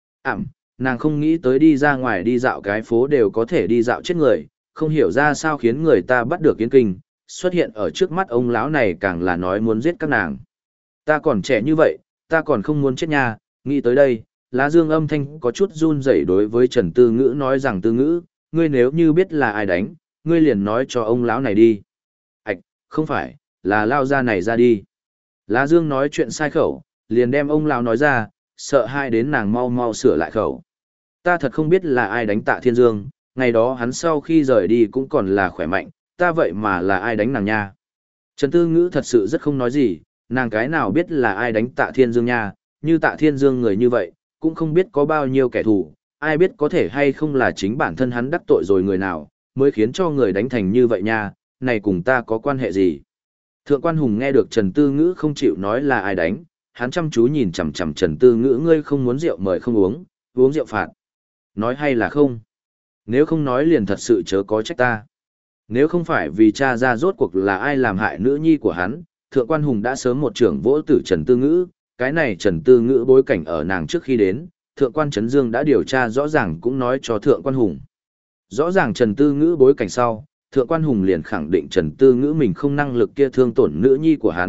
Nàng không nghĩ tới đi ra ngoài đi dạo cái phố đều có thể đi dạo chết người, không hiểu ra sao khiến người ta bắt được Yến Kinh, xuất hiện ở trước mắt ông lão này càng là nói muốn giết các nàng. Ta còn trẻ như vậy, ta còn không muốn chết nha, nghĩ tới đây, Lá Dương âm thanh có chút run rẩy đối với Trần Tư Ngữ nói rằng Tư Ngữ, ngươi nếu như biết là ai đánh, ngươi liền nói cho ông lão này đi. Không phải, là lao ra này ra đi. Lá Dương nói chuyện sai khẩu, liền đem ông lão nói ra, sợ hai đến nàng mau mau sửa lại khẩu. Ta thật không biết là ai đánh Tạ Thiên Dương, ngày đó hắn sau khi rời đi cũng còn là khỏe mạnh, ta vậy mà là ai đánh nàng nha. Trần Tư Ngữ thật sự rất không nói gì, nàng cái nào biết là ai đánh Tạ Thiên Dương nha, như Tạ Thiên Dương người như vậy, cũng không biết có bao nhiêu kẻ thù, ai biết có thể hay không là chính bản thân hắn đắc tội rồi người nào, mới khiến cho người đánh thành như vậy nha, này cùng ta có quan hệ gì. Thượng quan Hùng nghe được Trần Tư Ngữ không chịu nói là ai đánh, hắn chăm chú nhìn chằm chằm Trần Tư Ngữ ngươi không muốn rượu mời không uống, uống rượu phạt. Nói hay là không? Nếu không nói liền thật sự chớ có trách ta. Nếu không phải vì cha ra rốt cuộc là ai làm hại nữ nhi của hắn, Thượng quan Hùng đã sớm một trưởng vỗ tử Trần Tư Ngữ, cái này Trần Tư Ngữ bối cảnh ở nàng trước khi đến, Thượng quan Trấn Dương đã điều tra rõ ràng cũng nói cho Thượng quan Hùng. Rõ ràng Trần Tư Ngữ bối cảnh sau, Thượng quan Hùng liền khẳng định Trần Tư Ngữ mình không năng lực kia thương tổn nữ nhi của hắn,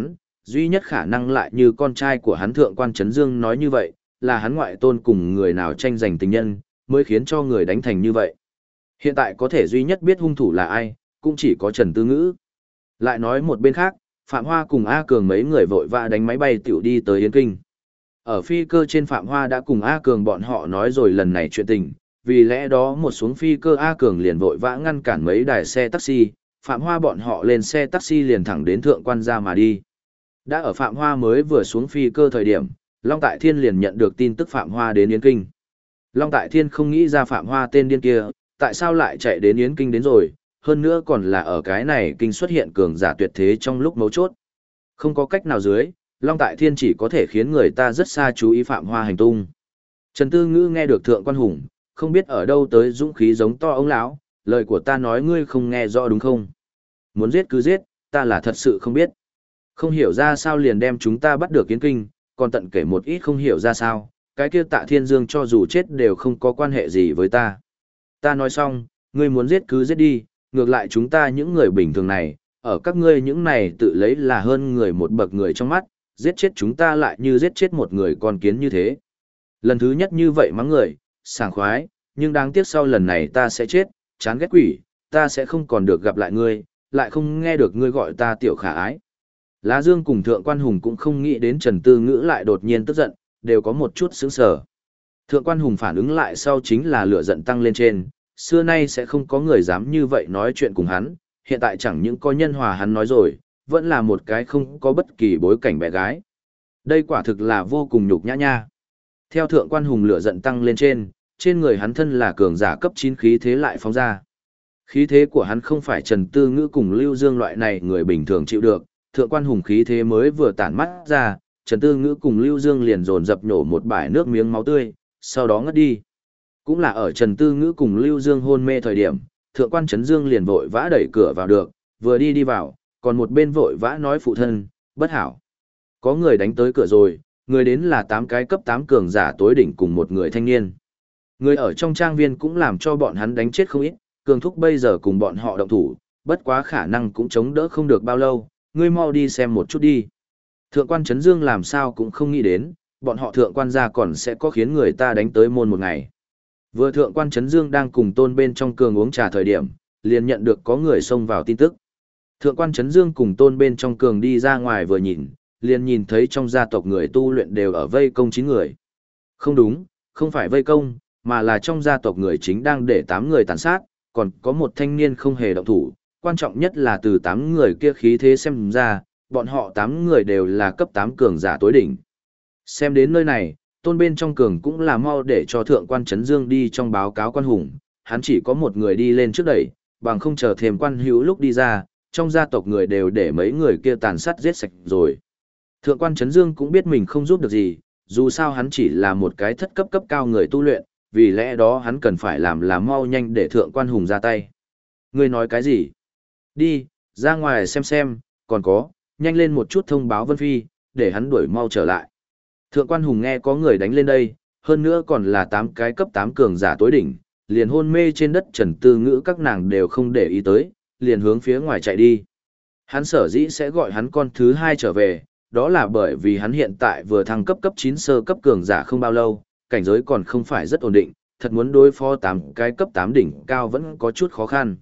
duy nhất khả năng lại như con trai của hắn Thượng quan Trấn Dương nói như vậy, là hắn ngoại tôn cùng người nào tranh giành tình nhân, mới khiến cho người đánh thành như vậy. Hiện tại có thể duy nhất biết hung thủ là ai, cũng chỉ có Trần Tư Ngữ. Lại nói một bên khác, Phạm Hoa cùng A Cường mấy người vội vã đánh máy bay tiểu đi tới Yến Kinh. Ở phi cơ trên Phạm Hoa đã cùng A Cường bọn họ nói rồi lần này chuyện tình, vì lẽ đó một xuống phi cơ A Cường liền vội vã ngăn cản mấy đài xe taxi, Phạm Hoa bọn họ lên xe taxi liền thẳng đến Thượng Quan gia mà đi. Đã ở Phạm Hoa mới vừa xuống phi cơ thời điểm, Long Tại Thiên liền nhận được tin tức Phạm Hoa đến Yến Kinh. Long Tại Thiên không nghĩ ra Phạm Hoa tên điên kia, tại sao lại chạy đến Yến Kinh đến rồi, hơn nữa còn là ở cái này kinh xuất hiện cường giả tuyệt thế trong lúc mấu chốt. Không có cách nào dưới, Long Tại Thiên chỉ có thể khiến người ta rất xa chú ý Phạm Hoa hành tung. Trần Tư Ngữ nghe được Thượng Quan Hùng, không biết ở đâu tới dũng khí giống to ông lão, lời của ta nói ngươi không nghe rõ đúng không? Muốn giết cứ giết, ta là thật sự không biết. Không hiểu ra sao liền đem chúng ta bắt được Yến Kinh, còn tận kể một ít không hiểu ra sao, cái kia Tạ Thiên Dương cho dù chết đều không có quan hệ gì với ta. Ta nói xong, ngươi muốn giết cứ giết đi, ngược lại chúng ta những người bình thường này, ở các ngươi những này tự lấy là hơn người một bậc người trong mắt, giết chết chúng ta lại như giết chết một người con kiến như thế. Lần thứ nhất như vậy mắng người, sảng khoái, nhưng đáng tiếc sau lần này ta sẽ chết, chán ghét quỷ, ta sẽ không còn được gặp lại ngươi, lại không nghe được ngươi gọi ta tiểu khả ái. Lá Dương cùng Thượng Quan Hùng cũng không nghĩ đến Trần Tư Ngữ lại đột nhiên tức giận, đều có một chút sững sờ. Thượng Quan Hùng phản ứng lại sau chính là lửa giận tăng lên trên, xưa nay sẽ không có người dám như vậy nói chuyện cùng hắn, hiện tại chẳng những có nhân hòa hắn nói rồi, vẫn là một cái không có bất kỳ bối cảnh bé gái. Đây quả thực là vô cùng nhục nhã nha. Theo Thượng Quan Hùng lửa giận tăng lên trên người hắn thân là cường giả cấp 9 khí thế lại phóng ra. Khí thế của hắn không phải Trần Tư Ngữ cùng Lưu Dương loại này người bình thường chịu được, Thượng Quan Hùng khí thế mới vừa tản mắt ra, Trần Tư Ngữ cùng Lưu Dương liền dồn dập nhổ một bãi nước miếng máu tươi, sau đó ngất đi. Cũng là ở Trần Tư Ngữ cùng Lưu Dương hôn mê thời điểm, Thượng Quan Trấn Dương liền vội vã đẩy cửa vào được, vừa đi vào, còn một bên vội vã nói phụ thân, bất hảo. Có người đánh tới cửa rồi, người đến là 8 cái cấp 8 cường giả tối đỉnh cùng một người thanh niên. Người ở trong trang viên cũng làm cho bọn hắn đánh chết không ít, cường thúc bây giờ cùng bọn họ động thủ, bất quá khả năng cũng chống đỡ không được bao lâu, ngươi mau đi xem một chút đi. Thượng Quan Trấn Dương làm sao cũng không nghĩ đến, bọn họ Thượng Quan gia còn sẽ có khiến người ta đánh tới môn một ngày. Vừa Thượng Quan Trấn Dương đang cùng Tôn bên trong cường uống trà thời điểm, liền nhận được có người xông vào tin tức. Thượng Quan Trấn Dương cùng Tôn bên trong cường đi ra ngoài vừa nhìn, liền nhìn thấy trong gia tộc người tu luyện đều ở vây công 9 người. Không đúng, không phải vây công, mà là trong gia tộc người chính đang để 8 người tàn sát, còn có một thanh niên không hề động thủ, quan trọng nhất là từ 8 người kia khí thế xem ra, bọn họ 8 người đều là cấp 8 cường giả tối đỉnh. Xem đến nơi này, Tôn bên trong cường cũng là mau để cho Thượng Quan Trấn Dương đi trong báo cáo Quan Hùng, hắn chỉ có một người đi lên trước đẩy, bằng không chờ thêm Quan Hữu lúc đi ra, trong gia tộc người đều để mấy người kia tàn sát giết sạch rồi. Thượng Quan Trấn Dương cũng biết mình không giúp được gì, dù sao hắn chỉ là một cái thất cấp cấp cao người tu luyện, vì lẽ đó hắn cần phải làm là mau nhanh để Thượng Quan Hùng ra tay. Ngươi nói cái gì? Đi, ra ngoài xem, còn có, nhanh lên một chút thông báo Vân Phi, để hắn đuổi mau trở lại. Thượng Quan Hùng nghe có người đánh lên đây, hơn nữa còn là 8 cái cấp 8 cường giả tối đỉnh, liền hôn mê trên đất Trần Tư Ngữ các nàng đều không để ý tới, liền hướng phía ngoài chạy đi. Hắn sở dĩ sẽ gọi hắn con thứ 2 trở về, đó là bởi vì hắn hiện tại vừa thăng cấp cấp 9 sơ cấp cường giả không bao lâu, cảnh giới còn không phải rất ổn định, thật muốn đối phó 8 cái cấp 8 đỉnh cao vẫn có chút khó khăn.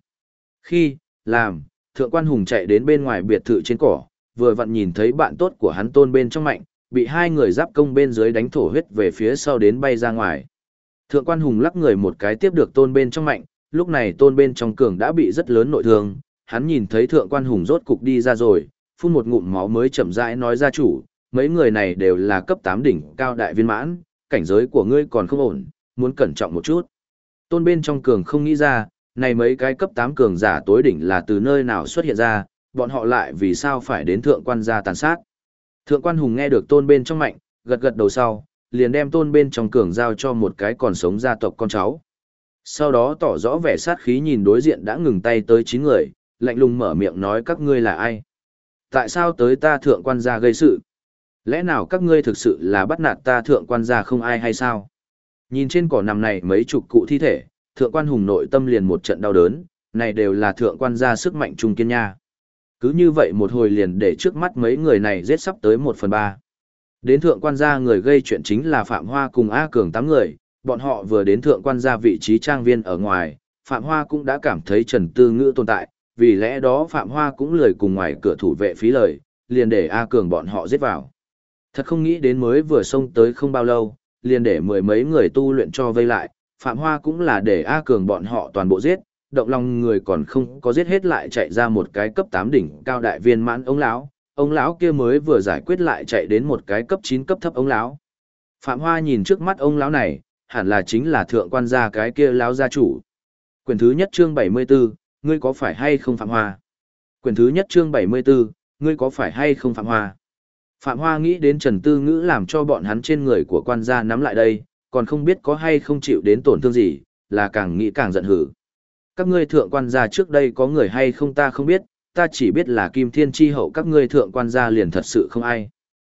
Thượng Quan Hùng chạy đến bên ngoài biệt thự trên cỏ, vừa vặn nhìn thấy bạn tốt của hắn Tôn bên trong mạnh, bị hai người giáp công bên dưới đánh thổ huyết về phía sau đến bay ra ngoài. Thượng Quan Hùng lắc người một cái tiếp được Tôn bên trong mạnh, lúc này Tôn bên trong cường đã bị rất lớn nội thương, hắn nhìn thấy Thượng Quan Hùng rốt cục đi ra rồi, phun một ngụm máu mới chậm rãi nói ra chủ, mấy người này đều là cấp 8 đỉnh cao đại viên mãn, cảnh giới của ngươi còn không ổn, muốn cẩn trọng một chút. Tôn bên trong cường không nghĩ ra, này mấy cái cấp 8 cường giả tối đỉnh là từ nơi nào xuất hiện ra, bọn họ lại vì sao phải đến Thượng Quan gia tàn sát. Thượng Quan Hùng nghe được Tôn bên trong mạnh, gật gật đầu sau, liền đem Tôn bên trong cường giao cho một cái còn sống gia tộc con cháu. Sau đó tỏ rõ vẻ sát khí nhìn đối diện đã ngừng tay tới 9 người, lạnh lùng mở miệng nói các ngươi là ai? Tại sao tới ta Thượng Quan gia gây sự? Lẽ nào các ngươi thực sự là bắt nạt ta Thượng Quan gia không ai hay sao? Nhìn trên cỏ nằm này mấy chục cụ thi thể, Thượng Quan Hùng nội tâm liền một trận đau đớn, này đều là Thượng Quan gia sức mạnh trung kiên nha. Cứ như vậy một hồi liền để trước mắt mấy người này giết sắp tới 1/3. Đến thượng quan gia người gây chuyện chính là Phạm Hoa cùng A Cường 8 người, bọn họ vừa đến thượng quan gia vị trí trang viên ở ngoài, Phạm Hoa cũng đã cảm thấy Trần Tư Ngữ tồn tại, vì lẽ đó Phạm Hoa cũng lười cùng ngoài cửa thủ vệ phí lời, liền để A Cường bọn họ giết vào. Thật không nghĩ đến mới vừa xông tới không bao lâu, liền để mười mấy người tu luyện cho vây lại, Phạm Hoa cũng là để A Cường bọn họ toàn bộ giết, động lòng người còn không có giết hết lại chạy ra một cái cấp 8 đỉnh cao đại viên mãn ông lão kia mới vừa giải quyết lại chạy đến một cái cấp 9 cấp thấp ông lão. Phạm Hoa nhìn trước mắt ông lão này, hẳn là chính là thượng quan gia cái kia lão gia chủ. Quyển thứ nhất chương 74, ngươi có phải hay không Phạm Hoa? Quyển thứ nhất chương 74, ngươi có phải hay không Phạm Hoa? Phạm Hoa nghĩ đến Trần Tư Ngữ làm cho bọn hắn trên người của quan gia nắm lại đây, còn không biết có hay không chịu đến tổn thương gì, là càng nghĩ càng giận hử. Các ngươi thượng quan gia trước đây có người hay không ta không biết, ta chỉ biết là Kim Thiên Chi hậu các ngươi thượng quan gia liền thật sự không ai.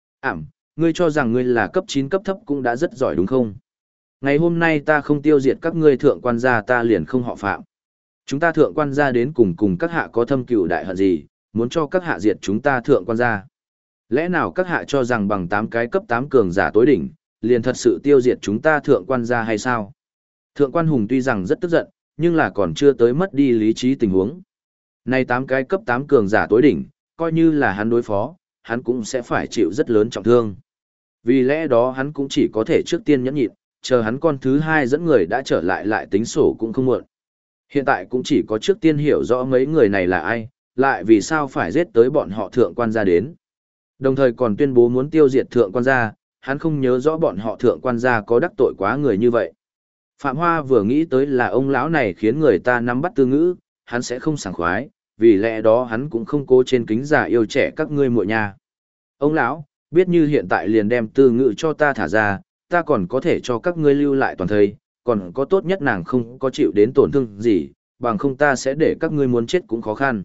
Ngươi cho rằng ngươi là cấp 9 cấp thấp cũng đã rất giỏi đúng không? Ngày hôm nay ta không tiêu diệt các ngươi thượng quan gia ta liền không họ Phạm. Chúng ta thượng quan gia đến cùng các hạ có thâm cừu đại hận gì, muốn cho các hạ diệt chúng ta thượng quan gia. Lẽ nào các hạ cho rằng bằng 8 cái cấp 8 cường giả tối đỉnh, liền thật sự tiêu diệt chúng ta thượng quan gia hay sao? Thượng quan Hùng tuy rằng rất tức giận, nhưng là còn chưa tới mất đi lý trí tình huống. Này 8 cái cấp 8 cường giả tối đỉnh, coi như là hắn đối phó, hắn cũng sẽ phải chịu rất lớn trọng thương. Vì lẽ đó hắn cũng chỉ có thể trước tiên nhẫn nhịn, chờ hắn con thứ hai dẫn người đã trở lại tính sổ cũng không muộn. Hiện tại cũng chỉ có trước tiên hiểu rõ mấy người này là ai, lại vì sao phải giết tới bọn họ thượng quan gia đến. Đồng thời còn tuyên bố muốn tiêu diệt thượng quan gia, hắn không nhớ rõ bọn họ thượng quan gia có đắc tội quá người như vậy. Phạm Hoa vừa nghĩ tới là ông lão này khiến người ta nắm bắt Tư Ngữ, hắn sẽ không sảng khoái, vì lẽ đó hắn cũng không cố trên kính giả yêu trẻ các ngươi muội nha. Ông lão, biết như hiện tại liền đem Tư Ngữ cho ta thả ra, ta còn có thể cho các ngươi lưu lại toàn thây, còn có tốt nhất nàng không có chịu đến tổn thương gì, bằng không ta sẽ để các ngươi muốn chết cũng khó khăn.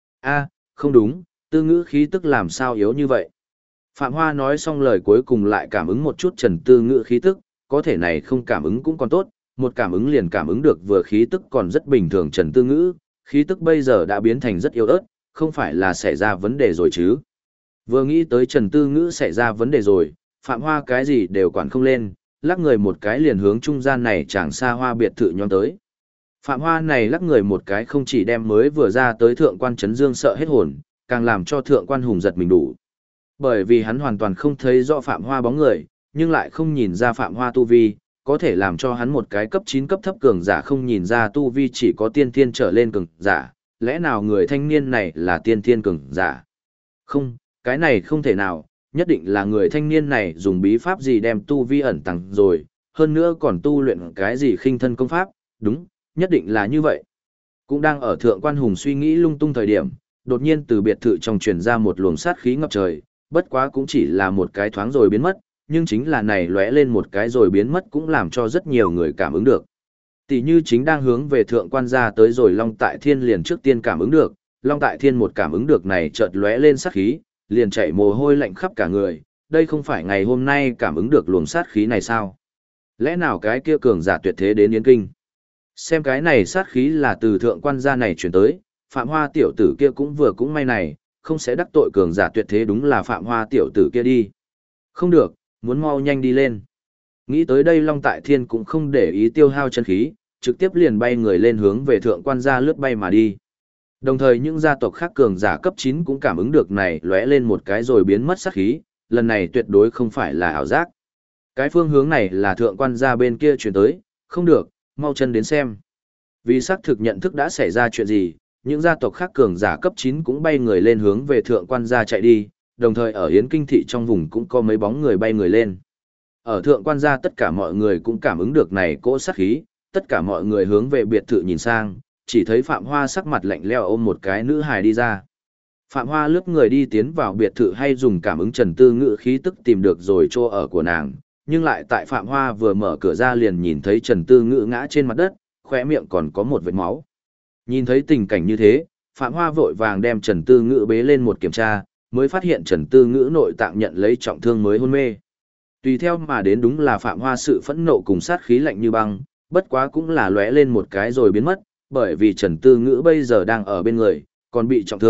Không đúng, Tư Ngữ khí tức làm sao yếu như vậy. Phạm Hoa nói xong lời cuối cùng lại cảm ứng một chút Trần Tư Ngữ khí tức, có thể này không cảm ứng cũng còn tốt, một cảm ứng liền cảm ứng được vừa khí tức còn rất bình thường Trần Tư Ngữ, khí tức bây giờ đã biến thành rất yếu ớt, không phải là xảy ra vấn đề rồi chứ. Vừa nghĩ tới Trần Tư Ngữ xảy ra vấn đề rồi, Phạm Hoa cái gì đều quản không lên, lắc người một cái liền hướng trung gian này chẳng xa hoa biệt thự nhóm tới. Phạm Hoa này lắc người một cái không chỉ đem mới vừa ra tới thượng quan Trấn Dương sợ hết hồn, càng làm cho thượng quan Hùng giật mình đủ. Bởi vì hắn hoàn toàn không thấy rõ Phạm Hoa bóng người, nhưng lại không nhìn ra Phạm Hoa tu vi, có thể làm cho hắn một cái cấp 9 cấp thấp cường giả không nhìn ra tu vi chỉ có tiên thiên trở lên cường giả, lẽ nào người thanh niên này là tiên thiên cường giả? Không, cái này không thể nào, nhất định là người thanh niên này dùng bí pháp gì đem tu vi ẩn tàng rồi, hơn nữa còn tu luyện cái gì khinh thân công pháp, đúng, nhất định là như vậy. Cũng đang ở thượng quan Hùng suy nghĩ lung tung thời điểm, đột nhiên từ biệt thự trong truyền ra một luồng sát khí ngập trời, bất quá cũng chỉ là một cái thoáng rồi biến mất, nhưng chính là này lóe lên một cái rồi biến mất cũng làm cho rất nhiều người cảm ứng được. Tỷ như chính đang hướng về thượng quan gia tới rồi Long Tại Thiên liền trước tiên cảm ứng được, Long Tại Thiên một cảm ứng được này chợt lóe lên sát khí, liền chảy mồ hôi lạnh khắp cả người, đây không phải ngày hôm nay cảm ứng được luồng sát khí này sao? Lẽ nào cái kia cường giả tuyệt thế đến Yến Kinh? Xem cái này sát khí là từ thượng quan gia này chuyển tới, Phạm Hoa tiểu tử kia cũng may này, không sẽ đắc tội cường giả tuyệt thế đúng là Phạm Hoa tiểu tử kia đi. Không được, muốn mau nhanh đi lên. Nghĩ tới đây Long Tại Thiên cũng không để ý tiêu hao chân khí, trực tiếp liền bay người lên hướng về thượng quan gia lướt bay mà đi. Đồng thời những gia tộc khác cường giả cấp 9 cũng cảm ứng được này lóe lên một cái rồi biến mất sát khí, lần này tuyệt đối không phải là ảo giác. Cái phương hướng này là thượng quan gia bên kia chuyển tới, không được, mau chân đến xem. Vì xác thực nhận thức đã xảy ra chuyện gì, những gia tộc khác cường giả cấp 9 cũng bay người lên hướng về thượng quan gia chạy đi, đồng thời ở Yến Kinh thị trong vùng cũng có mấy bóng người bay người lên. Ở thượng quan gia tất cả mọi người cũng cảm ứng được này cỗ sát khí, tất cả mọi người hướng về biệt thự nhìn sang, chỉ thấy Phạm Hoa sắc mặt lạnh lẽo ôm một cái nữ hài đi ra. Phạm Hoa lướt người đi tiến vào biệt thự hay dùng cảm ứng Trần Tư Ngữ khí tức tìm được rồi chỗ ở của nàng, nhưng lại tại Phạm Hoa vừa mở cửa ra liền nhìn thấy Trần Tư Ngữ ngã trên mặt đất, khóe miệng còn có một vệt máu. Nhìn thấy tình cảnh như thế, Phạm Hoa vội vàng đem Trần Tư Ngữ bế lên một kiểm tra, mới phát hiện Trần Tư Ngữ nội tạng nhận lấy trọng thương mới hôn mê. Tùy theo mà đến đúng là Phạm Hoa sự phẫn nộ cùng sát khí lạnh như băng, bất quá cũng là lóe lên một cái rồi biến mất, bởi vì Trần Tư Ngữ bây giờ đang ở bên người, còn bị trọng thương,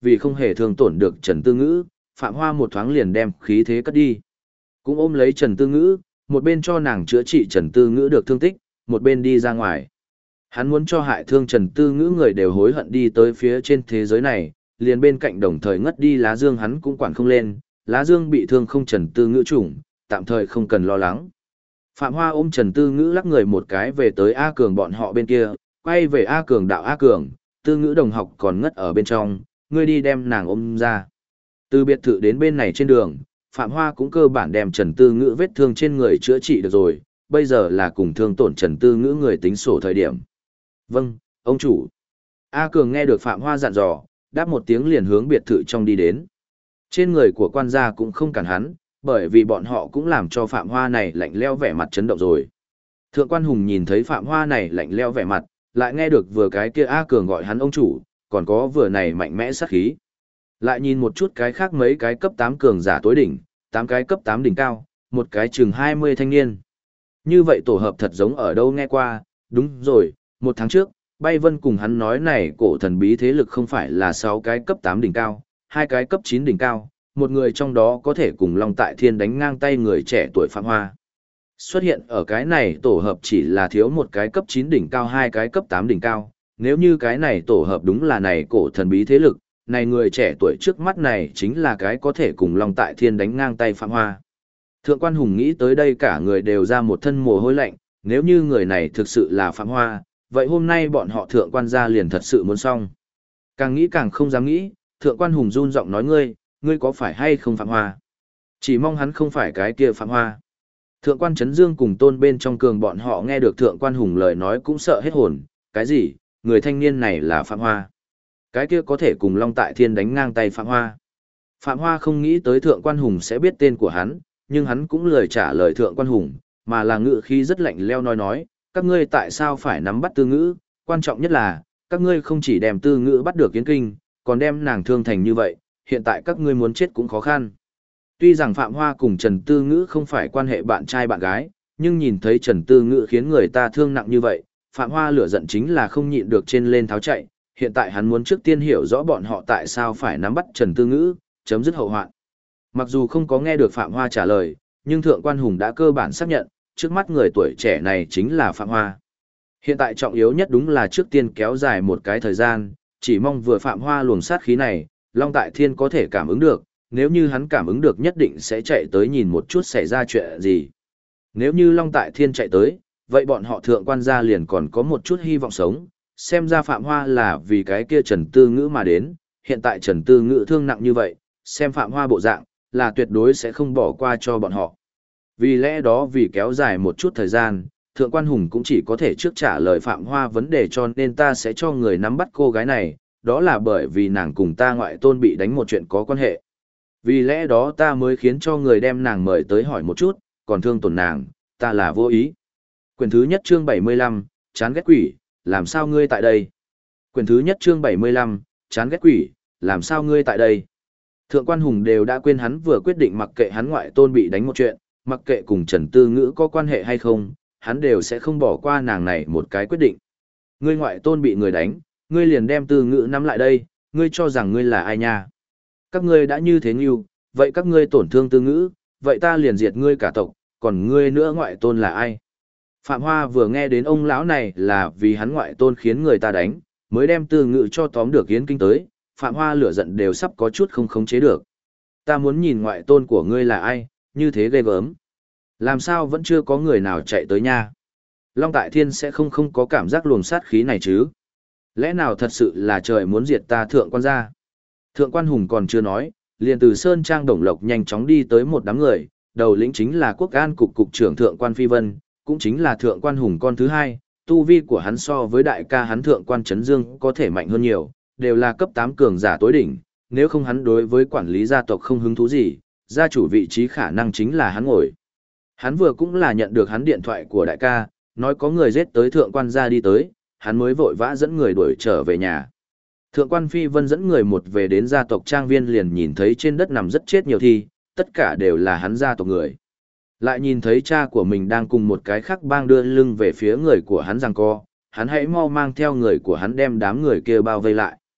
vì không hề thương tổn được Trần Tư Ngữ, Phạm Hoa một thoáng liền đem khí thế cất đi. Cũng ôm lấy Trần Tư Ngữ, một bên cho nàng chữa trị Trần Tư Ngữ được thương tích, một bên đi ra ngoài. Hắn muốn cho hại thương Trần Tư Ngữ người đều hối hận đi tới phía trên thế giới này, liền bên cạnh đồng thời ngất đi Lá Dương hắn cũng quản không lên, Lá Dương bị thương không Trần Tư Ngữ chủng, tạm thời không cần lo lắng. Phạm Hoa ôm Trần Tư Ngữ lắc người một cái về tới A Cường bọn họ bên kia, quay về A Cường đạo A Cường, Tư Ngữ đồng học còn ngất ở bên trong, ngươi đi đem nàng ôm ra. Từ biệt thự đến bên này trên đường, Phạm Hoa cũng cơ bản đem Trần Tư Ngữ vết thương trên người chữa trị được rồi, bây giờ là cùng thương tổn Trần Tư Ngữ người tính sổ thời điểm. Vâng, ông chủ. A Cường nghe được Phạm Hoa dặn dò, đáp một tiếng liền hướng biệt thự trong đi đến. Trên người của quan gia cũng không cản hắn, bởi vì bọn họ cũng làm cho Phạm Hoa này lạnh lẽo vẻ mặt chấn động rồi. Thượng quan Hùng nhìn thấy Phạm Hoa này lạnh lẽo vẻ mặt, lại nghe được vừa cái kia A Cường gọi hắn ông chủ, còn có vừa này mạnh mẽ sát khí. Lại nhìn một chút cái khác mấy cái cấp 8 cường giả tối đỉnh, 8 cái cấp 8 đỉnh cao, một cái chừng 20 thanh niên. Như vậy tổ hợp thật giống ở đâu nghe qua, đúng rồi, một tháng trước, Bay Vân cùng hắn nói này cổ thần bí thế lực không phải là 6 cái cấp 8 đỉnh cao, 2 cái cấp 9 đỉnh cao, một người trong đó có thể cùng Long Tại Thiên đánh ngang tay người trẻ tuổi Phạm Hoa. Xuất hiện ở cái này tổ hợp chỉ là thiếu một cái cấp 9 đỉnh cao 2 cái cấp 8 đỉnh cao, nếu như cái này tổ hợp đúng là này cổ thần bí thế lực, này người trẻ tuổi trước mắt này chính là cái có thể cùng Long Tại Thiên đánh ngang tay Phạm Hoa. Thượng quan Hùng nghĩ tới đây cả người đều ra một thân mồ hôi lạnh, nếu như người này thực sự là Phạm Hoa, vậy hôm nay bọn họ thượng quan gia liền thật sự muốn xong. Càng nghĩ càng không dám nghĩ, thượng quan Hùng run giọng nói ngươi có phải hay không Phạm Hoa? Chỉ mong hắn không phải cái kia Phạm Hoa. Thượng quan Trấn Dương cùng Tôn bên trong cường bọn họ nghe được thượng quan Hùng lời nói cũng sợ hết hồn, cái gì, người thanh niên này là Phạm Hoa. Cái kia có thể cùng Long Tại Thiên đánh ngang tay Phạm Hoa. Phạm Hoa không nghĩ tới thượng quan Hùng sẽ biết tên của hắn, nhưng hắn cũng lười trả lời thượng quan Hùng, mà là ngữ khí rất lạnh leo nói, các ngươi tại sao phải nắm bắt Tư Ngữ, quan trọng nhất là, các ngươi không chỉ đem Tư Ngữ bắt được Yến Kinh, còn đem nàng thương thành như vậy, hiện tại các ngươi muốn chết cũng khó khăn. Tuy rằng Phạm Hoa cùng Trần Tư Ngữ không phải quan hệ bạn trai bạn gái, nhưng nhìn thấy Trần Tư Ngữ khiến người ta thương nặng như vậy, Phạm Hoa lửa giận chính là không nhịn được trên lên tháo chạy, hiện tại hắn muốn trước tiên hiểu rõ bọn họ tại sao phải nắm bắt Trần Tư Ngữ, chấm dứt hậu hoạn. Mặc dù không có nghe được Phạm Hoa trả lời, nhưng Thượng quan Hùng đã cơ bản xác nhận, trước mắt người tuổi trẻ này chính là Phạm Hoa. Hiện tại trọng yếu nhất đúng là trước tiên kéo dài một cái thời gian, chỉ mong vừa Phạm Hoa luồng sát khí này, Long Tại Thiên có thể cảm ứng được, nếu như hắn cảm ứng được nhất định sẽ chạy tới nhìn một chút xảy ra chuyện gì. Nếu như Long Tại Thiên chạy tới, vậy bọn họ thượng quan gia liền còn có một chút hy vọng sống, xem ra Phạm Hoa là vì cái kia Trần Tư Ngữ mà đến, hiện tại Trần Tư Ngữ thương nặng như vậy, xem Phạm Hoa bộ dạng, là tuyệt đối sẽ không bỏ qua cho bọn họ. Vì lẽ đó vì kéo dài một chút thời gian, Thượng quan Hùng cũng chỉ có thể trước trả lời Phạm Hoa vấn đề cho nên ta sẽ cho người nắm bắt cô gái này, đó là bởi vì nàng cùng ta ngoại tôn bị đánh một chuyện có quan hệ. Vì lẽ đó ta mới khiến cho người đem nàng mời tới hỏi một chút, còn thương tổn nàng, ta là vô ý. Quyển thứ nhất chương 75, chán ghét quỷ, làm sao ngươi tại đây? Quyển thứ nhất chương 75, chán ghét quỷ, làm sao ngươi tại đây? Thượng quan Hùng đều đã quên hắn vừa quyết định mặc kệ hắn ngoại tôn bị đánh một chuyện, mặc kệ cùng Trần Tư Ngữ có quan hệ hay không, hắn đều sẽ không bỏ qua nàng này một cái quyết định. Ngươi ngoại tôn bị người đánh, ngươi liền đem Tư Ngữ nắm lại đây, ngươi cho rằng ngươi là ai nha? Các ngươi đã như thế nhưu, vậy các ngươi tổn thương Tư Ngữ, vậy ta liền diệt ngươi cả tộc, còn ngươi nữa ngoại tôn là ai? Phạm Hoa vừa nghe đến ông lão này là vì hắn ngoại tôn khiến người ta đánh, mới đem Tư Ngữ cho tóm được Yến Kinh tới, Phạm Hoa lửa giận đều sắp có chút không khống chế được. Ta muốn nhìn ngoại tôn của ngươi là ai, như thế ghê gớm. Làm sao vẫn chưa có người nào chạy tới nha? Long Tại Thiên sẽ không có cảm giác luồng sát khí này chứ? Lẽ nào thật sự là trời muốn diệt ta thượng quan gia? Thượng quan Hùng còn chưa nói, liền từ Sơn Trang Đồng Lộc nhanh chóng đi tới một đám người, đầu lĩnh chính là Quốc An cục cục trưởng Thượng quan Phi Vân, cũng chính là Thượng quan Hùng con thứ hai, tu vi của hắn so với đại ca hắn Thượng quan Trấn Dương có thể mạnh hơn nhiều, đều là cấp 8 cường giả tối đỉnh, nếu không hắn đối với quản lý gia tộc không hứng thú gì, gia chủ vị trí khả năng chính là hắn ngồi. Hắn vừa cũng là nhận được hắn điện thoại của đại ca, nói có người giết tới thượng quan gia đi tới, hắn mới vội vã dẫn người đuổi trở về nhà. Thượng quan Phi Vân dẫn người một về đến gia tộc trang viên liền nhìn thấy trên đất nằm rất chết nhiều thi, tất cả đều là hắn gia tộc người. Lại nhìn thấy cha của mình đang cùng một cái khác bang đưa lưng về phía người của hắn giằng co, hắn hãy mau mang theo người của hắn đem đám người kia bao vây lại.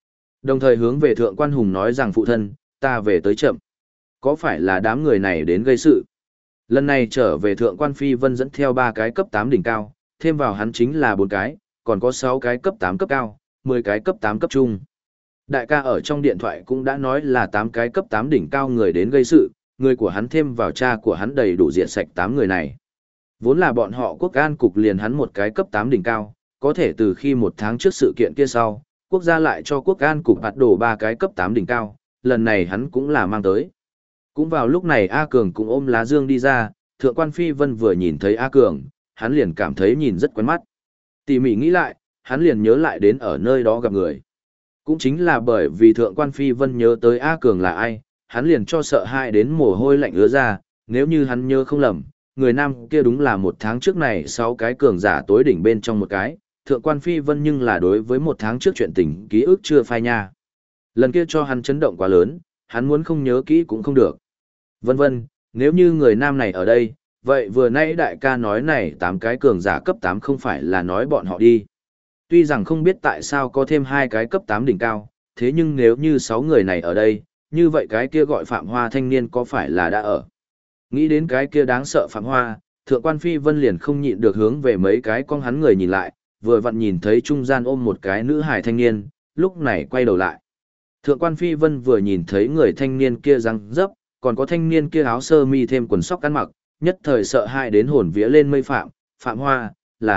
Đồng thời hướng về Thượng Quan Hùng nói rằng phụ thân, ta về tới chậm. Có phải là đám người này đến gây sự? Lần này trở về Thượng Quan Phi Vân dẫn theo 3 cái cấp 8 đỉnh cao, thêm vào hắn chính là 4 cái, còn có 6 cái cấp 8 cấp cao, 10 cái cấp 8 cấp trung. Đại ca ở trong điện thoại cũng đã nói là 8 cái cấp 8 đỉnh cao người đến gây sự, người của hắn thêm vào cha của hắn đầy đủ diện sạch 8 người này. Vốn là bọn họ quốc an cục liền hắn một cái cấp 8 đỉnh cao, có thể từ khi 1 tháng trước sự kiện kia sau, quốc gia lại cho quốc an cục bắt đổ 3 cái cấp 8 đỉnh cao, lần này hắn cũng là mang tới. Cũng vào lúc này A Cường cũng ôm lá dương đi ra, Thượng Quan Phi Vân vừa nhìn thấy A Cường, hắn liền cảm thấy nhìn rất quen mắt. Tỉ mỉ nghĩ lại, hắn liền nhớ lại đến ở nơi đó gặp người. Cũng chính là bởi vì Thượng Quan Phi Vân nhớ tới A Cường là ai, hắn liền cho sợ hãi đến mồ hôi lạnh ứa ra, nếu như hắn nhớ không lầm, người nam kia đúng là 1 tháng trước này 6 cái cường giả tối đỉnh bên trong một cái, Thượng Quan Phi Vân nhưng là đối với 1 tháng trước chuyện tình ký ức chưa phai nha. Lần kia cho hắn chấn động quá lớn, hắn muốn không nhớ kỹ cũng không được. Vân vân, nếu như người nam này ở đây, vậy vừa nãy đại ca nói này 8 cái cường giả cấp 8 không phải là nói bọn họ đi. Tuy rằng không biết tại sao có thêm 2 cái cấp 8 đỉnh cao, thế nhưng nếu như 6 người này ở đây, như vậy cái kia gọi Phạm Hoa thanh niên có phải là đã ở. Nghĩ đến cái kia đáng sợ Phạm Hoa, Thượng Quan Phi Vân liền không nhịn được hướng về mấy cái con hắn người nhìn lại, vừa vặn nhìn thấy trung gian ôm một cái nữ hài thanh niên, lúc này quay đầu lại. Thượng Quan Phi Vân vừa nhìn thấy người thanh niên kia răng dấp, còn có thanh niên kia áo sơ mi thêm quần sóc ăn mặc, nhất thời sợ hãi đến hồn vía lên mây Phạm Hoa,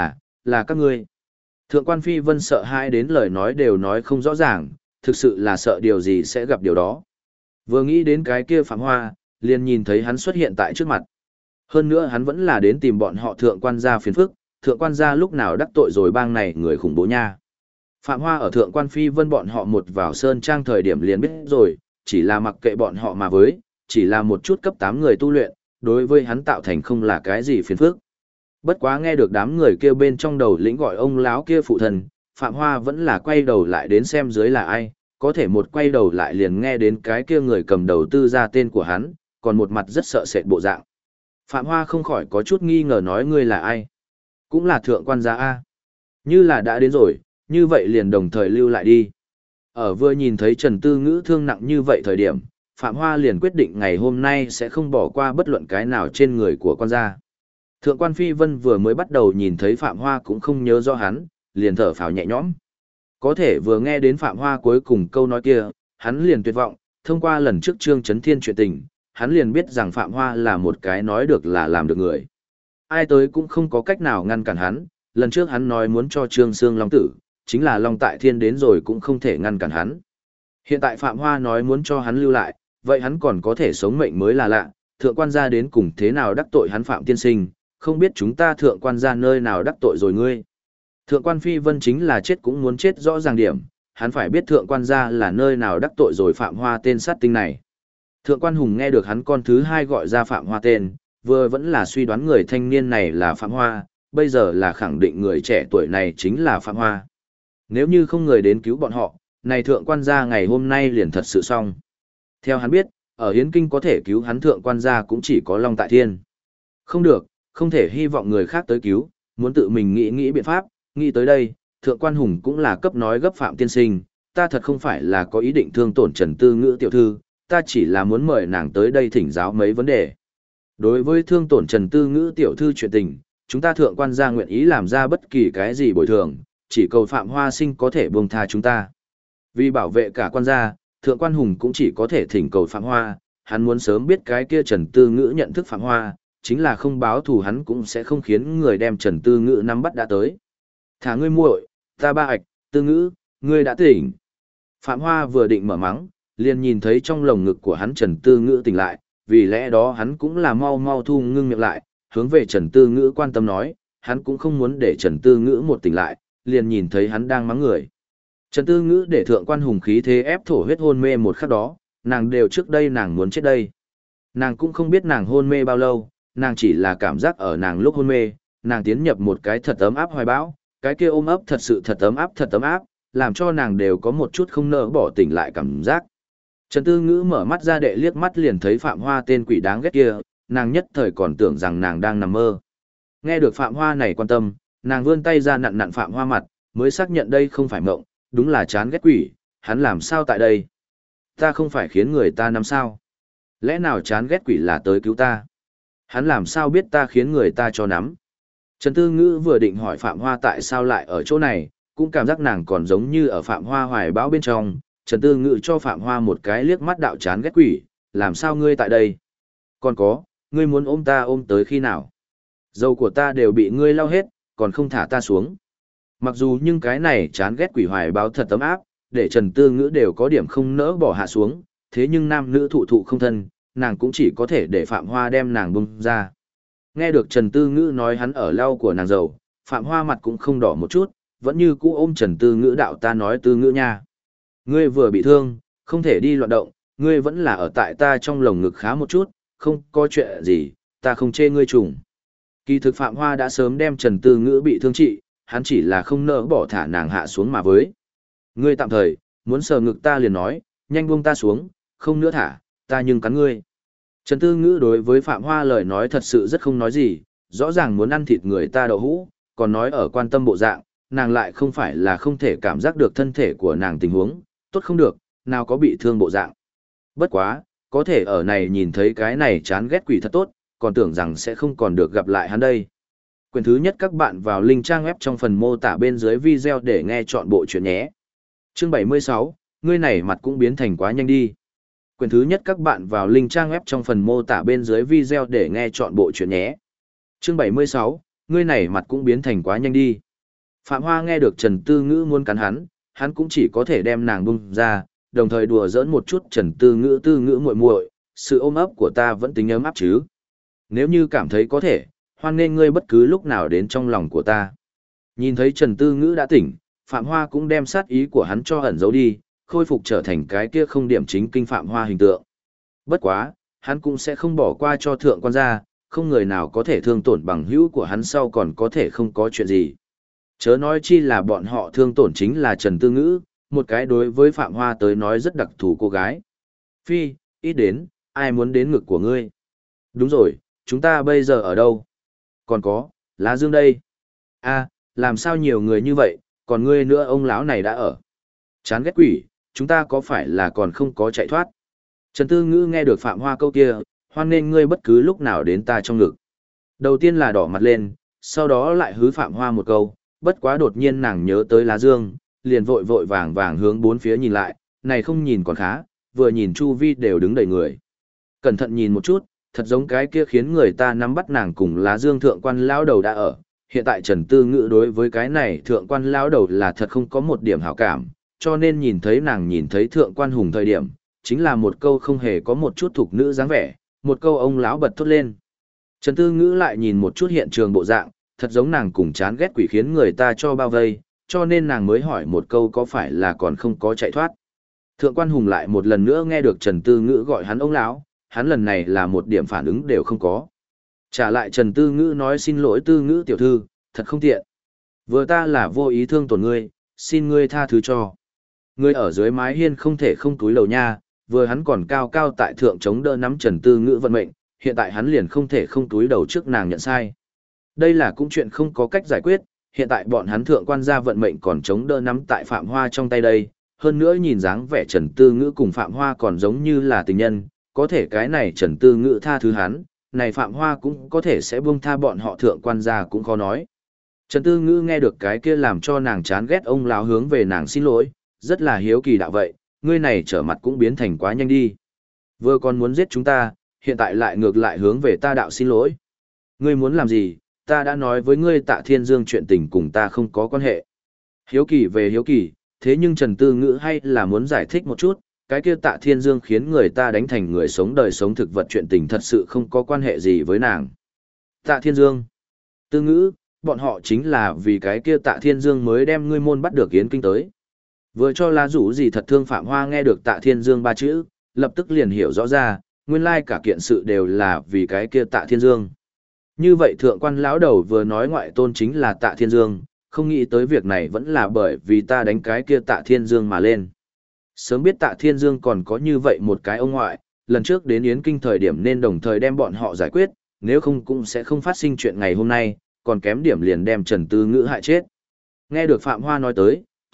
là các ngươi. Thượng Quan Phi Vân sợ hãi đến lời nói đều nói không rõ ràng, thực sự là sợ điều gì sẽ gặp điều đó. Vừa nghĩ đến cái kia Phạm Hoa, liền nhìn thấy hắn xuất hiện tại trước mặt. Hơn nữa hắn vẫn là đến tìm bọn họ Thượng Quan gia phiền phức, Thượng Quan gia lúc nào đắc tội rồi bang này người khủng bố nha. Phạm Hoa ở Thượng Quan Phi Vân bọn họ một vào sơn trang thời điểm liền biết rồi, chỉ là mặc kệ bọn họ mà với, chỉ là một chút cấp 8 người tu luyện, đối với hắn tạo thành không là cái gì phiền phức. Bất quá nghe được đám người kêu bên trong đầu lĩnh gọi ông láo kia phụ thần, Phạm Hoa vẫn là quay đầu lại đến xem dưới là ai, có thể một quay đầu lại liền nghe đến cái kia người cầm đầu tư ra tên của hắn, còn một mặt rất sợ sệt bộ dạng. Phạm Hoa không khỏi có chút nghi ngờ nói ngươi là ai. Cũng là Thượng Quan gia A. Như là đã đến rồi, như vậy liền đồng thời lưu lại đi. Ở vừa nhìn thấy Trần Tư Ngữ thương nặng như vậy thời điểm, Phạm Hoa liền quyết định ngày hôm nay sẽ không bỏ qua bất luận cái nào trên người của quan gia. Thượng Quan Phi Vân vừa mới bắt đầu nhìn thấy Phạm Hoa cũng không nhớ rõ hắn, liền thở phào nhẹ nhõm. Có thể vừa nghe đến Phạm Hoa cuối cùng câu nói kia, hắn liền tuyệt vọng, thông qua lần trước Trương Chấn Thiên chuyện tình, hắn liền biết rằng Phạm Hoa là một cái nói được là làm được người. Ai tới cũng không có cách nào ngăn cản hắn, lần trước hắn nói muốn cho Trương Sương Long tử, chính là Long Tại Thiên đến rồi cũng không thể ngăn cản hắn. Hiện tại Phạm Hoa nói muốn cho hắn lưu lại, vậy hắn còn có thể sống mệnh mới là lạ, Thượng Quan gia đến cùng thế nào đắc tội hắn Phạm tiên sinh, không biết chúng ta Thượng Quan gia nơi nào đắc tội rồi ngươi. Thượng Quan Phi Vân chính là chết cũng muốn chết rõ ràng điểm, hắn phải biết Thượng Quan gia là nơi nào đắc tội rồi Phạm Hoa tên sát tinh này. Thượng Quan Hùng nghe được hắn con thứ hai gọi ra Phạm Hoa tên, vừa vẫn là suy đoán người thanh niên này là Phạm Hoa, bây giờ là khẳng định người trẻ tuổi này chính là Phạm Hoa. Nếu như không người đến cứu bọn họ, này Thượng Quan gia ngày hôm nay liền thật sự xong. Theo hắn biết, ở Hiến Kinh có thể cứu hắn Thượng Quan gia cũng chỉ có Long Tại Thiên. Không được, không thể hy vọng người khác tới cứu, muốn tự mình nghĩ biện pháp, nghĩ tới đây, Thượng Quan Hùng cũng là cấp nói gấp Phạm tiên sinh, ta thật không phải là có ý định thương tổn Trần Tư Ngữ tiểu thư, ta chỉ là muốn mời nàng tới đây thỉnh giáo mấy vấn đề. Đối với thương tổn Trần Tư Ngữ tiểu thư chuyện tình, chúng ta Thượng Quan gia nguyện ý làm ra bất kỳ cái gì bồi thường, chỉ cầu Phạm Hoa Sinh có thể buông tha chúng ta. Vì bảo vệ cả quan gia, Thượng Quan Hùng cũng chỉ có thể thỉnh cầu Phạm Hoa, hắn muốn sớm biết cái kia Trần Tư Ngữ nhận thức Phạm Hoa, chính là không báo thù hắn cũng sẽ không khiến người đem Trần Tư Ngữ nắm bắt đã tới. Thả ngươi muội, ta ba ạch, Tư Ngữ, ngươi đã tỉnh. Phạm Hoa vừa định mở mắng, liền nhìn thấy trong lồng ngực của hắn Trần Tư Ngữ tỉnh lại, vì lẽ đó hắn cũng là mau mau thu ngưng miệng lại, hướng về Trần Tư Ngữ quan tâm nói, hắn cũng không muốn để Trần Tư Ngữ một tỉnh lại, liền nhìn thấy hắn đang mắng người. Trần Tư Ngữ để Thượng Quan Hùng khí thế ép thổ huyết hôn mê một khắc đó, nàng đều trước đây nàng muốn chết đây. Nàng cũng không biết nàng hôn mê bao lâu, nàng chỉ là cảm giác ở nàng lúc hôn mê, nàng tiến nhập một cái thật ấm áp hoài bão, cái kia ôm ấp thật sự thật ấm áp, làm cho nàng đều có một chút không nỡ bỏ tỉnh lại cảm giác. Trần Tư Ngữ mở mắt ra đệ liếc mắt liền thấy Phạm Hoa tên quỷ đáng ghét kia, nàng nhất thời còn tưởng rằng nàng đang nằm mơ. Nghe được Phạm Hoa này quan tâm, nàng vươn tay ra nặn nặn Phạm Hoa mặt, mới xác nhận đây không phải mộng, đúng là chán ghét quỷ, hắn làm sao tại đây? Ta không phải khiến người ta nắm sao? Lẽ nào chán ghét quỷ là tới cứu ta? Hắn làm sao biết ta khiến người ta cho nắm? Trần Tư Ngữ vừa định hỏi Phạm Hoa tại sao lại ở chỗ này, cũng cảm giác nàng còn giống như ở Phạm Hoa hoài bão bên trong. Trần Tư Ngữ cho Phạm Hoa một cái liếc mắt đạo chán ghét quỷ, làm sao ngươi tại đây? Còn có, ngươi muốn ôm ta ôm tới khi nào? Dầu của ta đều bị ngươi lau hết, còn không thả ta xuống. Mặc dù nhưng cái này chán ghét quỷ hoài báo thật tấm áp, để Trần Tư Ngữ đều có điểm không nỡ bỏ hạ xuống, thế nhưng nam nữ thụ thụ không thân, nàng cũng chỉ có thể để Phạm Hoa đem nàng bung ra. Nghe được Trần Tư Ngữ nói hắn ở lau của nàng dầu, Phạm Hoa mặt cũng không đỏ một chút, vẫn như cũ ôm Trần Tư Ngữ đạo ta nói Tư Ngữ nha. Ngươi vừa bị thương, không thể đi loạn động, ngươi vẫn là ở tại ta trong lồng ngực khá một chút, không có chuyện gì, ta không chê ngươi trùng. Kỳ thực Phạm Hoa đã sớm đem Trần Tư Ngữ bị thương trị, hắn chỉ là không nỡ bỏ thả nàng hạ xuống mà với. Ngươi tạm thời, muốn sờ ngực ta liền nói, nhanh buông ta xuống, không nữa thả, ta nhưng cắn ngươi. Trần Tư Ngữ đối với Phạm Hoa lời nói thật sự rất không nói gì, rõ ràng muốn ăn thịt người ta đậu hũ, còn nói ở quan tâm bộ dạng, nàng lại không phải là không thể cảm giác được thân thể của nàng tình huống, tốt không được, nào có bị thương bộ dạng. Bất quá, có thể ở này nhìn thấy cái này chán ghét quỷ thật tốt, còn tưởng rằng sẽ không còn được gặp lại hắn đây. Quyển thứ nhất các bạn vào link trang web trong phần mô tả bên dưới video để nghe chọn bộ chuyện nhé. Chương 76, ngươi này mặt cũng biến thành quá nhanh đi. Quyển thứ nhất các bạn vào link trang web trong phần mô tả bên dưới video để nghe chọn bộ chuyện nhé. Chương 76, ngươi này mặt cũng biến thành quá nhanh đi. Phạm Hoa nghe được Trần Tư Ngữ muốn cắn hắn cũng chỉ có thể đem nàng bung ra, đồng thời đùa giỡn một chút Trần Tư Ngữ muội muội, sự ôm ấp của ta vẫn tính ấm áp chứ. Nếu như cảm thấy có thể, hoan nghênh ngươi bất cứ lúc nào đến trong lòng của ta. Nhìn thấy Trần Tư Ngữ đã tỉnh, Phạm Hoa cũng đem sát ý của hắn cho ẩn giấu đi, khôi phục trở thành cái kia không điểm chính kinh Phạm Hoa hình tượng. Bất quá, hắn cũng sẽ không bỏ qua cho thượng quan gia, không người nào có thể thương tổn bằng hữu của hắn sau còn có thể không có chuyện gì. Chớ nói chi là bọn họ thương tổn chính là Trần Tư Ngữ, một cái đối với Phạm Hoa tới nói rất đặc thù cô gái. Phi, ít đến, ai muốn đến ngực của ngươi? Đúng rồi, chúng ta bây giờ ở đâu? Còn có, Lá Dương đây. A, làm sao nhiều người như vậy, còn ngươi nữa ông lão này đã ở. Chán ghét quỷ, chúng ta có phải là còn không có chạy thoát? Trần Tư Ngữ nghe được Phạm Hoa câu kia, hoan nên ngươi bất cứ lúc nào đến ta trong ngực. Đầu tiên là đỏ mặt lên, sau đó lại hứ Phạm Hoa một câu, bất quá đột nhiên nàng nhớ tới Lá Dương, liền vội vội vàng vàng hướng bốn phía nhìn lại, này không nhìn còn khá, vừa nhìn chu vi đều đứng đầy người. Cẩn thận nhìn một chút, thật giống cái kia khiến người ta nắm bắt nàng cùng Lá Dương thượng quan lão đầu đã ở. Hiện tại Trần Tư Ngữ đối với cái này thượng quan lão đầu là thật không có một điểm hảo cảm, cho nên nhìn thấy nàng nhìn thấy thượng quan hùng thời điểm, chính là một câu không hề có một chút thục nữ dáng vẻ, một câu ông lão bật thốt lên. Trần Tư Ngữ lại nhìn một chút hiện trường bộ dạng, thật giống nàng cùng chán ghét quỷ khiến người ta cho bao vây, cho nên nàng mới hỏi một câu có phải là còn không có chạy thoát. Thượng quan hùng lại một lần nữa nghe được Trần Tư Ngữ gọi hắn ông lão, hắn lần này là một điểm phản ứng đều không có. Trả lại Trần Tư Ngữ nói xin lỗi Tư Ngữ tiểu thư, thật không tiện. Vừa ta là vô ý thương tổn ngươi, xin ngươi tha thứ cho. Ngươi ở dưới mái hiên không thể không túi lầu nha, vừa hắn còn cao cao tại thượng chống đỡ nắm Trần Tư Ngữ vận mệnh, hiện tại hắn liền không thể không túi đầu trước nàng nhận sai. Đây là cũng chuyện không có cách giải quyết, hiện tại bọn hắn thượng quan gia vận mệnh còn chống đỡ nắm tại Phạm Hoa trong tay đây, hơn nữa nhìn dáng vẻ Trần Tư Ngữ cùng Phạm Hoa còn giống như là tình nhân, có thể cái này Trần Tư Ngữ tha thứ hắn, này Phạm Hoa cũng có thể sẽ buông tha bọn họ thượng quan gia cũng khó nói. Trần Tư Ngữ nghe được cái kia làm cho nàng chán ghét ông lão hướng về nàng xin lỗi, rất là hiếu kỳ đạo vậy, ngươi này trở mặt cũng biến thành quá nhanh đi. Vừa còn muốn giết chúng ta, hiện tại lại ngược lại hướng về ta đạo xin lỗi. Ngươi muốn làm gì, ta đã nói với ngươi Tạ Thiên Dương chuyện tình cùng ta không có quan hệ. Hiếu kỳ về hiếu kỳ, thế nhưng Trần Tư Ngữ hay là muốn giải thích một chút, cái kia Tạ Thiên Dương khiến người ta đánh thành người sống đời sống thực vật chuyện tình thật sự không có quan hệ gì với nàng. Tạ Thiên Dương. Tư Ngữ, bọn họ chính là vì cái kia Tạ Thiên Dương mới đem ngươi môn bắt được Yến Kinh tới. Vừa cho lá rủ gì thật thương Phạm Hoa nghe được Tạ Thiên Dương ba chữ, lập tức liền hiểu rõ ra, nguyên lai cả kiện sự đều là vì cái kia Tạ Thiên Dương. Như vậy thượng quan lão đầu vừa nói ngoại tôn chính là Tạ Thiên Dương, không nghĩ tới việc này vẫn là bởi vì ta đánh cái kia Tạ Thiên Dương mà lên. Sớm biết Tạ Thiên Dương còn có như vậy một cái ông ngoại, lần trước đến Yến Kinh thời điểm nên đồng thời đem bọn họ giải quyết, nếu không cũng sẽ không phát sinh chuyện ngày hôm nay, còn kém điểm liền đem Trần Tư Ngữ hại chết. Nghe được Phạm Hoa nói tới,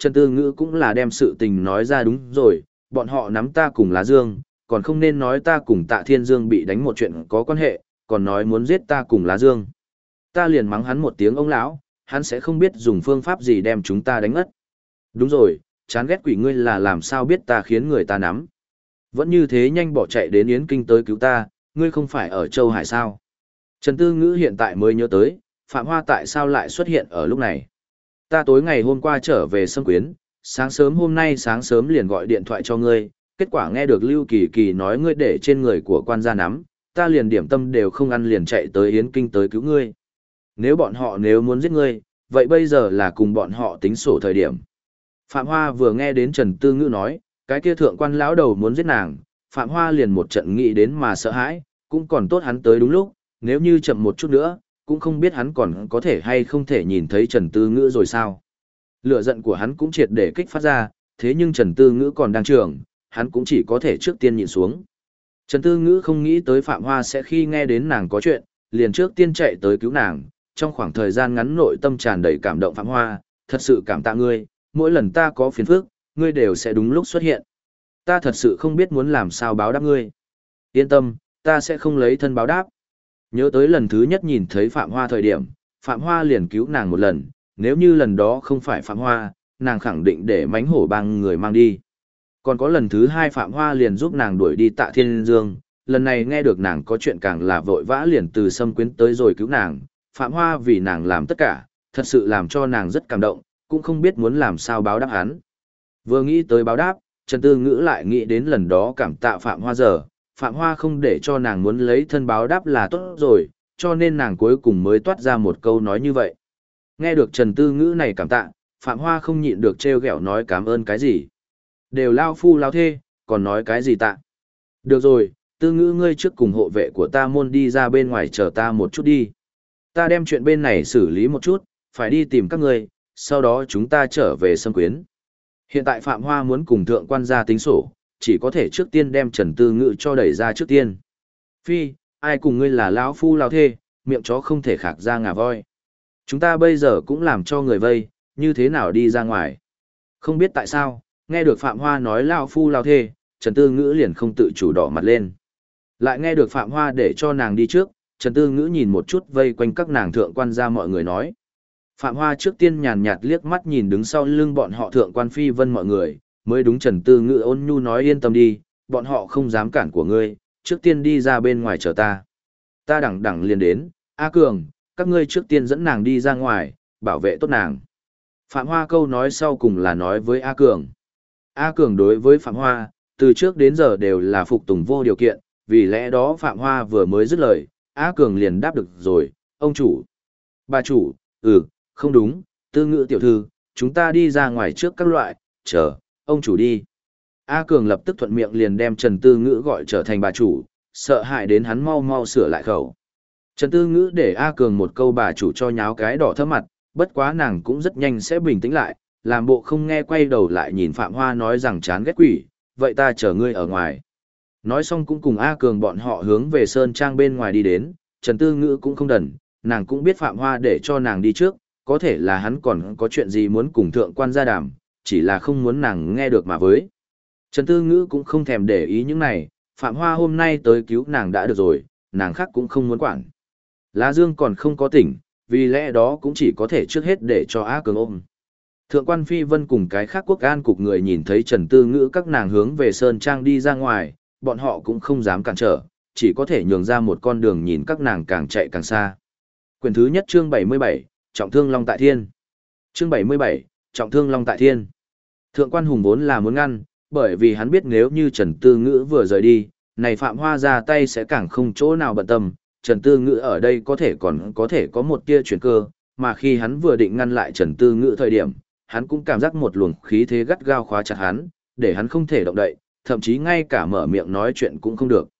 Trần Tư Ngữ cũng là đem sự tình nói ra đúng rồi, bọn họ nắm ta cùng Lá Dương, còn không nên nói ta cùng Tạ Thiên Dương bị đánh một chuyện có quan hệ, còn nói muốn giết ta cùng Lá Dương. Ta liền mắng hắn một tiếng ông lão, hắn sẽ không biết dùng phương pháp gì đem chúng ta đánh ngất. Đúng rồi, chán ghét quỷ ngươi là làm sao biết ta khiến người ta nắm. Vẫn như thế nhanh bỏ chạy đến Yến Kinh tới cứu ta, ngươi không phải ở Châu Hải sao. Trần Tư Ngữ hiện tại mới nhớ tới, Phạm Hoa tại sao lại xuất hiện ở lúc này. Ta tối ngày hôm qua trở về Sâm Quyến, sáng sớm hôm nay sáng sớm liền gọi điện thoại cho ngươi, kết quả nghe được Lưu Kỳ Kỳ nói ngươi để trên người của quan gia nắm, ta liền điểm tâm đều không ăn liền chạy tới Yến Kinh tới cứu ngươi. Nếu bọn họ nếu muốn giết ngươi, vậy bây giờ là cùng bọn họ tính sổ thời điểm. Phạm Hoa vừa nghe đến Trần Tư Ngữ nói, cái kia thượng quan lão đầu muốn giết nàng, Phạm Hoa liền một trận nghĩ đến mà sợ hãi, cũng còn tốt hắn tới đúng lúc, nếu như chậm một chút nữa, cũng không biết hắn còn có thể hay không thể nhìn thấy Trần Tư Ngữ rồi sao. Lửa giận của hắn cũng triệt để kích phát ra, thế nhưng Trần Tư Ngữ còn đang trường, hắn cũng chỉ có thể trước tiên nhịn xuống. Trần Tư Ngữ không nghĩ tới Phạm Hoa sẽ khi nghe đến nàng có chuyện, liền trước tiên chạy tới cứu nàng, trong khoảng thời gian ngắn nội tâm tràn đầy cảm động. Phạm Hoa, thật sự cảm tạ ngươi, mỗi lần ta có phiền phức, ngươi đều sẽ đúng lúc xuất hiện. Ta thật sự không biết muốn làm sao báo đáp ngươi. Yên tâm, ta sẽ không lấy thân báo đáp. Nhớ tới lần thứ nhất nhìn thấy Phạm Hoa thời điểm, Phạm Hoa liền cứu nàng một lần, nếu như lần đó không phải Phạm Hoa, nàng khẳng định để mánh hổ bang người mang đi. Còn có lần thứ hai Phạm Hoa liền giúp nàng đuổi đi Tạ Thiên Dương, lần này nghe được nàng có chuyện càng là vội vã liền từ Sâm Quyến tới rồi cứu nàng, Phạm Hoa vì nàng làm tất cả, thật sự làm cho nàng rất cảm động, cũng không biết muốn làm sao báo đáp hắn. Vừa nghĩ tới báo đáp, Trần Tư Ngữ lại nghĩ đến lần đó cảm tạ Phạm Hoa giờ, Phạm Hoa không để cho nàng muốn lấy thân báo đáp là tốt rồi, cho nên nàng cuối cùng mới toát ra một câu nói như vậy. Nghe được Trần Tư Ngữ này cảm tạ, Phạm Hoa không nhịn được trêu ghẹo nói cảm ơn cái gì. Đều lao phu lao thê, còn nói cái gì tạ. Được rồi, Tư Ngữ ngươi trước cùng hộ vệ của ta môn đi ra bên ngoài chờ ta một chút đi. Ta đem chuyện bên này xử lý một chút, phải đi tìm các ngươi, sau đó chúng ta trở về Sâm Quyến. Hiện tại Phạm Hoa muốn cùng thượng quan gia tính sổ, chỉ có thể trước tiên đem Trần Tư Ngữ cho đẩy ra trước tiên. Phi, ai cùng ngươi là lão phu lão thê, miệng chó không thể khạc ra ngà voi. Chúng ta bây giờ cũng làm cho người vây, như thế nào đi ra ngoài. Không biết tại sao, nghe được Phạm Hoa nói lão phu lão thê, Trần Tư Ngữ liền không tự chủ đỏ mặt lên. Lại nghe được Phạm Hoa để cho nàng đi trước, Trần Tư Ngữ nhìn một chút vây quanh các nàng thượng quan gia mọi người nói. Phạm Hoa trước tiên nhàn nhạt liếc mắt nhìn đứng sau lưng bọn họ thượng quan phi vân mọi người, mới đúng Trần Tư Ngữ ôn nhu nói yên tâm đi, bọn họ không dám cản của ngươi, trước tiên đi ra bên ngoài chờ ta. Ta đẳng đẳng liền đến, A Cường, các ngươi trước tiên dẫn nàng đi ra ngoài, bảo vệ tốt nàng. Phạm Hoa câu nói sau cùng là nói với A Cường. A Cường đối với Phạm Hoa, từ trước đến giờ đều là phục tùng vô điều kiện, vì lẽ đó Phạm Hoa vừa mới dứt lời, A Cường liền đáp được rồi, ông chủ. Bà chủ, không đúng, Tư Ngữ tiểu thư, chúng ta đi ra ngoài trước các loại, chờ, ông chủ đi. A Cường lập tức thuận miệng liền đem Trần Tư Ngữ gọi trở thành bà chủ, sợ hãi đến hắn mau mau sửa lại khẩu. Trần Tư Ngữ để A Cường một câu bà chủ cho nháo cái đỏ thấp mặt, bất quá nàng cũng rất nhanh sẽ bình tĩnh lại, làm bộ không nghe quay đầu lại nhìn Phạm Hoa nói rằng chán ghét quỷ, vậy ta chờ ngươi ở ngoài. Nói xong cũng cùng A Cường bọn họ hướng về Sơn Trang bên ngoài đi đến, Trần Tư Ngữ cũng không đần, nàng cũng biết Phạm Hoa để cho nàng đi trước, có thể là hắn còn có chuyện gì muốn cùng thượng quan gia đàm, chỉ là không muốn nàng nghe được mà với. Trần Tư Ngữ cũng không thèm để ý những này, Phạm Hoa hôm nay tới cứu nàng đã được rồi, nàng khác cũng không muốn quản. Lá Dương còn không có tỉnh, vì lẽ đó cũng chỉ có thể trước hết để cho A Cường ôm. Thượng quan Phi Vân cùng cái khác quốc an cục người nhìn thấy Trần Tư Ngữ các nàng hướng về Sơn Trang đi ra ngoài, bọn họ cũng không dám cản trở, chỉ có thể nhường ra một con đường nhìn các nàng càng chạy càng xa. Quyển thứ nhất chương 77, Trọng thương Long Tại Thiên. Chương 77, Trọng thương Long Tại Thiên. Thượng quan Hùng vốn là muốn ngăn, bởi vì hắn biết nếu như Trần Tư Ngữ vừa rời đi, này Phạm Hoa ra tay sẽ càng không chỗ nào bận tâm, Trần Tư Ngữ ở đây có thể có một tia chuyển cơ, mà khi hắn vừa định ngăn lại Trần Tư Ngữ thời điểm, hắn cũng cảm giác một luồng khí thế gắt gao khóa chặt hắn, để hắn không thể động đậy, thậm chí ngay cả mở miệng nói chuyện cũng không được.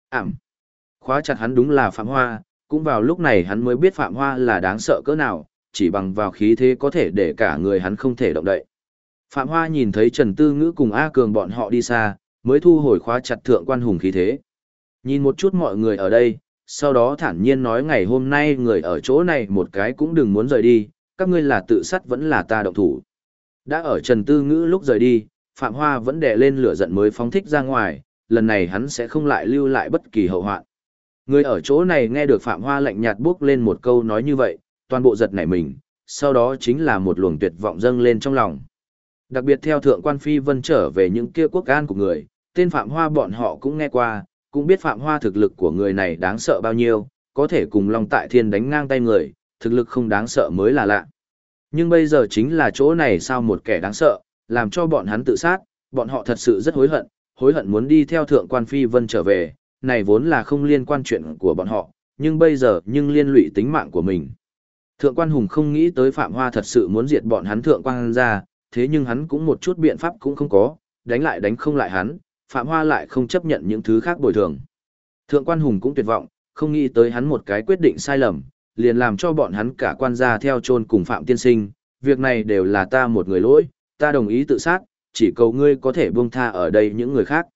Khóa chặt hắn đúng là Phạm Hoa, cũng vào lúc này hắn mới biết Phạm Hoa là đáng sợ cỡ nào, chỉ bằng vào khí thế có thể để cả người hắn không thể động đậy. Phạm Hoa nhìn thấy Trần Tư Ngữ cùng A Cường bọn họ đi xa, mới thu hồi khóa chặt thượng quan Hùng khí thế. Nhìn một chút mọi người ở đây, sau đó thản nhiên nói ngày hôm nay người ở chỗ này một cái cũng đừng muốn rời đi, các ngươi là tự sát vẫn là ta động thủ. Đã ở Trần Tư Ngữ lúc rời đi, Phạm Hoa vẫn đè lên lửa giận mới phóng thích ra ngoài, lần này hắn sẽ không lại lưu lại bất kỳ hậu hoạn. Người ở chỗ này nghe được Phạm Hoa lạnh nhạt bước lên một câu nói như vậy, toàn bộ giật nảy mình, sau đó chính là một luồng tuyệt vọng dâng lên trong lòng. Đặc biệt theo Thượng quan Phi Vân trở về những kia quốc an của người, tên Phạm Hoa bọn họ cũng nghe qua, cũng biết Phạm Hoa thực lực của người này đáng sợ bao nhiêu, có thể cùng Long Tại Thiên đánh ngang tay người, thực lực không đáng sợ mới là lạ. Nhưng bây giờ chính là chỗ này sao một kẻ đáng sợ, làm cho bọn hắn tự sát, bọn họ thật sự rất hối hận muốn đi theo Thượng quan Phi Vân trở về, này vốn là không liên quan chuyện của bọn họ, nhưng bây giờ nhưng liên lụy tính mạng của mình. Thượng quan Hùng không nghĩ tới Phạm Hoa thật sự muốn diệt bọn hắn Thượng quan ra, thế nhưng hắn cũng một chút biện pháp cũng không có, đánh lại đánh không lại hắn, Phạm Hoa lại không chấp nhận những thứ khác bồi thường. Thượng quan Hùng cũng tuyệt vọng, không nghĩ tới hắn một cái quyết định sai lầm, liền làm cho bọn hắn cả quan gia theo chôn cùng Phạm Tiên Sinh, việc này đều là ta một người lỗi, ta đồng ý tự sát, chỉ cầu ngươi có thể buông tha ở đây những người khác.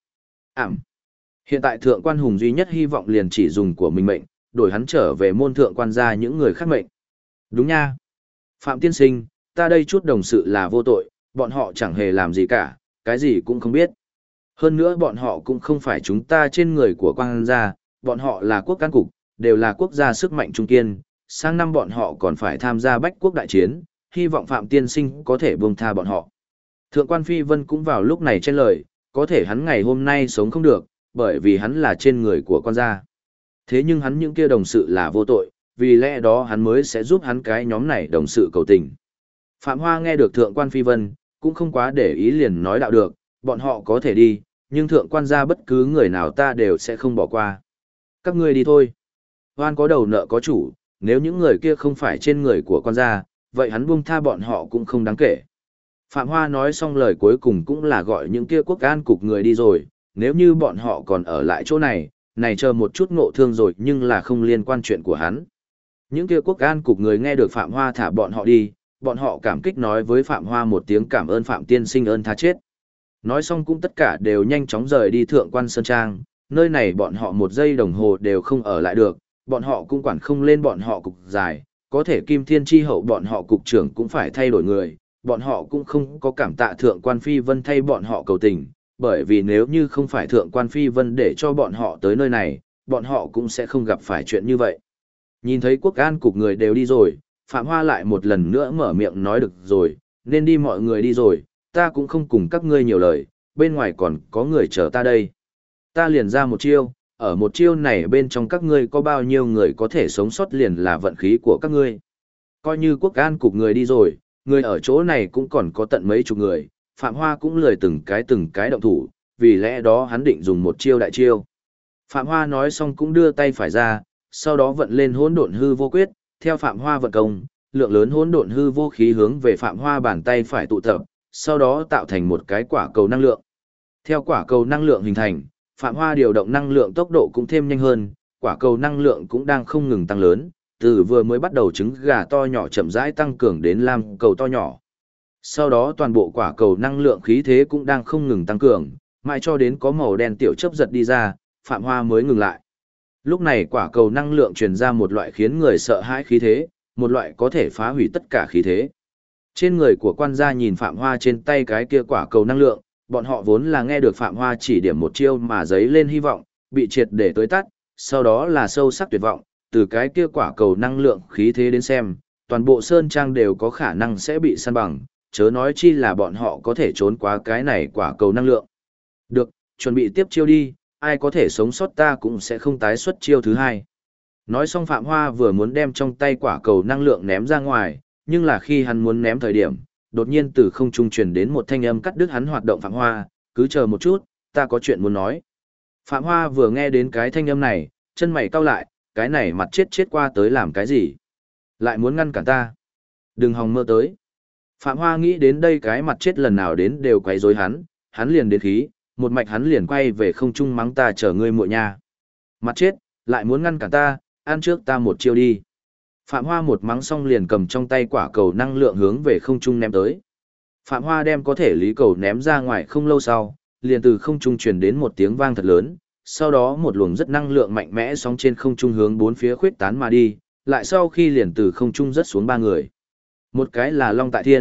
Hiện tại Thượng quan Hùng duy nhất hy vọng liền chỉ dùng của mình mệnh, đổi hắn trở về môn thượng quan gia những người khác mệnh. Đúng nha. Phạm Tiên Sinh, ta đây chút đồng sự là vô tội, bọn họ chẳng hề làm gì cả, cái gì cũng không biết. Hơn nữa bọn họ cũng không phải chúng ta trên người của quan gia, bọn họ là quốc can cục, đều là quốc gia sức mạnh trung kiên, sang năm bọn họ còn phải tham gia bách quốc đại chiến, hy vọng Phạm Tiên Sinh có thể buông tha bọn họ. Thượng quan Phi Vân cũng vào lúc này chen lời, có thể hắn ngày hôm nay sống không được, bởi vì hắn là trên người của quan gia. Thế nhưng hắn những kia đồng sự là vô tội, vì lẽ đó hắn mới sẽ giúp hắn cái nhóm này đồng sự cầu tình. Phạm Hoa nghe được Thượng quan Phi Vân, cũng không quá để ý liền nói đạo được, bọn họ có thể đi, nhưng Thượng quan gia bất cứ người nào ta đều sẽ không bỏ qua. Các ngươi đi thôi. Hoan có đầu nợ có chủ, nếu những người kia không phải trên người của quan gia, vậy hắn buông tha bọn họ cũng không đáng kể. Phạm Hoa nói xong lời cuối cùng cũng là gọi những kia quốc an cục người đi rồi, nếu như bọn họ còn ở lại chỗ này, này chờ một chút ngộ thương rồi nhưng là không liên quan chuyện của hắn. Những kia quốc an cục người nghe được Phạm Hoa thả bọn họ đi, bọn họ cảm kích nói với Phạm Hoa một tiếng cảm ơn Phạm Tiên Sinh ơn tha chết. Nói xong cũng tất cả đều nhanh chóng rời đi Thượng quan Sơn Trang, nơi này bọn họ một giây đồng hồ đều không ở lại được, bọn họ cũng quản không lên bọn họ cục dài, có thể Kim Thiên Chi hậu bọn họ cục trưởng cũng phải thay đổi người, bọn họ cũng không có cảm tạ Thượng quan Phi Vân thay bọn họ cầu tình, bởi vì nếu như không phải Thượng quan Phi Vân để cho bọn họ tới nơi này, bọn họ cũng sẽ không gặp phải chuyện như vậy. Nhìn thấy quốc an cục người đều đi rồi, Phạm Hoa lại một lần nữa mở miệng nói được rồi, nên đi mọi người đi rồi, ta cũng không cùng các ngươi nhiều lời, bên ngoài còn có người chờ ta đây. Ta liền ra một chiêu, ở một chiêu này bên trong các ngươi có bao nhiêu người có thể sống sót liền là vận khí của các ngươi. Coi như quốc an cục người đi rồi, người ở chỗ này cũng còn có tận mấy chục người, Phạm Hoa cũng lười từng cái động thủ, vì lẽ đó hắn định dùng một chiêu đại chiêu. Phạm Hoa nói xong cũng đưa tay phải ra, sau đó vận lên hỗn độn hư vô quyết, theo Phạm Hoa vận công, lượng lớn hỗn độn hư vô khí hướng về Phạm Hoa bàn tay phải tụ tập, sau đó tạo thành một cái quả cầu năng lượng. Theo quả cầu năng lượng hình thành, Phạm Hoa điều động năng lượng tốc độ cũng thêm nhanh hơn, quả cầu năng lượng cũng đang không ngừng tăng lớn, từ vừa mới bắt đầu trứng gà to nhỏ chậm rãi tăng cường đến lam cầu to nhỏ. Sau đó toàn bộ quả cầu năng lượng khí thế cũng đang không ngừng tăng cường, mãi cho đến có màu đen tiểu chớp giật đi ra, Phạm Hoa mới ngừng lại. Lúc này quả cầu năng lượng truyền ra một loại khiến người sợ hãi khí thế, một loại có thể phá hủy tất cả khí thế. Trên người của quan gia nhìn Phạm Hoa trên tay cái kia quả cầu năng lượng, bọn họ vốn là nghe được Phạm Hoa chỉ điểm một chiêu mà giấy lên hy vọng, bị triệt để tối tắt, sau đó là sâu sắc tuyệt vọng, từ cái kia quả cầu năng lượng khí thế đến xem, toàn bộ sơn trang đều có khả năng sẽ bị săn bằng, chớ nói chi là bọn họ có thể trốn qua cái này quả cầu năng lượng. Được, chuẩn bị tiếp chiêu đi, ai có thể sống sót ta cũng sẽ không tái xuất chiêu thứ hai. Nói xong Phạm Hoa vừa muốn đem trong tay quả cầu năng lượng ném ra ngoài, nhưng là khi hắn muốn ném thời điểm, đột nhiên từ không trung truyền đến một thanh âm cắt đứt hắn hoạt động. Phạm Hoa, cứ chờ một chút, ta có chuyện muốn nói. Phạm Hoa vừa nghe đến cái thanh âm này, chân mày cau lại, cái này mặt chết qua tới làm cái gì? Lại muốn ngăn cản ta? Đừng hòng mơ tới. Phạm Hoa nghĩ đến đây cái mặt chết lần nào đến đều quấy rối hắn liền đến khí, một mạch hắn liền quay về không trung mắng ta chờ ngươi muội nha. Mặt chết, lại muốn ngăn cản ta, ăn trước ta một chiêu đi. Phạm Hoa một mắng xong liền cầm trong tay quả cầu năng lượng hướng về không trung ném tới. Phạm Hoa đem có thể lý cầu ném ra ngoài không lâu sau, liền từ không trung truyền đến một tiếng vang thật lớn, sau đó một luồng rất năng lượng mạnh mẽ sóng trên không trung hướng bốn phía khuyết tán mà đi, lại sau khi liền từ không trung rớt xuống ba người. Một cái là Long Tại Thiên,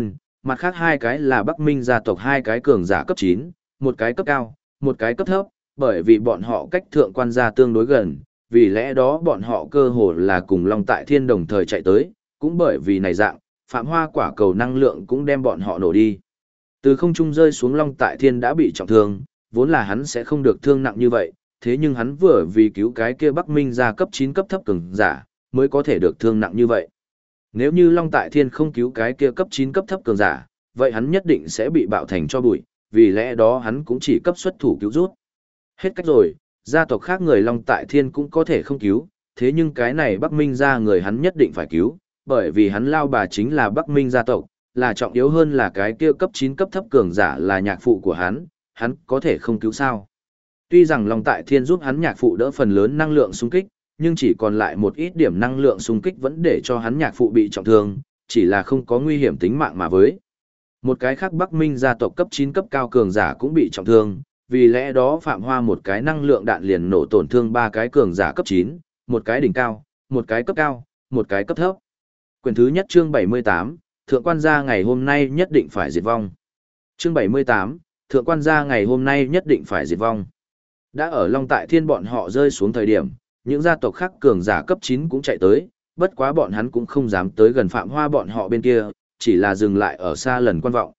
mặt khác hai cái là Bắc Minh gia tộc hai cái cường giả cấp 9, một cái cấp cao, một cái cấp thấp, bởi vì bọn họ cách thượng quan gia tương đối gần, vì lẽ đó bọn họ cơ hồ là cùng Long Tại Thiên đồng thời chạy tới, cũng bởi vì này dạng, Phạm Hoa quả cầu năng lượng cũng đem bọn họ nổ đi. Từ không trung rơi xuống Long Tại Thiên đã bị trọng thương, vốn là hắn sẽ không được thương nặng như vậy, thế nhưng hắn vừa vì cứu cái kia Bắc Minh gia cấp 9 cấp thấp cường giả, mới có thể được thương nặng như vậy. Nếu như Long Tại Thiên không cứu cái kia cấp 9 cấp thấp cường giả, vậy hắn nhất định sẽ bị bạo thành cho bụi, vì lẽ đó hắn cũng chỉ cấp xuất thủ cứu rút. Hết cách rồi, gia tộc khác người Long Tại Thiên cũng có thể không cứu, thế nhưng cái này Bắc Minh gia người hắn nhất định phải cứu, bởi vì hắn lao bà chính là Bắc Minh gia tộc, là trọng yếu hơn là cái kia cấp 9 cấp thấp cường giả là nhạc phụ của hắn có thể không cứu sao. Tuy rằng Long Tại Thiên giúp hắn nhạc phụ đỡ phần lớn năng lượng xung kích, nhưng chỉ còn lại một ít điểm năng lượng xung kích vẫn để cho hắn nhạc phụ bị trọng thương, chỉ là không có nguy hiểm tính mạng mà với. Một cái khác Bắc Minh gia tộc cấp 9 cấp cao cường giả cũng bị trọng thương, vì lẽ đó Phạm Hoa một cái năng lượng đạn liền nổ tổn thương ba cái cường giả cấp 9, một cái đỉnh cao, một cái cấp cao, một cái cấp thấp. Quyển thứ nhất chương 78, Thượng quan gia ngày hôm nay nhất định phải diệt vong. Chương 78, Thượng quan gia ngày hôm nay nhất định phải diệt vong. Đã ở Long Tại Thiên bọn họ rơi xuống thời điểm, những gia tộc khác cường giả cấp 9 cũng chạy tới, bất quá bọn hắn cũng không dám tới gần Phạm Hoa bọn họ bên kia, chỉ là dừng lại ở xa lần quan vọng.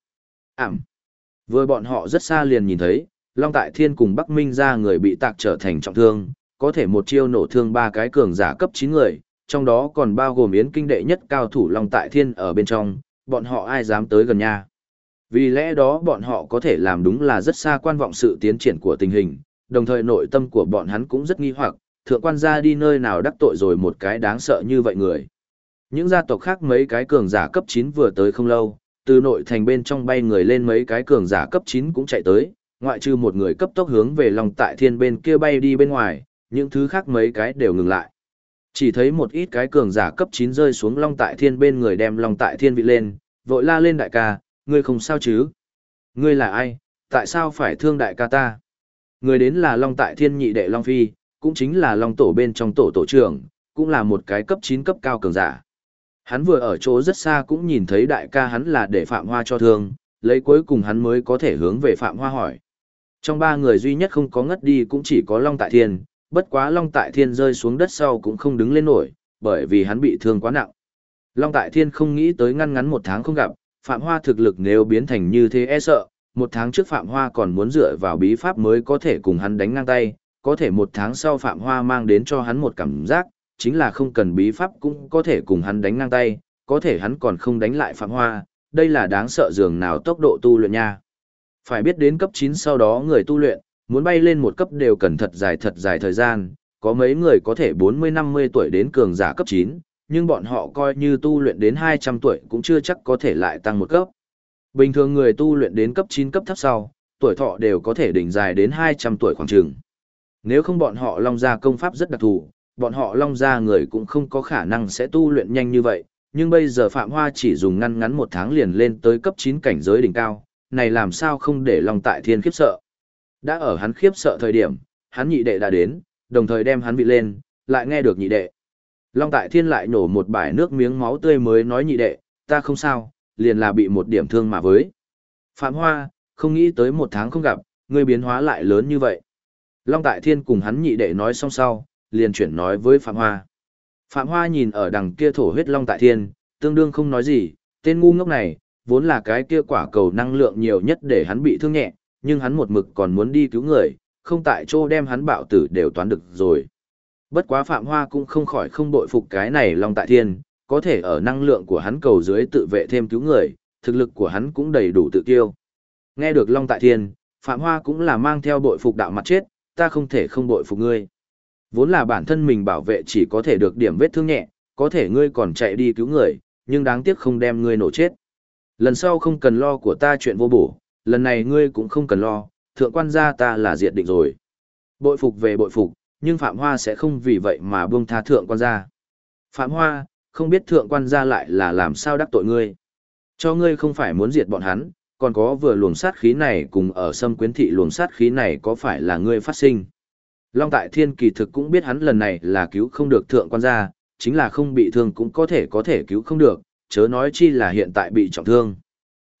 Vừa bọn họ rất xa liền nhìn thấy, Long Tại Thiên cùng Bắc Minh gia người bị tạc trở thành trọng thương, có thể một chiêu nổ thương ba cái cường giả cấp 9 người, trong đó còn bao gồm Yến Kinh đệ nhất cao thủ Long Tại Thiên ở bên trong, bọn họ ai dám tới gần nha. Vì lẽ đó bọn họ có thể làm đúng là rất xa quan vọng sự tiến triển của tình hình, đồng thời nội tâm của bọn hắn cũng rất nghi hoặc, thượng quan gia đi nơi nào đắc tội rồi một cái đáng sợ như vậy người. Những gia tộc khác mấy cái cường giả cấp 9 vừa tới không lâu, từ nội thành bên trong bay người lên mấy cái cường giả cấp 9 cũng chạy tới, ngoại trừ một người cấp tốc hướng về Long Tại Thiên bên kia bay đi bên ngoài, những thứ khác mấy cái đều ngừng lại. Chỉ thấy một ít cái cường giả cấp 9 rơi xuống Long Tại Thiên bên người đem Long Tại Thiên vị lên, vội la lên đại ca, ngươi không sao chứ? Ngươi là ai? Tại sao phải thương đại ca ta? Người đến là Long Tại Thiên nhị đệ Long Phi, cũng chính là Long Tổ bên trong tổ trưởng, cũng là một cái cấp 9 cấp cao cường giả. Hắn vừa ở chỗ rất xa cũng nhìn thấy đại ca hắn là để Phạm Hoa cho thương, lấy cuối cùng hắn mới có thể hướng về Phạm Hoa hỏi. Trong ba người duy nhất không có ngất đi cũng chỉ có Long Tại Thiên, bất quá Long Tại Thiên rơi xuống đất sau cũng không đứng lên nổi, bởi vì hắn bị thương quá nặng. Long Tại Thiên không nghĩ tới ngăn ngắn một tháng không gặp, Phạm Hoa thực lực nếu biến thành như thế e sợ, một tháng trước Phạm Hoa còn muốn dựa vào bí pháp mới có thể cùng hắn đánh ngang tay, có thể một tháng sau Phạm Hoa mang đến cho hắn một cảm giác, chính là không cần bí pháp cũng có thể cùng hắn đánh ngang tay, có thể hắn còn không đánh lại Phạm Hoa, đây là đáng sợ dường nào tốc độ tu luyện nha. Phải biết đến cấp 9 sau đó người tu luyện, muốn bay lên một cấp đều cần thật dài thời gian, có mấy người có thể 40-50 tuổi đến cường giả cấp 9, nhưng bọn họ coi như tu luyện đến 200 tuổi cũng chưa chắc có thể lại tăng một cấp. Bình thường người tu luyện đến cấp 9 cấp thấp sau, tuổi thọ đều có thể đỉnh dài đến 200 tuổi khoảng chừng. Nếu không bọn họ Long gia công pháp rất đặc thù, bọn họ Long gia người cũng không có khả năng sẽ tu luyện nhanh như vậy, nhưng bây giờ Phạm Hoa chỉ dùng ngắn một tháng liền lên tới cấp 9 cảnh giới đỉnh cao, này làm sao không để Long Tại Thiên khiếp sợ. Đã ở hắn khiếp sợ thời điểm, hắn nhị đệ đã đến, đồng thời đem hắn vị lên, lại nghe được nhị đệ. Long Tại Thiên lại nổ một bãi nước miếng máu tươi mới nói nhị đệ, ta không sao, liền là bị một điểm thương mà với. Phạm Hoa, không nghĩ tới một tháng không gặp, ngươi biến hóa lại lớn như vậy. Long Tại Thiên cùng hắn nhị đệ nói xong sau, liền chuyển nói với Phạm Hoa. Phạm Hoa nhìn ở đằng kia thổ huyết Long Tại Thiên, tương đương không nói gì, tên ngu ngốc này, vốn là cái kia quả cầu năng lượng nhiều nhất để hắn bị thương nhẹ, nhưng hắn một mực còn muốn đi cứu người, không tại chỗ đem hắn bạo tử đều toán được rồi. Bất quá Phạm Hoa cũng không khỏi không bội phục cái này Long Tại Thiên, có thể ở năng lượng của hắn cầu dưới tự vệ thêm cứu người, thực lực của hắn cũng đầy đủ tự kiêu. Nghe được Long Tại Thiên, Phạm Hoa cũng là mang theo bội phục đạo mặt chết, ta không thể không bội phục ngươi. Vốn là bản thân mình bảo vệ chỉ có thể được điểm vết thương nhẹ, có thể ngươi còn chạy đi cứu người, nhưng đáng tiếc không đem ngươi nổ chết. Lần sau không cần lo của ta chuyện vô bổ, lần này ngươi cũng không cần lo, thượng quan gia ta là diệt định rồi. Bội phục về bội phục, nhưng Phạm Hoa sẽ không vì vậy mà buông tha thượng quan gia. Phạm Hoa, không biết thượng quan gia lại là làm sao đắc tội ngươi. Cho ngươi không phải muốn diệt bọn hắn, còn có vừa luồng sát khí này cùng ở Sâm Quyến thị luồng sát khí này có phải là ngươi phát sinh. Long Tại Thiên kỳ thực cũng biết hắn lần này là cứu không được thượng quan gia, chính là không bị thương cũng có thể cứu không được, chớ nói chi là hiện tại bị trọng thương.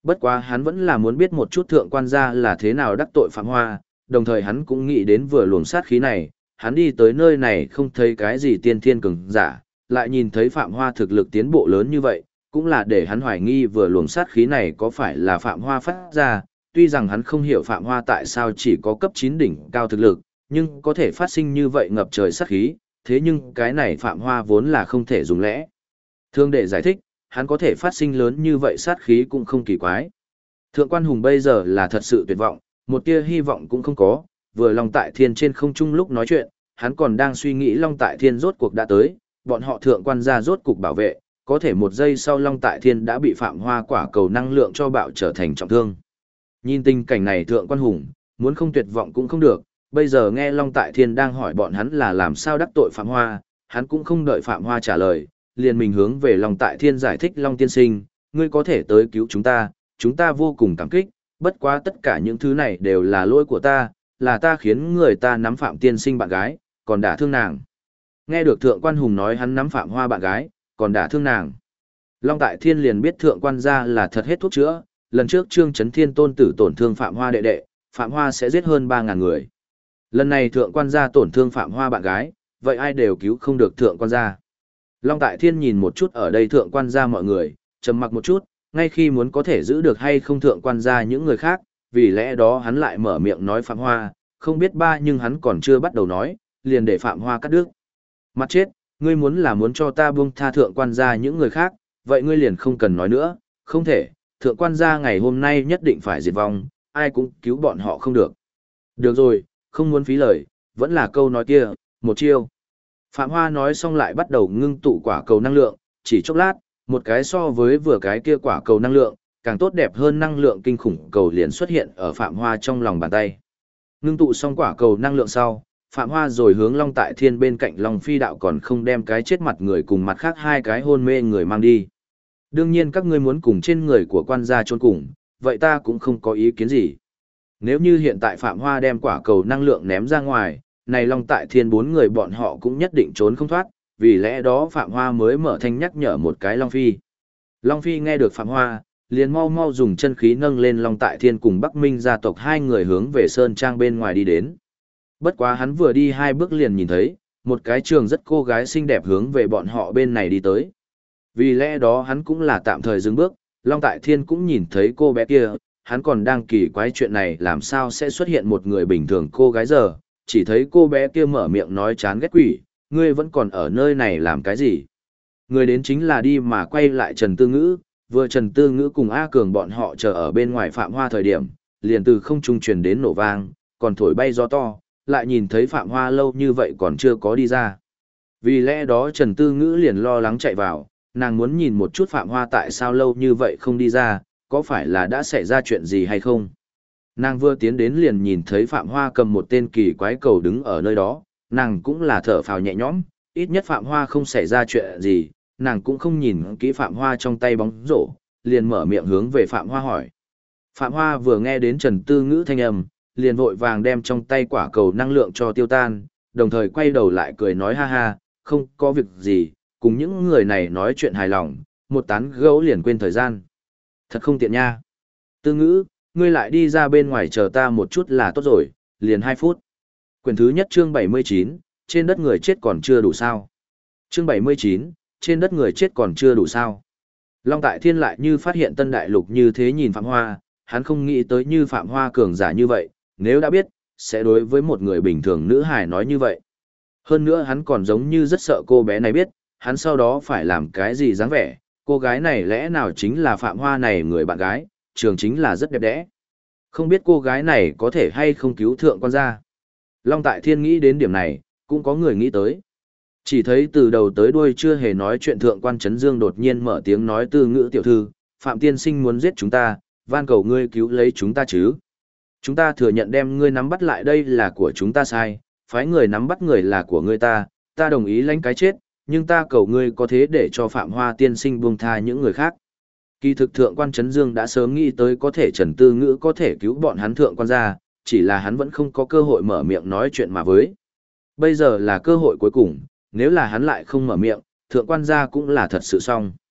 Bất quá hắn vẫn là muốn biết một chút thượng quan gia là thế nào đắc tội Phạm Hoa, đồng thời hắn cũng nghĩ đến vừa luồng sát khí này, hắn đi tới nơi này không thấy cái gì tiên thiên cường giả, lại nhìn thấy Phạm Hoa thực lực tiến bộ lớn như vậy, cũng là để hắn hoài nghi vừa luồng sát khí này có phải là Phạm Hoa phát ra, tuy rằng hắn không hiểu Phạm Hoa tại sao chỉ có cấp 9 đỉnh cao thực lực, nhưng có thể phát sinh như vậy ngập trời sát khí, thế nhưng cái này Phạm Hoa vốn là không thể dùng lẽ. Thương để giải thích, hắn có thể phát sinh lớn như vậy sát khí cũng không kỳ quái. Thượng quan Hùng bây giờ là thật sự tuyệt vọng, một tia hy vọng cũng không có, vừa Long Tại Thiên trên không trung lúc nói chuyện, hắn còn đang suy nghĩ Long Tại Thiên rốt cuộc đã tới, bọn họ thượng quan gia rốt cục bảo vệ, có thể một giây sau Long Tại Thiên đã bị Phạm Hoa quả cầu năng lượng cho bạo trở thành trọng thương. Nhìn tình cảnh này thượng quan Hùng, muốn không tuyệt vọng cũng không được, bây giờ nghe Long Tại Thiên đang hỏi bọn hắn là làm sao đắc tội Phạm Hoa, hắn cũng không đợi Phạm Hoa trả lời, liền mình hướng về Long Tại Thiên giải thích Long tiên sinh, ngươi có thể tới cứu chúng ta vô cùng cảm kích, bất quá tất cả những thứ này đều là lỗi của ta, là ta khiến người ta nắm Phạm tiên sinh bạn gái, còn đả thương nàng. Nghe được thượng quan Hùng nói hắn nắm Phạm Hoa bạn gái, còn đả thương nàng. Long Tại Thiên liền biết thượng quan gia là thật hết thuốc chữa, lần trước Trương Chấn Thiên tôn tử tổn thương Phạm Hoa đệ đệ, Phạm Hoa sẽ giết hơn 3.000 người. Lần này thượng quan gia tổn thương Phạm Hoa bạn gái, vậy ai đều cứu không được thượng quan gia. Long Tại Thiên nhìn một chút ở đây thượng quan gia mọi người, trầm mặc một chút, ngay khi muốn có thể giữ được hay không thượng quan gia những người khác, vì lẽ đó hắn lại mở miệng nói Phạm Hoa, không biết ba nhưng hắn còn chưa bắt đầu nói, liền để Phạm Hoa cắt đứt. Mặt chết, ngươi muốn cho ta buông tha thượng quan gia những người khác, vậy ngươi liền không cần nói nữa, không thể, thượng quan gia ngày hôm nay nhất định phải diệt vong, ai cũng cứu bọn họ không được. Được rồi, không muốn phí lời, vẫn là câu nói kia, một chiêu. Phạm Hoa nói xong lại bắt đầu ngưng tụ quả cầu năng lượng, chỉ chốc lát, một cái so với vừa cái kia quả cầu năng lượng, càng tốt đẹp hơn năng lượng kinh khủng cầu liền xuất hiện ở Phạm Hoa trong lòng bàn tay. Ngưng tụ xong quả cầu năng lượng sau, Phạm Hoa rồi hướng Long Tại Thiên bên cạnh Long Phi đạo còn không đem cái chết mặt người cùng mặt khác hai cái hôn mê người mang đi. Đương nhiên các ngươi muốn cùng trên người của quan gia chôn cùng, vậy ta cũng không có ý kiến gì. Nếu như hiện tại Phạm Hoa đem quả cầu năng lượng ném ra ngoài, này Long Tại Thiên 4 người bọn họ cũng nhất định trốn không thoát, vì lẽ đó Phạm Hoa mới mở thanh nhắc nhở một cái Long Phi. Long Phi nghe được Phạm Hoa, liền mau mau dùng chân khí nâng lên Long Tại Thiên cùng Bắc Minh gia tộc hai người hướng về Sơn Trang bên ngoài đi đến. Bất quá hắn vừa đi 2 bước liền nhìn thấy, một cái trường rất cô gái xinh đẹp hướng về bọn họ bên này đi tới. Vì lẽ đó hắn cũng là tạm thời dừng bước, Long Tại Thiên cũng nhìn thấy cô bé kia, hắn còn đang kỳ quái chuyện này làm sao sẽ xuất hiện một người bình thường cô gái giờ, chỉ thấy cô bé kia mở miệng nói chán ghét quỷ, ngươi vẫn còn ở nơi này làm cái gì? Người đến chính là đi mà quay lại Trần Tư Ngữ, vừa Trần Tư Ngữ cùng A Cường bọn họ chờ ở bên ngoài Phạm Hoa thời điểm, liền từ không trung truyền đến nổ vang, còn thổi bay gió to, lại nhìn thấy Phạm Hoa lâu như vậy còn chưa có đi ra. Vì lẽ đó Trần Tư Ngữ liền lo lắng chạy vào, nàng muốn nhìn một chút Phạm Hoa tại sao lâu như vậy không đi ra, có phải là đã xảy ra chuyện gì hay không. Nàng vừa tiến đến liền nhìn thấy Phạm Hoa cầm một tên kỳ quái cầu đứng ở nơi đó, nàng cũng là thở phào nhẹ nhõm, ít nhất Phạm Hoa không xảy ra chuyện gì, nàng cũng không nhìn kỹ Phạm Hoa trong tay bóng rổ, liền mở miệng hướng về Phạm Hoa hỏi. Phạm Hoa vừa nghe đến Trần Tư Ngữ thanh âm, liền vội vàng đem trong tay quả cầu năng lượng cho tiêu tan, đồng thời quay đầu lại cười nói ha ha, không có việc gì, cùng những người này nói chuyện hài lòng, một tán gẫu liền quên thời gian. Thật không tiện nha. Tư Ngữ, ngươi lại đi ra bên ngoài chờ ta một chút là tốt rồi, liền 2 phút. Quyển thứ nhất chương 79, trên đất người chết còn chưa đủ sao. Chương 79, trên đất người chết còn chưa đủ sao. Long Tại Thiên lại như phát hiện tân đại lục như thế nhìn Phạm Hoa, hắn không nghĩ tới như Phạm Hoa cường giả như vậy, nếu đã biết, sẽ đối với một người bình thường nữ hài nói như vậy. Hơn nữa hắn còn giống như rất sợ cô bé này biết, hắn sau đó phải làm cái gì dáng vẻ, cô gái này lẽ nào chính là Phạm Hoa này người bạn gái, trường chính là rất đẹp đẽ. Không biết cô gái này có thể hay không cứu thượng quan gia. Long Tại Thiên nghĩ đến điểm này, cũng có người nghĩ tới. Chỉ thấy từ đầu tới đuôi chưa hề nói chuyện thượng quan Trấn Dương đột nhiên mở tiếng nói Tư Ngữ tiểu thư, Phạm tiên sinh muốn giết chúng ta, van cầu ngươi cứu lấy chúng ta chứ. Chúng ta thừa nhận đem ngươi nắm bắt lại đây là của chúng ta sai, phái người nắm bắt người là của ngươi ta đồng ý lãnh cái chết, nhưng ta cầu ngươi có thế để cho Phạm Hoa tiên sinh buông tha những người khác. Kỳ thực thượng quan Trấn Dương đã sớm nghĩ tới có thể Trần Tư Ngữ có thể cứu bọn hắn thượng quan gia, chỉ là hắn vẫn không có cơ hội mở miệng nói chuyện mà với. Bây giờ là cơ hội cuối cùng, nếu là hắn lại không mở miệng, thượng quan gia cũng là thật sự xong.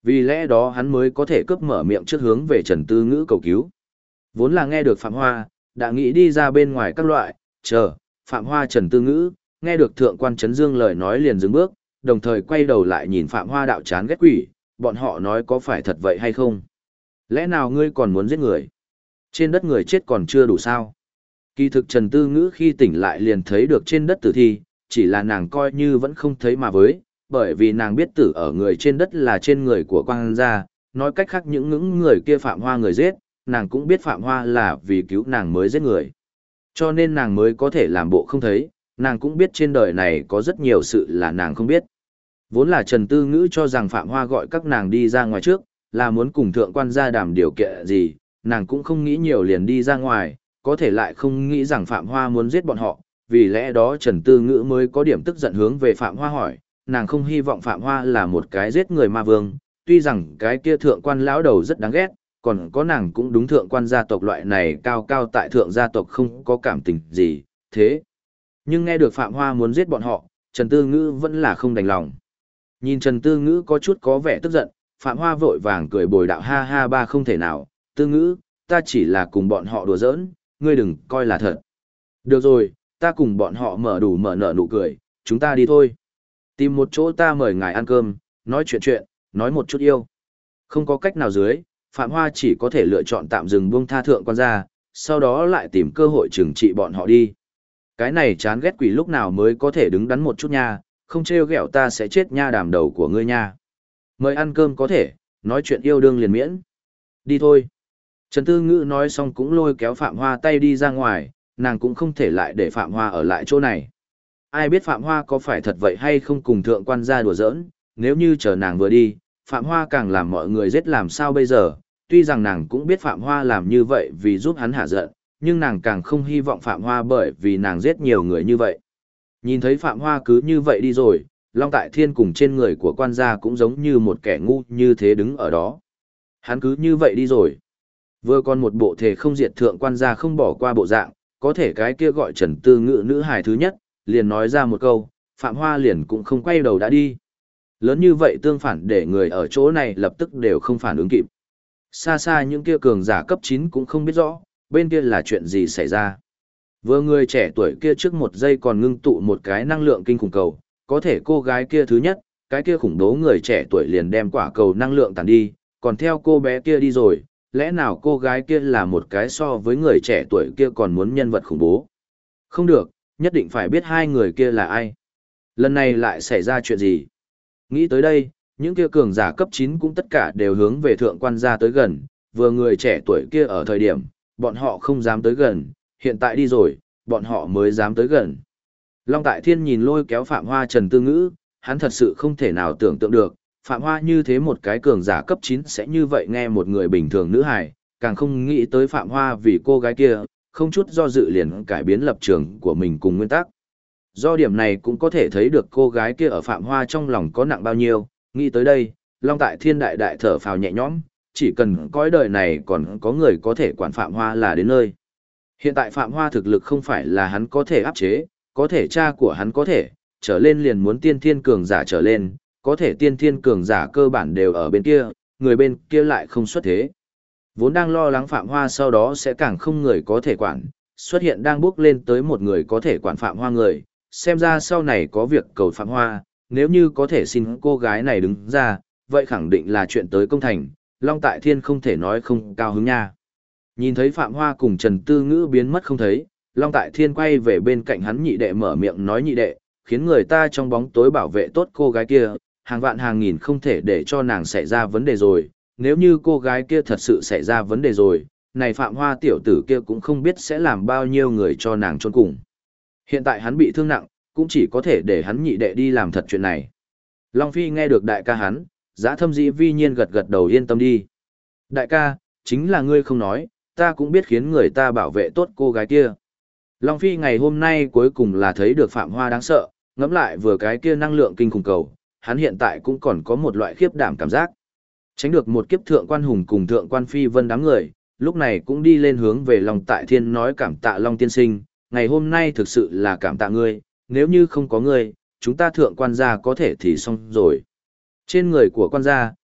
Vì lẽ đó hắn mới có thể cướp mở miệng trước hướng về Trần Tư Ngữ cầu cứu. Vốn là nghe được Phạm Hoa, đã nghĩ đi ra bên ngoài các loại, chờ, Phạm Hoa Trần Tư Ngữ, nghe được thượng quan Trấn Dương lời nói liền dừng bước, đồng thời quay đầu lại nhìn Phạm Hoa đạo chán ghét quỷ, bọn họ nói có phải thật vậy hay không? Lẽ nào ngươi còn muốn giết người? Trên đất người chết còn chưa đủ sao? Kỳ thực Trần Tư Ngữ khi tỉnh lại liền thấy được trên đất tử thi, chỉ là nàng coi như vẫn không thấy mà với, bởi vì nàng biết tử ở người trên đất là trên người của quang gia, nói cách khác những người kia Phạm Hoa người giết, nàng cũng biết Phạm Hoa là vì cứu nàng mới giết người. Cho nên nàng mới có thể làm bộ không thấy, nàng cũng biết trên đời này có rất nhiều sự là nàng không biết. Vốn là Trần Tư Ngữ cho rằng Phạm Hoa gọi các nàng đi ra ngoài trước, là muốn cùng thượng quan gia đàm điều kiện gì, nàng cũng không nghĩ nhiều liền đi ra ngoài, có thể lại không nghĩ rằng Phạm Hoa muốn giết bọn họ, vì lẽ đó Trần Tư Ngữ mới có điểm tức giận hướng về Phạm Hoa hỏi, nàng không hy vọng Phạm Hoa là một cái giết người ma vương, tuy rằng cái kia thượng quan lão đầu rất đáng ghét, còn có nàng cũng đúng thượng quan gia tộc loại này cao cao tại thượng gia tộc không có cảm tình gì, thế. Nhưng nghe được Phạm Hoa muốn giết bọn họ, Trần Tư Ngữ vẫn là không đành lòng. Nhìn Trần Tư Ngữ có chút có vẻ tức giận, Phạm Hoa vội vàng cười bồi đạo ha ha ba không thể nào, Tư Ngữ, ta chỉ là cùng bọn họ đùa giỡn, ngươi đừng coi là thật. Được rồi, ta cùng bọn họ mở nở nụ cười, chúng ta đi thôi. Tìm một chỗ ta mời ngài ăn cơm, nói chuyện, nói một chút yêu. Không có cách nào dưới, Phạm Hoa chỉ có thể lựa chọn tạm dừng buông tha thượng quan gia, sau đó lại tìm cơ hội trừng trị bọn họ đi. Cái này chán ghét quỷ lúc nào mới có thể đứng đắn một chút nha, không trêu ghẹo ta sẽ chết nha đàm đầu của ngươi nha. Mời ăn cơm có thể, nói chuyện yêu đương liền miễn. Đi thôi. Trần Tư Ngữ nói xong cũng lôi kéo Phạm Hoa tay đi ra ngoài, nàng cũng không thể lại để Phạm Hoa ở lại chỗ này. Ai biết Phạm Hoa có phải thật vậy hay không cùng thượng quan gia đùa giỡn, nếu như chờ nàng vừa đi, Phạm Hoa càng làm mọi người giết làm sao bây giờ, tuy rằng nàng cũng biết Phạm Hoa làm như vậy vì giúp hắn hạ giận, nhưng nàng càng không hy vọng Phạm Hoa bởi vì nàng giết nhiều người như vậy. Nhìn thấy Phạm Hoa cứ như vậy đi rồi, Long Tại Thiên cùng trên người của quan gia cũng giống như một kẻ ngu như thế đứng ở đó. Hắn cứ như vậy đi rồi. Vừa còn một bộ thể không diệt thượng quan gia không bỏ qua bộ dạng, có thể cái kia gọi Trần Tư Ngữ nữ hài thứ nhất, liền nói ra một câu, Phạm Hoa liền cũng không quay đầu đã đi. Lớn như vậy tương phản để người ở chỗ này lập tức đều không phản ứng kịp. Xa xa những kia cường giả cấp 9 cũng không biết rõ, bên kia là chuyện gì xảy ra. Vừa người trẻ tuổi kia trước một giây còn ngưng tụ một cái năng lượng kinh khủng cầu, có thể cô gái kia thứ nhất, cái kia khủng bố người trẻ tuổi liền đem quả cầu năng lượng tàn đi, còn theo cô bé kia đi rồi, lẽ nào cô gái kia là một cái so với người trẻ tuổi kia còn muốn nhân vật khủng bố. Không được, nhất định phải biết hai người kia là ai. Lần này lại xảy ra chuyện gì? Nghĩ tới đây, những kia cường giả cấp 9 cũng tất cả đều hướng về thượng quan gia tới gần, vừa người trẻ tuổi kia ở thời điểm, bọn họ không dám tới gần, hiện tại đi rồi, bọn họ mới dám tới gần. Long Tại Thiên nhìn lôi kéo Phạm Hoa Trần Tư Ngữ, hắn thật sự không thể nào tưởng tượng được, Phạm Hoa như thế một cái cường giả cấp 9 sẽ như vậy nghe một người bình thường nữ hài, càng không nghĩ tới Phạm Hoa vì cô gái kia, không chút do dự liền cải biến lập trường của mình cùng nguyên tắc. Do điểm này cũng có thể thấy được cô gái kia ở Phạm Hoa trong lòng có nặng bao nhiêu, nghĩ tới đây, Long Tại Thiên đại đại thở phào nhẹ nhõm, chỉ cần cõi đời này còn có người có thể quản Phạm Hoa là đến nơi. Hiện tại Phạm Hoa thực lực không phải là hắn có thể áp chế, có thể cha của hắn có thể, trở lên liền muốn tiên thiên cường giả trở lên, có thể tiên thiên cường giả cơ bản đều ở bên kia, người bên kia lại không xuất thế. Vốn đang lo lắng Phạm Hoa sau đó sẽ càng không người có thể quản, xuất hiện đang bước lên tới một người có thể quản Phạm Hoa người, xem ra sau này có việc cầu Phạm Hoa, nếu như có thể xin cô gái này đứng ra, vậy khẳng định là chuyện tới công thành, Long Tại Thiên không thể nói không cao hứng nha. Nhìn thấy Phạm Hoa cùng Trần Tư Ngữ biến mất không thấy, Long Tại Thiên quay về bên cạnh hắn nhị đệ mở miệng nói nhị đệ, khiến người ta trong bóng tối bảo vệ tốt cô gái kia, hàng vạn hàng nghìn không thể để cho nàng xảy ra vấn đề rồi, nếu như cô gái kia thật sự xảy ra vấn đề rồi, này Phạm Hoa tiểu tử kia cũng không biết sẽ làm bao nhiêu người cho nàng chôn cùng. Hiện tại hắn bị thương nặng, cũng chỉ có thể để hắn nhị đệ đi làm thật chuyện này. Long Phi nghe được đại ca hắn, Dã Thâm Dĩ vi nhiên gật gật đầu yên tâm đi. Đại ca, chính là ngươi không nói, ta cũng biết khiến người ta bảo vệ tốt cô gái kia. Long Phi ngày hôm nay cuối cùng là thấy được Phạm Hoa đáng sợ, ngẫm lại vừa cái kia năng lượng kinh khủng cầu, hắn hiện tại cũng còn có một loại khiếp đảm cảm giác. Tránh được một kiếp thượng quan hùng cùng thượng quan phi vân đám người, lúc này cũng đi lên hướng về Long Tại Thiên nói cảm tạ Long tiên sinh, ngày hôm nay thực sự là cảm tạ ngươi, nếu như không có ngươi, chúng ta thượng quan gia có thể thì xong rồi. Trên người của quan gia,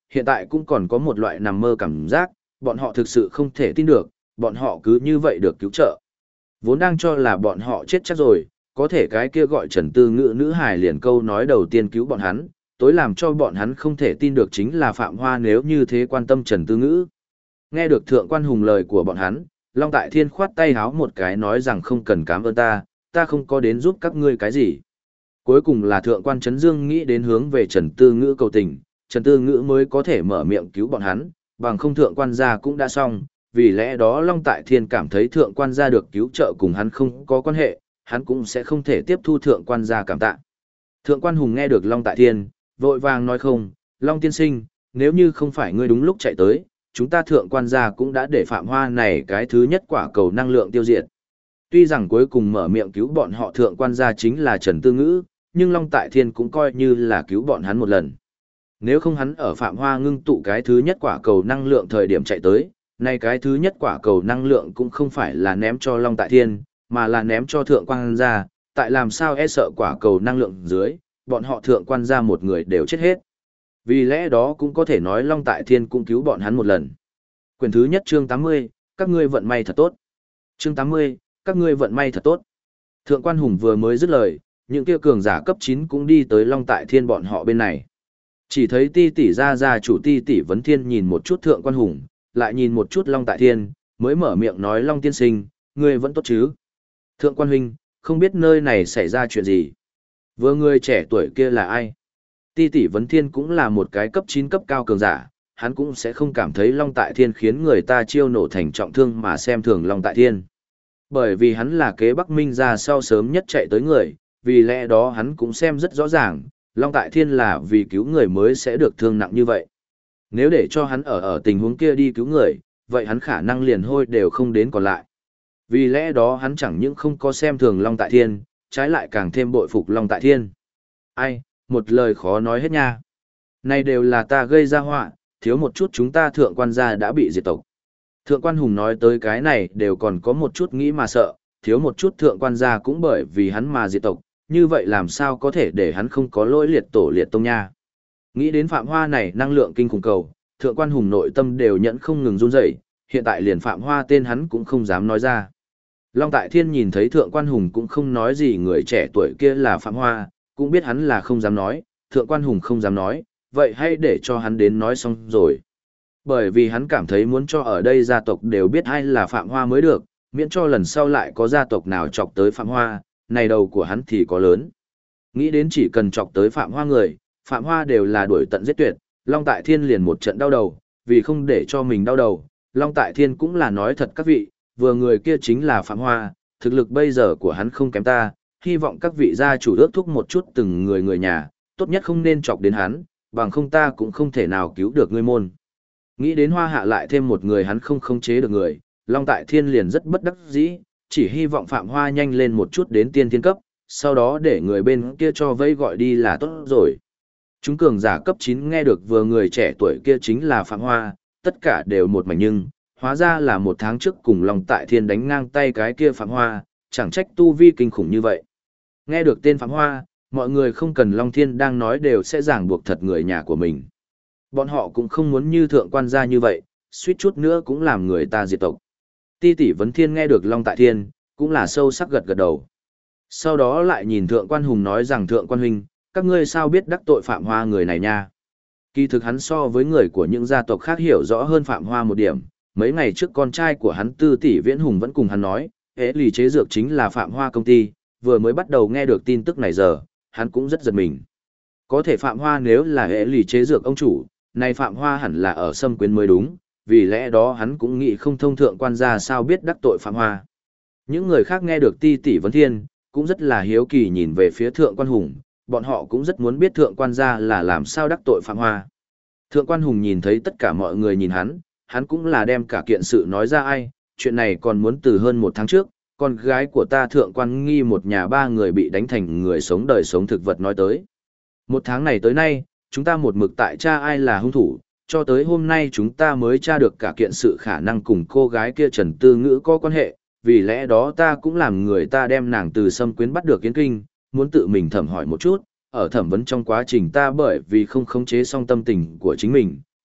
hiện tại cũng còn có một loại nằm mơ cảm giác, bọn họ thực sự không thể tin được, bọn họ cứ như vậy được cứu trợ. Vốn đang cho là bọn họ chết chắc rồi, có thể cái kia gọi Trần Tư Ngữ nữ hài liền câu nói đầu tiên cứu bọn hắn, tối làm cho bọn hắn không thể tin được chính là Phạm Hoa nếu như thế quan tâm Trần Tư Ngữ. Nghe được Thượng Quan Hùng lời của bọn hắn, Long Tại Thiên khoát tay háo một cái nói rằng không cần cảm ơn ta không có đến giúp các ngươi cái gì. Cuối cùng là Thượng Quan Trấn Dương nghĩ đến hướng về Trần Tư Ngữ cầu tình, Trần Tư Ngữ mới có thể mở miệng cứu bọn hắn, bằng không Thượng Quan gia cũng đã xong, vì lẽ đó Long Tại Thiên cảm thấy Thượng Quan gia được cứu trợ cùng hắn không có quan hệ, hắn cũng sẽ không thể tiếp thu Thượng Quan gia cảm tạ. Thượng Quan Hùng nghe được Long Tại Thiên, vội vàng nói không, Long tiên sinh, nếu như không phải ngươi đúng lúc chạy tới, chúng ta Thượng Quan gia cũng đã để Phạm Hoa này cái thứ nhất quả cầu năng lượng tiêu diệt. Tuy rằng cuối cùng mở miệng cứu bọn họ Thượng Quan gia chính là Trần Tư Ngữ, nhưng Long Tại Thiên cũng coi như là cứu bọn hắn một lần. Nếu không hắn ở Phạm Hoa ngưng tụ cái thứ nhất quả cầu năng lượng thời điểm chạy tới, nay cái thứ nhất quả cầu năng lượng cũng không phải là ném cho Long Tại Thiên, mà là ném cho Thượng Quan gia, tại làm sao e sợ quả cầu năng lượng dưới, bọn họ Thượng Quan gia một người đều chết hết. Vì lẽ đó cũng có thể nói Long Tại Thiên cũng cứu bọn hắn một lần. Quyển thứ nhất chương 80, các ngươi vận may thật tốt. Chương 80, các ngươi vận may thật tốt. Thượng Quan Hùng vừa mới dứt lời, những kia cường giả cấp 9 cũng đi tới Long Tại Thiên bọn họ bên này. Chỉ thấy Ti tỷ gia chủ Ti tỷ Vấn Thiên nhìn một chút Thượng Quan Hùng, lại nhìn một chút Long Tại Thiên, mới mở miệng nói Long tiên sinh, ngươi vẫn tốt chứ? Thượng Quan huynh, không biết nơi này xảy ra chuyện gì? Vừa người trẻ tuổi kia là ai? Ti tỷ Vấn Thiên cũng là một cái cấp 9 cấp cao cường giả, hắn cũng sẽ không cảm thấy Long Tại Thiên khiến người ta chiêu nổ thành trọng thương mà xem thường Long Tại Thiên. Bởi vì hắn là kế Bắc Minh ra sau sớm nhất chạy tới người, vì lẽ đó hắn cũng xem rất rõ ràng, Long Tại Thiên là vì cứu người mới sẽ được thương nặng như vậy. Nếu để cho hắn ở tình huống kia đi cứu người, vậy hắn khả năng liền hôi đều không đến còn lại. Vì lẽ đó hắn chẳng những không có xem thường Long Tại Thiên, trái lại càng thêm bội phục Long Tại Thiên. Ai, một lời khó nói hết nha. Này đều là ta gây ra họa, thiếu một chút chúng ta Thượng Quan gia đã bị diệt tộc. Thượng Quan Hùng nói tới cái này đều còn có một chút nghĩ mà sợ, thiếu một chút Thượng Quan gia cũng bởi vì hắn mà diệt tộc, như vậy làm sao có thể để hắn không có lỗi liệt tổ liệt tông nha. Nghĩ đến Phạm Hoa này năng lượng kinh khủng cầu, Thượng Quan Hùng nội tâm đều nhẫn không ngừng run rẩy, hiện tại liền Phạm Hoa tên hắn cũng không dám nói ra. Long Tại Thiên nhìn thấy Thượng Quan Hùng cũng không nói gì người trẻ tuổi kia là Phạm Hoa, cũng biết hắn là không dám nói, Thượng Quan Hùng không dám nói, vậy hãy để cho hắn đến nói xong rồi. Bởi vì hắn cảm thấy muốn cho ở đây gia tộc đều biết ai là Phạm Hoa mới được, miễn cho lần sau lại có gia tộc nào chọc tới Phạm Hoa, này đầu của hắn thì có lớn. Nghĩ đến chỉ cần chọc tới Phạm Hoa người, Phạm Hoa đều là đuổi tận giết tuyệt, Long Tại Thiên liền một trận đau đầu, vì không để cho mình đau đầu, Long Tại Thiên cũng là nói thật các vị, vừa người kia chính là Phạm Hoa, thực lực bây giờ của hắn không kém ta, hy vọng các vị gia chủ ước thúc một chút từng người nhà, tốt nhất không nên chọc đến hắn, bằng không ta cũng không thể nào cứu được ngươi môn. Nghĩ đến Hoa Hạ lại thêm một người hắn không khống chế được người, Long Tại Thiên liền rất bất đắc dĩ, chỉ hy vọng Phạm Hoa nhanh lên một chút đến tiên thiên cấp, sau đó để người bên kia cho vây gọi đi là tốt rồi. Chúng cường giả cấp 9 nghe được vừa người trẻ tuổi kia chính là Phạm Hoa, tất cả đều một mảnh nhưng, hóa ra là một tháng trước cùng Long Tại Thiên đánh ngang tay cái kia Phạm Hoa, chẳng trách tu vi kinh khủng như vậy. Nghe được tên Phạm Hoa, mọi người không cần Long Thiên đang nói đều sẽ ràng buộc thật người nhà của mình. Bọn họ cũng không muốn như Thượng Quan gia như vậy, suýt chút nữa cũng làm người ta diệt tộc. Ti tỷ Vấn Thiên nghe được Long Tại Thiên, cũng là sâu sắc gật gật đầu. Sau đó lại nhìn Thượng Quan Hùng nói rằng Thượng Quan huynh, các ngươi sao biết đắc tội Phạm Hoa người này nha. Kỳ thực hắn so với người của những gia tộc khác hiểu rõ hơn Phạm Hoa một điểm, mấy ngày trước con trai của hắn Tư tỷ Viễn Hùng vẫn cùng hắn nói, hễ lì chế dược chính là Phạm Hoa công ty, vừa mới bắt đầu nghe được tin tức này giờ, hắn cũng rất giật mình. Có thể Phạm Hoa nếu là hễ lì chế dược ông chủ, này Phạm Hoa hẳn là ở Sâm Quyến mới đúng, vì lẽ đó hắn cũng nghĩ không thông Thượng Quan gia sao biết đắc tội Phạm Hoa. Những người khác nghe được Ti tỷ Vấn Thiên, cũng rất là hiếu kỳ nhìn về phía Thượng Quan Hùng, bọn họ cũng rất muốn biết Thượng Quan gia là làm sao đắc tội Phạm Hoa. Thượng Quan Hùng nhìn thấy tất cả mọi người nhìn hắn cũng là đem cả kiện sự nói ra ai, chuyện này còn muốn từ hơn một tháng trước, con gái của ta Thượng Quan Nghi một nhà ba người bị đánh thành người sống đời sống thực vật nói tới. Một tháng này tới nay, chúng ta một mực tại tra ai là hung thủ, cho tới hôm nay chúng ta mới tra được cả kiện sự khả năng cùng cô gái kia Trần Tư Ngữ có quan hệ, vì lẽ đó ta cũng làm người ta đem nàng từ Sâm Quyến bắt được Yến Kinh, muốn tự mình thẩm hỏi một chút, ở thẩm vấn trong quá trình ta bởi vì không khống chế xong tâm tình của chính mình,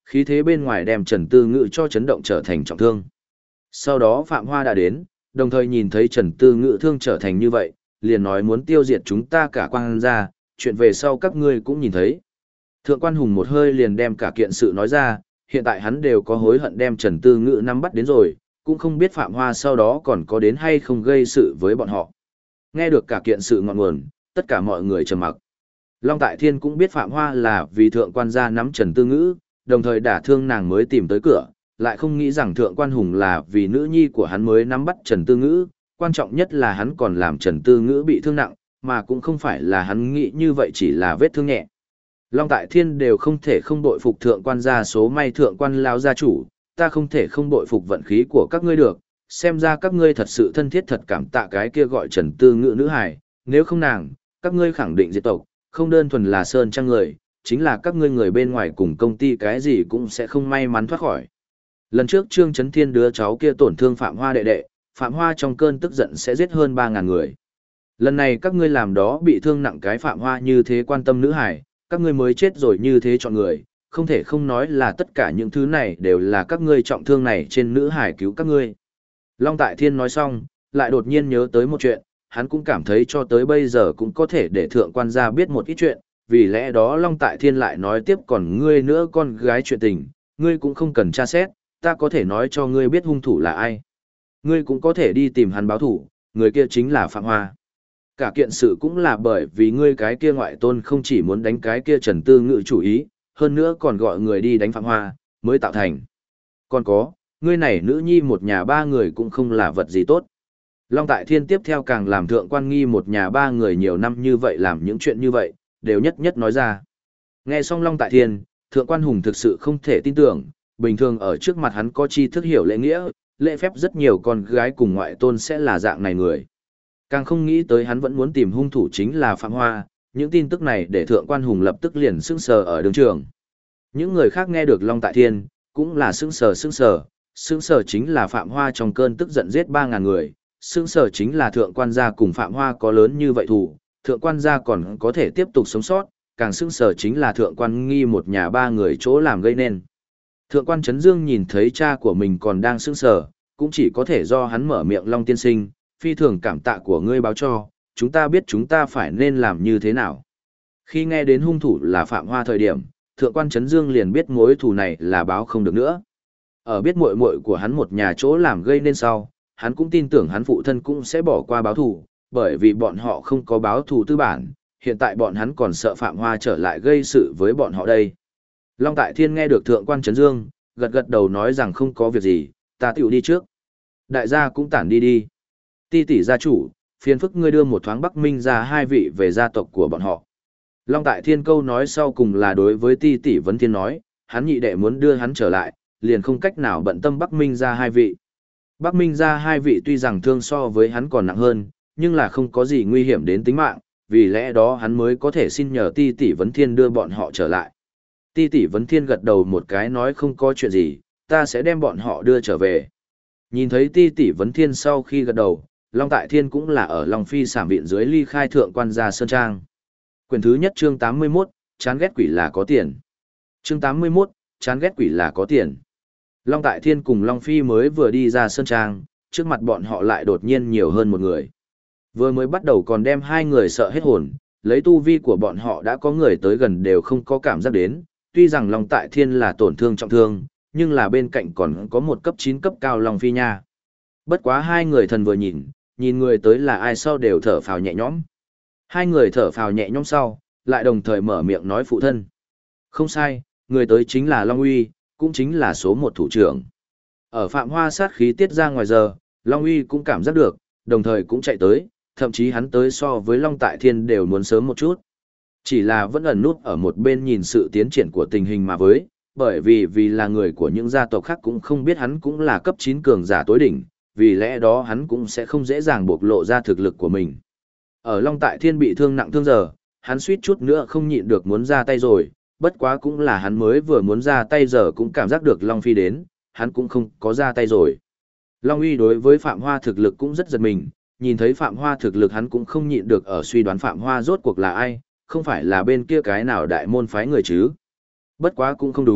khí thế bên ngoài đem Trần Tư Ngữ cho chấn động trở thành trọng thương. Sau đó Phạm Hoa đã đến, đồng thời nhìn thấy Trần Tư Ngữ thương trở thành như vậy, liền nói muốn tiêu diệt chúng ta cả quang gia, chuyện về sau các ngươi cũng nhìn thấy. Thượng quan Hùng một hơi liền đem cả kiện sự nói ra, hiện tại hắn đều có hối hận đem Trần Tư Ngữ nắm bắt đến rồi, cũng không biết Phạm Hoa sau đó còn có đến hay không gây sự với bọn họ. Nghe được cả kiện sự ngọn nguồn, tất cả mọi người trầm mặc. Long Tại Thiên cũng biết Phạm Hoa là vì thượng quan gia nắm Trần Tư Ngữ, đồng thời đả thương nàng mới tìm tới cửa, lại không nghĩ rằng thượng quan Hùng là vì nữ nhi của hắn mới nắm bắt Trần Tư Ngữ, quan trọng nhất là hắn còn làm Trần Tư Ngữ bị thương nặng, mà cũng không phải là hắn nghĩ như vậy chỉ là vết thương nhẹ. Long Tại Thiên đều không thể không bội phục thượng quan gia số may thượng quan lão gia chủ, ta không thể không bội phục vận khí của các ngươi được, xem ra các ngươi thật sự thân thiết thật cảm tạ cái kia gọi Trần Tư Ngữ nữ hài, nếu không nàng, các ngươi khẳng định diệt tộc, không đơn thuần là sơn trang người, chính là các ngươi người bên ngoài cùng công ty cái gì cũng sẽ không may mắn thoát khỏi. Lần trước Trương Chấn Thiên đứa cháu kia tổn thương Phạm Hoa đệ đệ, Phạm Hoa trong cơn tức giận sẽ giết hơn 3.000 người. Lần này các ngươi làm đó bị thương nặng cái Phạm Hoa như thế quan tâm nữ hải, các ngươi mới chết rồi như thế chọn người, không thể không nói là tất cả những thứ này đều là các ngươi trọng thương này trên nữ hải cứu các ngươi. Long Tại Thiên nói xong, lại đột nhiên nhớ tới một chuyện, hắn cũng cảm thấy cho tới bây giờ cũng có thể để thượng quan gia biết một ít chuyện, vì lẽ đó Long Tại Thiên lại nói tiếp còn ngươi nữa con gái chuyện tình, ngươi cũng không cần tra xét, ta có thể nói cho ngươi biết hung thủ là ai. Ngươi cũng có thể đi tìm hắn báo thủ, người kia chính là Phạm Hoa. Cả kiện sự cũng là bởi vì ngươi cái kia ngoại tôn không chỉ muốn đánh cái kia Trần Tư Ngữ chủ ý, hơn nữa còn gọi người đi đánh Phạm Hoa, mới tạo thành. Còn có, ngươi này nữ nhi một nhà ba người cũng không là vật gì tốt. Long Tại Thiên tiếp theo càng làm thượng quan nghi một nhà ba người nhiều năm như vậy làm những chuyện như vậy, đều nhất nhất nói ra. Nghe xong Long Tại Thiên, thượng quan Hùng thực sự không thể tin tưởng, bình thường ở trước mặt hắn có tri thức hiểu lễ nghĩa, lễ phép rất nhiều con gái cùng ngoại tôn sẽ là dạng này người. Càng không nghĩ tới hắn vẫn muốn tìm hung thủ chính là Phạm Hoa, những tin tức này để thượng quan Hùng lập tức liền sững sờ ở đường trường. Những người khác nghe được Long Tại Thiên, cũng là sững sờ chính là Phạm Hoa trong cơn tức giận giết 3.000 người, sững sờ chính là thượng quan gia cùng Phạm Hoa có lớn như vậy thủ, thượng quan gia còn có thể tiếp tục sống sót, càng sững sờ chính là thượng quan nghi một nhà ba người chỗ làm gây nên. Thượng quan Trấn Dương nhìn thấy cha của mình còn đang sững sờ, cũng chỉ có thể do hắn mở miệng Long tiên sinh, phi thường cảm tạ của ngươi báo cho, chúng ta biết chúng ta phải nên làm như thế nào. Khi nghe đến hung thủ là Phạm Hoa thời điểm, thượng quan Trấn Dương liền biết mối thù này là báo không được nữa. Ở biết muội muội của hắn một nhà chỗ làm gây nên sau, hắn cũng tin tưởng hắn phụ thân cũng sẽ bỏ qua báo thù, bởi vì bọn họ không có báo thù tư bản, hiện tại bọn hắn còn sợ Phạm Hoa trở lại gây sự với bọn họ đây. Long Tại Thiên nghe được thượng quan Trấn Dương, gật gật đầu nói rằng không có việc gì, ta tiểu đi trước. Đại gia cũng tản đi đi. Ti tỷ gia chủ, phiền phức ngươi đưa một thoáng Bắc Minh ra hai vị về gia tộc của bọn họ. Long Tại Thiên câu nói sau cùng là đối với Ti tỷ Vấn Thiên nói, hắn nhị đệ muốn đưa hắn trở lại, liền không cách nào bận tâm Bắc Minh ra hai vị. Bắc Minh ra hai vị tuy rằng thương so với hắn còn nặng hơn, nhưng là không có gì nguy hiểm đến tính mạng, vì lẽ đó hắn mới có thể xin nhờ Ti tỷ Vấn Thiên đưa bọn họ trở lại. Ti tỷ Vấn Thiên gật đầu một cái nói không có chuyện gì, ta sẽ đem bọn họ đưa trở về. Nhìn thấy Ti tỷ Vấn Thiên sau khi gật đầu, Long Tại Thiên cũng là ở Long Phi sảm viện dưới ly khai thượng quan gia sơn trang. Quyển thứ nhất chương 81, chán ghét quỷ là có tiền. Chương 81, chán ghét quỷ là có tiền. Long Tại Thiên cùng Long Phi mới vừa đi ra sơn trang, trước mặt bọn họ lại đột nhiên nhiều hơn một người. Vừa mới bắt đầu còn đem hai người sợ hết hồn, lấy tu vi của bọn họ đã có người tới gần đều không có cảm giác đến, tuy rằng Long Tại Thiên là tổn thương trọng thương, nhưng là bên cạnh còn có một cấp 9 cấp cao Long Phi nha. Bất quá hai người thần vừa nhìn người tới là ai sau đều thở phào nhẹ nhõm. Hai người thở phào nhẹ nhõm sau, lại đồng thời mở miệng nói phụ thân. Không sai, người tới chính là Long Uy, cũng chính là số 1 thủ trưởng. Ở Phạm Hoa sát khí tiết ra ngoài giờ, Long Uy cũng cảm giác được, đồng thời cũng chạy tới, thậm chí hắn tới so với Long Tại Thiên đều muốn sớm một chút. Chỉ là vẫn ẩn nút ở một bên nhìn sự tiến triển của tình hình mà với, bởi vì là người của những gia tộc khác cũng không biết hắn cũng là cấp 9 cường giả tối đỉnh, vì lẽ đó hắn cũng sẽ không dễ dàng bộc lộ ra thực lực của mình. Ở Long Tại Thiên bị thương nặng thương giờ, hắn suýt chút nữa không nhịn được muốn ra tay rồi, bất quá cũng là hắn mới vừa muốn ra tay giờ cũng cảm giác được Long Phi đến, hắn cũng không có ra tay rồi. Long Uy đối với Phạm Hoa thực lực cũng rất giật mình, nhìn thấy Phạm Hoa thực lực hắn cũng không nhịn được ở suy đoán Phạm Hoa rốt cuộc là ai, không phải là bên kia cái nào đại môn phái người chứ. Bất quá cũng không đúng,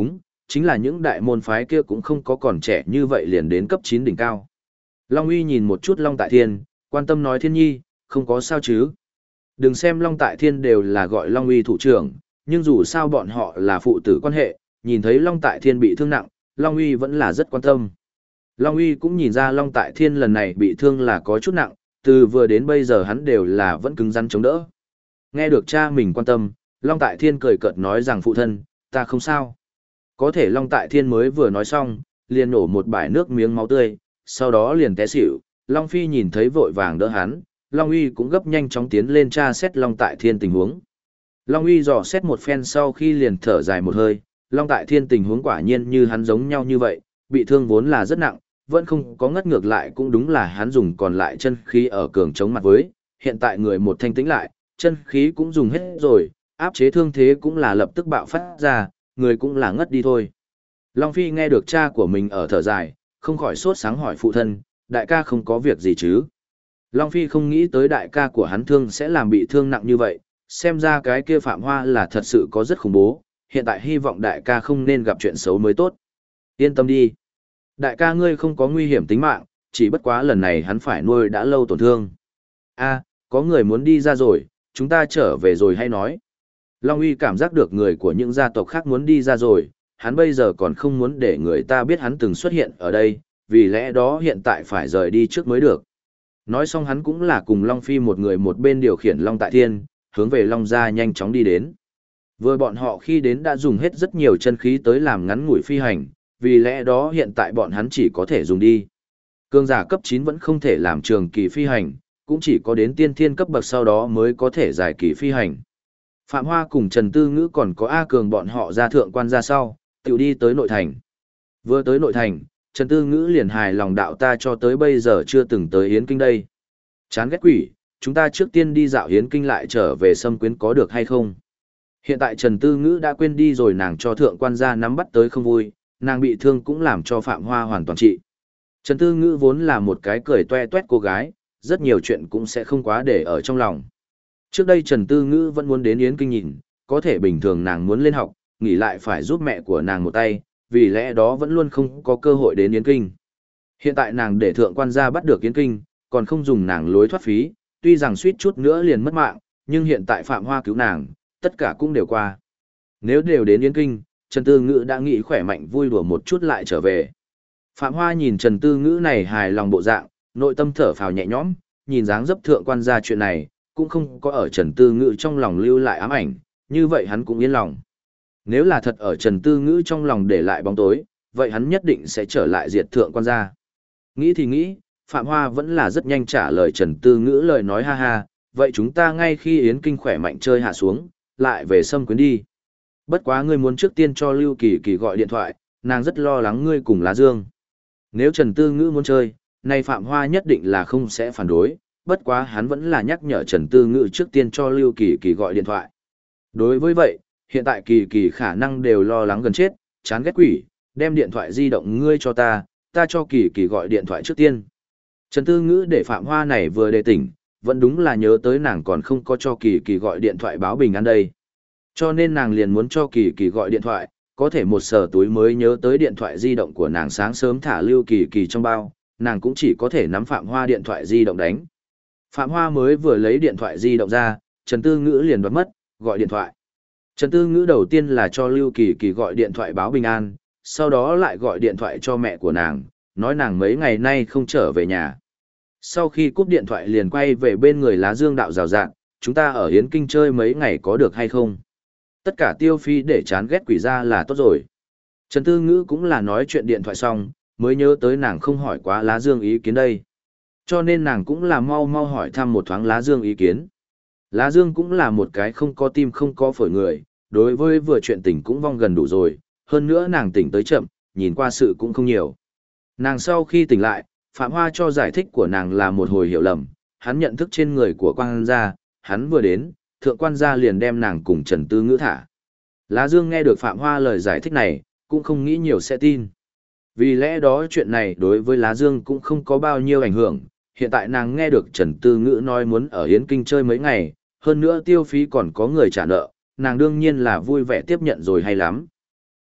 chính là những đại môn phái kia cũng không có còn trẻ như vậy liền đến cấp 9 đỉnh cao. Long Uy nhìn một chút Long Tại Thiên, quan tâm nói Thiên Nhi, không có sao chứ. Đừng xem Long Tại Thiên đều là gọi Long Uy thủ trưởng, nhưng dù sao bọn họ là phụ tử quan hệ, nhìn thấy Long Tại Thiên bị thương nặng, Long Uy vẫn là rất quan tâm. Long Uy cũng nhìn ra Long Tại Thiên lần này bị thương là có chút nặng, từ vừa đến bây giờ hắn đều là vẫn cứng rắn chống đỡ. Nghe được cha mình quan tâm, Long Tại Thiên cười cợt nói rằng phụ thân, ta không sao. Có thể Long Tại Thiên mới vừa nói xong, liền nổ một bãi nước miếng máu tươi, sau đó liền té xỉu. Long Phi nhìn thấy vội vàng đỡ hắn, Long Uy cũng gấp nhanh chóng tiến lên tra xét Long Tại Thiên tình huống. Long Uy dò xét một phen sau khi liền thở dài một hơi, Long Tại Thiên tình huống quả nhiên như hắn giống nhau như vậy, bị thương vốn là rất nặng, vẫn không có ngất ngược lại cũng đúng là hắn dùng còn lại chân khí ở cường chống mặt với, hiện tại người một thanh tĩnh lại, chân khí cũng dùng hết rồi, áp chế thương thế cũng là lập tức bạo phát ra, người cũng là ngất đi thôi. Long Phi nghe được cha của mình ở thở dài, không khỏi sốt sáng hỏi phụ thân, đại ca không có việc gì chứ? Long Phi không nghĩ tới đại ca của hắn thương sẽ làm bị thương nặng như vậy, xem ra cái kia Phạm Hoa là thật sự có rất khủng bố, hiện tại hy vọng đại ca không nên gặp chuyện xấu mới tốt. Yên tâm đi. Đại ca ngươi không có nguy hiểm tính mạng, chỉ bất quá lần này hắn phải nuôi đã lâu tổn thương. A, có người muốn đi ra rồi, chúng ta trở về rồi hay nói. Long Uy cảm giác được người của những gia tộc khác muốn đi ra rồi, hắn bây giờ còn không muốn để người ta biết hắn từng xuất hiện ở đây, vì lẽ đó hiện tại phải rời đi trước mới được. Nói xong hắn cũng là cùng Long Phi một người một bên điều khiển Long Tại Thiên, hướng về Long Gia nhanh chóng đi đến. Vừa bọn họ khi đến đã dùng hết rất nhiều chân khí tới làm ngắn ngủi phi hành, vì lẽ đó hiện tại bọn hắn chỉ có thể dùng đi. Cường giả cấp 9 vẫn không thể làm trường kỳ phi hành, cũng chỉ có đến tiên thiên cấp bậc sau đó mới có thể dài kỳ phi hành. Phạm Hoa cùng Trần Tư Ngữ còn có A Cường bọn họ ra thượng quan ra sau, tiểu đi tới nội thành. Vừa tới nội thành, Trần Tư Ngữ liền hài lòng đạo ta cho tới bây giờ chưa từng tới Yến Kinh đây. Chán ghét quỷ, chúng ta trước tiên đi dạo Yến Kinh lại trở về Sâm Quyến có được hay không? Hiện tại Trần Tư Ngữ đã quên đi rồi nàng cho thượng quan gia nắm bắt tới không vui, nàng bị thương cũng làm cho Phạm Hoa hoàn toàn trị. Trần Tư Ngữ vốn là một cái cười toe toét cô gái, rất nhiều chuyện cũng sẽ không quá để ở trong lòng. Trước đây Trần Tư Ngữ vẫn muốn đến Yến Kinh nhìn, có thể bình thường nàng muốn lên học, nghỉ lại phải giúp mẹ của nàng một tay, vì lẽ đó vẫn luôn không có cơ hội đến Yến Kinh. Hiện tại nàng để thượng quan gia bắt được Yến Kinh, còn không dùng nàng lối thoát phí, tuy rằng suýt chút nữa liền mất mạng, nhưng hiện tại Phạm Hoa cứu nàng, tất cả cũng đều qua. Nếu đều đến Yến Kinh, Trần Tư Ngữ đã nghĩ khỏe mạnh vui đùa một chút lại trở về. Phạm Hoa nhìn Trần Tư Ngữ này hài lòng bộ dạng, nội tâm thở phào nhẹ nhõm, nhìn dáng dấp thượng quan gia chuyện này, cũng không có ở Trần Tư Ngữ trong lòng lưu lại ám ảnh, như vậy hắn cũng yên lòng. Nếu là thật ở Trần Tư Ngữ trong lòng để lại bóng tối, vậy hắn nhất định sẽ trở lại diệt thượng quan gia. Nghĩ thì nghĩ, Phạm Hoa vẫn là rất nhanh trả lời Trần Tư Ngữ lời nói ha ha, vậy chúng ta ngay khi Yến Kinh khỏe mạnh chơi hạ xuống, lại về Sâm Quyến đi. Bất quá ngươi muốn trước tiên cho Lưu Kỳ Kỳ gọi điện thoại, nàng rất lo lắng ngươi cùng Lá Dương. Nếu Trần Tư Ngữ muốn chơi, nay Phạm Hoa nhất định là không sẽ phản đối, bất quá hắn vẫn là nhắc nhở Trần Tư Ngữ trước tiên cho Lưu Kỳ Kỳ gọi điện thoại. Đối với vậy, hiện tại Kỳ Kỳ khả năng đều lo lắng gần chết, chán ghét quỷ, đem điện thoại di động ngươi cho ta cho Kỳ Kỳ gọi điện thoại trước tiên. Trần Tư Ngữ để Phạm Hoa này vừa đề tỉnh, vẫn đúng là nhớ tới nàng còn không có cho Kỳ Kỳ gọi điện thoại báo bình an đây. Cho nên nàng liền muốn cho Kỳ Kỳ gọi điện thoại, có thể một sờ túi mới nhớ tới điện thoại di động của nàng sáng sớm thả Lưu Kỳ Kỳ trong bao, nàng cũng chỉ có thể nắm Phạm Hoa điện thoại di động đánh. Phạm Hoa mới vừa lấy điện thoại di động ra, Trần Tư Ngữ liền đoán mất, gọi điện thoại. Trần Tư Ngữ đầu tiên là cho Lưu Kỳ Kỳ gọi điện thoại báo bình an, sau đó lại gọi điện thoại cho mẹ của nàng, nói nàng mấy ngày nay không trở về nhà. Sau khi cúp điện thoại liền quay về bên người Lá Dương đạo rào rạng, chúng ta ở Yến Kinh chơi mấy ngày có được hay không? Tất cả tiêu phí để chán ghét quỷ ra là tốt rồi. Trần Tư Ngữ cũng là nói chuyện điện thoại xong, mới nhớ tới nàng không hỏi quá Lá Dương ý kiến đây. Cho nên nàng cũng là mau mau hỏi thăm một thoáng Lá Dương ý kiến. Lá Dương cũng là một cái không có tim không có phổi người, đối với vừa chuyện tình cũng vong gần đủ rồi, hơn nữa nàng tỉnh tới chậm, nhìn qua sự cũng không nhiều. Nàng sau khi tỉnh lại, Phạm Hoa cho giải thích của nàng là một hồi hiểu lầm, hắn nhận thức trên người của quan gia, hắn vừa đến, thượng quan gia liền đem nàng cùng Trần Tư Ngữ thả. Lá Dương nghe được Phạm Hoa lời giải thích này, cũng không nghĩ nhiều sẽ tin. Vì lẽ đó chuyện này đối với Lá Dương cũng không có bao nhiêu ảnh hưởng, hiện tại nàng nghe được Trần Tư Ngữ nói muốn ở Yến Kinh chơi mấy ngày, hơn nữa tiêu phí còn có người trả nợ, nàng đương nhiên là vui vẻ tiếp nhận rồi hay lắm.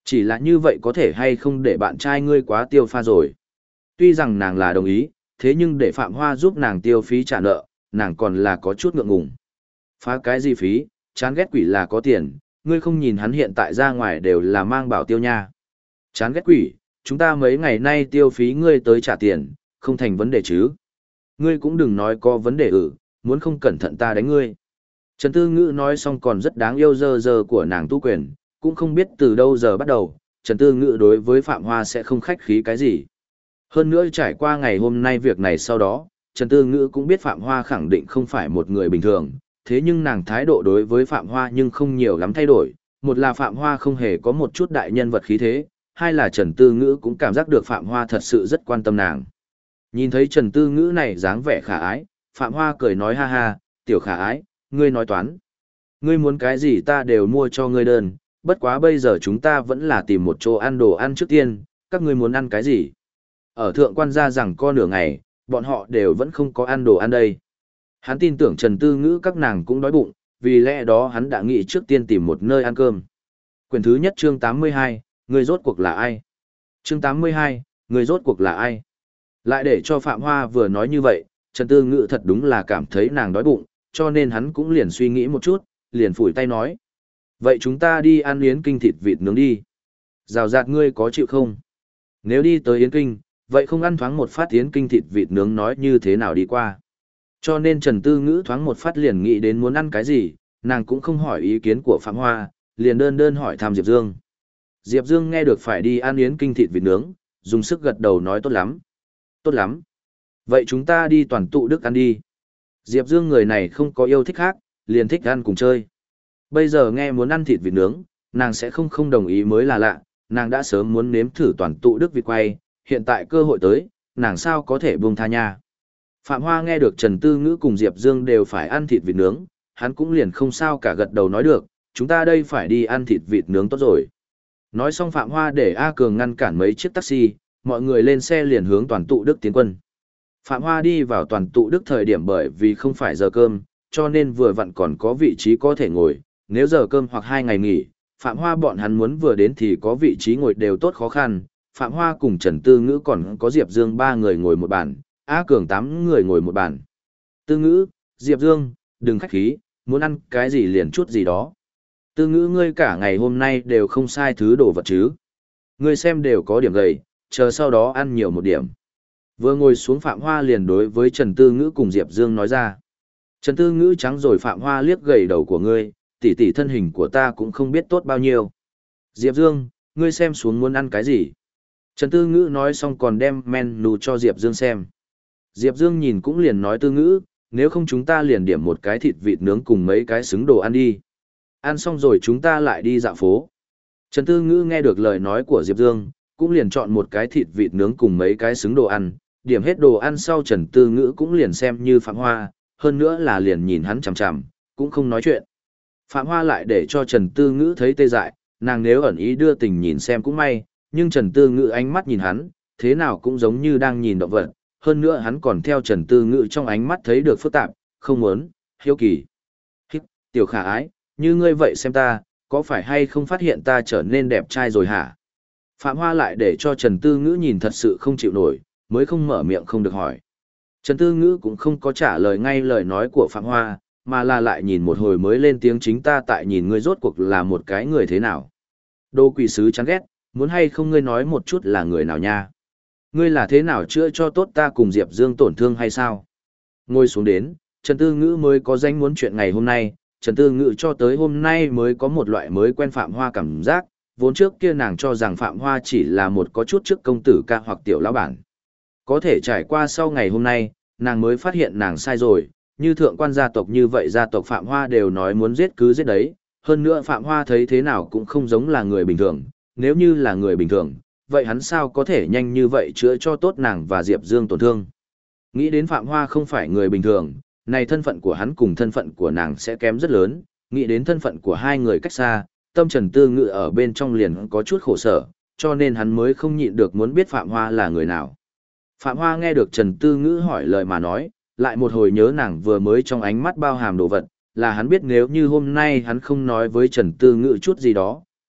Chỉ là như vậy có thể hay không để bạn trai ngươi quá tiêu pha rồi. Tuy rằng nàng là đồng ý, thế nhưng để Phạm Hoa giúp nàng tiêu phí trả nợ, nàng còn là có chút ngượng ngùng. Phá cái gì phí, chán ghét quỷ là có tiền, ngươi không nhìn hắn hiện tại ra ngoài đều là mang bảo tiêu nha. Chán ghét quỷ, chúng ta mấy ngày nay tiêu phí ngươi tới trả tiền, không thành vấn đề chứ. Ngươi cũng đừng nói có vấn đề muốn không cẩn thận ta đánh ngươi. Trần Tư Ngữ nói xong còn rất đáng yêu dơ dơ của nàng Tu Quyền, cũng không biết từ đâu giờ bắt đầu, Trần Tư Ngữ đối với Phạm Hoa sẽ không khách khí cái gì. Hơn nữa trải qua ngày hôm nay việc này sau đó, Trần Tư Ngữ cũng biết Phạm Hoa khẳng định không phải một người bình thường, thế nhưng nàng thái độ đối với Phạm Hoa nhưng không nhiều lắm thay đổi. Một là Phạm Hoa không hề có một chút đại nhân vật khí thế, hai là Trần Tư Ngữ cũng cảm giác được Phạm Hoa thật sự rất quan tâm nàng. Nhìn thấy Trần Tư Ngữ này dáng vẻ khả ái, Phạm Hoa cười nói ha ha, tiểu khả ái, ngươi nói toán. Ngươi muốn cái gì ta đều mua cho ngươi đơn, bất quá bây giờ chúng ta vẫn là tìm một chỗ ăn đồ ăn trước tiên, các ngươi muốn ăn cái gì? Ở thượng quan gia rằng co nửa ngày, bọn họ đều vẫn không có ăn đồ ăn đây. Hắn tin tưởng Trần Tư Ngữ các nàng cũng đói bụng, vì lẽ đó hắn đã nghĩ trước tiên tìm một nơi ăn cơm. Quyển thứ nhất chương 82, người rốt cuộc là ai? Chương 82, người rốt cuộc là ai? Lại để cho Phạm Hoa vừa nói như vậy, Trần Tư Ngữ thật đúng là cảm thấy nàng đói bụng, cho nên hắn cũng liền suy nghĩ một chút, liền phủi tay nói. Vậy chúng ta đi ăn yến kinh thịt vịt nướng đi. Rào rạt ngươi có chịu không? Nếu đi tới yến kinh, vậy không ăn thoáng một phát yến kinh thịt vịt nướng nói như thế nào đi qua. Cho nên Trần Tư Ngữ thoáng một phát liền nghĩ đến muốn ăn cái gì, nàng cũng không hỏi ý kiến của Phạm Hoa, liền đơn hỏi thăm Diệp Dương. Diệp Dương nghe được phải đi ăn yến kinh thịt vịt nướng, dùng sức gật đầu nói tốt lắm. Tốt lắm. Vậy chúng ta đi toàn tụ Đức ăn đi. Diệp Dương người này không có yêu thích khác, liền thích ăn cùng chơi. Bây giờ nghe muốn ăn thịt vịt nướng, nàng sẽ không đồng ý mới là lạ, nàng đã sớm muốn nếm thử toàn tụ Đức vịt quay, hiện tại cơ hội tới, nàng sao có thể buông tha nha. Phạm Hoa nghe được Trần Tư Ngữ cùng Diệp Dương đều phải ăn thịt vịt nướng, hắn cũng liền không sao cả gật đầu nói được, chúng ta đây phải đi ăn thịt vịt nướng tốt rồi. Nói xong Phạm Hoa để A Cường ngăn cản mấy chiếc taxi, mọi người lên xe liền hướng toàn tụ Đức tiến quân. Phạm Hoa đi vào toàn tụ Đức thời điểm bởi vì không phải giờ cơm, cho nên vừa vặn còn có vị trí có thể ngồi, nếu giờ cơm hoặc 2 ngày nghỉ, Phạm Hoa bọn hắn muốn vừa đến thì có vị trí ngồi đều tốt khó khăn. Phạm Hoa cùng Trần Tư Ngữ còn có Diệp Dương 3 người ngồi một bàn, A Cường 8 người ngồi một bàn. Tư Ngữ, Diệp Dương, đừng khách khí, muốn ăn cái gì liền chút gì đó. Tư Ngữ ngươi cả ngày hôm nay đều không sai thứ đồ vật chứ. Ngươi xem đều có điểm gầy, chờ sau đó ăn nhiều một điểm. Vừa ngồi xuống Phạm Hoa liền đối với Trần Tư Ngữ cùng Diệp Dương nói ra. Trần Tư Ngữ trắng rồi Phạm Hoa liếc gầy đầu của ngươi, tỷ tỷ thân hình của ta cũng không biết tốt bao nhiêu. Diệp Dương, ngươi xem xuống muốn ăn cái gì? Trần Tư Ngữ nói xong còn đem menu cho Diệp Dương xem. Diệp Dương nhìn cũng liền nói Tư Ngữ, nếu không chúng ta liền điểm một cái thịt vịt nướng cùng mấy cái xứng đồ ăn đi. Ăn xong rồi chúng ta lại đi dạo phố. Trần Tư Ngữ nghe được lời nói của Diệp Dương, cũng liền chọn một cái thịt vịt nướng cùng mấy cái xứng đồ ăn. Điểm hết đồ ăn sau Trần Tư Ngữ cũng liền xem như Phạm Hoa, hơn nữa là liền nhìn hắn chằm chằm, cũng không nói chuyện. Phạm Hoa lại để cho Trần Tư Ngữ thấy tê dại, nàng nếu ẩn ý đưa tình nhìn xem cũng may, nhưng Trần Tư Ngữ ánh mắt nhìn hắn, thế nào cũng giống như đang nhìn động vật, hơn nữa hắn còn theo Trần Tư Ngữ trong ánh mắt thấy được phức tạp, không muốn, hiếu kỳ. Hít, tiểu khả ái, như ngươi vậy xem ta, có phải hay không phát hiện ta trở nên đẹp trai rồi hả? Phạm Hoa lại để cho Trần Tư Ngữ nhìn thật sự không chịu nổi, mới không mở miệng không được hỏi. Trần Tư Ngữ cũng không có trả lời ngay lời nói của Phạm Hoa, mà là lại nhìn một hồi mới lên tiếng chính ta tại nhìn ngươi rốt cuộc là một cái người thế nào. Đồ quỷ sứ chán ghét, muốn hay không ngươi nói một chút là người nào nha? Ngươi là thế nào chữa cho tốt ta cùng Diệp Dương tổn thương hay sao? Ngồi xuống đến, Trần Tư Ngữ mới có danh muốn chuyện ngày hôm nay, Trần Tư Ngữ cho tới hôm nay mới có một loại mới quen Phạm Hoa cảm giác, vốn trước kia nàng cho rằng Phạm Hoa chỉ là một có chút trước công tử ca hoặc tiểu lão bản. Có thể trải qua sau ngày hôm nay, nàng mới phát hiện nàng sai rồi, như thượng quan gia tộc như vậy gia tộc Phạm Hoa đều nói muốn giết cứ giết đấy, hơn nữa Phạm Hoa thấy thế nào cũng không giống là người bình thường, nếu như là người bình thường, vậy hắn sao có thể nhanh như vậy chữa cho tốt nàng và Diệp Dương tổn thương. Nghĩ đến Phạm Hoa không phải người bình thường, này thân phận của hắn cùng thân phận của nàng sẽ kém rất lớn, nghĩ đến thân phận của hai người cách xa, tâm Trần Tư Ngữ ở bên trong liền có chút khổ sở, cho nên hắn mới không nhịn được muốn biết Phạm Hoa là người nào. Phạm Hoa nghe được Trần Tư Ngữ hỏi lời mà nói, lại một hồi nhớ nàng vừa mới trong ánh mắt bao hàm đồ vật, là hắn biết nếu như hôm nay hắn không nói với Trần Tư Ngữ chút gì đó,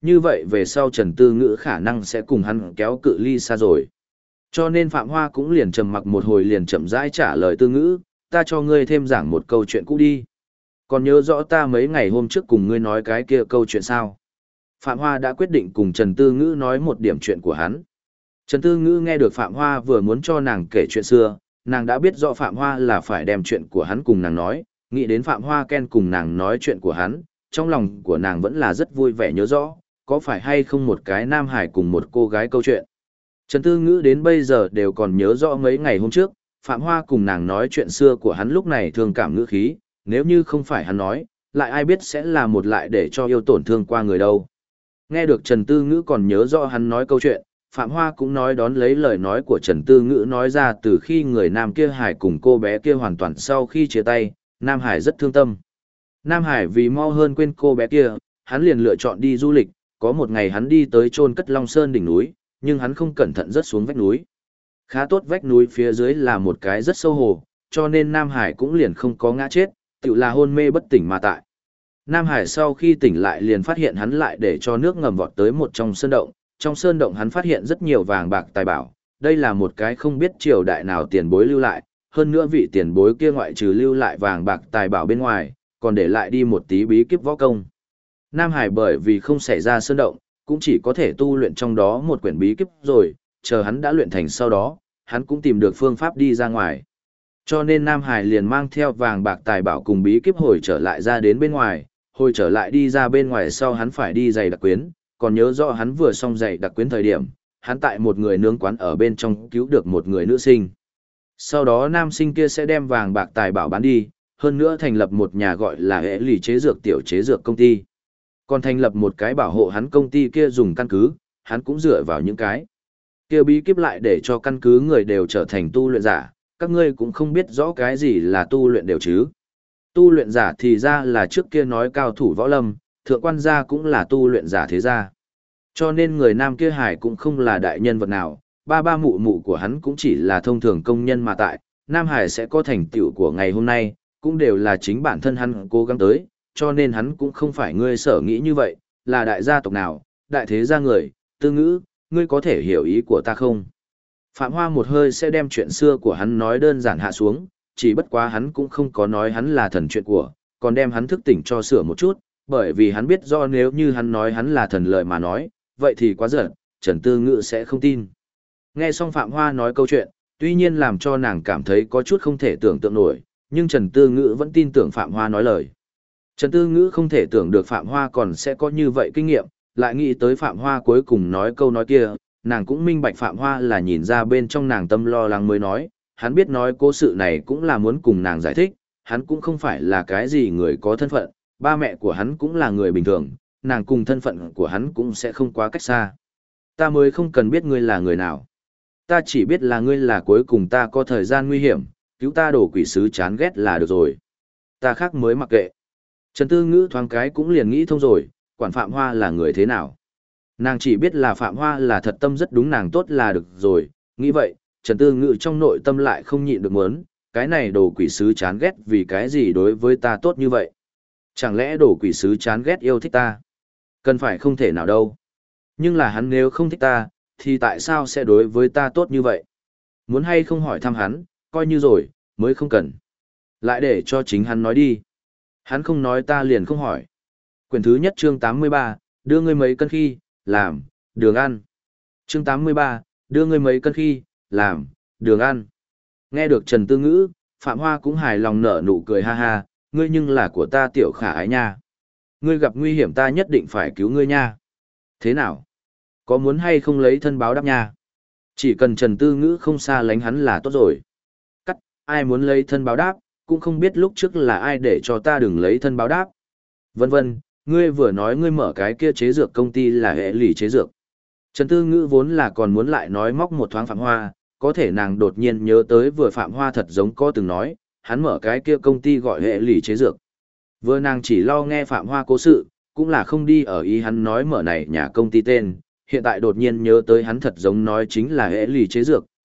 như vậy về sau Trần Tư Ngữ khả năng sẽ cùng hắn kéo cự ly xa rồi. Cho nên Phạm Hoa cũng liền trầm mặc một hồi liền chậm rãi trả lời Tư Ngữ, ta cho ngươi thêm giảng một câu chuyện cũ đi. Còn nhớ rõ ta mấy ngày hôm trước cùng ngươi nói cái kia câu chuyện sao? Phạm Hoa đã quyết định cùng Trần Tư Ngữ nói một điểm chuyện của hắn. Trần Tư Ngữ nghe được Phạm Hoa vừa muốn cho nàng kể chuyện xưa, nàng đã biết rõ Phạm Hoa là phải đem chuyện của hắn cùng nàng nói, nghĩ đến Phạm Hoa Ken cùng nàng nói chuyện của hắn, trong lòng của nàng vẫn là rất vui vẻ nhớ rõ, có phải hay không một cái nam hải cùng một cô gái câu chuyện. Trần Tư Ngữ đến bây giờ đều còn nhớ rõ mấy ngày hôm trước, Phạm Hoa cùng nàng nói chuyện xưa của hắn lúc này thường cảm ngữ khí, nếu như không phải hắn nói, lại ai biết sẽ là một lại để cho yêu tổn thương qua người đâu. Nghe được Trần Tư Ngữ còn nhớ rõ hắn nói câu chuyện, Phạm Hoa cũng nói đón lấy lời nói của Trần Tư Ngữ nói ra từ khi người nam kia Hải cùng cô bé kia hoàn toàn sau khi chia tay, Nam Hải rất thương tâm. Nam Hải vì mau hơn quên cô bé kia, hắn liền lựa chọn đi du lịch, có một ngày hắn đi tới chôn cất Long Sơn đỉnh núi, nhưng hắn không cẩn thận rớt xuống vách núi. Khá tốt vách núi phía dưới là một cái rất sâu hồ, cho nên Nam Hải cũng liền không có ngã chết, tự là hôn mê bất tỉnh mà tại. Nam Hải sau khi tỉnh lại liền phát hiện hắn lại để cho nước ngầm vọt tới một trong sơn động hắn phát hiện rất nhiều vàng bạc tài bảo, đây là một cái không biết triều đại nào tiền bối lưu lại, hơn nữa vị tiền bối kia ngoại trừ lưu lại vàng bạc tài bảo bên ngoài, còn để lại đi một tí bí kíp võ công. Nam Hải bởi vì không xảy ra sơn động, cũng chỉ có thể tu luyện trong đó một quyển bí kíp rồi, chờ hắn đã luyện thành sau đó, hắn cũng tìm được phương pháp đi ra ngoài. Cho nên Nam Hải liền mang theo vàng bạc tài bảo cùng bí kíp hồi trở lại ra đến bên ngoài, hồi trở lại đi ra bên ngoài sau hắn phải đi giày đặc quyến, còn nhớ rõ hắn vừa xong giày đặc quyến thời điểm, hắn tại một người nướng quán ở bên trong cứu được một người nữ sinh. Sau đó nam sinh kia sẽ đem vàng bạc tài bảo bán đi, hơn nữa thành lập một nhà gọi là hệ lì chế dược tiểu chế dược công ty. Còn thành lập một cái bảo hộ hắn công ty kia dùng căn cứ, hắn cũng dựa vào những cái kia bí kíp lại để cho căn cứ người đều trở thành tu luyện giả, các ngươi cũng không biết rõ cái gì là tu luyện đều chứ. Tu luyện giả thì ra là trước kia nói cao thủ võ lâm, thượng quan gia cũng là tu luyện giả thế gia. Cho nên người nam kia Hải cũng không là đại nhân vật nào, ba ba mụ mụ của hắn cũng chỉ là thông thường công nhân mà tại, Nam Hải sẽ có thành tựu của ngày hôm nay, cũng đều là chính bản thân hắn cố gắng tới, cho nên hắn cũng không phải ngươi sở nghĩ như vậy, là đại gia tộc nào, đại thế gia người, Tư Ngữ, ngươi có thể hiểu ý của ta không? Phạm Hoa một hơi sẽ đem chuyện xưa của hắn nói đơn giản hạ xuống, chỉ bất quá hắn cũng không có nói hắn là thần chuyện của, còn đem hắn thức tỉnh cho sửa một chút, bởi vì hắn biết do nếu như hắn nói hắn là thần lời mà nói, vậy thì quá giận, Trần Tư Ngữ sẽ không tin. Nghe xong Phạm Hoa nói câu chuyện, tuy nhiên làm cho nàng cảm thấy có chút không thể tưởng tượng nổi, nhưng Trần Tư Ngữ vẫn tin tưởng Phạm Hoa nói lời. Trần Tư Ngữ không thể tưởng được Phạm Hoa còn sẽ có như vậy kinh nghiệm, lại nghĩ tới Phạm Hoa cuối cùng nói câu nói kia, nàng cũng minh bạch Phạm Hoa là nhìn ra bên trong nàng tâm lo lắng mới nói, hắn biết nói cố sự này cũng là muốn cùng nàng giải thích, hắn cũng không phải là cái gì người có thân phận, ba mẹ của hắn cũng là người bình thường, nàng cùng thân phận của hắn cũng sẽ không quá cách xa. Ta mới không cần biết ngươi là người nào. Ta chỉ biết là ngươi là cuối cùng ta có thời gian nguy hiểm, cứu ta đổ quỷ sứ chán ghét là được rồi. Ta khác mới mặc kệ. Trần Tư Ngữ thoáng cái cũng liền nghĩ thông rồi, quản Phạm Hoa là người thế nào. Nàng chỉ biết là Phạm Hoa là thật tâm rất đúng nàng tốt là được rồi, nghĩ vậy, Trần Tư Ngữ trong nội tâm lại không nhịn được muốn, cái này đồ quỷ sứ chán ghét vì cái gì đối với ta tốt như vậy. Chẳng lẽ đồ quỷ sứ chán ghét yêu thích ta? Cần phải không thể nào đâu. Nhưng là hắn nếu không thích ta, thì tại sao sẽ đối với ta tốt như vậy? Muốn hay không hỏi thăm hắn, coi như rồi, mới không cần. Lại để cho chính hắn nói đi. Hắn không nói ta liền không hỏi. Quyển thứ nhất chương 83, đưa ngươi mấy cân khi, làm, đường ăn. Chương 83, đưa ngươi mấy cân khi, làm, đường ăn. Nghe được Trần Tư Ngữ, Phạm Hoa cũng hài lòng nở nụ cười ha ha, ngươi nhưng là của ta tiểu khả ái nha. Ngươi gặp nguy hiểm ta nhất định phải cứu ngươi nha. Thế nào? Có muốn hay không lấy thân báo đáp nha? Chỉ cần Trần Tư Ngữ không xa lánh hắn là tốt rồi. Cắt, ai muốn lấy thân báo đáp, cũng không biết lúc trước là ai để cho ta đừng lấy thân báo đáp. Vân vân, ngươi vừa nói ngươi mở cái kia chế dược công ty là hệ lì chế dược. Trần Tư Ngữ vốn là còn muốn lại nói móc một thoáng Phạm Hoa, có thể nàng đột nhiên nhớ tới vừa Phạm Hoa thật giống có từng nói, hắn mở cái kia công ty gọi hệ lì chế dược. Vừa nàng chỉ lo nghe Phạm Hoa cố sự, cũng là không đi ở ý hắn nói mở này nhà công ty tên, hiện tại đột nhiên nhớ tới hắn thật giống nói chính là hệ lì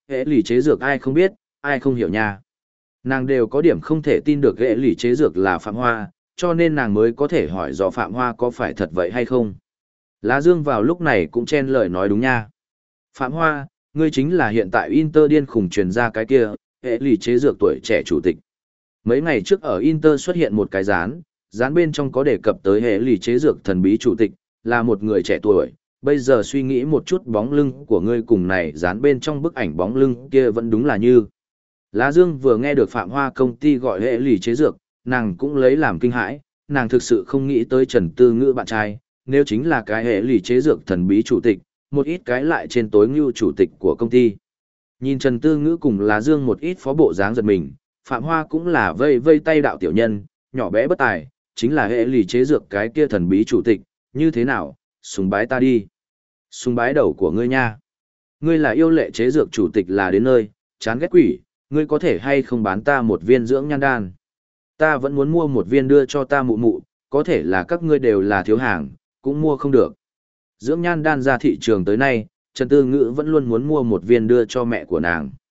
chế dược ai không biết, ai không hiểu nha. Nàng đều có điểm không thể tin được hệ lì chế dược là Phạm Hoa, cho nên nàng mới có thể hỏi do Phạm Hoa có phải thật vậy hay không. Lá Dương vào lúc này cũng chen lời nói đúng nha. Phạm Hoa, ngươi chính là hiện tại Inter điên khùng truyền ra cái kia, hệ lì chế dược tuổi trẻ chủ tịch. Mấy ngày trước ở Inter xuất hiện một cái dán bên trong có đề cập tới hệ lì chế dược thần bí chủ tịch, là một người trẻ tuổi. Bây giờ suy nghĩ một chút bóng lưng của ngươi cùng này dán bên trong bức ảnh bóng lưng kia vẫn đúng là như. Lá Dương vừa nghe được Phạm Hoa công ty gọi hệ lì chế dược, nàng cũng lấy làm kinh hãi, nàng thực sự không nghĩ tới Trần Tư Ngữ bạn trai, nếu chính là cái hệ lì chế dược thần bí chủ tịch, một ít cái lại trên tối ngưu chủ tịch của công ty. Nhìn Trần Tư Ngữ cùng Lá Dương một ít phó bộ dáng giật mình, Phạm Hoa cũng là vây vây tay đạo tiểu nhân, nhỏ bé bất tài, chính là hệ lì chế dược cái kia thần bí chủ tịch, như thế nào, sùng bái ta đi. Sùng bái đầu của ngươi nha. Ngươi là yêu lệ chế dược chủ tịch là đến nơi, chán ghét quỷ, ngươi có thể hay không bán ta một viên dưỡng nhan đan. Ta vẫn muốn mua một viên đưa cho ta mụ mụ, có thể là các ngươi đều là thiếu hàng, cũng mua không được. Dưỡng nhan đan ra thị trường tới nay, Trần Tư Ngữ vẫn luôn muốn mua một viên đưa cho mẹ của nàng.